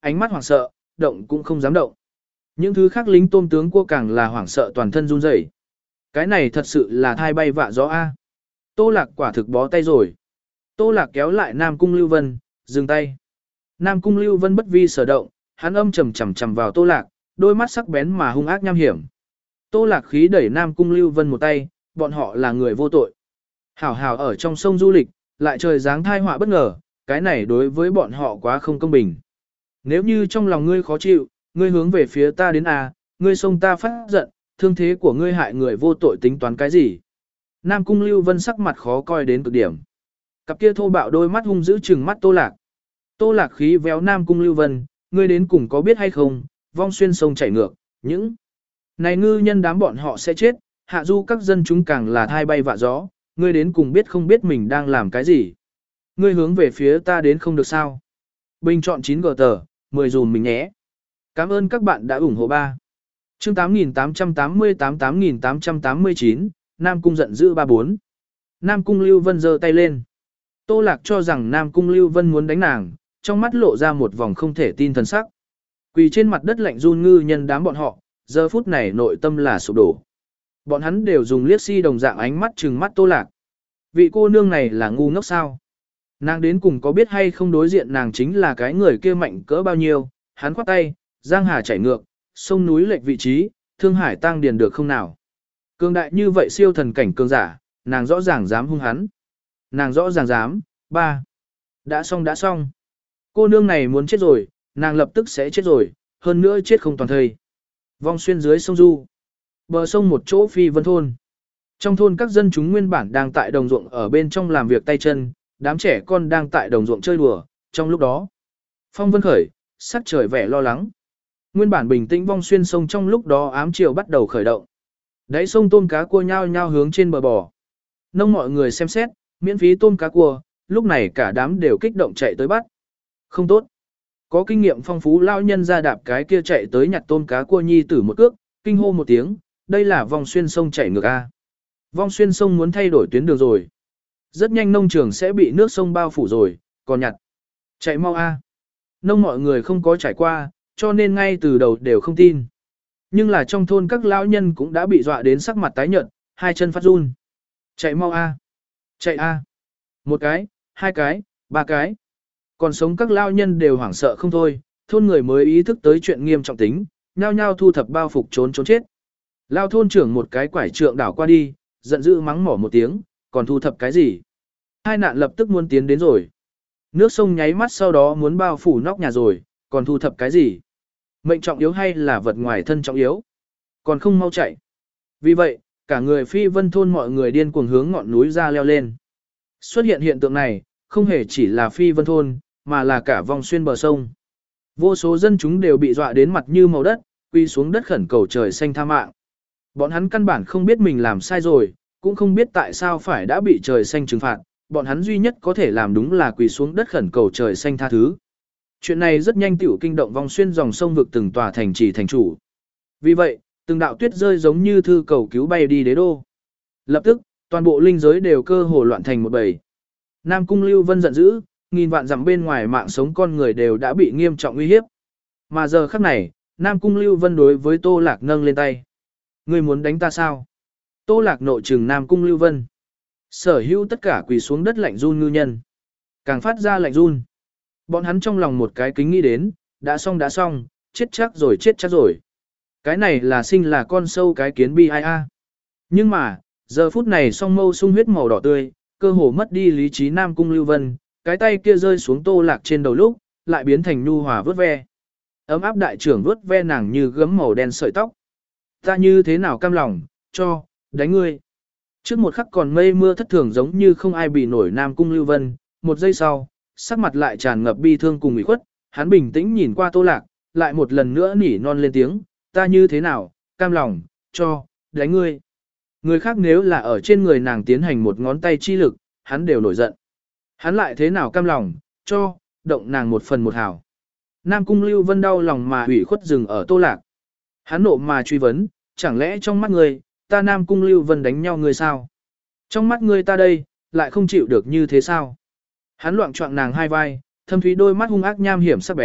ánh mắt hoảng sợ, động cũng không dám động. Những thứ khác lính tôm tướng cua càng là hoảng sợ toàn thân run rẩy. Cái này thật sự là thai bay vạ gió a. Tô Lạc quả thực bó tay rồi. Tô Lạc kéo lại Nam Cung Lưu Vân, dừng tay. Nam Cung Lưu Vân bất vi sở động, hắn âm trầm chằm chằm vào Tô Lạc, đôi mắt sắc bén mà hung ác nham hiểm. Tô Lạc khí đẩy Nam Cung Lưu Vân một tay, bọn họ là người vô tội. Hảo hảo ở trong sông du lịch, lại trời giáng thai họa bất ngờ, cái này đối với bọn họ quá không công bình. Nếu như trong lòng ngươi khó chịu, ngươi hướng về phía ta đến à, ngươi xông ta phát giận, thương thế của ngươi hại người vô tội tính toán cái gì? Nam Cung Lưu Vân sắc mặt khó coi đến cực điểm. Cặp kia thô bạo đôi mắt hung dữ trừng mắt Tô Lạc. Tô Lạc khí véo Nam Cung Lưu Vân, ngươi đến cùng có biết hay không, vong xuyên sông chảy ngược, những này ngư nhân đám bọn họ sẽ chết, hạ du các dân chúng càng là thai bay vạ gió, ngươi đến cùng biết không biết mình đang làm cái gì. Ngươi hướng về phía ta đến không được sao. Bình chọn chín gờ tờ, mười dùm mình nhé. Cảm ơn các bạn đã ủng hộ ba. Chương tám nghìn tám trăm tám mươi tám tám nghìn tám trăm tám mươi chín, Nam Cung giận dữ ba bốn. Nam Cung Lưu Vân giơ tay lên. Tô Lạc cho rằng Nam Cung Lưu Vân muốn đánh nàng, trong mắt lộ ra một vòng không thể tin thần sắc. Quỳ trên mặt đất lạnh run ngư nhân đám bọn họ, giờ phút này nội tâm là sụp đổ. Bọn hắn đều dùng liếc si đồng dạng ánh mắt trừng mắt Tô Lạc. Vị cô nương này là ngu ngốc sao? Nàng đến cùng có biết hay không đối diện nàng chính là cái người kia mạnh cỡ bao nhiêu, hắn khoát tay, giang hà chảy ngược, sông núi lệch vị trí, thương hải tăng điền được không nào? Cường đại như vậy siêu thần cảnh cường giả, nàng rõ ràng dám hung hắn. Nàng rõ ràng dám, ba. Đã xong đã xong. Cô nương này muốn chết rồi, nàng lập tức sẽ chết rồi, hơn nữa chết không toàn thây. Vong xuyên dưới sông Du. Bờ sông một chỗ phi vân thôn. Trong thôn các dân chúng nguyên bản đang tại đồng ruộng ở bên trong làm việc tay chân, đám trẻ con đang tại đồng ruộng chơi đùa, trong lúc đó. Phong vân khởi, sắc trời vẻ lo lắng. Nguyên bản bình tĩnh vong xuyên sông trong lúc đó ám chiều bắt đầu khởi động. Đáy sông tôm cá cua nhao nhao hướng trên bờ bò. Nông mọi người xem xét, miễn phí tôm cá cua, lúc này cả đám đều kích động chạy tới bắt. Không tốt. Có kinh nghiệm phong phú lao nhân ra đạp cái kia chạy tới nhặt tôm cá cua nhi tử một cước, kinh hô một tiếng, đây là vong xuyên sông chảy ngược a. Vong xuyên sông muốn thay đổi tuyến đường rồi. Rất nhanh nông trường sẽ bị nước sông bao phủ rồi, còn nhặt. Chạy mau a. Nông mọi người không có trải qua, cho nên ngay từ đầu đều không tin. Nhưng là trong thôn các lão nhân cũng đã bị dọa đến sắc mặt tái nhợt, hai chân phát run. Chạy mau a. Chạy a. Một cái, hai cái, ba cái. Còn sống các lão nhân đều hoảng sợ không thôi, thôn người mới ý thức tới chuyện nghiêm trọng tính, nhao nhao thu thập bao phục trốn trốn chết. Lao thôn trưởng một cái quải trượng đảo qua đi, giận dữ mắng mỏ một tiếng, còn thu thập cái gì? Hai nạn lập tức muốn tiến đến rồi. Nước sông nháy mắt sau đó muốn bao phủ nóc nhà rồi, còn thu thập cái gì? Mệnh trọng yếu hay là vật ngoài thân trọng yếu? Còn không mau chạy. Vì vậy, cả người phi vân thôn mọi người điên cuồng hướng ngọn núi ra leo lên. Xuất hiện hiện tượng này, không hề chỉ là phi vân thôn, mà là cả vòng xuyên bờ sông. Vô số dân chúng đều bị dọa đến mặt như màu đất, quy xuống đất khẩn cầu trời xanh tha mạng. Bọn hắn căn bản không biết mình làm sai rồi, cũng không biết tại sao phải đã bị trời xanh trừng phạt, bọn hắn duy nhất có thể làm đúng là quỳ xuống đất khẩn cầu trời xanh tha thứ. Chuyện này rất nhanh tiểu kinh động vòng xuyên dòng sông vực từng tòa thành trì thành chủ. Vì vậy, từng đạo tuyết rơi giống như thư cầu cứu bay đi đế đô. Lập tức, toàn bộ linh giới đều cơ hồ loạn thành một bầy. Nam Cung Lưu Vân giận dữ, nghìn vạn dặm bên ngoài mạng sống con người đều đã bị nghiêm trọng uy hiếp. Mà giờ khắc này, Nam Cung Lưu Vân đối với Tô Lạc nâng lên tay. Ngươi muốn đánh ta sao? Tô Lạc nộ trừng Nam Cung Lưu Vân. Sở hữu tất cả quỳ xuống đất lạnh run ngư nhân. Càng phát ra lạnh run. Bọn hắn trong lòng một cái kính nghĩ đến, đã xong đã xong, chết chắc rồi chết chắc rồi. Cái này là sinh là con sâu cái kiến bi ai a. Nhưng mà, giờ phút này song mâu sung huyết màu đỏ tươi, cơ hồ mất đi lý trí Nam Cung Lưu Vân, cái tay kia rơi xuống Tô Lạc trên đầu lúc, lại biến thành nhu hòa vớt ve. Ấm áp đại trưởng vớt ve nàng như gấm màu đen sợi tóc. Ta như thế nào cam lòng, cho, đánh ngươi. Trước một khắc còn mây mưa thất thường giống như không ai bị nổi Nam Cung Lưu Vân, một giây sau, sắc mặt lại tràn ngập bi thương cùng ủy khuất, hắn bình tĩnh nhìn qua Tô Lạc, lại một lần nữa nỉ non lên tiếng, ta như thế nào, cam lòng, cho, đánh ngươi. Người khác nếu là ở trên người nàng tiến hành một ngón tay chi lực, hắn đều nổi giận. Hắn lại thế nào cam lòng, cho, động nàng một phần một hào. Nam Cung Lưu Vân đau lòng mà ủy khuất dừng ở Tô Lạc. Hắn nộ mà truy vấn, chẳng lẽ trong mắt ngươi, ta Nam Cung Lưu Vân đánh nhau ngươi sao? Trong mắt ngươi ta đây, lại không chịu được như thế sao? Hắn loạn trọng nàng hai vai, thâm thúy đôi mắt hung ác nham hiểm sắc bén,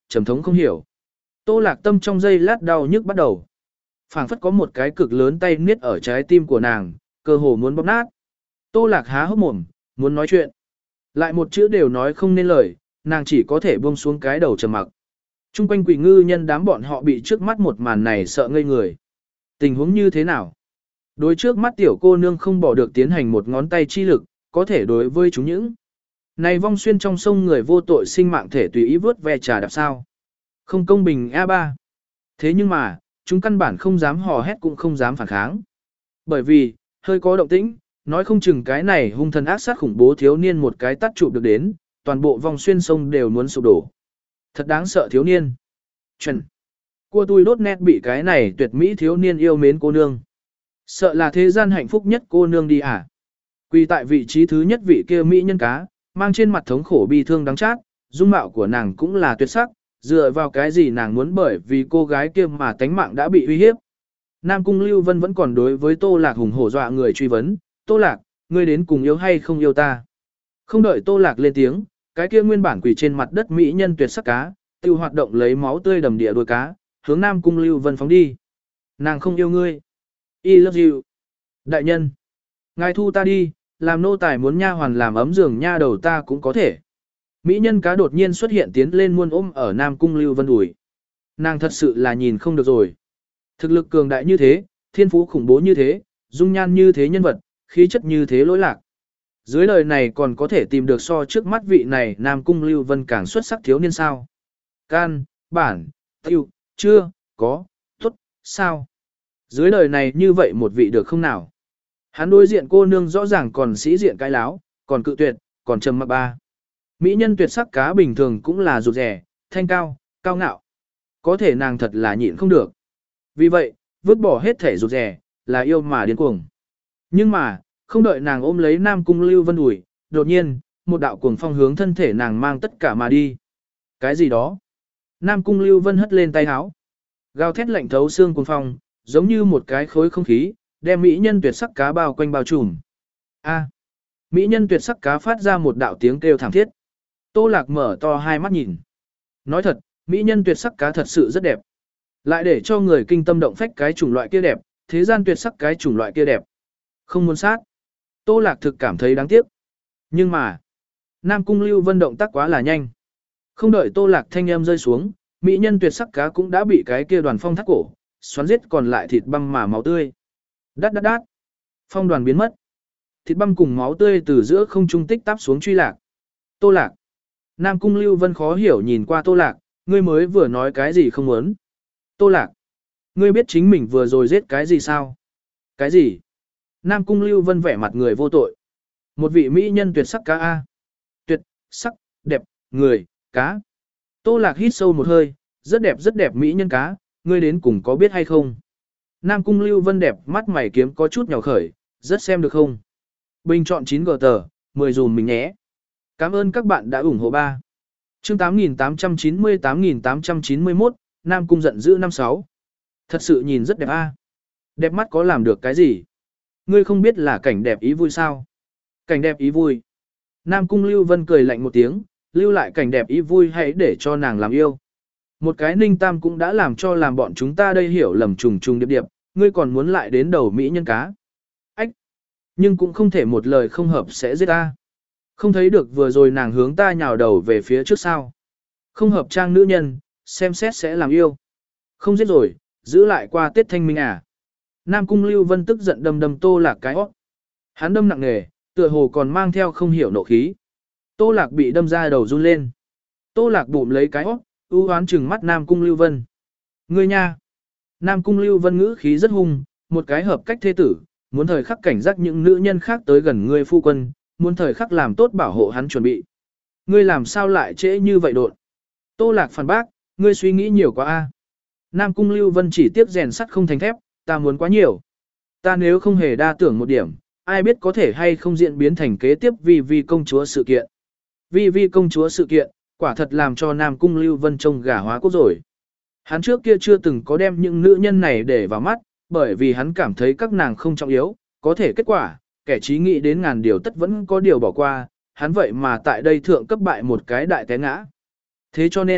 trầm thống không hiểu. Tô Lạc tâm trong giây lát đau nhức bắt đầu. Phảng phất có một cái cực lớn tay niết ở trái tim của nàng, cơ hồ muốn bóp nát. Tô Lạc há hốc mồm, muốn nói chuyện. Lại một chữ đều nói không nên lời, nàng chỉ có thể buông xuống cái đầu trầm mặc. Trung quanh quỷ ngư nhân đám bọn họ bị trước mắt một màn này sợ ngây người. Tình huống như thế nào? Đối trước mắt tiểu cô nương không bỏ được tiến hành một ngón tay chi lực, có thể đối với chúng những. Này vong xuyên trong sông người vô tội sinh mạng thể tùy ý vớt ve trà đạp sao. Không công bình a ba. Thế nhưng mà, chúng căn bản không dám hò hét cũng không dám phản kháng. Bởi vì, hơi có động tĩnh, nói không chừng cái này hung thần ác sát khủng bố thiếu niên một cái tắt chụp được đến, toàn bộ vòng xuyên sông đều muốn sụp đổ. Thật đáng sợ thiếu niên. Chuẩn. Cua tôi đốt nét bị cái này tuyệt mỹ thiếu niên yêu mến cô nương. Sợ là thế gian hạnh phúc nhất cô nương đi à. Quỳ tại vị trí thứ nhất vị kia mỹ nhân cá, mang trên mặt thống khổ bi thương đắng chát, dung mạo của nàng cũng là tuyệt sắc, dựa vào cái gì nàng muốn bởi vì cô gái kia mà tánh mạng đã bị uy hiếp. Nam Cung Lưu Vân vẫn còn đối với Tô Lạc hùng hổ dọa người truy vấn, Tô Lạc, ngươi đến cùng yêu hay không yêu ta? Không đợi Tô Lạc lên tiếng, cái kia nguyên bản quỳ trên mặt đất mỹ nhân tuyệt sắc cá, tiêu hoạt động lấy máu tươi đầm địa đuôi cá, hướng Nam Cung Lưu Vân phóng đi. Nàng không yêu ngươi. I love you. Đại nhân, ngài thu ta đi, làm nô tài muốn nha hoàn làm ấm giường nha đầu ta cũng có thể. Mỹ nhân cá đột nhiên xuất hiện tiến lên muôn ôm ở Nam Cung Lưu Vân ủi. Nàng thật sự là nhìn không được rồi. Thực lực cường đại như thế, thiên phú khủng bố như thế, dung nhan như thế nhân vật, khí chất như thế lỗi lạc. Dưới đời này còn có thể tìm được so trước mắt vị này Nam Cung Lưu Vân càng xuất sắc thiếu niên sao. Can, bản, tiêu, chưa, có, tốt, sao. Dưới đời này như vậy một vị được không nào. Hắn đối diện cô nương rõ ràng còn sĩ diện cái láo, còn cự tuyệt, còn trầm mặc ba. Mỹ nhân tuyệt sắc cá bình thường cũng là rụt rẻ, thanh cao, cao ngạo. Có thể nàng thật là nhịn không được. Vì vậy, vứt bỏ hết thể rụt rẻ, là yêu mà điên cuồng. Nhưng mà, không đợi nàng ôm lấy Nam Cung Lưu Vân ủi, đột nhiên, một đạo cuồng phong hướng thân thể nàng mang tất cả mà đi. Cái gì đó? Nam Cung Lưu Vân hất lên tay háo. Gào thét lạnh thấu xương cuồng phong, giống như một cái khối không khí, đem mỹ nhân tuyệt sắc cá bao quanh bao trùm. A. Mỹ nhân tuyệt sắc cá phát ra một đạo tiếng kêu thảm thiết. Tô Lạc mở to hai mắt nhìn. Nói thật, mỹ nhân tuyệt sắc cá thật sự rất đẹp. Lại để cho người kinh tâm động phách cái chủng loại kia đẹp, thế gian tuyệt sắc cái chủng loại kia đẹp. Không muốn sát. Tô Lạc thực cảm thấy đáng tiếc. Nhưng mà, Nam Cung Lưu Vân động tác quá là nhanh. Không đợi Tô Lạc thanh âm rơi xuống, mỹ nhân tuyệt sắc cá cũng đã bị cái kia đoàn phong thắt cổ, xoắn giết còn lại thịt băm mà máu tươi. Đát đát đát. Phong đoàn biến mất. Thịt băm cùng máu tươi từ giữa không trung tích táp xuống truy lạc. Tô Lạc. Nam Cung Lưu Vân khó hiểu nhìn qua Tô Lạc, ngươi mới vừa nói cái gì không muốn. Tô Lạc. Ngươi biết chính mình vừa rồi giết cái gì sao? Cái gì? Nam Cung Lưu Vân vẻ mặt người vô tội. Một vị mỹ nhân tuyệt sắc cá A. Tuyệt, sắc, đẹp, người, cá. Tô Lạc hít sâu một hơi, rất đẹp rất đẹp mỹ nhân cá, ngươi đến cùng có biết hay không? Nam Cung Lưu Vân đẹp mắt mày kiếm có chút nhỏ khởi, rất xem được không? Bình chọn chín gờ tờ, mười dùm mình nhé. Cảm ơn các bạn đã ủng hộ ba. Chương tám nghìn tám trăm chín mươi tám nghìn tám trăm chín mươi mốt, Nam Cung giận dữ năm sáu. Thật sự nhìn rất đẹp a. Đẹp mắt có làm được cái gì? Ngươi không biết là cảnh đẹp ý vui sao? Cảnh đẹp ý vui. Nam Cung Lưu Vân cười lạnh một tiếng, lưu lại cảnh đẹp ý vui hãy để cho nàng làm yêu. Một cái ninh tam cũng đã làm cho làm bọn chúng ta đây hiểu lầm trùng trùng điệp điệp, ngươi còn muốn lại đến đầu mỹ nhân cá. Ách! Nhưng cũng không thể một lời không hợp sẽ giết ta. Không thấy được vừa rồi nàng hướng ta nhào đầu về phía trước sao. Không hợp trang nữ nhân, xem xét sẽ làm yêu. Không giết rồi, giữ lại qua Tết Thanh Minh à. Nam Cung Lưu Vân tức giận đâm đâm Tô Lạc cái óc. Hắn đâm nặng nề, tựa hồ còn mang theo không hiểu nộ khí. Tô Lạc bị đâm ra đầu run lên. Tô Lạc bụm lấy cái óc, ưu hoán trừng mắt Nam Cung Lưu Vân. Ngươi nha! Nam Cung Lưu Vân ngữ khí rất hung, một cái hợp cách thế tử, muốn thời khắc cảnh giác những nữ nhân khác tới gần ngươi phu quân, muốn thời khắc làm tốt bảo hộ hắn chuẩn bị. Ngươi làm sao lại trễ như vậy đột? Tô Lạc phản bác, ngươi suy nghĩ nhiều quá a. Nam Cung Lưu Vân chỉ tiếp rèn sắt không thành thép, ta muốn quá nhiều. Ta nếu không hề đa tưởng một điểm, ai biết có thể hay không diễn biến thành kế tiếp vì vi công chúa sự kiện. Vì vi công chúa sự kiện, quả thật làm cho Nam Cung Lưu Vân trông gà hóa quốc rồi. Hắn trước kia chưa từng có đem những nữ nhân này để vào mắt, bởi vì hắn cảm thấy các nàng không trọng yếu, có thể kết quả, kẻ trí nghĩ đến ngàn điều tất vẫn có điều bỏ qua, hắn vậy mà tại đây thượng cấp bại một cái đại té ngã. Thế cho nên,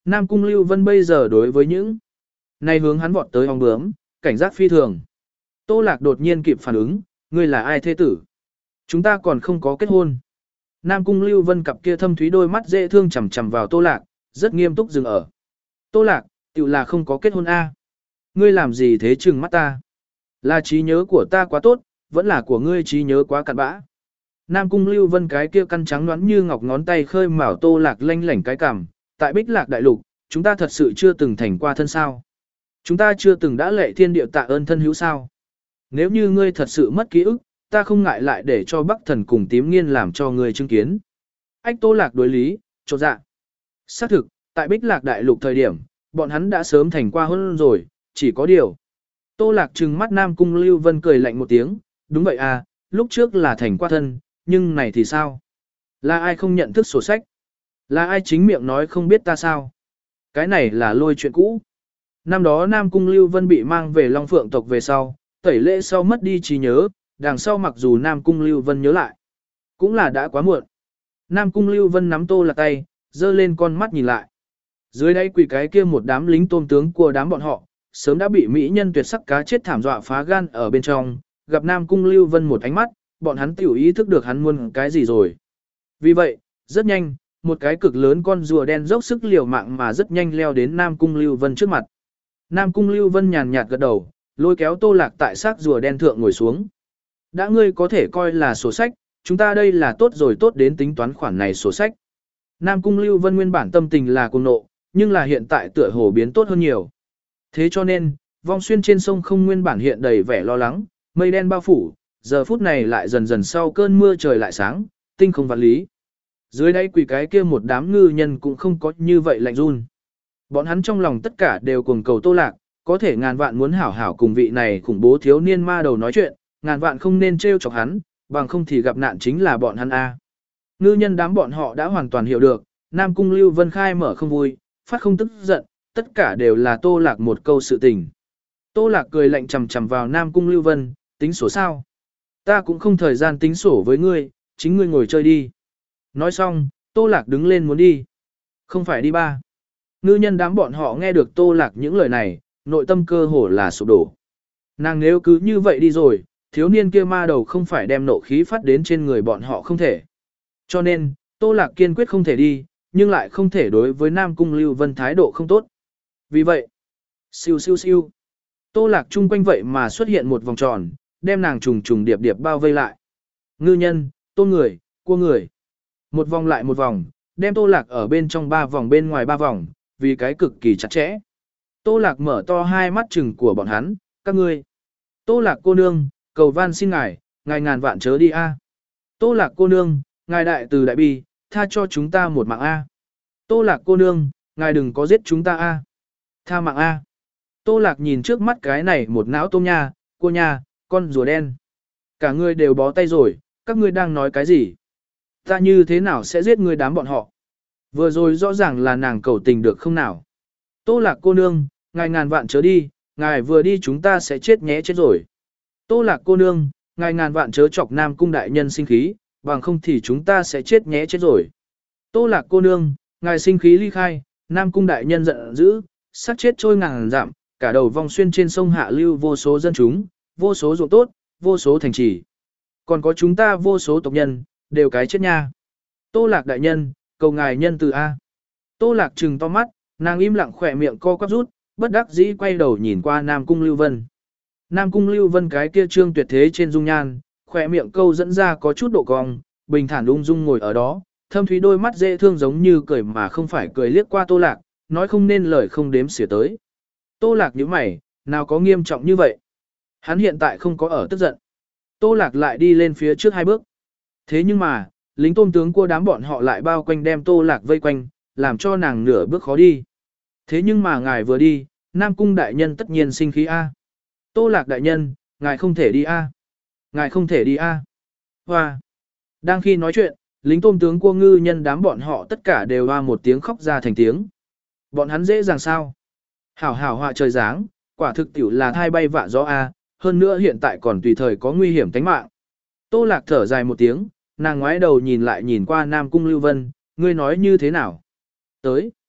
Nam Cung Lưu Vân bây giờ đối với những này hướng hắn vọt tới ong bướm, cảnh giác phi thường. Tô Lạc đột nhiên kịp phản ứng, ngươi là ai thế tử? Chúng ta còn không có kết hôn. Nam Cung Lưu Vân cặp kia thâm thúy đôi mắt dễ thương chằm chằm vào Tô Lạc, rất nghiêm túc dừng ở. Tô Lạc, tiểu là không có kết hôn a. Ngươi làm gì thế trừng mắt ta? Là trí nhớ của ta quá tốt, vẫn là của ngươi trí nhớ quá cặn bã. Nam Cung Lưu Vân cái kia căn trắng nõn như ngọc ngón tay khơi mào Tô Lạc lanh lảnh cái cằm, tại Bích Lạc Đại Lục, chúng ta thật sự chưa từng thành qua thân sao? Chúng ta chưa từng đã lệ thiên địa tạ ơn thân hữu sao? Nếu như ngươi thật sự mất ký ức, ta không ngại lại để cho Bắc Thần cùng Tím Nghiên làm cho ngươi chứng kiến. Ách Tô Lạc đối lý, chột dạ. Xác thực, tại Bích Lạc Đại Lục thời điểm, bọn hắn đã sớm thành qua hôn rồi, chỉ có điều. Tô Lạc trừng mắt Nam Cung Lưu Vân cười lạnh một tiếng, đúng vậy à, lúc trước là thành qua thân, nhưng này thì sao? Là ai không nhận thức sổ sách? Là ai chính miệng nói không biết ta sao? Cái này là lôi chuyện cũ. Năm đó Nam Cung Lưu Vân bị mang về Long Phượng tộc về sau, tẩy lễ sau mất đi trí nhớ, đằng sau mặc dù Nam Cung Lưu Vân nhớ lại, cũng là đã quá muộn. Nam Cung Lưu Vân nắm Tô Lạc tay, giơ lên con mắt nhìn lại. Dưới đây quỳ cái kia một đám lính tôm tướng của đám bọn họ, sớm đã bị mỹ nhân tuyệt sắc cá chết thảm dọa phá gan ở bên trong, gặp Nam Cung Lưu Vân một ánh mắt, bọn hắn tiểu ý thức được hắn muốn cái gì rồi. Vì vậy, rất nhanh, một cái cực lớn con rùa đen dốc sức liều mạng mà rất nhanh leo đến Nam Cung Lưu Vân trước mặt. Nam Cung Lưu Vân nhàn nhạt gật đầu, lôi kéo Tô Lạc tại xác rùa đen thượng ngồi xuống. Đã ngươi có thể coi là sổ sách, chúng ta đây là tốt rồi tốt đến tính toán khoản này sổ sách. Nam Cung Lưu Vân nguyên bản tâm tình là cuồng nộ, nhưng là hiện tại tựa hồ biến tốt hơn nhiều. Thế cho nên, vong xuyên trên sông không nguyên bản hiện đầy vẻ lo lắng, mây đen bao phủ, giờ phút này lại dần dần sau cơn mưa trời lại sáng, tinh không vạn lý. Dưới đây quỳ cái kia một đám ngư nhân cũng không có như vậy lạnh run. Bọn hắn trong lòng tất cả đều cuồng cầu Tô Lạc, có thể ngàn vạn muốn hảo hảo cùng vị này khủng bố thiếu niên ma đầu nói chuyện, ngàn vạn không nên trêu chọc hắn, bằng không thì gặp nạn chính là bọn hắn a. Ngư nhân đám bọn họ đã hoàn toàn hiểu được, Nam Cung Lưu Vân khai mở không vui, phát không tức giận, tất cả đều là Tô Lạc một câu sự tình. Tô Lạc cười lạnh chằm chằm vào Nam Cung Lưu Vân, tính sổ sao? Ta cũng không thời gian tính sổ với ngươi, chính ngươi ngồi chơi đi. Nói xong, Tô Lạc đứng lên muốn đi. Không phải đi ba. Ngư nhân đám bọn họ nghe được Tô Lạc những lời này, nội tâm cơ hồ là sụp đổ. Nàng nếu cứ như vậy đi rồi, thiếu niên kia ma đầu không phải đem nộ khí phát đến trên người bọn họ không thể. Cho nên, Tô Lạc kiên quyết không thể đi, nhưng lại không thể đối với Nam Cung Lưu Vân thái độ không tốt. Vì vậy, siêu siêu siêu, Tô Lạc chung quanh vậy mà xuất hiện một vòng tròn, đem nàng trùng trùng điệp điệp bao vây lại. Ngư nhân, tôn người, cua người. Một vòng lại một vòng, đem Tô Lạc ở bên trong ba vòng bên ngoài ba vòng, vì cái cực kỳ chặt chẽ. Tô Lạc mở to hai mắt trừng của bọn hắn, các ngươi. Tô Lạc cô nương, cầu van xin ngài, ngài ngàn vạn chớ đi a. Tô Lạc cô nương, ngài đại từ đại bi, tha cho chúng ta một mạng a. Tô Lạc cô nương, ngài đừng có giết chúng ta a. Tha mạng a. Tô Lạc nhìn trước mắt cái này một não tôm nha, cô nha, con rùa đen. Cả ngươi đều bó tay rồi, các ngươi đang nói cái gì? Ta như thế nào sẽ giết ngươi đám bọn họ? Vừa rồi rõ ràng là nàng cầu tình được không nào? Tô Lạc cô nương, ngài ngàn vạn chớ đi, ngài vừa đi chúng ta sẽ chết nhé chết rồi. Tô Lạc cô nương, ngài ngàn vạn chớ chọc Nam Cung đại nhân sinh khí, bằng không thì chúng ta sẽ chết nhé chết rồi. Tô Lạc cô nương, ngài sinh khí ly khai, Nam Cung đại nhân giận dữ, sát chết trôi ngàn dặm, cả đầu vong xuyên trên sông hạ lưu vô số dân chúng, vô số ruộng tốt, vô số thành trì. Còn có chúng ta vô số tộc nhân, đều cái chết nha. Tô Lạc đại nhân, cầu ngài nhân từ A. Tô Lạc trừng to mắt, nàng im lặng khỏe miệng co quắp rút, bất đắc dĩ quay đầu nhìn qua Nam Cung Lưu Vân. Nam Cung Lưu Vân cái kia trương tuyệt thế trên dung nhan, khỏe miệng câu dẫn ra có chút độ cong, bình thản ung dung ngồi ở đó, thâm thúy đôi mắt dễ thương giống như cười mà không phải cười liếc qua Tô Lạc, nói không nên lời không đếm xỉa tới. Tô Lạc nhíu mày, nào có nghiêm trọng như vậy? Hắn hiện tại không có ở tức giận. Tô Lạc lại đi lên phía trước hai bước. Thế nhưng mà, lính tôm tướng của đám bọn họ lại bao quanh đem Tô Lạc vây quanh, làm cho nàng nửa bước khó đi. Thế nhưng mà ngài vừa đi, Nam Cung đại nhân tất nhiên sinh khí A. Tô Lạc đại nhân, ngài không thể đi A. Ngài không thể đi A. Hoa. Đang khi nói chuyện, lính tôm tướng cua ngư nhân đám bọn họ tất cả đều hoa một tiếng khóc ra thành tiếng. Bọn hắn dễ dàng sao? Hảo hảo họa trời dáng, quả thực tiểu là thai bay vạ gió A, hơn nữa hiện tại còn tùy thời có nguy hiểm tính mạng. Tô Lạc thở dài một tiếng, nàng ngoái đầu nhìn lại nhìn qua Nam Cung Lưu Vân, ngươi nói như thế nào? Tới.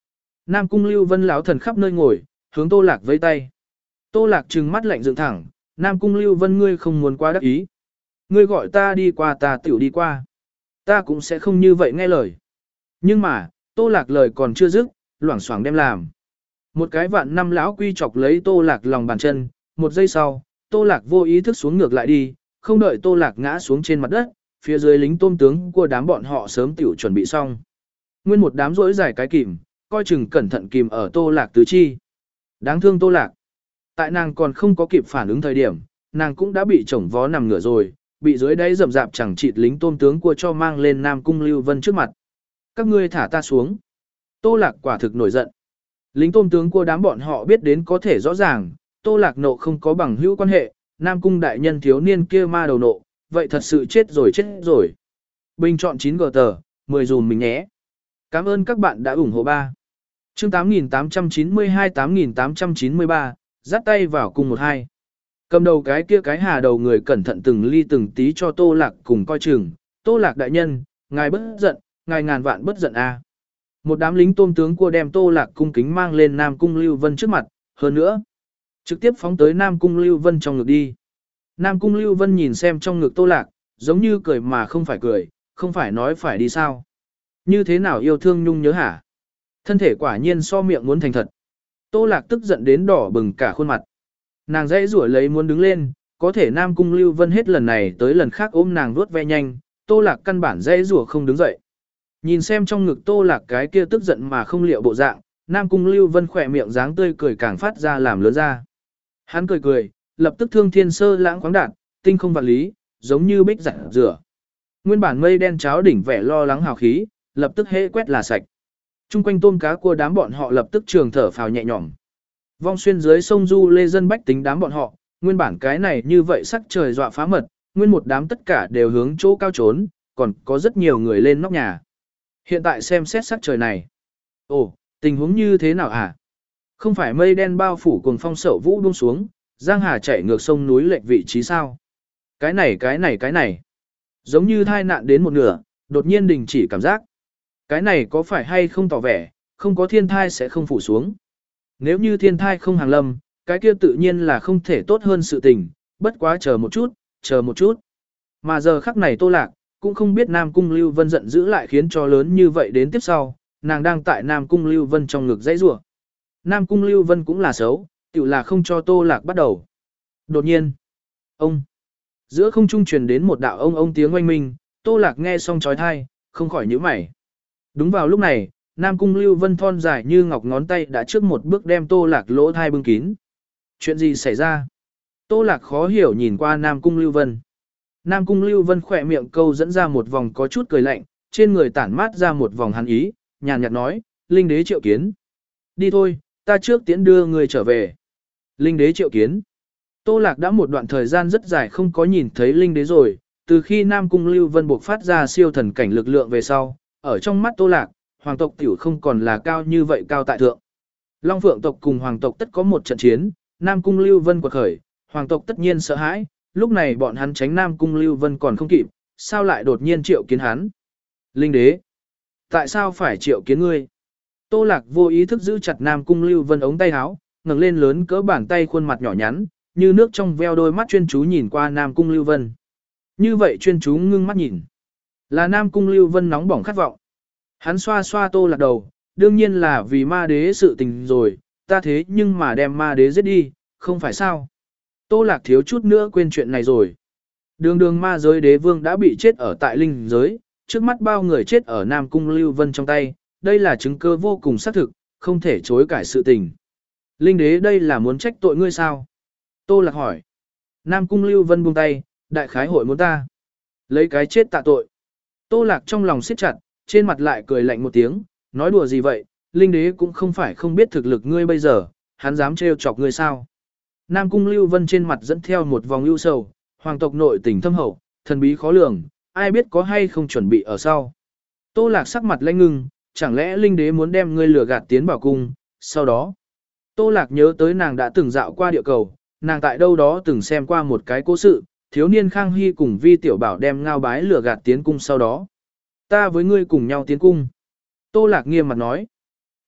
Nam Cung Lưu Vân lão thần khắp nơi ngồi, hướng Tô Lạc vẫy tay. Tô Lạc trừng mắt lạnh dựng thẳng, Nam Cung Lưu Vân ngươi không muốn quá đắc ý. Ngươi gọi ta đi qua ta tiểu đi qua. Ta cũng sẽ không như vậy nghe lời. Nhưng mà, Tô Lạc lời còn chưa dứt, loảng xoảng đem làm. Một cái vạn năm lão quy chọc lấy Tô Lạc lòng bàn chân, một giây sau, Tô Lạc vô ý thức xuống ngược lại đi, không đợi Tô Lạc ngã xuống trên mặt đất, phía dưới lính tôm tướng của đám bọn họ sớm tiểu chuẩn bị xong. Nguyên một đám rỗi dài cái kìm, coi chừng cẩn thận kìm ở Tô Lạc tứ chi. Đáng thương Tô Lạc. Tại nàng còn không có kịp phản ứng thời điểm, nàng cũng đã bị chổng vó nằm ngửa rồi, bị dưới đáy rậm rạp chẳng chịt lính tôm tướng của cho mang lên Nam Cung Lưu Vân trước mặt. Các ngươi thả ta xuống. Tô Lạc quả thực nổi giận. Lính tôm tướng của đám bọn họ biết đến có thể rõ ràng, Tô Lạc nộ không có bằng hữu quan hệ, Nam Cung đại nhân thiếu niên kia ma đầu nộ, vậy thật sự chết rồi chết rồi. Bình chọn chín gờ tờ, mười dùm mình nhé. Cảm ơn các bạn đã ủng hộ ba. Chương tám nghìn tám trăm chín mươi hai tám nghìn tám trăm chín mươi ba, dắt tay vào cùng một hai. Cầm đầu cái kia cái hà đầu người cẩn thận từng ly từng tí cho Tô Lạc cùng coi chừng. Tô Lạc đại nhân, ngài bất giận, ngài ngàn vạn bất giận a. Một đám lính tôm tướng cua đem Tô Lạc cung kính mang lên Nam Cung Lưu Vân trước mặt, hơn nữa, trực tiếp phóng tới Nam Cung Lưu Vân trong ngực đi. Nam Cung Lưu Vân nhìn xem trong ngực Tô Lạc, giống như cười mà không phải cười, không phải nói phải đi sao. Như thế nào yêu thương nhung nhớ hả? Thân thể quả nhiên so miệng muốn thành thật. Tô Lạc tức giận đến đỏ bừng cả khuôn mặt. Nàng dãy rủa lấy muốn đứng lên, có thể Nam Cung Lưu Vân hết lần này tới lần khác ôm nàng vuốt ve nhanh, Tô Lạc căn bản dãy rủa không đứng dậy. Nhìn xem trong ngực Tô Lạc cái kia tức giận mà không liệu bộ dạng, Nam Cung Lưu Vân khỏe miệng dáng tươi cười càng phát ra làm lớn ra. Hắn cười cười, lập tức thương thiên sơ lãng khoáng đạt, tinh không vạn lý, giống như bích giặt rửa. Nguyên bản mây đen cháo đỉnh vẻ lo lắng hào khí, lập tức hễ quét là sạch. Trung quanh tôm cá cua đám bọn họ lập tức trường thở phào nhẹ nhõm. Vong xuyên dưới sông du lê dân bách tính đám bọn họ, nguyên bản cái này như vậy sắc trời dọa phá mật, nguyên một đám tất cả đều hướng chỗ cao trốn, còn có rất nhiều người lên nóc nhà. Hiện tại xem xét sắc trời này. Ồ, tình huống như thế nào hả? Không phải mây đen bao phủ cùng phong sậu vũ buông xuống, Giang Hà chảy ngược sông núi lệch vị trí sao? Cái này cái này cái này. Giống như thai nạn đến một nửa, đột nhiên đình chỉ cảm giác. Cái này có phải hay không tỏ vẻ, không có thiên thai sẽ không phủ xuống. Nếu như thiên thai không hàng lâm, cái kia tự nhiên là không thể tốt hơn sự tình, bất quá chờ một chút, chờ một chút. Mà giờ khắc này Tô Lạc, cũng không biết Nam Cung Lưu Vân giận dữ lại khiến cho lớn như vậy đến tiếp sau, nàng đang tại Nam Cung Lưu Vân trong ngực dãy rủa. Nam Cung Lưu Vân cũng là xấu, tự là không cho Tô Lạc bắt đầu. Đột nhiên, ông, giữa không trung truyền đến một đạo ông ông tiếng oanh minh, Tô Lạc nghe xong chói tai, không khỏi nhíu mày. Đúng vào lúc này, Nam Cung Lưu Vân thon dài như ngọc ngón tay đã trước một bước đem Tô Lạc lỗ thai bưng kín. Chuyện gì xảy ra? Tô Lạc khó hiểu nhìn qua Nam Cung Lưu Vân. Nam Cung Lưu Vân khỏe miệng câu dẫn ra một vòng có chút cười lạnh, trên người tản mát ra một vòng hàn ý, nhàn nhạt nói, Linh đế triệu kiến. Đi thôi, ta trước tiễn đưa người trở về. Linh đế triệu kiến. Tô Lạc đã một đoạn thời gian rất dài không có nhìn thấy Linh đế rồi, từ khi Nam Cung Lưu Vân buộc phát ra siêu thần cảnh lực lượng về sau, ở trong mắt Tô Lạc, hoàng tộc tiểu không còn là cao như vậy cao tại thượng. Long Phượng tộc cùng hoàng tộc tất có một trận chiến, Nam Cung Lưu Vân quật khởi, hoàng tộc tất nhiên sợ hãi, lúc này bọn hắn tránh Nam Cung Lưu Vân còn không kịp, sao lại đột nhiên triệu kiến hắn? Linh đế, tại sao phải triệu kiến ngươi? Tô Lạc vô ý thức giữ chặt Nam Cung Lưu Vân ống tay áo, ngẩng lên lớn cỡ bàn tay khuôn mặt nhỏ nhắn, như nước trong veo đôi mắt chuyên chú nhìn qua Nam Cung Lưu Vân. Như vậy chuyên chú ngưng mắt nhìn, là Nam Cung Lưu Vân nóng bỏng khát vọng. Hắn xoa xoa Tô Lạc đầu, đương nhiên là vì ma đế sự tình rồi, ta thế nhưng mà đem ma đế giết đi, không phải sao? Tô Lạc thiếu chút nữa quên chuyện này rồi. Đường đường ma giới đế vương đã bị chết ở tại linh giới, trước mắt bao người chết ở Nam Cung Lưu Vân trong tay, đây là chứng cơ vô cùng xác thực, không thể chối cãi sự tình. Linh đế đây là muốn trách tội ngươi sao? Tô Lạc hỏi. Nam Cung Lưu Vân buông tay, đại khái hội muốn ta lấy cái chết tạ tội. Tô Lạc trong lòng siết chặt, trên mặt lại cười lạnh một tiếng, nói đùa gì vậy, Linh đế cũng không phải không biết thực lực ngươi bây giờ, hắn dám trêu chọc ngươi sao? Nam Cung Lưu Vân trên mặt dẫn theo một vòng ưu sầu, hoàng tộc nội tình thâm hậu, thần bí khó lường, ai biết có hay không chuẩn bị ở sau. Tô Lạc sắc mặt lãnh ngưng, chẳng lẽ Linh đế muốn đem ngươi lừa gạt tiến vào cung, sau đó. Tô Lạc nhớ tới nàng đã từng dạo qua địa cầu, nàng tại đâu đó từng xem qua một cái cố sự, thiếu niên Khang Hy cùng Vi Tiểu Bảo đem ngao bái lừa gạt tiến cung sau đó. Ta với ngươi cùng nhau tiến cung. Tô Lạc nghiêm mặt nói.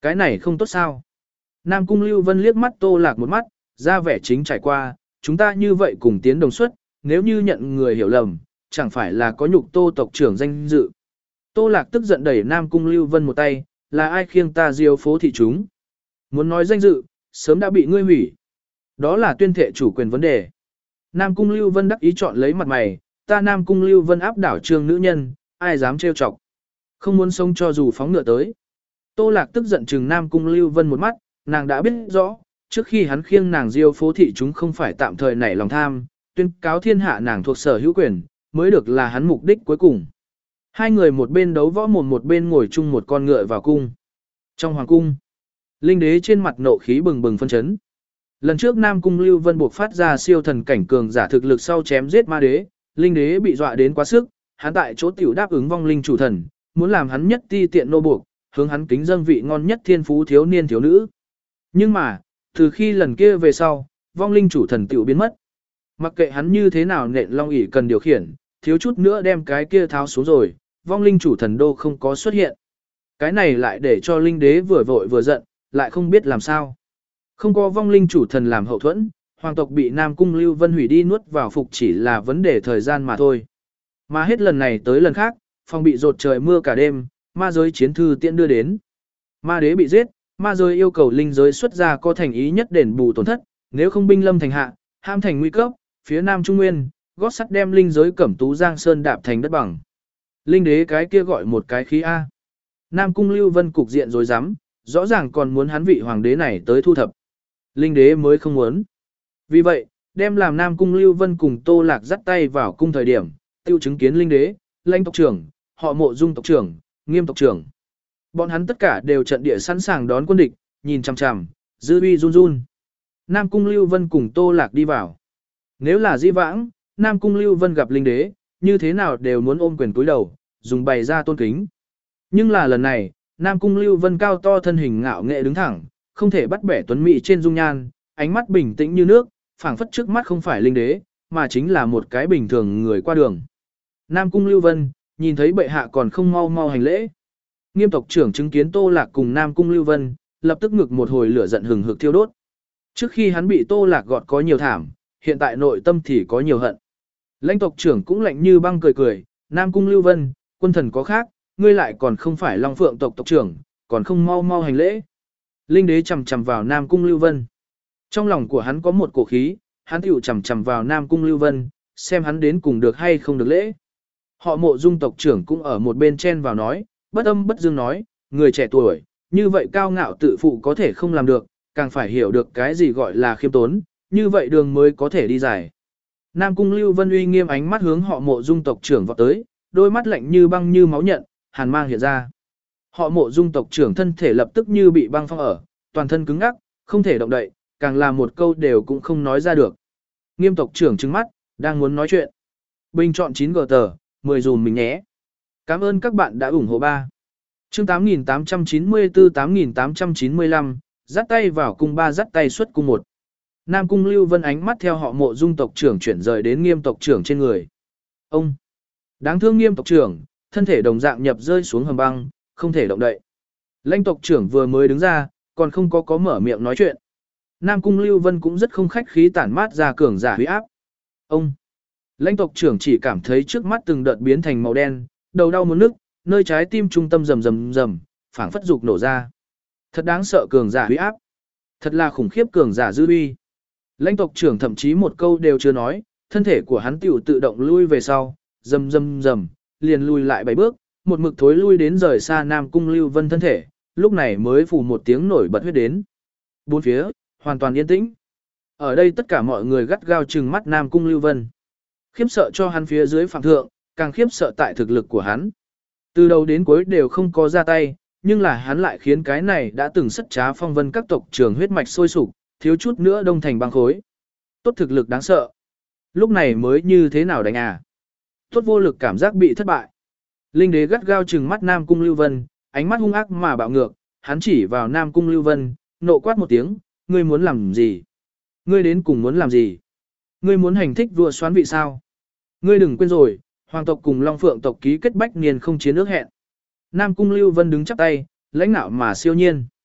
Cái này không tốt sao? Nam Cung Lưu Vân liếc mắt Tô Lạc một mắt, ra vẻ chính trải qua, chúng ta như vậy cùng tiến đồng suất, nếu như nhận người hiểu lầm, chẳng phải là có nhục Tô tộc trưởng danh dự. Tô Lạc tức giận đẩy Nam Cung Lưu Vân một tay, là ai khiêng ta diêu phố thị chúng? Muốn nói danh dự, sớm đã bị ngươi hủy. Đó là tuyên thệ chủ quyền vấn đề. Nam Cung Lưu Vân đắc ý chọn lấy mặt mày, ta Nam Cung Lưu Vân áp đảo trương nữ nhân, ai dám trêu chọc. Không muốn sống cho dù phóng ngựa tới. Tô Lạc tức giận chừng Nam Cung Lưu Vân một mắt, nàng đã biết rõ, trước khi hắn khiêng nàng diêu phố thị chúng không phải tạm thời nảy lòng tham, tuyên cáo thiên hạ nàng thuộc sở hữu quyền, mới được là hắn mục đích cuối cùng. Hai người một bên đấu võ mồm một bên ngồi chung một con ngựa vào cung. Trong hoàng cung, Linh Đế trên mặt nộ khí bừng bừng phân chấn. Lần trước Nam Cung Lưu Vân buộc phát ra siêu thần cảnh cường giả thực lực sau chém giết ma đế, Linh Đế bị dọa đến quá sức, hắn tại chỗ tiểu đáp ứng vong linh chủ thần, muốn làm hắn nhất ti tiện nô buộc, hướng hắn kính dâng vị ngon nhất thiên phú thiếu niên thiếu nữ. Nhưng mà, từ khi lần kia về sau, vong linh chủ thần tiểu biến mất. Mặc kệ hắn như thế nào nện long ỷ cần điều khiển, thiếu chút nữa đem cái kia tháo xuống rồi, vong linh chủ thần đô không có xuất hiện. Cái này lại để cho Linh Đế vừa vội vừa giận, lại không biết làm sao. Không có vong linh chủ thần làm hậu thuẫn, hoàng tộc bị Nam Cung Lưu Vân hủy đi nuốt vào phục chỉ là vấn đề thời gian mà thôi. Mà hết lần này tới lần khác, phòng bị rột trời mưa cả đêm, ma giới chiến thư tiện đưa đến. Ma đế bị giết, ma giới yêu cầu linh giới xuất ra có thành ý nhất đền bù tổn thất, nếu không binh lâm thành hạ, ham thành nguy cấp, phía Nam Trung Nguyên, gót sắt đem linh giới cẩm tú giang sơn đạp thành đất bằng. Linh đế cái kia gọi một cái khí A. Nam Cung Lưu Vân cục diện rối rắm, rõ ràng còn muốn hắn vị hoàng đế này tới thu thập. Linh đế mới không muốn. Vì vậy, đem làm Nam Cung Lưu Vân cùng Tô Lạc dắt tay vào cung thời điểm, tiêu chứng kiến linh đế, lãnh tộc trưởng, họ Mộ Dung tộc trưởng, Nghiêm tộc trưởng. Bọn hắn tất cả đều trận địa sẵn sàng đón quân địch, nhìn chằm chằm, dư uy run run. Nam Cung Lưu Vân cùng Tô Lạc đi vào. Nếu là di vãng, Nam Cung Lưu Vân gặp linh đế, như thế nào đều muốn ôm quyền cúi đầu, dùng bày ra tôn kính. Nhưng là lần này, Nam Cung Lưu Vân cao to thân hình ngạo nghệ đứng thẳng, không thể bắt bẻ tuấn mỹ trên dung nhan, ánh mắt bình tĩnh như nước, phảng phất trước mắt không phải linh đế, mà chính là một cái bình thường người qua đường. Nam Cung Lưu Vân, nhìn thấy bệ hạ còn không mau mau hành lễ. Nghiêm tộc trưởng chứng kiến Tô Lạc cùng Nam Cung Lưu Vân, lập tức ngực một hồi lửa giận hừng hực thiêu đốt. Trước khi hắn bị Tô Lạc gọt có nhiều thảm, hiện tại nội tâm thì có nhiều hận. Lãnh tộc trưởng cũng lạnh như băng cười cười, Nam Cung Lưu Vân, quân thần có khác, ngươi lại còn không phải Long Phượng tộc tộc trưởng, còn không mau mau hành lễ. Linh đế chầm chầm vào Nam Cung Lưu Vân. Trong lòng của hắn có một cổ khí, hắn tiểu chầm chầm vào Nam Cung Lưu Vân, xem hắn đến cùng được hay không được lễ. Họ Mộ Dung tộc trưởng cũng ở một bên chen vào nói, bất âm bất dương nói, người trẻ tuổi, như vậy cao ngạo tự phụ có thể không làm được, càng phải hiểu được cái gì gọi là khiêm tốn, như vậy đường mới có thể đi dài. Nam Cung Lưu Vân uy nghiêm ánh mắt hướng họ Mộ Dung tộc trưởng vọt tới, đôi mắt lạnh như băng như máu nhận, hàn mang hiện ra. Họ Mộ Dung tộc trưởng thân thể lập tức như bị băng phong ở, toàn thân cứng ngắc, không thể động đậy, càng là một câu đều cũng không nói ra được. Nghiêm tộc trưởng trừng mắt, đang muốn nói chuyện. Bình chọn chín gờ tờ, mười dùm mình nhé. Cảm ơn các bạn đã ủng hộ ba. Chương tám nghìn tám trăm chín mươi tư tám nghìn tám trăm chín mươi lăm, dắt tay vào cung ba dắt tay xuất cung một. Nam Cung Lưu Vân ánh mắt theo họ Mộ Dung tộc trưởng chuyển rời đến Nghiêm tộc trưởng trên người. Ông! Đáng thương Nghiêm tộc trưởng, thân thể đồng dạng nhập rơi xuống hầm băng, không thể động đậy. Lãnh tộc trưởng vừa mới đứng ra, còn không có có mở miệng nói chuyện. Nam Cung Lưu Vân cũng rất không khách khí tản mát ra cường giả huy áp. Ông! Lãnh tộc trưởng chỉ cảm thấy trước mắt từng đợt biến thành màu đen, đầu đau muốn nức, nơi trái tim trung tâm rầm rầm rầm, phảng phất dục nổ ra. Thật đáng sợ cường giả huy áp. Thật là khủng khiếp cường giả dư uy. Lãnh tộc trưởng thậm chí một câu đều chưa nói, thân thể của hắn tiểu tự động lui về sau, rầm rầm rầm, liền lui lại bảy bước, một mực thối lui đến rời xa Nam Cung Lưu Vân thân thể, lúc này mới phủ một tiếng nổi bật huyết đến. Bốn phía, hoàn toàn yên tĩnh. Ở đây tất cả mọi người gắt gao trừng mắt Nam Cung Lưu Vân. Khiếp sợ cho hắn phía dưới phạm thượng, càng khiếp sợ tại thực lực của hắn. Từ đầu đến cuối đều không có ra tay, nhưng là hắn lại khiến cái này đã từng sất trá phong vân các tộc trưởng huyết mạch sôi sục, thiếu chút nữa đông thành băng khối. Tốt thực lực đáng sợ. Lúc này mới như thế nào đánh à? Tốt vô lực cảm giác bị thất bại. Linh đế gắt gao trừng mắt Nam Cung Lưu Vân, ánh mắt hung ác mà bạo ngược, hắn chỉ vào Nam Cung Lưu Vân, nộ quát một tiếng, ngươi muốn làm gì? Ngươi đến cùng muốn làm gì? Ngươi muốn hành thích vua xoán vị sao? Ngươi đừng quên rồi, hoàng tộc cùng Long Phượng tộc ký kết bách niên không chiến ước hẹn. Nam Cung Lưu Vân đứng chắp tay, lãnh nạo mà siêu nhiên.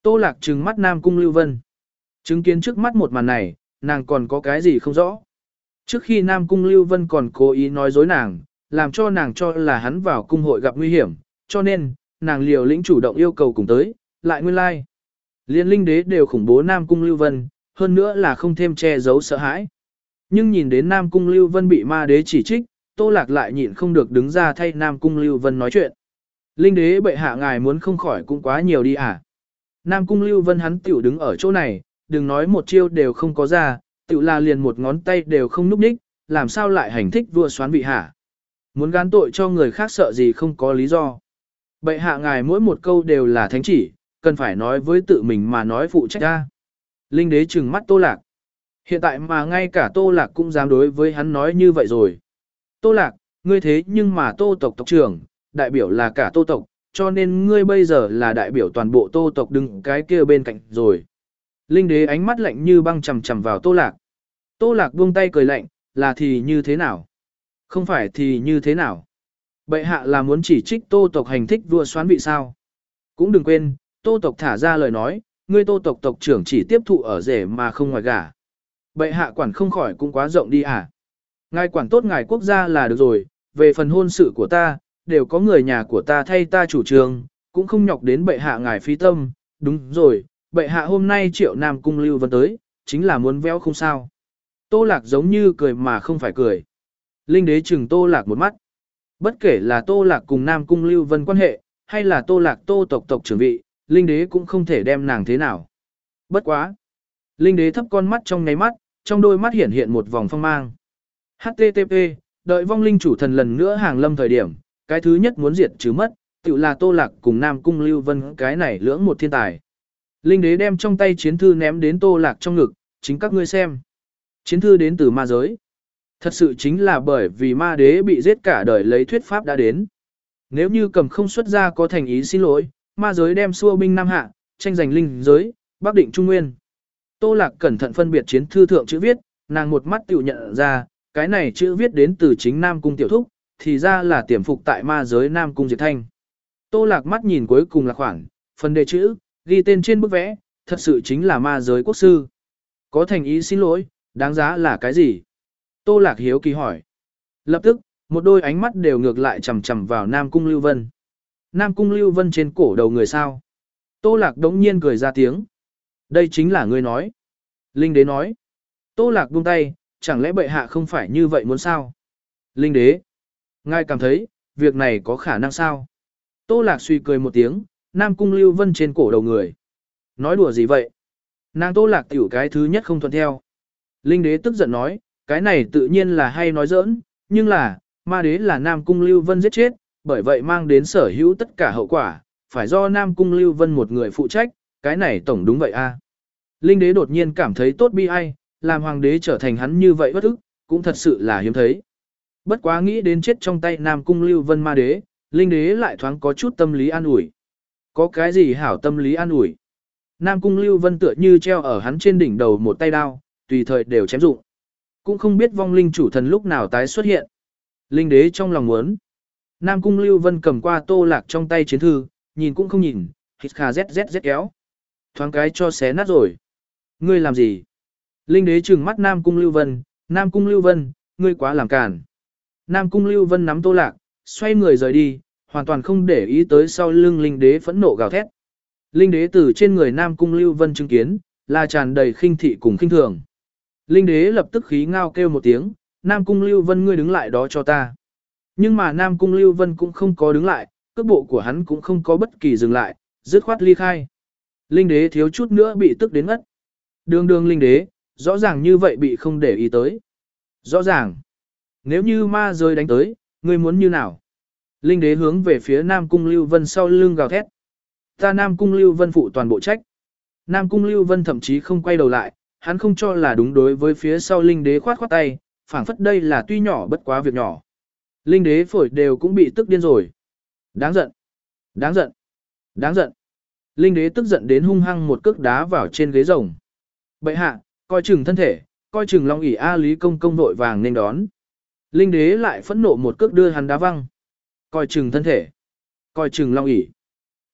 Tô Lạc trừng mắt Nam Cung Lưu Vân. Chứng kiến trước mắt một màn này, nàng còn có cái gì không rõ. Trước khi Nam Cung Lưu Vân còn cố ý nói dối nàng, làm cho nàng cho là hắn vào cung hội gặp nguy hiểm, cho nên, nàng liều lĩnh chủ động yêu cầu cùng tới, lại nguyên lai. Like. Liên linh đế đều khủng bố Nam Cung Lưu Vân, hơn nữa là không thêm che giấu sợ hãi. Nhưng nhìn đến Nam Cung Lưu Vân bị ma đế chỉ trích, Tô Lạc lại nhịn không được đứng ra thay Nam Cung Lưu Vân nói chuyện. Linh đế bệ hạ ngài muốn không khỏi cũng quá nhiều đi à. Nam Cung Lưu Vân hắn tiểu đứng ở chỗ này, đừng nói một chiêu đều không có ra, tiểu là liền một ngón tay đều không núp đích, làm sao lại hành thích vua xoán vị hả? Muốn gán tội cho người khác sợ gì không có lý do. Bệ hạ ngài mỗi một câu đều là thánh chỉ, cần phải nói với tự mình mà nói phụ trách ra. Linh đế trừng mắt Tô Lạc. Hiện tại mà ngay cả Tô Lạc cũng dám đối với hắn nói như vậy rồi. Tô Lạc, ngươi thế nhưng mà Tô tộc tộc trưởng, đại biểu là cả Tô tộc, cho nên ngươi bây giờ là đại biểu toàn bộ Tô tộc đứng cái kia bên cạnh rồi. Linh đế ánh mắt lạnh như băng chằm chằm vào Tô Lạc. Tô Lạc buông tay cười lạnh, là thì như thế nào? Không phải thì như thế nào? Bệ hạ là muốn chỉ trích Tô tộc hành thích vua xoán vị sao? Cũng đừng quên, Tô tộc thả ra lời nói, ngươi Tô tộc tộc trưởng chỉ tiếp thụ ở rể mà không ngoài gả. Bệ hạ quản không khỏi cũng quá rộng đi à? Ngài quản tốt ngài quốc gia là được rồi, về phần hôn sự của ta, đều có người nhà của ta thay ta chủ trương, cũng không nhọc đến bệ hạ ngài phí tâm, đúng rồi, bệ hạ hôm nay triệu Nam Cung Lưu Vân tới, chính là muốn véo không sao. Tô Lạc giống như cười mà không phải cười. Linh đế chừng Tô Lạc một mắt. Bất kể là Tô Lạc cùng Nam Cung Lưu Vân quan hệ, hay là Tô Lạc Tô tộc tộc trưởng vị, Linh đế cũng không thể đem nàng thế nào. Bất quá. Linh đế thấp con mắt trong ngáy mắt, trong đôi mắt hiện hiện một vòng phong mang. hát tê tê pê, đợi vong linh chủ thần lần nữa hàng lâm thời điểm, cái thứ nhất muốn diệt trừ mất, tự là Tô Lạc cùng Nam Cung Lưu Vân cái này lưỡng một thiên tài. Linh đế đem trong tay chiến thư ném đến Tô Lạc trong ngực, chính các ngươi xem. Chiến thư đến từ ma giới. Thật sự chính là bởi vì ma đế bị giết cả đời lấy thuyết pháp đã đến. Nếu như cầm không xuất ra có thành ý xin lỗi, ma giới đem xua binh Nam Hạ, tranh giành linh giới, bắc định Trung Nguyên. Tô Lạc cẩn thận phân biệt chiến thư thượng chữ viết, nàng một mắt tự nhận ra, cái này chữ viết đến từ chính Nam Cung Tiểu Thúc, thì ra là tiềm phục tại ma giới Nam Cung Diệt Thanh. Tô Lạc mắt nhìn cuối cùng là khoảng, phần đề chữ, ghi tên trên bức vẽ, thật sự chính là ma giới quốc sư. Có thành ý xin lỗi, đáng giá là cái gì? Tô Lạc hiếu kỳ hỏi. Lập tức, một đôi ánh mắt đều ngược lại chầm chầm vào Nam Cung Lưu Vân. Nam Cung Lưu Vân trên cổ đầu người sao? Tô Lạc đống nhiên cười ra tiếng. Đây chính là ngươi nói. Linh đế nói. Tô Lạc buông tay, chẳng lẽ bệ hạ không phải như vậy muốn sao? Linh đế. Ngài cảm thấy, việc này có khả năng sao? Tô Lạc suy cười một tiếng, Nam Cung Lưu Vân trên cổ đầu người. Nói đùa gì vậy? Nàng Tô Lạc tiểu cái thứ nhất không thuận theo. Linh đế tức giận nói, cái này tự nhiên là hay nói giỡn, nhưng là, ma đế là Nam Cung Lưu Vân giết chết, bởi vậy mang đến sở hữu tất cả hậu quả, phải do Nam Cung Lưu Vân một người phụ trách, cái này tổng đúng vậy a. À. Linh đế đột nhiên cảm thấy tốt bi ai, làm hoàng đế trở thành hắn như vậy bất ức, cũng thật sự là hiếm thấy. Bất quá nghĩ đến chết trong tay Nam Cung Lưu Vân ma đế, Linh đế lại thoáng có chút tâm lý an ủi. Có cái gì hảo tâm lý an ủi? Nam Cung Lưu Vân tựa như treo ở hắn trên đỉnh đầu một tay đao, tùy thời đều chém dụng. Cũng không biết vong linh chủ thần lúc nào tái xuất hiện. Linh đế trong lòng muốn. Nam Cung Lưu Vân cầm qua Tô Lạc trong tay chiến thư, nhìn cũng không nhìn, hít khà rét rét rét kéo. Thoáng cái cho xé nát rồi. Ngươi làm gì? Linh đế trừng mắt Nam Cung Lưu Vân, Nam Cung Lưu Vân, ngươi quá làm cản. Nam Cung Lưu Vân nắm Tô Lạc, xoay người rời đi, hoàn toàn không để ý tới sau lưng Linh đế phẫn nộ gào thét. Linh đế từ trên người Nam Cung Lưu Vân chứng kiến, là tràn đầy khinh thị cùng khinh thường. Linh đế lập tức khí ngao kêu một tiếng, Nam Cung Lưu Vân ngươi đứng lại đó cho ta. Nhưng mà Nam Cung Lưu Vân cũng không có đứng lại, cước bộ của hắn cũng không có bất kỳ dừng lại, dứt khoát ly khai. Linh đế thiếu chút nữa bị tức đến ngất. Đường đường linh đế, rõ ràng như vậy bị không để ý tới. Rõ ràng. Nếu như ma rơi đánh tới, ngươi muốn như nào? Linh đế hướng về phía Nam Cung Lưu Vân sau lưng gào thét. Ta Nam Cung Lưu Vân phụ toàn bộ trách. Nam Cung Lưu Vân thậm chí không quay đầu lại, hắn không cho là đúng đối với phía sau linh đế khoát khoát tay, phảng phất đây là tuy nhỏ bất quá việc nhỏ. Linh đế phổi đều cũng bị tức điên rồi. Đáng giận. Đáng giận. Đáng giận. Linh đế tức giận đến hung hăng một cước đá vào trên ghế rồng. Bệ hạ, coi chừng thân thể, coi chừng Long ỷ A Lý công công vội vàng nên đón. Linh đế lại phẫn nộ một cước đưa hắn đá văng. Coi chừng thân thể, coi chừng Long ỷ.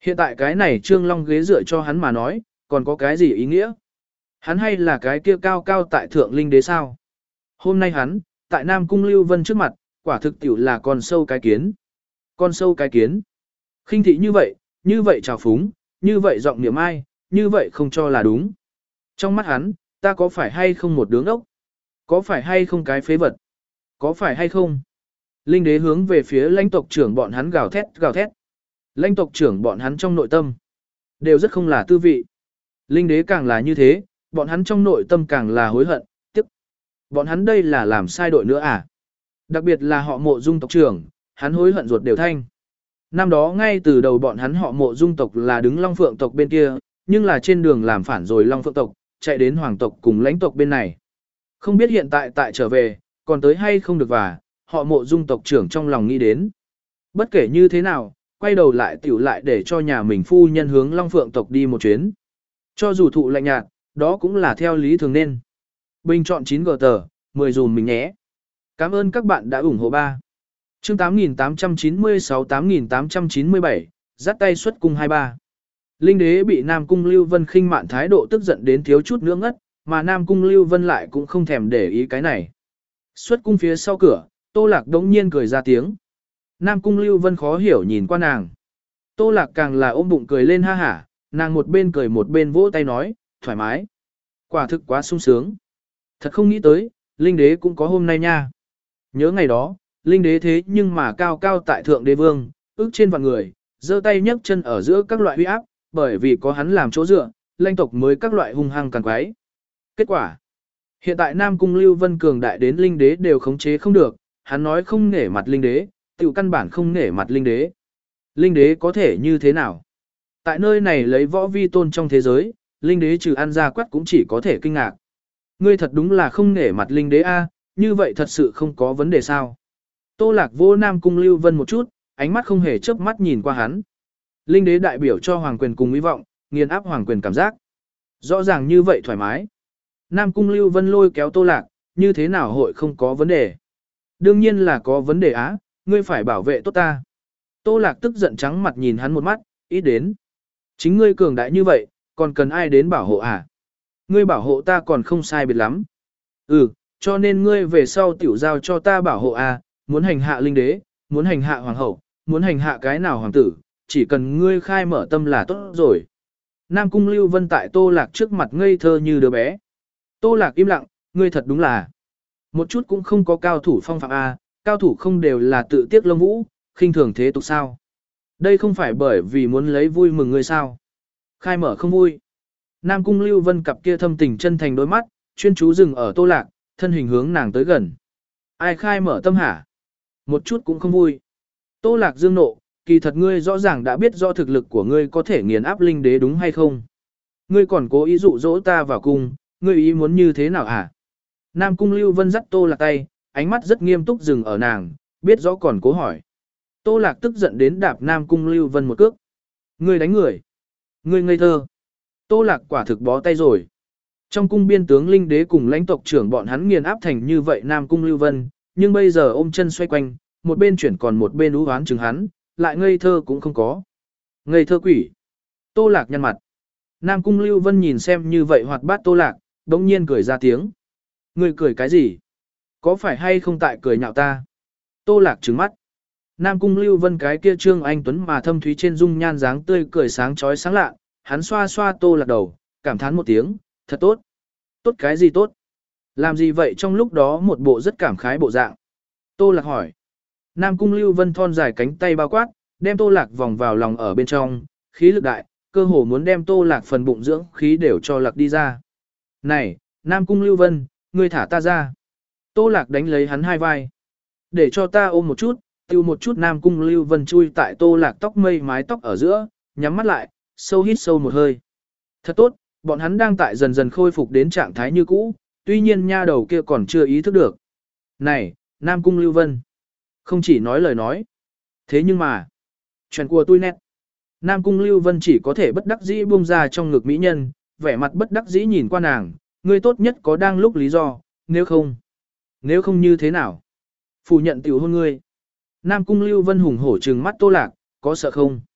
Hiện tại cái này Trương Long ghế dựa cho hắn mà nói, còn có cái gì ý nghĩa? Hắn hay là cái kia cao cao tại thượng linh đế sao? Hôm nay hắn, tại Nam Cung Lưu Vân trước mặt, quả thực tiểu là con sâu cái kiến. Con sâu cái kiến. Khinh thị như vậy, như vậy trào phúng, như vậy giọng niệm ai, như vậy không cho là đúng. Trong mắt hắn, ta có phải hay không một đứa ốc? Có phải hay không cái phế vật? Có phải hay không? Linh đế hướng về phía lãnh tộc trưởng bọn hắn gào thét gào thét. Lãnh tộc trưởng bọn hắn trong nội tâm đều rất không là tư vị. Linh đế càng là như thế, bọn hắn trong nội tâm càng là hối hận, tức. Bọn hắn đây là làm sai đội nữa à? Đặc biệt là họ Mộ Dung tộc trưởng, hắn hối hận ruột đều thanh. Năm đó ngay từ đầu bọn hắn họ Mộ Dung tộc là đứng Long Phượng tộc bên kia, nhưng là trên đường làm phản rồi Long Phượng tộc, chạy đến Hoàng tộc cùng lãnh tộc bên này. Không biết hiện tại tại trở về, còn tới hay không được và, họ Mộ Dung tộc trưởng trong lòng nghĩ đến. Bất kể như thế nào, quay đầu lại tiểu lại để cho nhà mình phu nhân hướng Long Phượng tộc đi một chuyến. Cho dù thụ lạnh nhạt, đó cũng là theo lý thường nên. Bình chọn chín gờ tờ, mười dùm mình nhé. Cảm ơn các bạn đã ủng hộ ba. Chương tám nghìn tám trăm chín mươi sáu tám nghìn tám trăm chín mươi bảy, dắt tay xuất cung hai ba. Linh đế bị Nam Cung Lưu Vân khinh mạn thái độ tức giận đến thiếu chút nữa ngất, mà Nam Cung Lưu Vân lại cũng không thèm để ý cái này. Xuất cung phía sau cửa, Tô Lạc đống nhiên cười ra tiếng. Nam Cung Lưu Vân khó hiểu nhìn qua nàng. Tô Lạc càng là ôm bụng cười lên ha hả, nàng một bên cười một bên vỗ tay nói, thoải mái. Quả thực quá sung sướng. Thật không nghĩ tới, Linh đế cũng có hôm nay nha. Nhớ ngày đó, Linh đế thế nhưng mà cao cao tại thượng đế vương, ước trên vạn người, giơ tay nhấc chân ở giữa các loại uy áp, bởi vì có hắn làm chỗ dựa, lãnh tộc mới các loại hung hăng càng quái. Kết quả, hiện tại Nam Cung Lưu Vân cường đại đến Linh đế đều khống chế không được, hắn nói không nể mặt Linh đế, tiểu căn bản không nể mặt Linh đế. Linh đế có thể như thế nào? Tại nơi này lấy võ vi tôn trong thế giới, Linh đế trừ ăn ra quát cũng chỉ có thể kinh ngạc. Ngươi thật đúng là không nể mặt Linh đế a, như vậy thật sự không có vấn đề sao? Tô Lạc vô Nam Cung Lưu Vân một chút, ánh mắt không hề chớp mắt nhìn qua hắn. Linh đế đại biểu cho hoàng quyền cùng hy vọng, nghiền áp hoàng quyền cảm giác. Rõ ràng như vậy thoải mái. Nam Cung Lưu Vân lôi kéo Tô Lạc, như thế nào hội không có vấn đề? Đương nhiên là có vấn đề á, ngươi phải bảo vệ tốt ta. Tô Lạc tức giận trắng mặt nhìn hắn một mắt, ít đến. Chính ngươi cường đại như vậy, còn cần ai đến bảo hộ à? Ngươi bảo hộ ta còn không sai biệt lắm. Ừ, cho nên ngươi về sau tiểu giao cho ta bảo hộ à, muốn hành hạ linh đế, muốn hành hạ hoàng hậu, muốn hành hạ cái nào hoàng tử, chỉ cần ngươi khai mở tâm là tốt rồi. Nam Cung Lưu Vân tại Tô Lạc trước mặt ngây thơ như đứa bé. Tô Lạc im lặng, ngươi thật đúng là một chút cũng không có cao thủ phong phạm a, cao thủ không đều là tự tiếc lông vũ, khinh thường thế tục sao? Đây không phải bởi vì muốn lấy vui mừng ngươi sao? Khai mở không vui. Nam Cung Lưu Vân cặp kia thâm tình chân thành đôi mắt, chuyên chú dừng ở Tô Lạc, thân hình hướng nàng tới gần. Ai khai mở tâm hả? Một chút cũng không vui. Tô Lạc dương nộ, kỳ thật ngươi rõ ràng đã biết rõ thực lực của ngươi có thể nghiền áp linh đế đúng hay không? Ngươi còn cố ý dụ dỗ ta vào cung, ngươi ý muốn như thế nào hả? Nam Cung Lưu Vân dắt Tô Lạc tay, ánh mắt rất nghiêm túc dừng ở nàng, biết rõ còn cố hỏi. Tô Lạc tức giận đến đạp Nam Cung Lưu Vân một cước. Ngươi đánh người. Ngươi ngây thơ. Tô Lạc quả thực bó tay rồi. Trong cung biên tướng linh đế cùng lãnh tộc trưởng bọn hắn nghiền áp thành như vậy Nam Cung Lưu Vân, nhưng bây giờ ôm chân xoay quanh, một bên chuyển còn một bên ú hoán chừng hắn, lại ngây thơ cũng không có. Ngây thơ quỷ. Tô Lạc nhăn mặt. Nam Cung Lưu Vân nhìn xem như vậy hoạt bát Tô Lạc, đống nhiên cười ra tiếng. Ngươi cười cái gì? Có phải hay không tại cười nhạo ta? Tô Lạc trừng mắt. Nam Cung Lưu Vân cái kia trương anh tuấn mà thâm thúy trên dung nhan dáng tươi cười sáng chói sáng lạ, hắn xoa xoa Tô Lạc đầu, cảm thán một tiếng, thật tốt. Tốt cái gì tốt? Làm gì vậy trong lúc đó một bộ rất cảm khái bộ dạng? Tô Lạc hỏi. Nam Cung Lưu Vân thon dài cánh tay bao quát, đem Tô Lạc vòng vào lòng ở bên trong, khí lực đại, cơ hồ muốn đem Tô Lạc phần bụng dưỡng khí đều cho Lạc đi ra. Này, Nam Cung Lưu Vân, ngươi thả ta ra. Tô Lạc đánh lấy hắn hai vai. Để cho ta ôm một chút, tiêu một chút. Nam Cung Lưu Vân chui tại Tô Lạc tóc mây mái tóc ở giữa, nhắm mắt lại, sâu hít sâu một hơi. Thật tốt, bọn hắn đang tại dần dần khôi phục đến trạng thái như cũ, tuy nhiên nha đầu kia còn chưa ý thức được. Này, Nam Cung Lưu Vân, không chỉ nói lời nói. Thế nhưng mà, chuyện của tôi nét. Nam Cung Lưu Vân chỉ có thể bất đắc dĩ buông ra trong ngực mỹ nhân, vẻ mặt bất đắc dĩ nhìn qua nàng, ngươi tốt nhất có đang lúc lý do, nếu không. Nếu không như thế nào? Phủ nhận tiểu hôn ngươi. Nam Cung Lưu Vân hùng hổ trừng mắt Tô Lạc, có sợ không?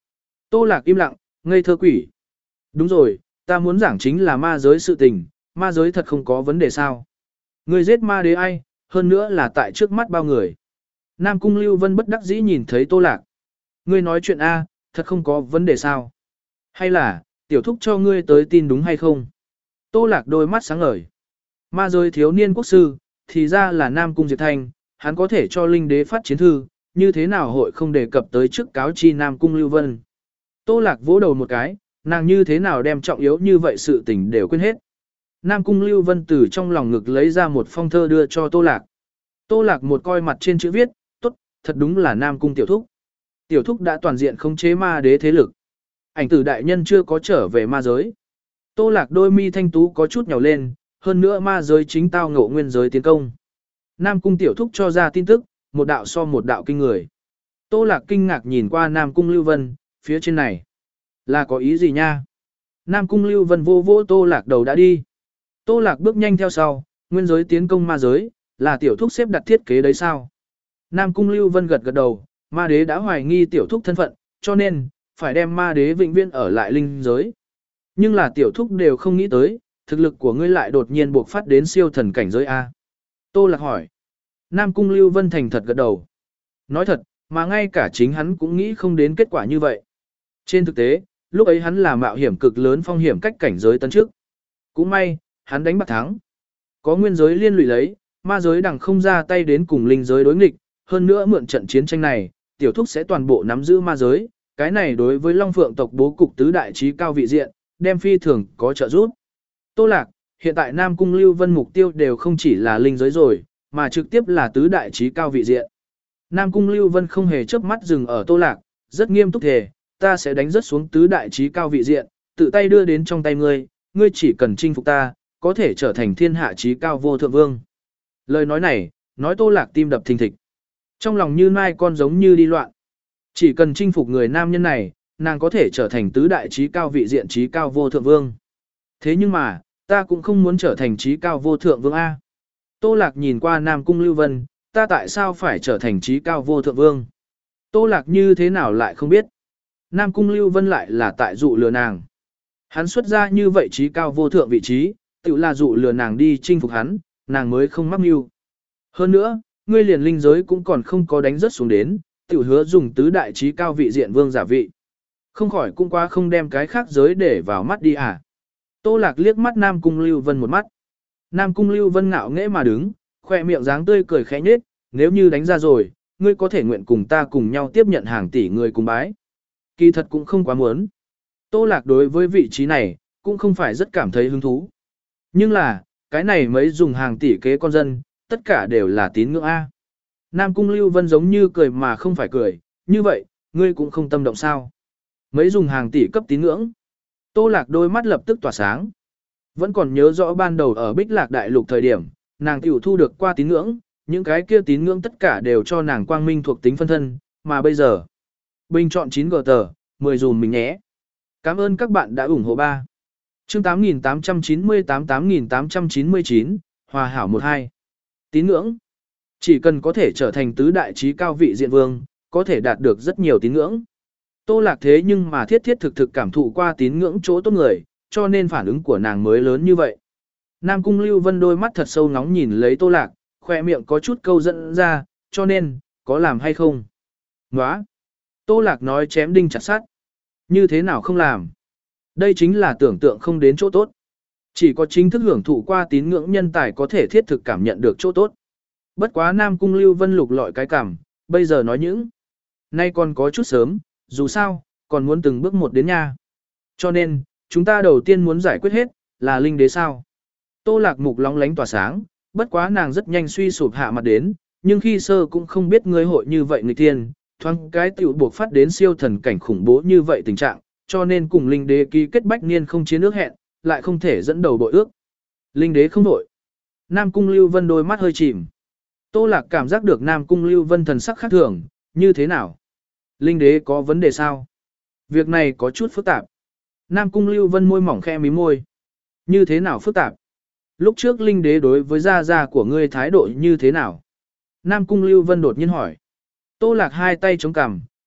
Tô Lạc im lặng, ngây thơ quỷ. Đúng rồi, ta muốn giảng chính là ma giới sự tình, ma giới thật không có vấn đề sao. Ngươi giết ma đế ai, hơn nữa là tại trước mắt bao người. Nam Cung Lưu Vân bất đắc dĩ nhìn thấy Tô Lạc. Ngươi nói chuyện A, thật không có vấn đề sao. Hay là, tiểu thúc cho ngươi tới tin đúng hay không? Tô Lạc đôi mắt sáng ngời. Ma giới thiếu niên quốc sư, thì ra là Nam Cung Diệt Thanh, hắn có thể cho linh đế phát chiến thư, như thế nào hội không đề cập tới trước cáo chi Nam Cung Lưu Vân. Tô Lạc vỗ đầu một cái, nàng như thế nào đem trọng yếu như vậy sự tình đều quên hết. Nam Cung Lưu Vân từ trong lòng ngực lấy ra một phong thơ đưa cho Tô Lạc. Tô Lạc một coi mặt trên chữ viết, tốt, thật đúng là Nam Cung tiểu thúc. Tiểu thúc đã toàn diện khống chế ma đế thế lực. Ảnh tử đại nhân chưa có trở về ma giới. Tô Lạc đôi mi thanh tú có chút nhào lên, hơn nữa ma giới chính tao ngộ nguyên giới tiến công. Nam Cung tiểu thúc cho ra tin tức, một đạo so một đạo kinh người. Tô Lạc kinh ngạc nhìn qua Nam Cung Lưu Vân, phía trên này. Là có ý gì nha? Nam Cung Lưu Vân vô vô Tô Lạc đầu đã đi. Tô Lạc bước nhanh theo sau, nguyên giới tiến công ma giới, là tiểu thúc xếp đặt thiết kế đấy sao? Nam Cung Lưu Vân gật gật đầu, ma đế đã hoài nghi tiểu thúc thân phận, cho nên, phải đem ma đế vĩnh viễn ở lại linh giới. Nhưng là tiểu thúc đều không nghĩ tới, thực lực của ngươi lại đột nhiên buộc phát đến siêu thần cảnh giới A. Tô Lạc hỏi. Nam Cung Lưu Vân thành thật gật đầu. Nói thật, mà ngay cả chính hắn cũng nghĩ không đến kết quả như vậy. Trên thực tế, lúc ấy hắn là mạo hiểm cực lớn phong hiểm cách cảnh giới tấn trước. Cũng may, hắn đánh bạc thắng. Có nguyên giới liên lụy lấy, ma giới đằng không ra tay đến cùng linh giới đối nghịch, hơn nữa mượn trận chiến tranh này, tiểu thúc sẽ toàn bộ nắm giữ ma giới, cái này đối với Long Phượng tộc bố cục tứ đại trí cao vị diện, đem phi thường có trợ giúp. Tô Lạc, hiện tại Nam Cung Lưu Vân mục tiêu đều không chỉ là linh giới rồi, mà trực tiếp là tứ đại trí cao vị diện. Nam Cung Lưu Vân không hề chớp mắt dừng ở Tô Lạc, rất nghiêm túc thề, ta sẽ đánh rất xuống tứ đại trí cao vị diện, tự tay đưa đến trong tay ngươi, ngươi chỉ cần chinh phục ta, có thể trở thành thiên hạ trí cao vô thượng vương. Lời nói này, nói Tô Lạc tim đập thình thịch. Trong lòng như nai con giống như đi loạn. Chỉ cần chinh phục người nam nhân này, nàng có thể trở thành tứ đại trí cao vị diện trí cao vô thượng vương. Thế nhưng mà, ta cũng không muốn trở thành trí cao vô thượng vương A. Tô Lạc nhìn qua Nam Cung Lưu Vân, ta tại sao phải trở thành trí cao vô thượng vương? Tô Lạc như thế nào lại không biết? Nam Cung Lưu Vân lại là tại dụ lừa nàng. Hắn xuất ra như vậy trí cao vô thượng vị trí, tự là dụ lừa nàng đi chinh phục hắn, nàng mới không mắc mưu. Hơn nữa, ngươi liền linh giới cũng còn không có đánh rớt xuống đến, tự hứa dùng tứ đại trí cao vị diện vương giả vị. Không khỏi cũng qua không đem cái khác giới để vào mắt đi à. Tô Lạc liếc mắt Nam Cung Lưu Vân một mắt. Nam Cung Lưu Vân ngạo nghễ mà đứng, khoe miệng dáng tươi cười khẽ nhếch, nếu như đánh ra rồi, ngươi có thể nguyện cùng ta cùng nhau tiếp nhận hàng tỷ người cùng bái. Kỳ thật cũng không quá muốn. Tô Lạc đối với vị trí này, cũng không phải rất cảm thấy hứng thú. Nhưng là, cái này mấy dùng hàng tỷ kế con dân, tất cả đều là tín ngưỡng A. Nam Cung Lưu Vân giống như cười mà không phải cười, như vậy, ngươi cũng không tâm động sao. Mấy dùng hàng tỷ cấp tín ngưỡng. Tô Lạc đôi mắt lập tức tỏa sáng. Vẫn còn nhớ rõ ban đầu ở Bích Lạc Đại Lục thời điểm, nàng tiểu thu được qua tín ngưỡng, những cái kia tín ngưỡng tất cả đều cho nàng quang minh thuộc tính phân thân, mà bây giờ. Bình chọn chín gờ tờ, mười dùm mình nhé. Cảm ơn các bạn đã ủng hộ ba. Chương tám nghìn tám trăm chín mươi tám tám nghìn tám trăm chín mươi chín, Hòa hảo một hai. Tín ngưỡng. Chỉ cần có thể trở thành tứ đại trí cao vị diện vương, có thể đạt được rất nhiều tín ngưỡng. Tô Lạc thế nhưng mà thiết thiết thực thực cảm thụ qua tín ngưỡng chỗ tốt người, cho nên phản ứng của nàng mới lớn như vậy. Nam Cung Lưu Vân đôi mắt thật sâu nóng nhìn lấy Tô Lạc, khỏe miệng có chút câu dẫn ra, cho nên, có làm hay không? Nóa! Tô Lạc nói chém đinh chặt sắt. Như thế nào không làm? Đây chính là tưởng tượng không đến chỗ tốt. Chỉ có chính thức hưởng thụ qua tín ngưỡng nhân tài có thể thiết thực cảm nhận được chỗ tốt. Bất quá Nam Cung Lưu Vân lục lọi cái cảm, bây giờ nói những. Nay còn có chút sớm, dù sao, còn muốn từng bước một đến nha. Cho nên, chúng ta đầu tiên muốn giải quyết hết, là linh đế sao. Tô Lạc mục lóng lánh tỏa sáng, bất quá nàng rất nhanh suy sụp hạ mặt đến, nhưng khi sơ cũng không biết ngươi hội như vậy người tiên, thoáng cái tiểu buộc phát đến siêu thần cảnh khủng bố như vậy tình trạng, cho nên cùng linh đế ký kết bách niên không chiến ước hẹn, lại không thể dẫn đầu bội ước. Linh đế không đổi. Nam Cung Lưu Vân đôi mắt hơi chìm. Tô Lạc cảm giác được Nam Cung Lưu Vân thần sắc khác thường, như thế nào? Linh đế có vấn đề sao? Việc này có chút phức tạp. Nam Cung Lưu Vân môi mỏng khẽ mím môi. Như thế nào phức tạp? Lúc trước linh đế đối với gia gia của ngươi thái độ như thế nào? Nam Cung Lưu Vân đột nhiên hỏi. Tô Lạc hai tay chống cằm,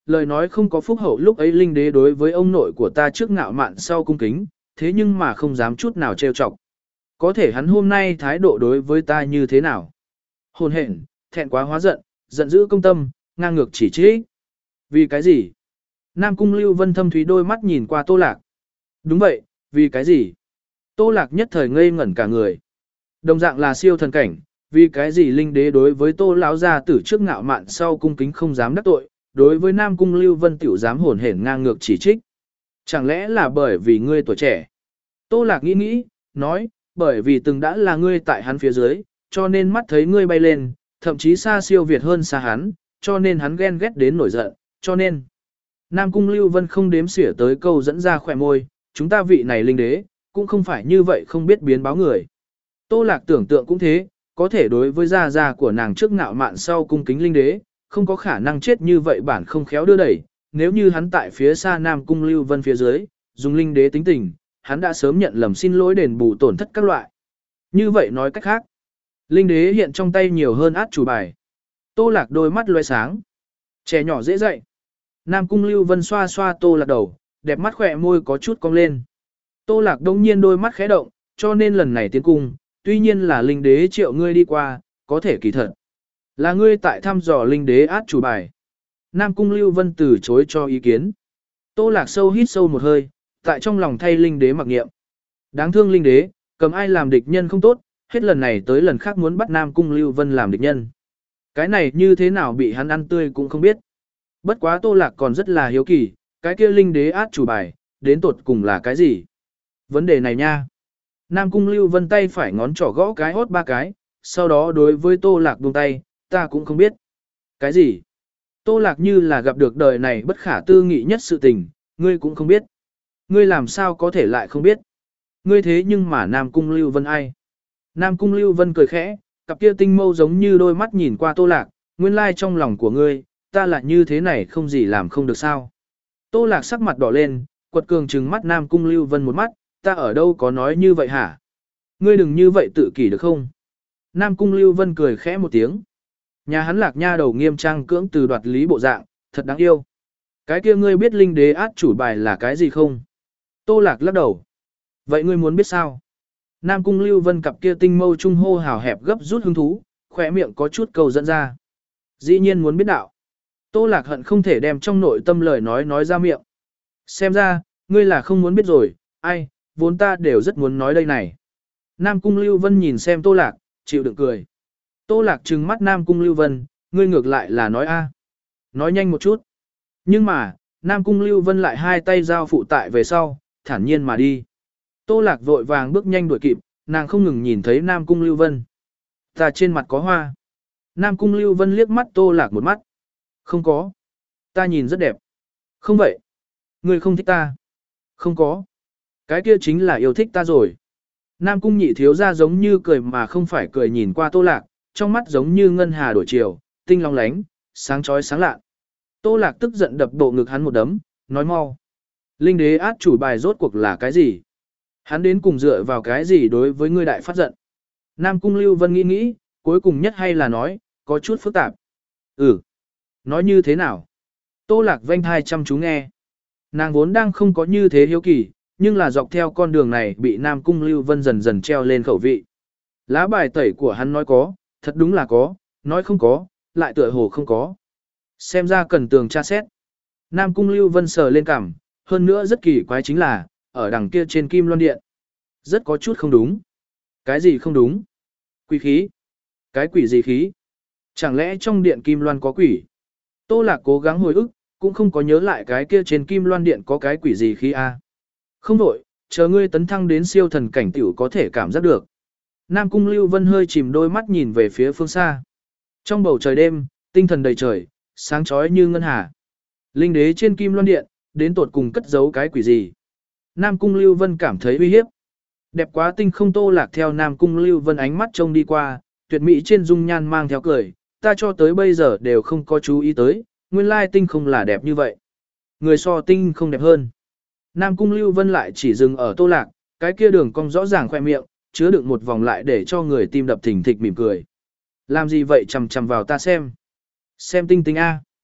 lời nói không có phúc hậu lúc ấy linh đế đối với ông nội của ta trước ngạo mạn sau cung kính, thế nhưng mà không dám chút nào trêu chọc. Có thể hắn hôm nay thái độ đối với ta như thế nào? Hồn hển, thẹn quá hóa giận, giận dữ công tâm, ngang ngược chỉ trích. Vì cái gì? Nam Cung Lưu Vân thâm thúy đôi mắt nhìn qua Tô Lạc. Đúng vậy, vì cái gì? Tô Lạc nhất thời ngây ngẩn cả người. Đồng dạng là siêu thần cảnh, vì cái gì linh đế đối với Tô lão gia tử trước ngạo mạn sau cung kính không dám đắc tội, đối với Nam Cung Lưu Vân tiểu dám hồn hển ngang ngược chỉ trích. Chẳng lẽ là bởi vì ngươi tuổi trẻ? Tô Lạc nghĩ nghĩ, nói, bởi vì từng đã là ngươi tại hắn phía dưới, cho nên mắt thấy ngươi bay lên, thậm chí xa siêu việt hơn xa hắn, cho nên hắn ghen ghét đến nổi giận, cho nên. Nam Cung Lưu Vân không đếm xỉa tới câu dẫn ra khỏe môi, chúng ta vị này linh đế, cũng không phải như vậy không biết biến báo người. Tô Lạc tưởng tượng cũng thế, có thể đối với gia gia của nàng trước ngạo mạn sau cung kính linh đế, không có khả năng chết như vậy bản không khéo đưa đẩy, nếu như hắn tại phía xa Nam Cung Lưu Vân phía dưới, dùng linh đế tính tình, hắn đã sớm nhận lầm xin lỗi đền bù tổn thất các loại. Như vậy nói cách khác, linh đế hiện trong tay nhiều hơn át chủ bài. Tô Lạc đôi mắt loe sáng. Trẻ nhỏ dễ dạy. Nam Cung Lưu Vân xoa xoa Tô Lạc đầu, đẹp mắt khỏe môi có chút cong lên. Tô Lạc đông nhiên đôi mắt khẽ động, cho nên lần này tiến cung, tuy nhiên là linh đế triệu ngươi đi qua, có thể kỳ thật. Là ngươi tại thăm dò linh đế át chủ bài. Nam Cung Lưu Vân từ chối cho ý kiến. Tô Lạc sâu hít sâu một hơi, tại trong lòng thay linh đế mặc nghiệm. Đáng thương linh đế, cầm ai làm địch nhân không tốt, hết lần này tới lần khác muốn bắt Nam Cung Lưu Vân làm địch nhân. Cái này như thế nào bị hắn ăn tươi cũng không biết. Bất quá Tô Lạc còn rất là hiếu kỳ, cái kia linh đế át chủ bài, đến tột cùng là cái gì? Vấn đề này nha. Nam Cung Lưu Vân tay phải ngón trỏ gõ cái hốt ba cái, sau đó đối với Tô Lạc buông tay, ta cũng không biết. Cái gì? Tô Lạc như là gặp được đời này bất khả tư nghị nhất sự tình, ngươi cũng không biết. Ngươi làm sao có thể lại không biết? Ngươi thế nhưng mà Nam Cung Lưu Vân ai? Nam Cung Lưu Vân cười khẽ, cặp kia tinh mâu giống như đôi mắt nhìn qua Tô Lạc, nguyên lai trong lòng của ngươi, ta là như thế này không gì làm không được sao. Tô Lạc sắc mặt đỏ lên, quật cường trừng mắt Nam Cung Lưu Vân một mắt, ta ở đâu có nói như vậy hả? Ngươi đừng như vậy tự kỷ được không? Nam Cung Lưu Vân cười khẽ một tiếng. Nhà hắn Lạc nha đầu nghiêm trang cưỡng từ đoạt lý bộ dạng, thật đáng yêu. Cái kia ngươi biết linh đế át chủ bài là cái gì không? Tô Lạc lắc đầu. Vậy ngươi muốn biết sao? Nam Cung Lưu Vân cặp kia tinh mâu trung hô hào hẹp gấp rút hứng thú, khỏe miệng có chút cầu dẫn ra. Dĩ nhiên muốn biết đạo. Tô Lạc hận không thể đem trong nội tâm lời nói nói ra miệng. Xem ra, ngươi là không muốn biết rồi, ai, vốn ta đều rất muốn nói đây này. Nam Cung Lưu Vân nhìn xem Tô Lạc, chịu đựng cười. Tô Lạc trừng mắt Nam Cung Lưu Vân, ngươi ngược lại là nói a, nói nhanh một chút. Nhưng mà, Nam Cung Lưu Vân lại hai tay giao phụ tại về sau, thản nhiên mà đi. Tô Lạc vội vàng bước nhanh đuổi kịp, nàng không ngừng nhìn thấy Nam Cung Lưu Vân. Ta trên mặt có hoa. Nam Cung Lưu Vân liếc mắt Tô Lạc một mắt. Không có. Ta nhìn rất đẹp. Không vậy. Ngươi không thích ta. Không có. Cái kia chính là yêu thích ta rồi. Nam Cung nhị thiếu ra giống như cười mà không phải cười nhìn qua Tô Lạc, trong mắt giống như ngân hà đổi chiều, tinh long lánh, sáng chói sáng lạ. Tô Lạc tức giận đập bộ ngực hắn một đấm, nói mau. Linh đế át chủ bài rốt cuộc là cái gì? Hắn đến cùng dựa vào cái gì đối với ngươi đại phát giận? Nam Cung Lưu Vân nghĩ nghĩ, cuối cùng nhất hay là nói, có chút phức tạp. Ừ. Nói như thế nào? Tô Lạc vênh thai chăm chú nghe. Nàng vốn đang không có như thế hiếu kỳ, nhưng là dọc theo con đường này bị Nam Cung Lưu Vân dần dần treo lên khẩu vị. Lá bài tẩy của hắn nói có, thật đúng là có, nói không có, lại tựa hồ không có. Xem ra cần tường tra xét. Nam Cung Lưu Vân sờ lên cằm, hơn nữa rất kỳ quái chính là, ở đằng kia trên Kim Loan Điện. Rất có chút không đúng. Cái gì không đúng? Quỷ khí. Cái quỷ gì khí? Chẳng lẽ trong điện Kim Loan có quỷ? Tô Lạc cố gắng hồi ức, cũng không có nhớ lại cái kia trên Kim Loan Điện có cái quỷ gì khí a. Không đổi, chờ ngươi tấn thăng đến siêu thần cảnh tiểu có thể cảm giác được. Nam Cung Lưu Vân hơi chìm đôi mắt nhìn về phía phương xa. Trong bầu trời đêm, tinh thần đầy trời, sáng chói như ngân hà. Linh đế trên Kim Loan Điện, đến tột cùng cất giấu cái quỷ gì? Nam Cung Lưu Vân cảm thấy uy hiếp. Đẹp quá tinh không Tô Lạc theo Nam Cung Lưu Vân ánh mắt trông đi qua, tuyệt mỹ trên dung nhan mang theo cười, ta cho tới bây giờ đều không có chú ý tới, nguyên lai tinh không là đẹp như vậy. Người so tinh không đẹp hơn. Nam Cung Lưu Vân lại chỉ dừng ở Tô Lạc, cái kia đường cong rõ ràng khoe miệng, chứa đựng một vòng lại để cho người tim đập thình thịch mỉm cười. Làm gì vậy chằm chằm vào ta xem? Xem tinh tinh a.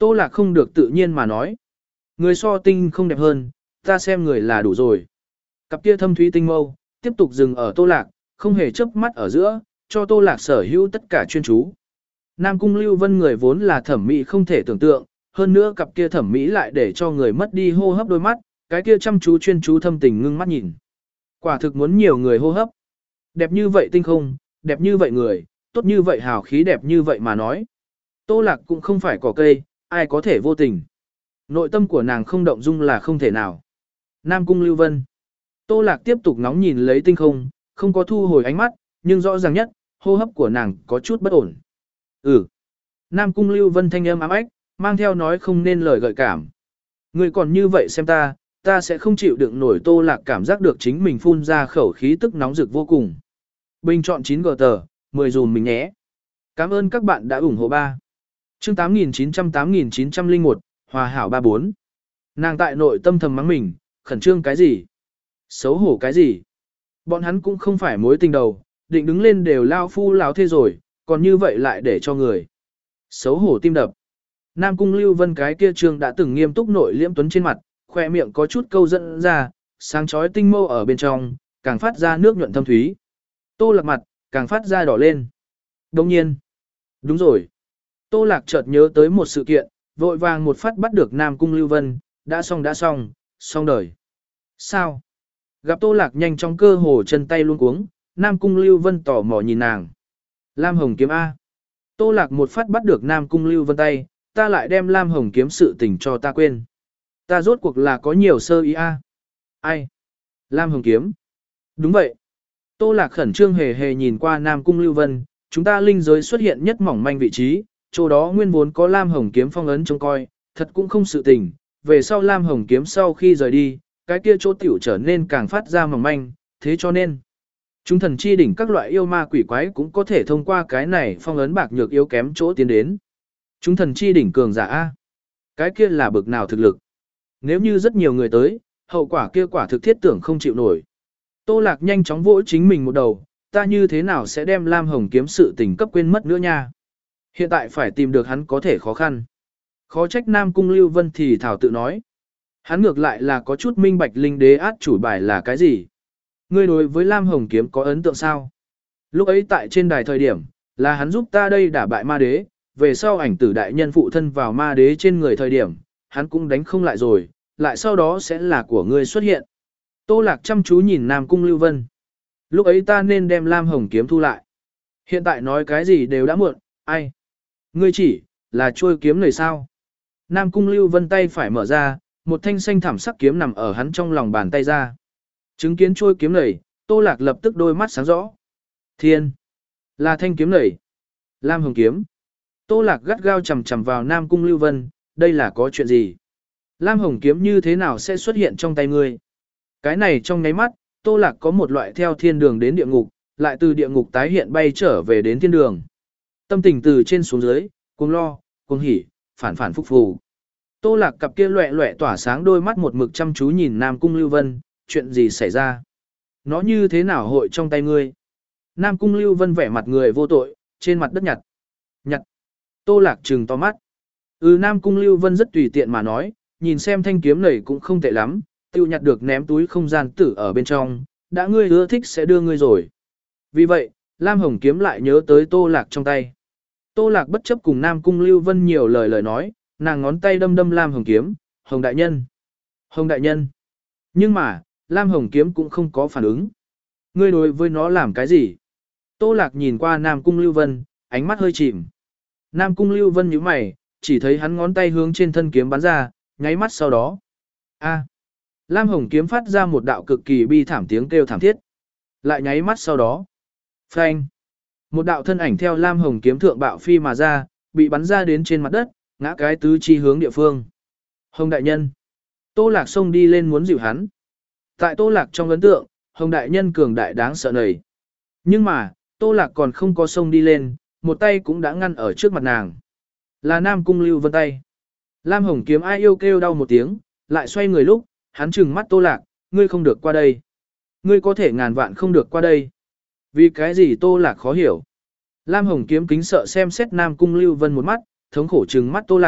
Tô Lạc không được tự nhiên mà nói. Người so tinh không đẹp hơn, ta xem người là đủ rồi. Cặp kia thâm thúy tinh mâu, tiếp tục dừng ở Tô Lạc, không hề chớp mắt ở giữa, cho Tô Lạc sở hữu tất cả chuyên chú. Nam Cung Lưu Vân người vốn là thẩm mỹ không thể tưởng tượng, hơn nữa cặp kia thẩm mỹ lại để cho người mất đi hô hấp đôi mắt, cái kia chăm chú chuyên chú thâm tình ngưng mắt nhìn. Quả thực muốn nhiều người hô hấp. Đẹp như vậy tinh không, đẹp như vậy người, tốt như vậy hào khí đẹp như vậy mà nói. Tô Lạc cũng không phải cỏ cây, ai có thể vô tình. Nội tâm của nàng không động dung là không thể nào. Nam Cung Lưu Vân. Tô Lạc tiếp tục ngóng nhìn lấy tinh không, không có thu hồi ánh mắt, nhưng rõ ràng nhất, hô hấp của nàng có chút bất ổn. Ừ. Nam Cung Lưu Vân thanh âm ám ách, mang theo nói không nên lời gợi cảm. Người còn như vậy xem ta, ta sẽ không chịu đựng nổi. Tô Lạc cảm giác được chính mình phun ra khẩu khí tức nóng rực vô cùng. Bình chọn chín gờ tờ, mười dùm mình nhé. Cảm ơn các bạn đã ủng hộ ba. Chương tám nghìn chín trăm tám nghìn chín trăm lẻ một, Hòa hảo ba bốn. Nàng tại nội tâm thầm mắng mình, khẩn trương cái gì? Xấu hổ cái gì? Bọn hắn cũng không phải mối tình đầu, định đứng lên đều lao phu lao thê rồi, còn như vậy lại để cho người. Xấu hổ tim đập. Nam Cung Lưu Vân cái kia trương đã từng nghiêm túc nội liễm tuấn trên mặt, khoe miệng có chút câu dẫn ra, sáng chói tinh mâu ở bên trong, càng phát ra nước nhuận thâm thúy. Tô Lạc mặt, càng phát ra đỏ lên. Đồng nhiên. Đúng rồi. Tô Lạc chợt nhớ tới một sự kiện, vội vàng một phát bắt được Nam Cung Lưu Vân, đã xong đã xong, xong đời. Sao? Gặp Tô Lạc nhanh trong cơ hồ chân tay luôn cuống, Nam Cung Lưu Vân tò mò nhìn nàng. Lam Hồng kiếm A. Tô Lạc một phát bắt được Nam Cung Lưu Vân tay, ta lại đem Lam Hồng kiếm sự tình cho ta quên. Ta rốt cuộc là có nhiều sơ ý A. Ai? Lam Hồng kiếm. Đúng vậy. Tô Lạc khẩn trương hề hề nhìn qua Nam Cung Lưu Vân, chúng ta linh giới xuất hiện nhất mỏng manh vị trí, chỗ đó nguyên vốn có Lam Hồng kiếm phong ấn trông coi, thật cũng không sự tình, về sau Lam Hồng kiếm sau khi rời đi, cái kia chỗ tiểu trở nên càng phát ra mỏng manh, thế cho nên chúng thần chi đỉnh các loại yêu ma quỷ quái cũng có thể thông qua cái này phong ấn bạc nhược yếu kém chỗ tiến đến. Chúng thần chi đỉnh cường giả A. Cái kia là bực nào thực lực? Nếu như rất nhiều người tới, hậu quả kia quả thực thiết tưởng không chịu nổi. Tô Lạc nhanh chóng vỗ chính mình một đầu, ta như thế nào sẽ đem Lam Hồng kiếm sự tình cấp quên mất nữa nha. Hiện tại phải tìm được hắn có thể khó khăn. Khó trách Nam Cung Lưu Vân thì thảo tự nói. Hắn ngược lại là có chút minh bạch linh đế át chủ bài là cái gì. Ngươi đối với Lam Hồng kiếm có ấn tượng sao? Lúc ấy tại trên đài thời điểm, là hắn giúp ta đây đả bại ma đế, về sau ảnh tử đại nhân phụ thân vào ma đế trên người thời điểm, hắn cũng đánh không lại rồi, lại sau đó sẽ là của ngươi xuất hiện. Tô Lạc chăm chú nhìn Nam Cung Lưu Vân. Lúc ấy ta nên đem Lam Hồng kiếm thu lại. Hiện tại nói cái gì đều đã muộn, ai? Ngươi chỉ, là trôi kiếm lời sao? Nam Cung Lưu Vân tay phải mở ra, một thanh xanh thảm sắc kiếm nằm ở hắn trong lòng bàn tay ra. Chứng kiến trôi kiếm lầy, Tô Lạc lập tức đôi mắt sáng rõ. Thiên! Là thanh kiếm lầy. Lam Hồng kiếm. Tô Lạc gắt gao chầm chầm vào Nam Cung Lưu Vân, đây là có chuyện gì? Lam Hồng kiếm như thế nào sẽ xuất hiện trong tay ngươi? Cái này trong nháy mắt, Tô Lạc có một loại theo thiên đường đến địa ngục, lại từ địa ngục tái hiện bay trở về đến thiên đường. Tâm tình từ trên xuống dưới, cuồng lo, cuồng hỉ, phản phản phúc phù. Tô Lạc cặp kia loẹ loẹ tỏa sáng đôi mắt một mực chăm chú nhìn Nam Cung Lưu Vân, chuyện gì xảy ra? Nó như thế nào hội trong tay ngươi? Nam Cung Lưu Vân vẻ mặt người vô tội, trên mặt đất nhặt. Nhặt. Tô Lạc trừng to mắt. Ừ, Nam Cung Lưu Vân rất tùy tiện mà nói, nhìn xem thanh kiếm này cũng không tệ lắm, tiêu nhặt được ném túi không gian tử ở bên trong, đã ngươi ưa thích sẽ đưa ngươi rồi. Vì vậy, Lam Hồng kiếm lại nhớ tới Tô Lạc trong tay. Tô Lạc bất chấp cùng Nam Cung Lưu Vân nhiều lời lời nói, nàng ngón tay đâm đâm Lam Hồng kiếm, Hồng đại nhân. Hồng đại nhân. Nhưng mà, Lam Hồng kiếm cũng không có phản ứng. Ngươi đối với nó làm cái gì? Tô Lạc nhìn qua Nam Cung Lưu Vân, ánh mắt hơi chìm. Nam Cung Lưu Vân nhíu mày, chỉ thấy hắn ngón tay hướng trên thân kiếm bắn ra, nháy mắt sau đó. A. Lam Hồng kiếm phát ra một đạo cực kỳ bi thảm tiếng kêu thảm thiết. Lại nháy mắt sau đó. Phanh. Một đạo thân ảnh theo Lam Hồng kiếm thượng bạo phi mà ra, bị bắn ra đến trên mặt đất, ngã cái tứ chi hướng địa phương. Hồng đại nhân. Tô Lạc xông đi lên muốn dịu hắn. Tại Tô Lạc trong ấn tượng, Hồng đại nhân cường đại đáng sợ nầy. Nhưng mà, Tô Lạc còn không có xông đi lên, một tay cũng đã ngăn ở trước mặt nàng. Là Nam Cung Lưu Vân tay. Lam Hồng kiếm ai yêu kêu đau một tiếng, lại xoay người lúc, hắn trừng mắt Tô Lạc, ngươi không được qua đây. Ngươi có thể ngàn vạn không được qua đây. Vì cái gì Tô Lạc khó hiểu. Lam Hồng kiếm kính sợ xem xét Nam Cung Lưu Vân một mắt, thống khổ trừng mắt Tô Lạc,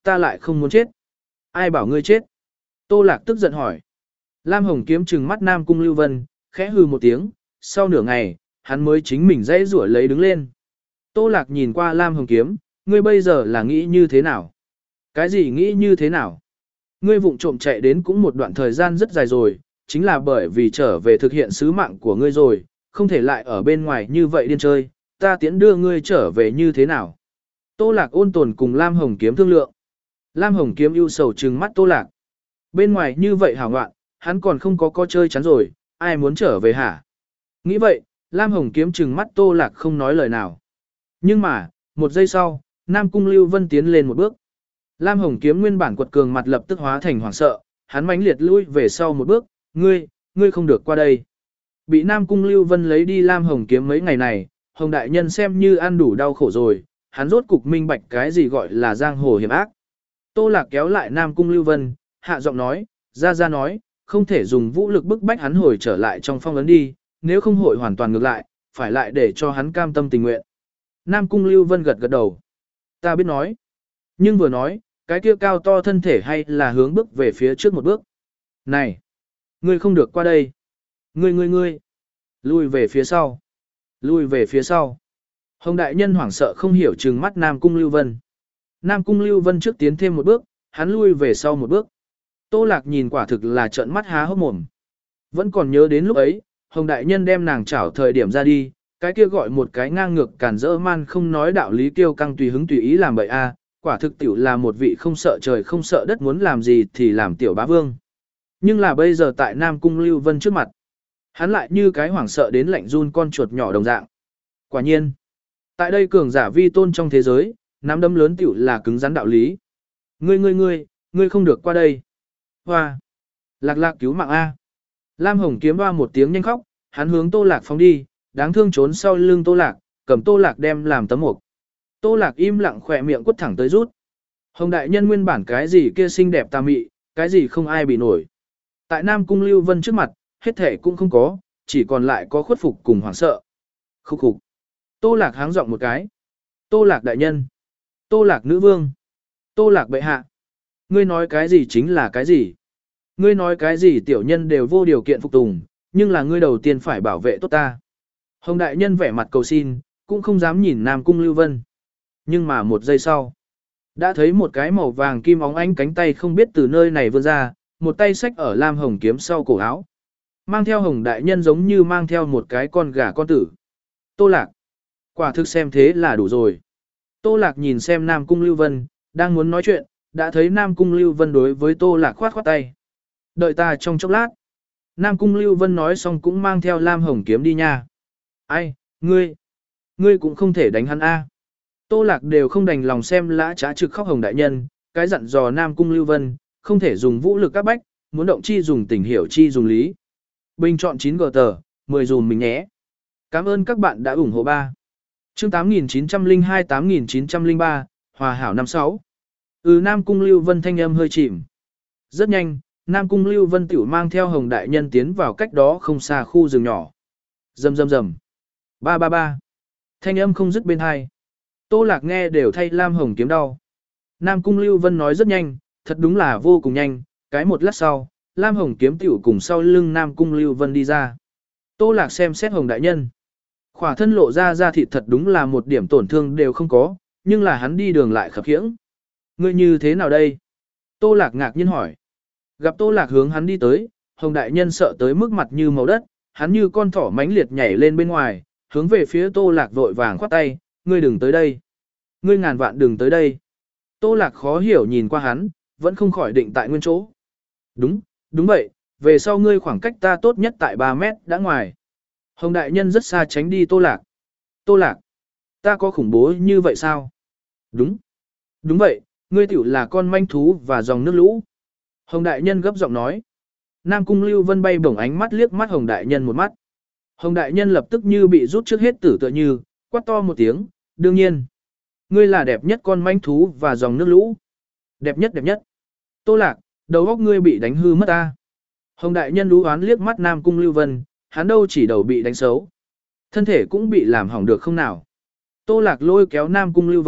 ta lại không muốn chết. Ai bảo ngươi chết? Tô Lạc tức giận hỏi. Lam Hồng Kiếm trừng mắt Nam Cung Lưu Vân, khẽ hừ một tiếng, sau nửa ngày, hắn mới chính mình dãy rủa lấy đứng lên. Tô Lạc nhìn qua Lam Hồng Kiếm, ngươi bây giờ là nghĩ như thế nào? Cái gì nghĩ như thế nào? Ngươi vụng trộm chạy đến cũng một đoạn thời gian rất dài rồi, chính là bởi vì trở về thực hiện sứ mạng của ngươi rồi, không thể lại ở bên ngoài như vậy điên chơi, ta tiễn đưa ngươi trở về như thế nào? Tô Lạc ôn tồn cùng Lam Hồng Kiếm thương lượng. Lam Hồng Kiếm ưu sầu trừng mắt Tô Lạc. Bên ngoài như vậy hảo ngoạn, hắn còn không có co chơi chắn rồi, ai muốn trở về hả? Nghĩ vậy, Lam Hồng Kiếm trừng mắt Tô Lạc không nói lời nào. Nhưng mà, một giây sau, Nam Cung Lưu Vân tiến lên một bước. Lam Hồng Kiếm nguyên bản quật cường mặt lập tức hóa thành hoảng sợ, hắn mãnh liệt lui về sau một bước, ngươi, ngươi không được qua đây. Bị Nam Cung Lưu Vân lấy đi Lam Hồng Kiếm mấy ngày này, Hồng Đại Nhân xem như ăn đủ đau khổ rồi, hắn rốt cục minh bạch cái gì gọi là giang hồ hiểm ác. Tô Lạc kéo lại Nam Cung Lưu Vân, hạ giọng nói, ra ra nói, không thể dùng vũ lực bức bách hắn hồi trở lại trong phong ấn đi, nếu không hội hoàn toàn ngược lại, phải lại để cho hắn cam tâm tình nguyện. Nam Cung Lưu Vân gật gật đầu. Ta biết nói. Nhưng vừa nói, cái kia cao to thân thể hay là hướng bước về phía trước một bước. Này! Ngươi không được qua đây. Ngươi ngươi ngươi! Lui về phía sau. Lui về phía sau. Hồng Đại Nhân hoảng sợ không hiểu trừng mắt Nam Cung Lưu Vân. Nam Cung Lưu Vân trước tiến thêm một bước, hắn lui về sau một bước. Tô Lạc nhìn quả thực là trợn mắt há hốc mồm. Vẫn còn nhớ đến lúc ấy, Hồng Đại Nhân đem nàng chảo thời điểm ra đi, cái kia gọi một cái ngang ngược cản rỡ man không nói đạo lý kiêu căng tùy hứng tùy ý làm bậy a, quả thực tiểu là một vị không sợ trời không sợ đất muốn làm gì thì làm tiểu bá vương. Nhưng là bây giờ tại Nam Cung Lưu Vân trước mặt, hắn lại như cái hoảng sợ đến lạnh run con chuột nhỏ đồng dạng. Quả nhiên, tại đây cường giả vi tôn trong thế giới, nắm đấm lớn tiểu là cứng rắn đạo lý. Ngươi ngươi ngươi, ngươi không được qua đây. Hoa! Lạc Lạc cứu mạng A. Lam Hồng Kiếm hoa một tiếng nhanh khóc, hắn hướng Tô Lạc phóng đi, đáng thương trốn sau lưng Tô Lạc, cầm Tô Lạc đem làm tấm mục. Tô Lạc im lặng khỏe miệng quất thẳng tới rút. Hồng Đại Nhân nguyên bản cái gì kia xinh đẹp tà mị, cái gì không ai bị nổi. Tại Nam Cung Lưu Vân trước mặt, hết thể cũng không có, chỉ còn lại có khuất phục cùng hoảng sợ. Khúc khục. Tô Lạc háng giọng một cái. Tô Lạc Đại Nhân. Tô Lạc Nữ Vương. Tô Lạc Bệ Hạ. Ngươi nói cái gì chính là cái gì. Ngươi nói cái gì tiểu nhân đều vô điều kiện phục tùng, nhưng là ngươi đầu tiên phải bảo vệ tốt ta. Hồng Đại Nhân vẻ mặt cầu xin, cũng không dám nhìn Nam Cung Lưu Vân. Nhưng mà một giây sau, đã thấy một cái màu vàng kim óng ánh cánh tay không biết từ nơi này vươn ra, một tay xách ở Lam Hồng Kiếm sau cổ áo. Mang theo Hồng Đại Nhân giống như mang theo một cái con gà con tử. Tô Lạc. Quả thực xem thế là đủ rồi. Tô Lạc nhìn xem Nam Cung Lưu Vân, đang muốn nói chuyện, đã thấy Nam Cung Lưu Vân đối với Tô Lạc khoát khoát tay. Đợi ta trong chốc lát. Nam Cung Lưu Vân nói xong cũng mang theo Lam Hồng Kiếm đi nha. Ai, ngươi, ngươi cũng không thể đánh hắn a. Tô Lạc đều không đành lòng xem lã trá trực khóc Hồng Đại Nhân, cái dặn dò Nam Cung Lưu Vân, không thể dùng vũ lực các bách, muốn động chi dùng tình hiểu chi dùng lý. Bình chọn chín gờ tờ, mười dùm mình nhé. Cảm ơn các bạn đã ủng hộ ba. Chương tám nghìn chín trăm lẻ hai tám nghìn chín trăm lẻ ba, Hòa Hảo năm sáu. Ừ Nam Cung Lưu Vân thanh âm hơi chìm. Rất nhanh, Nam Cung Lưu Vân tiểu mang theo Hồng Đại Nhân tiến vào cách đó không xa khu rừng nhỏ. Rầm rầm rầm. Ba ba ba. Thanh âm không dứt bên hai. Tô Lạc nghe đều thay Lam Hồng Kiếm đau. Nam Cung Lưu Vân nói rất nhanh, thật đúng là vô cùng nhanh, cái một lát sau, Lam Hồng Kiếm tiểu cùng sau lưng Nam Cung Lưu Vân đi ra. Tô Lạc xem xét Hồng Đại Nhân. Khỏa thân lộ ra da thịt thật đúng là một điểm tổn thương đều không có, nhưng là hắn đi đường lại khập khiễng. Ngươi như thế nào đây? Tô Lạc ngạc nhiên hỏi. Gặp Tô Lạc hướng hắn đi tới, Hồng Đại Nhân sợ tới mức mặt như màu đất, hắn như con thỏ mãnh liệt nhảy lên bên ngoài, hướng về phía Tô Lạc vội vàng khoát tay, ngươi đừng tới đây. Ngươi ngàn vạn đừng tới đây. Tô Lạc khó hiểu nhìn qua hắn, vẫn không khỏi định tại nguyên chỗ. Đúng, đúng vậy, về sau ngươi khoảng cách ta tốt nhất tại ba mét đã ngoài. Hồng Đại Nhân rất xa tránh đi Tô Lạc. Tô Lạc, ta có khủng bố như vậy sao? Đúng, đúng vậy, ngươi tiểu là con manh thú và dòng nước lũ. Hồng Đại Nhân gấp giọng nói. Nam Cung Lưu Vân bay bổng ánh mắt liếc mắt Hồng Đại Nhân một mắt. Hồng Đại Nhân lập tức như bị rút trước hết tử tựa như, quát to một tiếng, đương nhiên. Ngươi là đẹp nhất con manh thú và dòng nước lũ. Đẹp nhất đẹp nhất. Tô Lạc, đầu óc ngươi bị đánh hư mất ta. Hồng Đại Nhân đú oán liếc mắt Nam Cung Lưu Vân, hắn đâu chỉ đầu bị đánh xấu. Thân thể cũng bị làm hỏng được không nào. Tô Lạc lôi kéo Nam Cung Lưu Vân,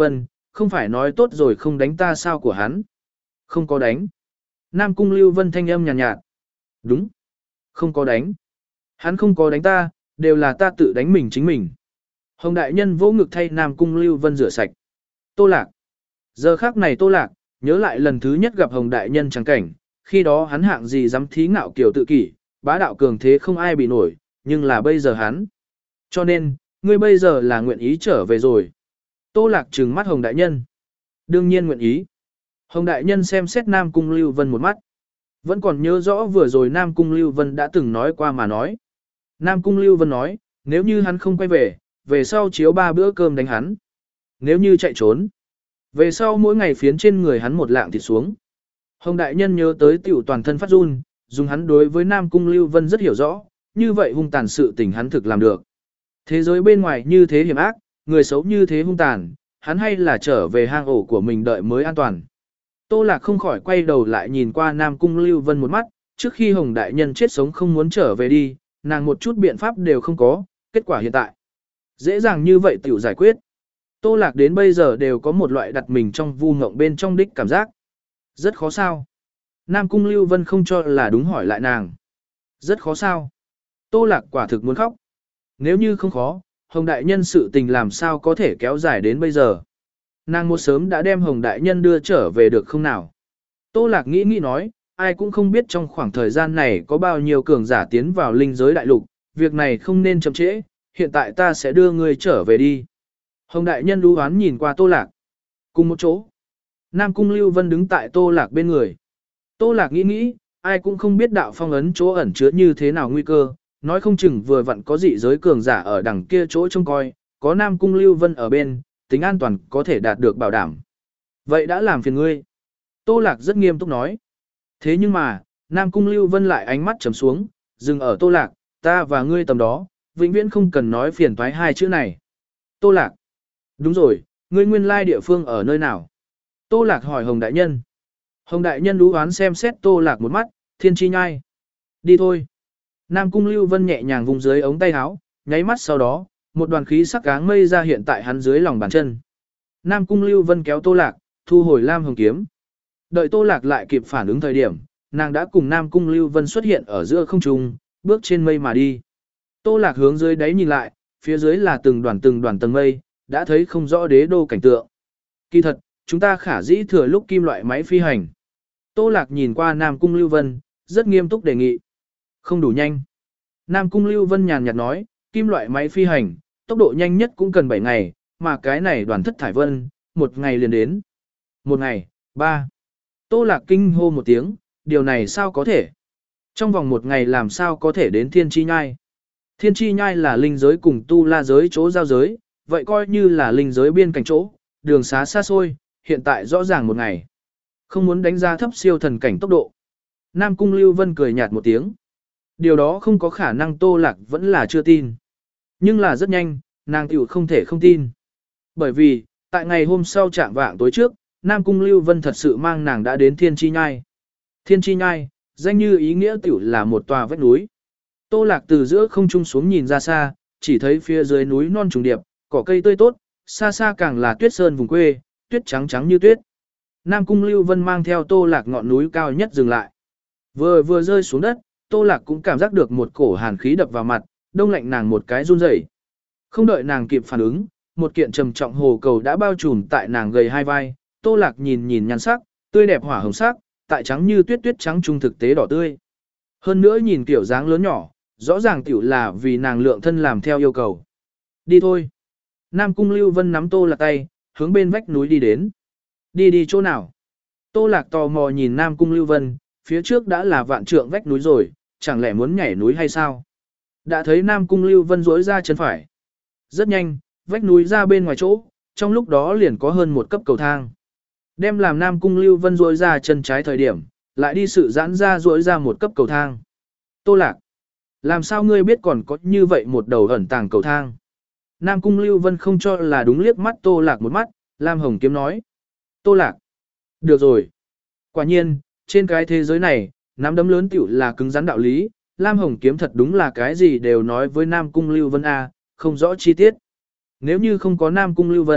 không phải nói tốt rồi không đánh ta sao của hắn. Không có đánh. Nam Cung Lưu Vân thanh âm nhàn nhạt, nhạt. Đúng. Không có đánh. Hắn không có đánh ta, đều là ta tự đánh mình chính mình. Hồng đại nhân vỗ ngực thay Nam Cung Lưu Vân rửa sạch. Tô Lạc. Giờ khắc này Tô Lạc, nhớ lại lần thứ nhất gặp Hồng đại nhân chẳng cảnh, khi đó hắn hạng gì dám thí ngạo kiều tự kỷ, bá đạo cường thế không ai bị nổi, nhưng là bây giờ hắn. Cho nên, ngươi bây giờ là nguyện ý trở về rồi. Tô Lạc trừng mắt Hồng đại nhân. Đương nhiên nguyện ý. Hồng đại nhân xem xét Nam Cung Lưu Vân một mắt. Vẫn còn nhớ rõ vừa rồi Nam Cung Lưu Vân đã từng nói qua mà nói. Nam Cung Lưu Vân nói, nếu như hắn không quay về, về sau chiếu ba bữa cơm đánh hắn. Nếu như chạy trốn, về sau mỗi ngày phiến trên người hắn một lạng thịt xuống. Hồng đại nhân nhớ tới tiểu toàn thân phát run, dùng hắn đối với Nam Cung Lưu Vân rất hiểu rõ, như vậy hung tàn sự tình hắn thực làm được. Thế giới bên ngoài như thế hiểm ác, người xấu như thế hung tàn, hắn hay là trở về hang ổ của mình đợi mới an toàn. Tô Lạc không khỏi quay đầu lại nhìn qua Nam Cung Lưu Vân một mắt, trước khi Hồng đại nhân chết sống không muốn trở về đi, nàng một chút biện pháp đều không có, kết quả hiện tại. Dễ dàng như vậy tiểu giải quyết. Tô Lạc đến bây giờ đều có một loại đặt mình trong vu ngộng bên trong đích cảm giác. Rất khó sao. Nam Cung Lưu Vân không cho là đúng hỏi lại nàng. Rất khó sao. Tô Lạc quả thực muốn khóc. Nếu như không khó, Hồng đại nhân sự tình làm sao có thể kéo dài đến bây giờ. Nàng một sớm đã đem Hồng đại nhân đưa trở về được không nào. Tô Lạc nghĩ nghĩ nói, ai cũng không biết trong khoảng thời gian này có bao nhiêu cường giả tiến vào linh giới đại lục, việc này không nên chậm trễ, hiện tại ta sẽ đưa ngươi trở về đi. Hồng đại nhân đú hoán nhìn qua Tô Lạc. Cùng một chỗ. Nam Cung Lưu Vân đứng tại Tô Lạc bên người. Tô Lạc nghĩ nghĩ, ai cũng không biết đạo phong ấn chỗ ẩn chứa như thế nào nguy cơ, nói không chừng vừa vặn có dị giới cường giả ở đằng kia chỗ trông coi, có Nam Cung Lưu Vân ở bên, tính an toàn có thể đạt được bảo đảm. Vậy đã làm phiền ngươi. Tô Lạc rất nghiêm túc nói. Thế nhưng mà, Nam Cung Lưu Vân lại ánh mắt trầm xuống, dừng ở Tô Lạc, ta và ngươi tầm đó, vĩnh viễn không cần nói phiền toái hai chữ này. Tô Lạc. Đúng rồi, ngươi nguyên lai địa phương ở nơi nào? Tô Lạc hỏi Hồng đại nhân. Hồng đại nhân đú oán xem xét Tô Lạc một mắt, thiên chi nhai. Đi thôi. Nam Cung Lưu Vân nhẹ nhàng vùng dưới ống tay áo, nháy mắt sau đó, một đoàn khí sắc áng mây ra hiện tại hắn dưới lòng bàn chân. Nam Cung Lưu Vân kéo Tô Lạc, thu hồi Lam Hồng kiếm. Đợi Tô Lạc lại kịp phản ứng thời điểm, nàng đã cùng Nam Cung Lưu Vân xuất hiện ở giữa không trung, bước trên mây mà đi. Tô Lạc hướng dưới đáy nhìn lại, phía dưới là từng đoàn từng đoàn tầng mây, đã thấy không rõ đế đô cảnh tượng. Kỳ thật, chúng ta khả dĩ thừa lúc kim loại máy phi hành. Tô Lạc nhìn qua Nam Cung Lưu Vân, rất nghiêm túc đề nghị. Không đủ nhanh. Nam Cung Lưu Vân nhàn nhạt nói, kim loại máy phi hành, tốc độ nhanh nhất cũng cần bảy ngày, mà cái này đoàn thất thải vân, một ngày liền đến. Một ngày, ba. Tô Lạc kinh hô một tiếng, điều này sao có thể? Trong vòng một ngày làm sao có thể đến Thiên Chi Nhai? Thiên Chi Nhai là linh giới cùng tu la giới chỗ giao giới, vậy coi như là linh giới biên cảnh chỗ, đường xá xa xôi, hiện tại rõ ràng một ngày. Không muốn đánh giá thấp siêu thần cảnh tốc độ. Nam Cung Lưu Vân cười nhạt một tiếng. Điều đó không có khả năng Tô Lạc vẫn là chưa tin. Nhưng là rất nhanh, nàng tiểu không thể không tin. Bởi vì, tại ngày hôm sau trạng vạng tối trước, Nam Cung Lưu Vân thật sự mang nàng đã đến Thiên Chi Nhai. Thiên Chi Nhai, danh như ý nghĩa tiểu là một tòa vách núi. Tô Lạc từ giữa không trung xuống nhìn ra xa, chỉ thấy phía dưới núi non trùng điệp, cỏ cây tươi tốt, xa xa càng là tuyết sơn vùng quê, tuyết trắng trắng như tuyết. Nam Cung Lưu Vân mang theo Tô Lạc ngọn núi cao nhất dừng lại. Vừa vừa rơi xuống đất, Tô Lạc cũng cảm giác được một cổ hàn khí đập vào mặt, đông lạnh nàng một cái run rẩy. Không đợi nàng kịp phản ứng, một kiện trầm trọng hồ cầu đã bao trùm tại nàng gầy hai vai. Tô Lạc nhìn nhìn nhan sắc, tươi đẹp hỏa hồng sắc, tại trắng như tuyết tuyết trắng trung thực tế đỏ tươi. Hơn nữa nhìn tiểu dáng lớn nhỏ, rõ ràng tiểu là vì nàng lượng thân làm theo yêu cầu. Đi thôi. Nam Cung Lưu Vân nắm Tô Lạc tay, hướng bên vách núi đi đến. Đi đi chỗ nào? Tô Lạc tò mò nhìn Nam Cung Lưu Vân, phía trước đã là vạn trượng vách núi rồi, chẳng lẽ muốn nhảy núi hay sao? Đã thấy Nam Cung Lưu Vân duỗi ra chân phải. Rất nhanh, vách núi ra bên ngoài chỗ, trong lúc đó liền có hơn một cấp cầu thang. Đem làm Nam Cung Lưu Vân duỗi ra chân trái thời điểm, lại đi sự giãn ra duỗi ra một cấp cầu thang. Tô Lạc, làm sao ngươi biết còn có như vậy một đầu ẩn tàng cầu thang? Nam Cung Lưu Vân không cho là đúng liếc mắt Tô Lạc một mắt, Lam Hồng Kiếm nói. Tô Lạc, được rồi. Quả nhiên, trên cái thế giới này, nắm đấm lớn tiểu là cứng rắn đạo lý, Lam Hồng Kiếm thật đúng là cái gì đều nói với Nam Cung Lưu Vân A, không rõ chi tiết. Nếu như không có Nam Cung Lưu Vân,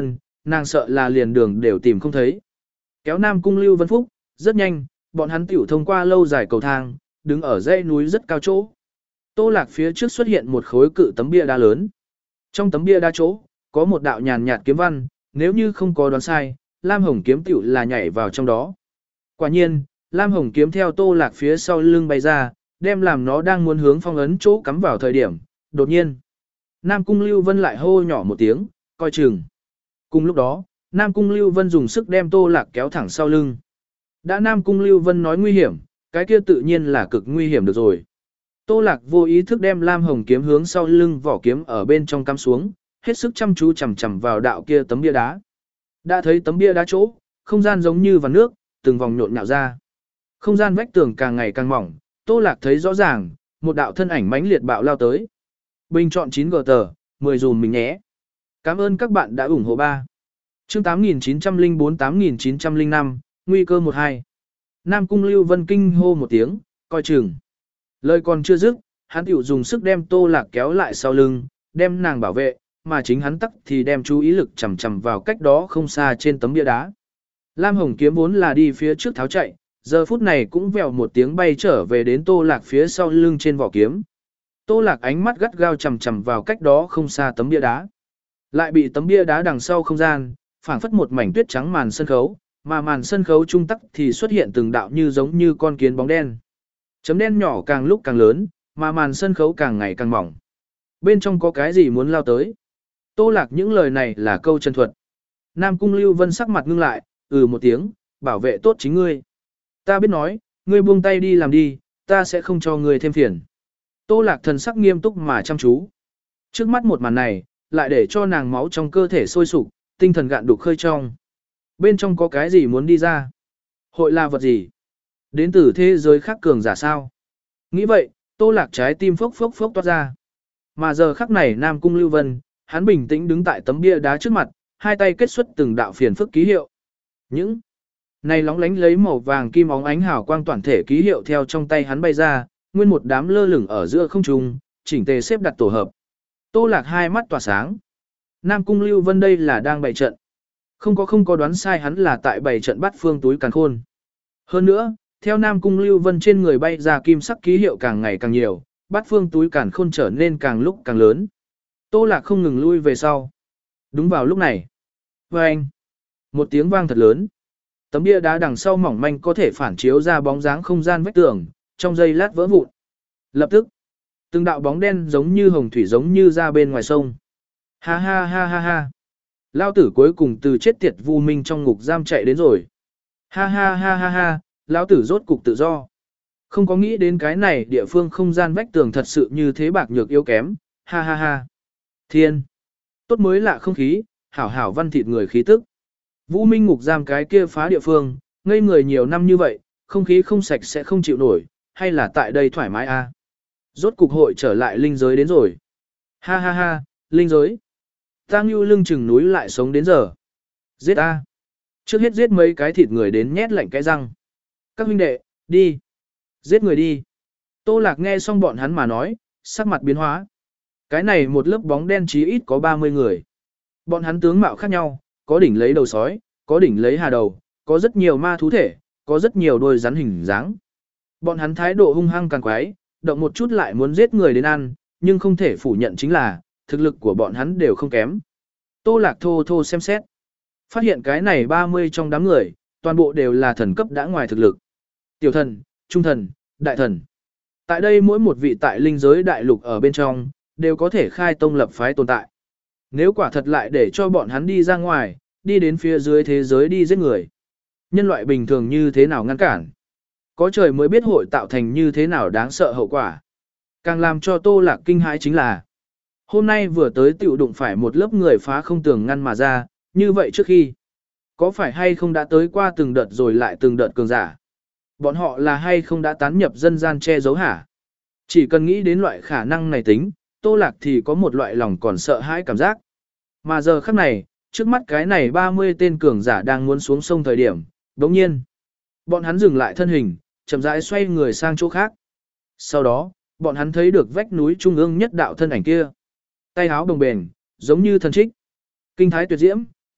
nàng sợ là liền đường đều tìm không thấy. Kéo Nam Cung Lưu Vân Phúc, rất nhanh, bọn hắn tiểu thông qua lâu dài cầu thang, đứng ở dãy núi rất cao chỗ. Tô Lạc phía trước xuất hiện một khối cự tấm bia đá lớn. Trong tấm bia đá chỗ, có một đạo nhàn nhạt kiếm văn, nếu như không có đoán sai, Lam Hồng kiếm tiểu là nhảy vào trong đó. Quả nhiên, Lam Hồng kiếm theo Tô Lạc phía sau lưng bay ra, đem làm nó đang muốn hướng phong ấn chỗ cắm vào thời điểm, đột nhiên. Nam Cung Lưu Vân lại hô nhỏ một tiếng, coi chừng. Cùng lúc đó, Nam Cung Lưu Vân dùng sức đem Tô Lạc kéo thẳng sau lưng. Đã Nam Cung Lưu Vân nói nguy hiểm, cái kia tự nhiên là cực nguy hiểm được rồi. Tô Lạc vô ý thức đem Lam Hồng kiếm hướng sau lưng vỏ kiếm ở bên trong cắm xuống, hết sức chăm chú chằm chằm vào đạo kia tấm bia đá. Đã thấy tấm bia đá chỗ, không gian giống như vằn nước, từng vòng nhộn nhạo ra. Không gian vách tường càng ngày càng mỏng, Tô Lạc thấy rõ ràng, một đạo thân ảnh mãnh liệt bạo lao tới. Bình chọn chín G tờ, mười dùm mình nhé. Cảm ơn các bạn đã ủng hộ ba. Chương tám nghìn chín trăm lẻ bốn tám nghìn chín trăm lẻ năm, nguy cơ một hai. Nam Cung Lưu Vân kinh hô một tiếng, coi chừng. Lời còn chưa dứt, hắn tiểu dùng sức đem Tô Lạc kéo lại sau lưng, đem nàng bảo vệ, mà chính hắn tắc thì đem chú ý lực chằm chằm vào cách đó không xa trên tấm bia đá. Lam Hồng kiếm vốn là đi phía trước tháo chạy, giờ phút này cũng vèo một tiếng bay trở về đến Tô Lạc phía sau lưng trên vỏ kiếm. Tô Lạc ánh mắt gắt gao chằm chằm vào cách đó không xa tấm bia đá. Lại bị tấm bia đá đằng sau không gian, phảng phất một mảnh tuyết trắng màn sân khấu, mà màn sân khấu trung tắc thì xuất hiện từng đạo như giống như con kiến bóng đen. Chấm đen nhỏ càng lúc càng lớn, mà màn sân khấu càng ngày càng mỏng. Bên trong có cái gì muốn lao tới? Tô Lạc những lời này là câu chân thuật. Nam Cung Lưu Vân sắc mặt ngưng lại, ừ một tiếng, bảo vệ tốt chính ngươi. Ta biết nói, ngươi buông tay đi làm đi, ta sẽ không cho ngươi thêm phiền. Tô Lạc thần sắc nghiêm túc mà chăm chú. Trước mắt một màn này, lại để cho nàng máu trong cơ thể sôi sục, tinh thần gạn đục khơi trong. Bên trong có cái gì muốn đi ra? Hội là vật gì? Đến từ thế giới khác cường giả sao? Nghĩ vậy, Tô Lạc trái tim phốc phốc phốc toát ra. Mà giờ khắc này Nam Cung Lưu Vân, hắn bình tĩnh đứng tại tấm bia đá trước mặt, hai tay kết xuất từng đạo phiền phức ký hiệu. Những này lóng lánh lấy màu vàng kim óng ánh hào quang toàn thể ký hiệu theo trong tay hắn bay ra, nguyên một đám lơ lửng ở giữa không trung, chỉnh tề xếp đặt tổ hợp. Tô Lạc hai mắt tỏa sáng. Nam Cung Lưu Vân đây là đang bày trận. Không có không có đoán sai hắn là tại bày trận bắt phương túi càn khôn. Hơn nữa, theo Nam Cung Lưu Vân trên người bay ra kim sắc ký hiệu càng ngày càng nhiều, bắt phương túi càn khôn trở nên càng lúc càng lớn. Tô Lạc không ngừng lui về sau. Đúng vào lúc này. Vâng! Một tiếng vang thật lớn. Tấm bia đá đằng sau mỏng manh có thể phản chiếu ra bóng dáng không gian vách tường, trong giây lát vỡ vụn. Lập tức, từng đạo bóng đen giống như hồng thủy giống như ra bên ngoài sông. Ha ha ha ha ha. Lao tử cuối cùng từ chết tiệt vu minh trong ngục giam chạy đến rồi. Ha ha ha ha ha, lão tử rốt cục tự do. Không có nghĩ đến cái này địa phương không gian vách tường thật sự như thế bạc nhược yếu kém. Ha ha ha. Thiên. Tốt mới lạ không khí, hảo hảo văn thịt người khí tức. Vũ Minh ngục giam cái kia phá địa phương, ngây người nhiều năm như vậy, không khí không sạch sẽ không chịu nổi, hay là tại đây thoải mái a? À? Rốt cục hội trở lại linh giới đến rồi. Ha ha ha, linh giới. Tang Nhu lưng chừng núi lại sống đến giờ. Giết a. Trước hết giết mấy cái thịt người đến nhét lạnh cái răng. Các huynh đệ, đi. Giết người đi. Tô Lạc nghe xong bọn hắn mà nói, sắc mặt biến hóa. Cái này một lớp bóng đen chí ít có ba mươi người. Bọn hắn tướng mạo khác nhau, có đỉnh lấy đầu sói, có đỉnh lấy hà đầu, có rất nhiều ma thú thể, có rất nhiều đôi rắn hình dáng. Bọn hắn thái độ hung hăng càng quái, động một chút lại muốn giết người đến ăn, nhưng không thể phủ nhận chính là, thực lực của bọn hắn đều không kém. Tô Lạc thô thô xem xét. Phát hiện cái này ba mươi trong đám người, toàn bộ đều là thần cấp đã ngoài thực lực. Tiểu thần, trung thần, đại thần. Tại đây mỗi một vị tại linh giới đại lục ở bên trong, đều có thể khai tông lập phái tồn tại. Nếu quả thật lại để cho bọn hắn đi ra ngoài, đi đến phía dưới thế giới đi giết người. Nhân loại bình thường như thế nào ngăn cản? Có trời mới biết hội tạo thành như thế nào đáng sợ hậu quả. Càng làm cho Tô Lạc kinh hãi chính là hôm nay vừa tới tiểu đụng phải một lớp người phá không tường ngăn mà ra, như vậy trước khi có phải hay không đã tới qua từng đợt rồi lại từng đợt cường giả? Bọn họ là hay không đã tán nhập dân gian che giấu hả? Chỉ cần nghĩ đến loại khả năng này tính, Tô Lạc thì có một loại lòng còn sợ hãi cảm giác. Mà giờ khắc này, trước mắt cái này ba mươi tên cường giả đang muốn xuống sông thời điểm, đồng nhiên. Bọn hắn dừng lại thân hình, chậm rãi xoay người sang chỗ khác. Sau đó, bọn hắn thấy được vách núi trung ương nhất đạo thân ảnh kia. Tay áo đồng bền, giống như thần trích. Kinh thái tuyệt diễm,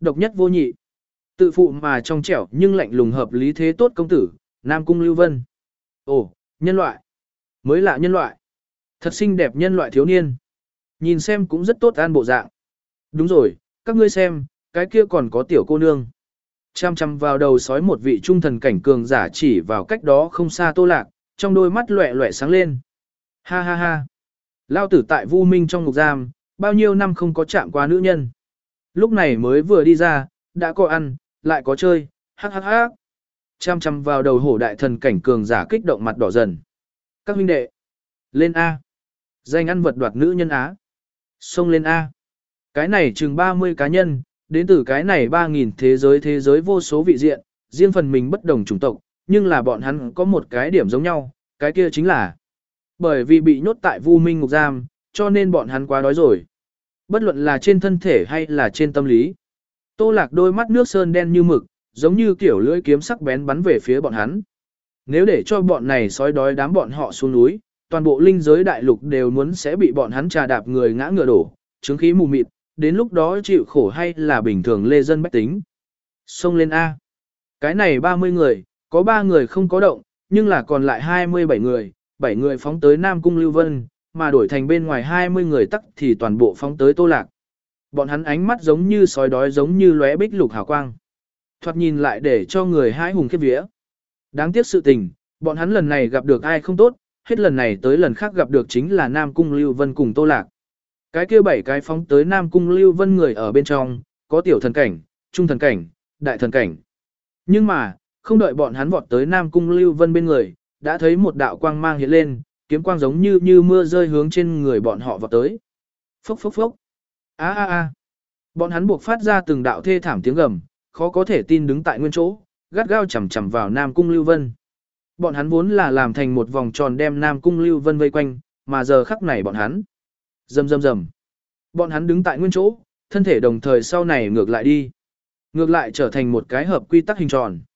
độc nhất vô nhị. Tự phụ mà trong trẻo nhưng lạnh lùng hợp lý thế tốt công tử, Nam Cung Lưu Vân. Ồ, nhân loại. Mới lạ nhân loại. Thật xinh đẹp nhân loại thiếu niên. Nhìn xem cũng rất tốt an bộ dạng. Đúng rồi, các ngươi xem, cái kia còn có tiểu cô nương. Chăm chăm vào đầu sói một vị trung thần cảnh cường giả chỉ vào cách đó không xa Tô Lạc, trong đôi mắt loẹ loẹ sáng lên. Ha ha ha. Lao tử tại Vu Minh trong ngục giam, bao nhiêu năm không có chạm qua nữ nhân. Lúc này mới vừa đi ra, đã có ăn, lại có chơi, hắc hắc hắc. Chăm chăm vào đầu hổ đại thần cảnh cường giả kích động mặt đỏ dần. Các huynh đệ, lên A. Danh ăn vật đoạt nữ nhân Á. Xông lên A. Cái này chừng ba mươi cá nhân, đến từ cái này ba nghìn thế giới thế giới vô số vị diện, riêng phần mình bất đồng chủng tộc, nhưng là bọn hắn có một cái điểm giống nhau, cái kia chính là bởi vì bị nhốt tại Vu Minh ngục giam, cho nên bọn hắn quá đói rồi. Bất luận là trên thân thể hay là trên tâm lý. Tô Lạc đôi mắt nước sơn đen như mực, giống như kiểu lưỡi kiếm sắc bén bắn về phía bọn hắn. Nếu để cho bọn này sói đói đám bọn họ xuống núi, toàn bộ linh giới đại lục đều muốn sẽ bị bọn hắn trà đạp người ngã ngựa đổ, chứng khí mù mịt, đến lúc đó chịu khổ hay là bình thường lê dân bách tính. Xông lên A. Cái này ba mươi người, có ba người không có động, nhưng là còn lại hai mươi bảy người, bảy người phóng tới Nam Cung Lưu Vân, mà đổi thành bên ngoài hai mươi người tắc thì toàn bộ phóng tới Tô Lạc. Bọn hắn ánh mắt giống như sói đói giống như lóe bích lục hào quang. Thoạt nhìn lại để cho người hãi hùng khiếp vía. Đáng tiếc sự tình, bọn hắn lần này gặp được ai không tốt, hết lần này tới lần khác gặp được chính là Nam Cung Lưu Vân cùng Tô Lạc. Cái kia bảy cái phóng tới Nam Cung Lưu Vân người ở bên trong, có tiểu thần cảnh, trung thần cảnh, đại thần cảnh. Nhưng mà, không đợi bọn hắn vọt tới Nam Cung Lưu Vân bên người, đã thấy một đạo quang mang hiện lên, kiếm quang giống như như mưa rơi hướng trên người bọn họ vọt tới. Phốc phốc phốc. A a a. Bọn hắn buộc phát ra từng đạo thê thảm tiếng gầm, khó có thể tin đứng tại nguyên chỗ, gắt gao chằm chằm vào Nam Cung Lưu Vân. Bọn hắn vốn là làm thành một vòng tròn đem Nam Cung Lưu Vân vây quanh, mà giờ khắc này bọn hắn rầm rầm rầm. Bọn hắn đứng tại nguyên chỗ, thân thể đồng thời sau này ngược lại đi. Ngược lại trở thành một cái hợp quy tắc hình tròn.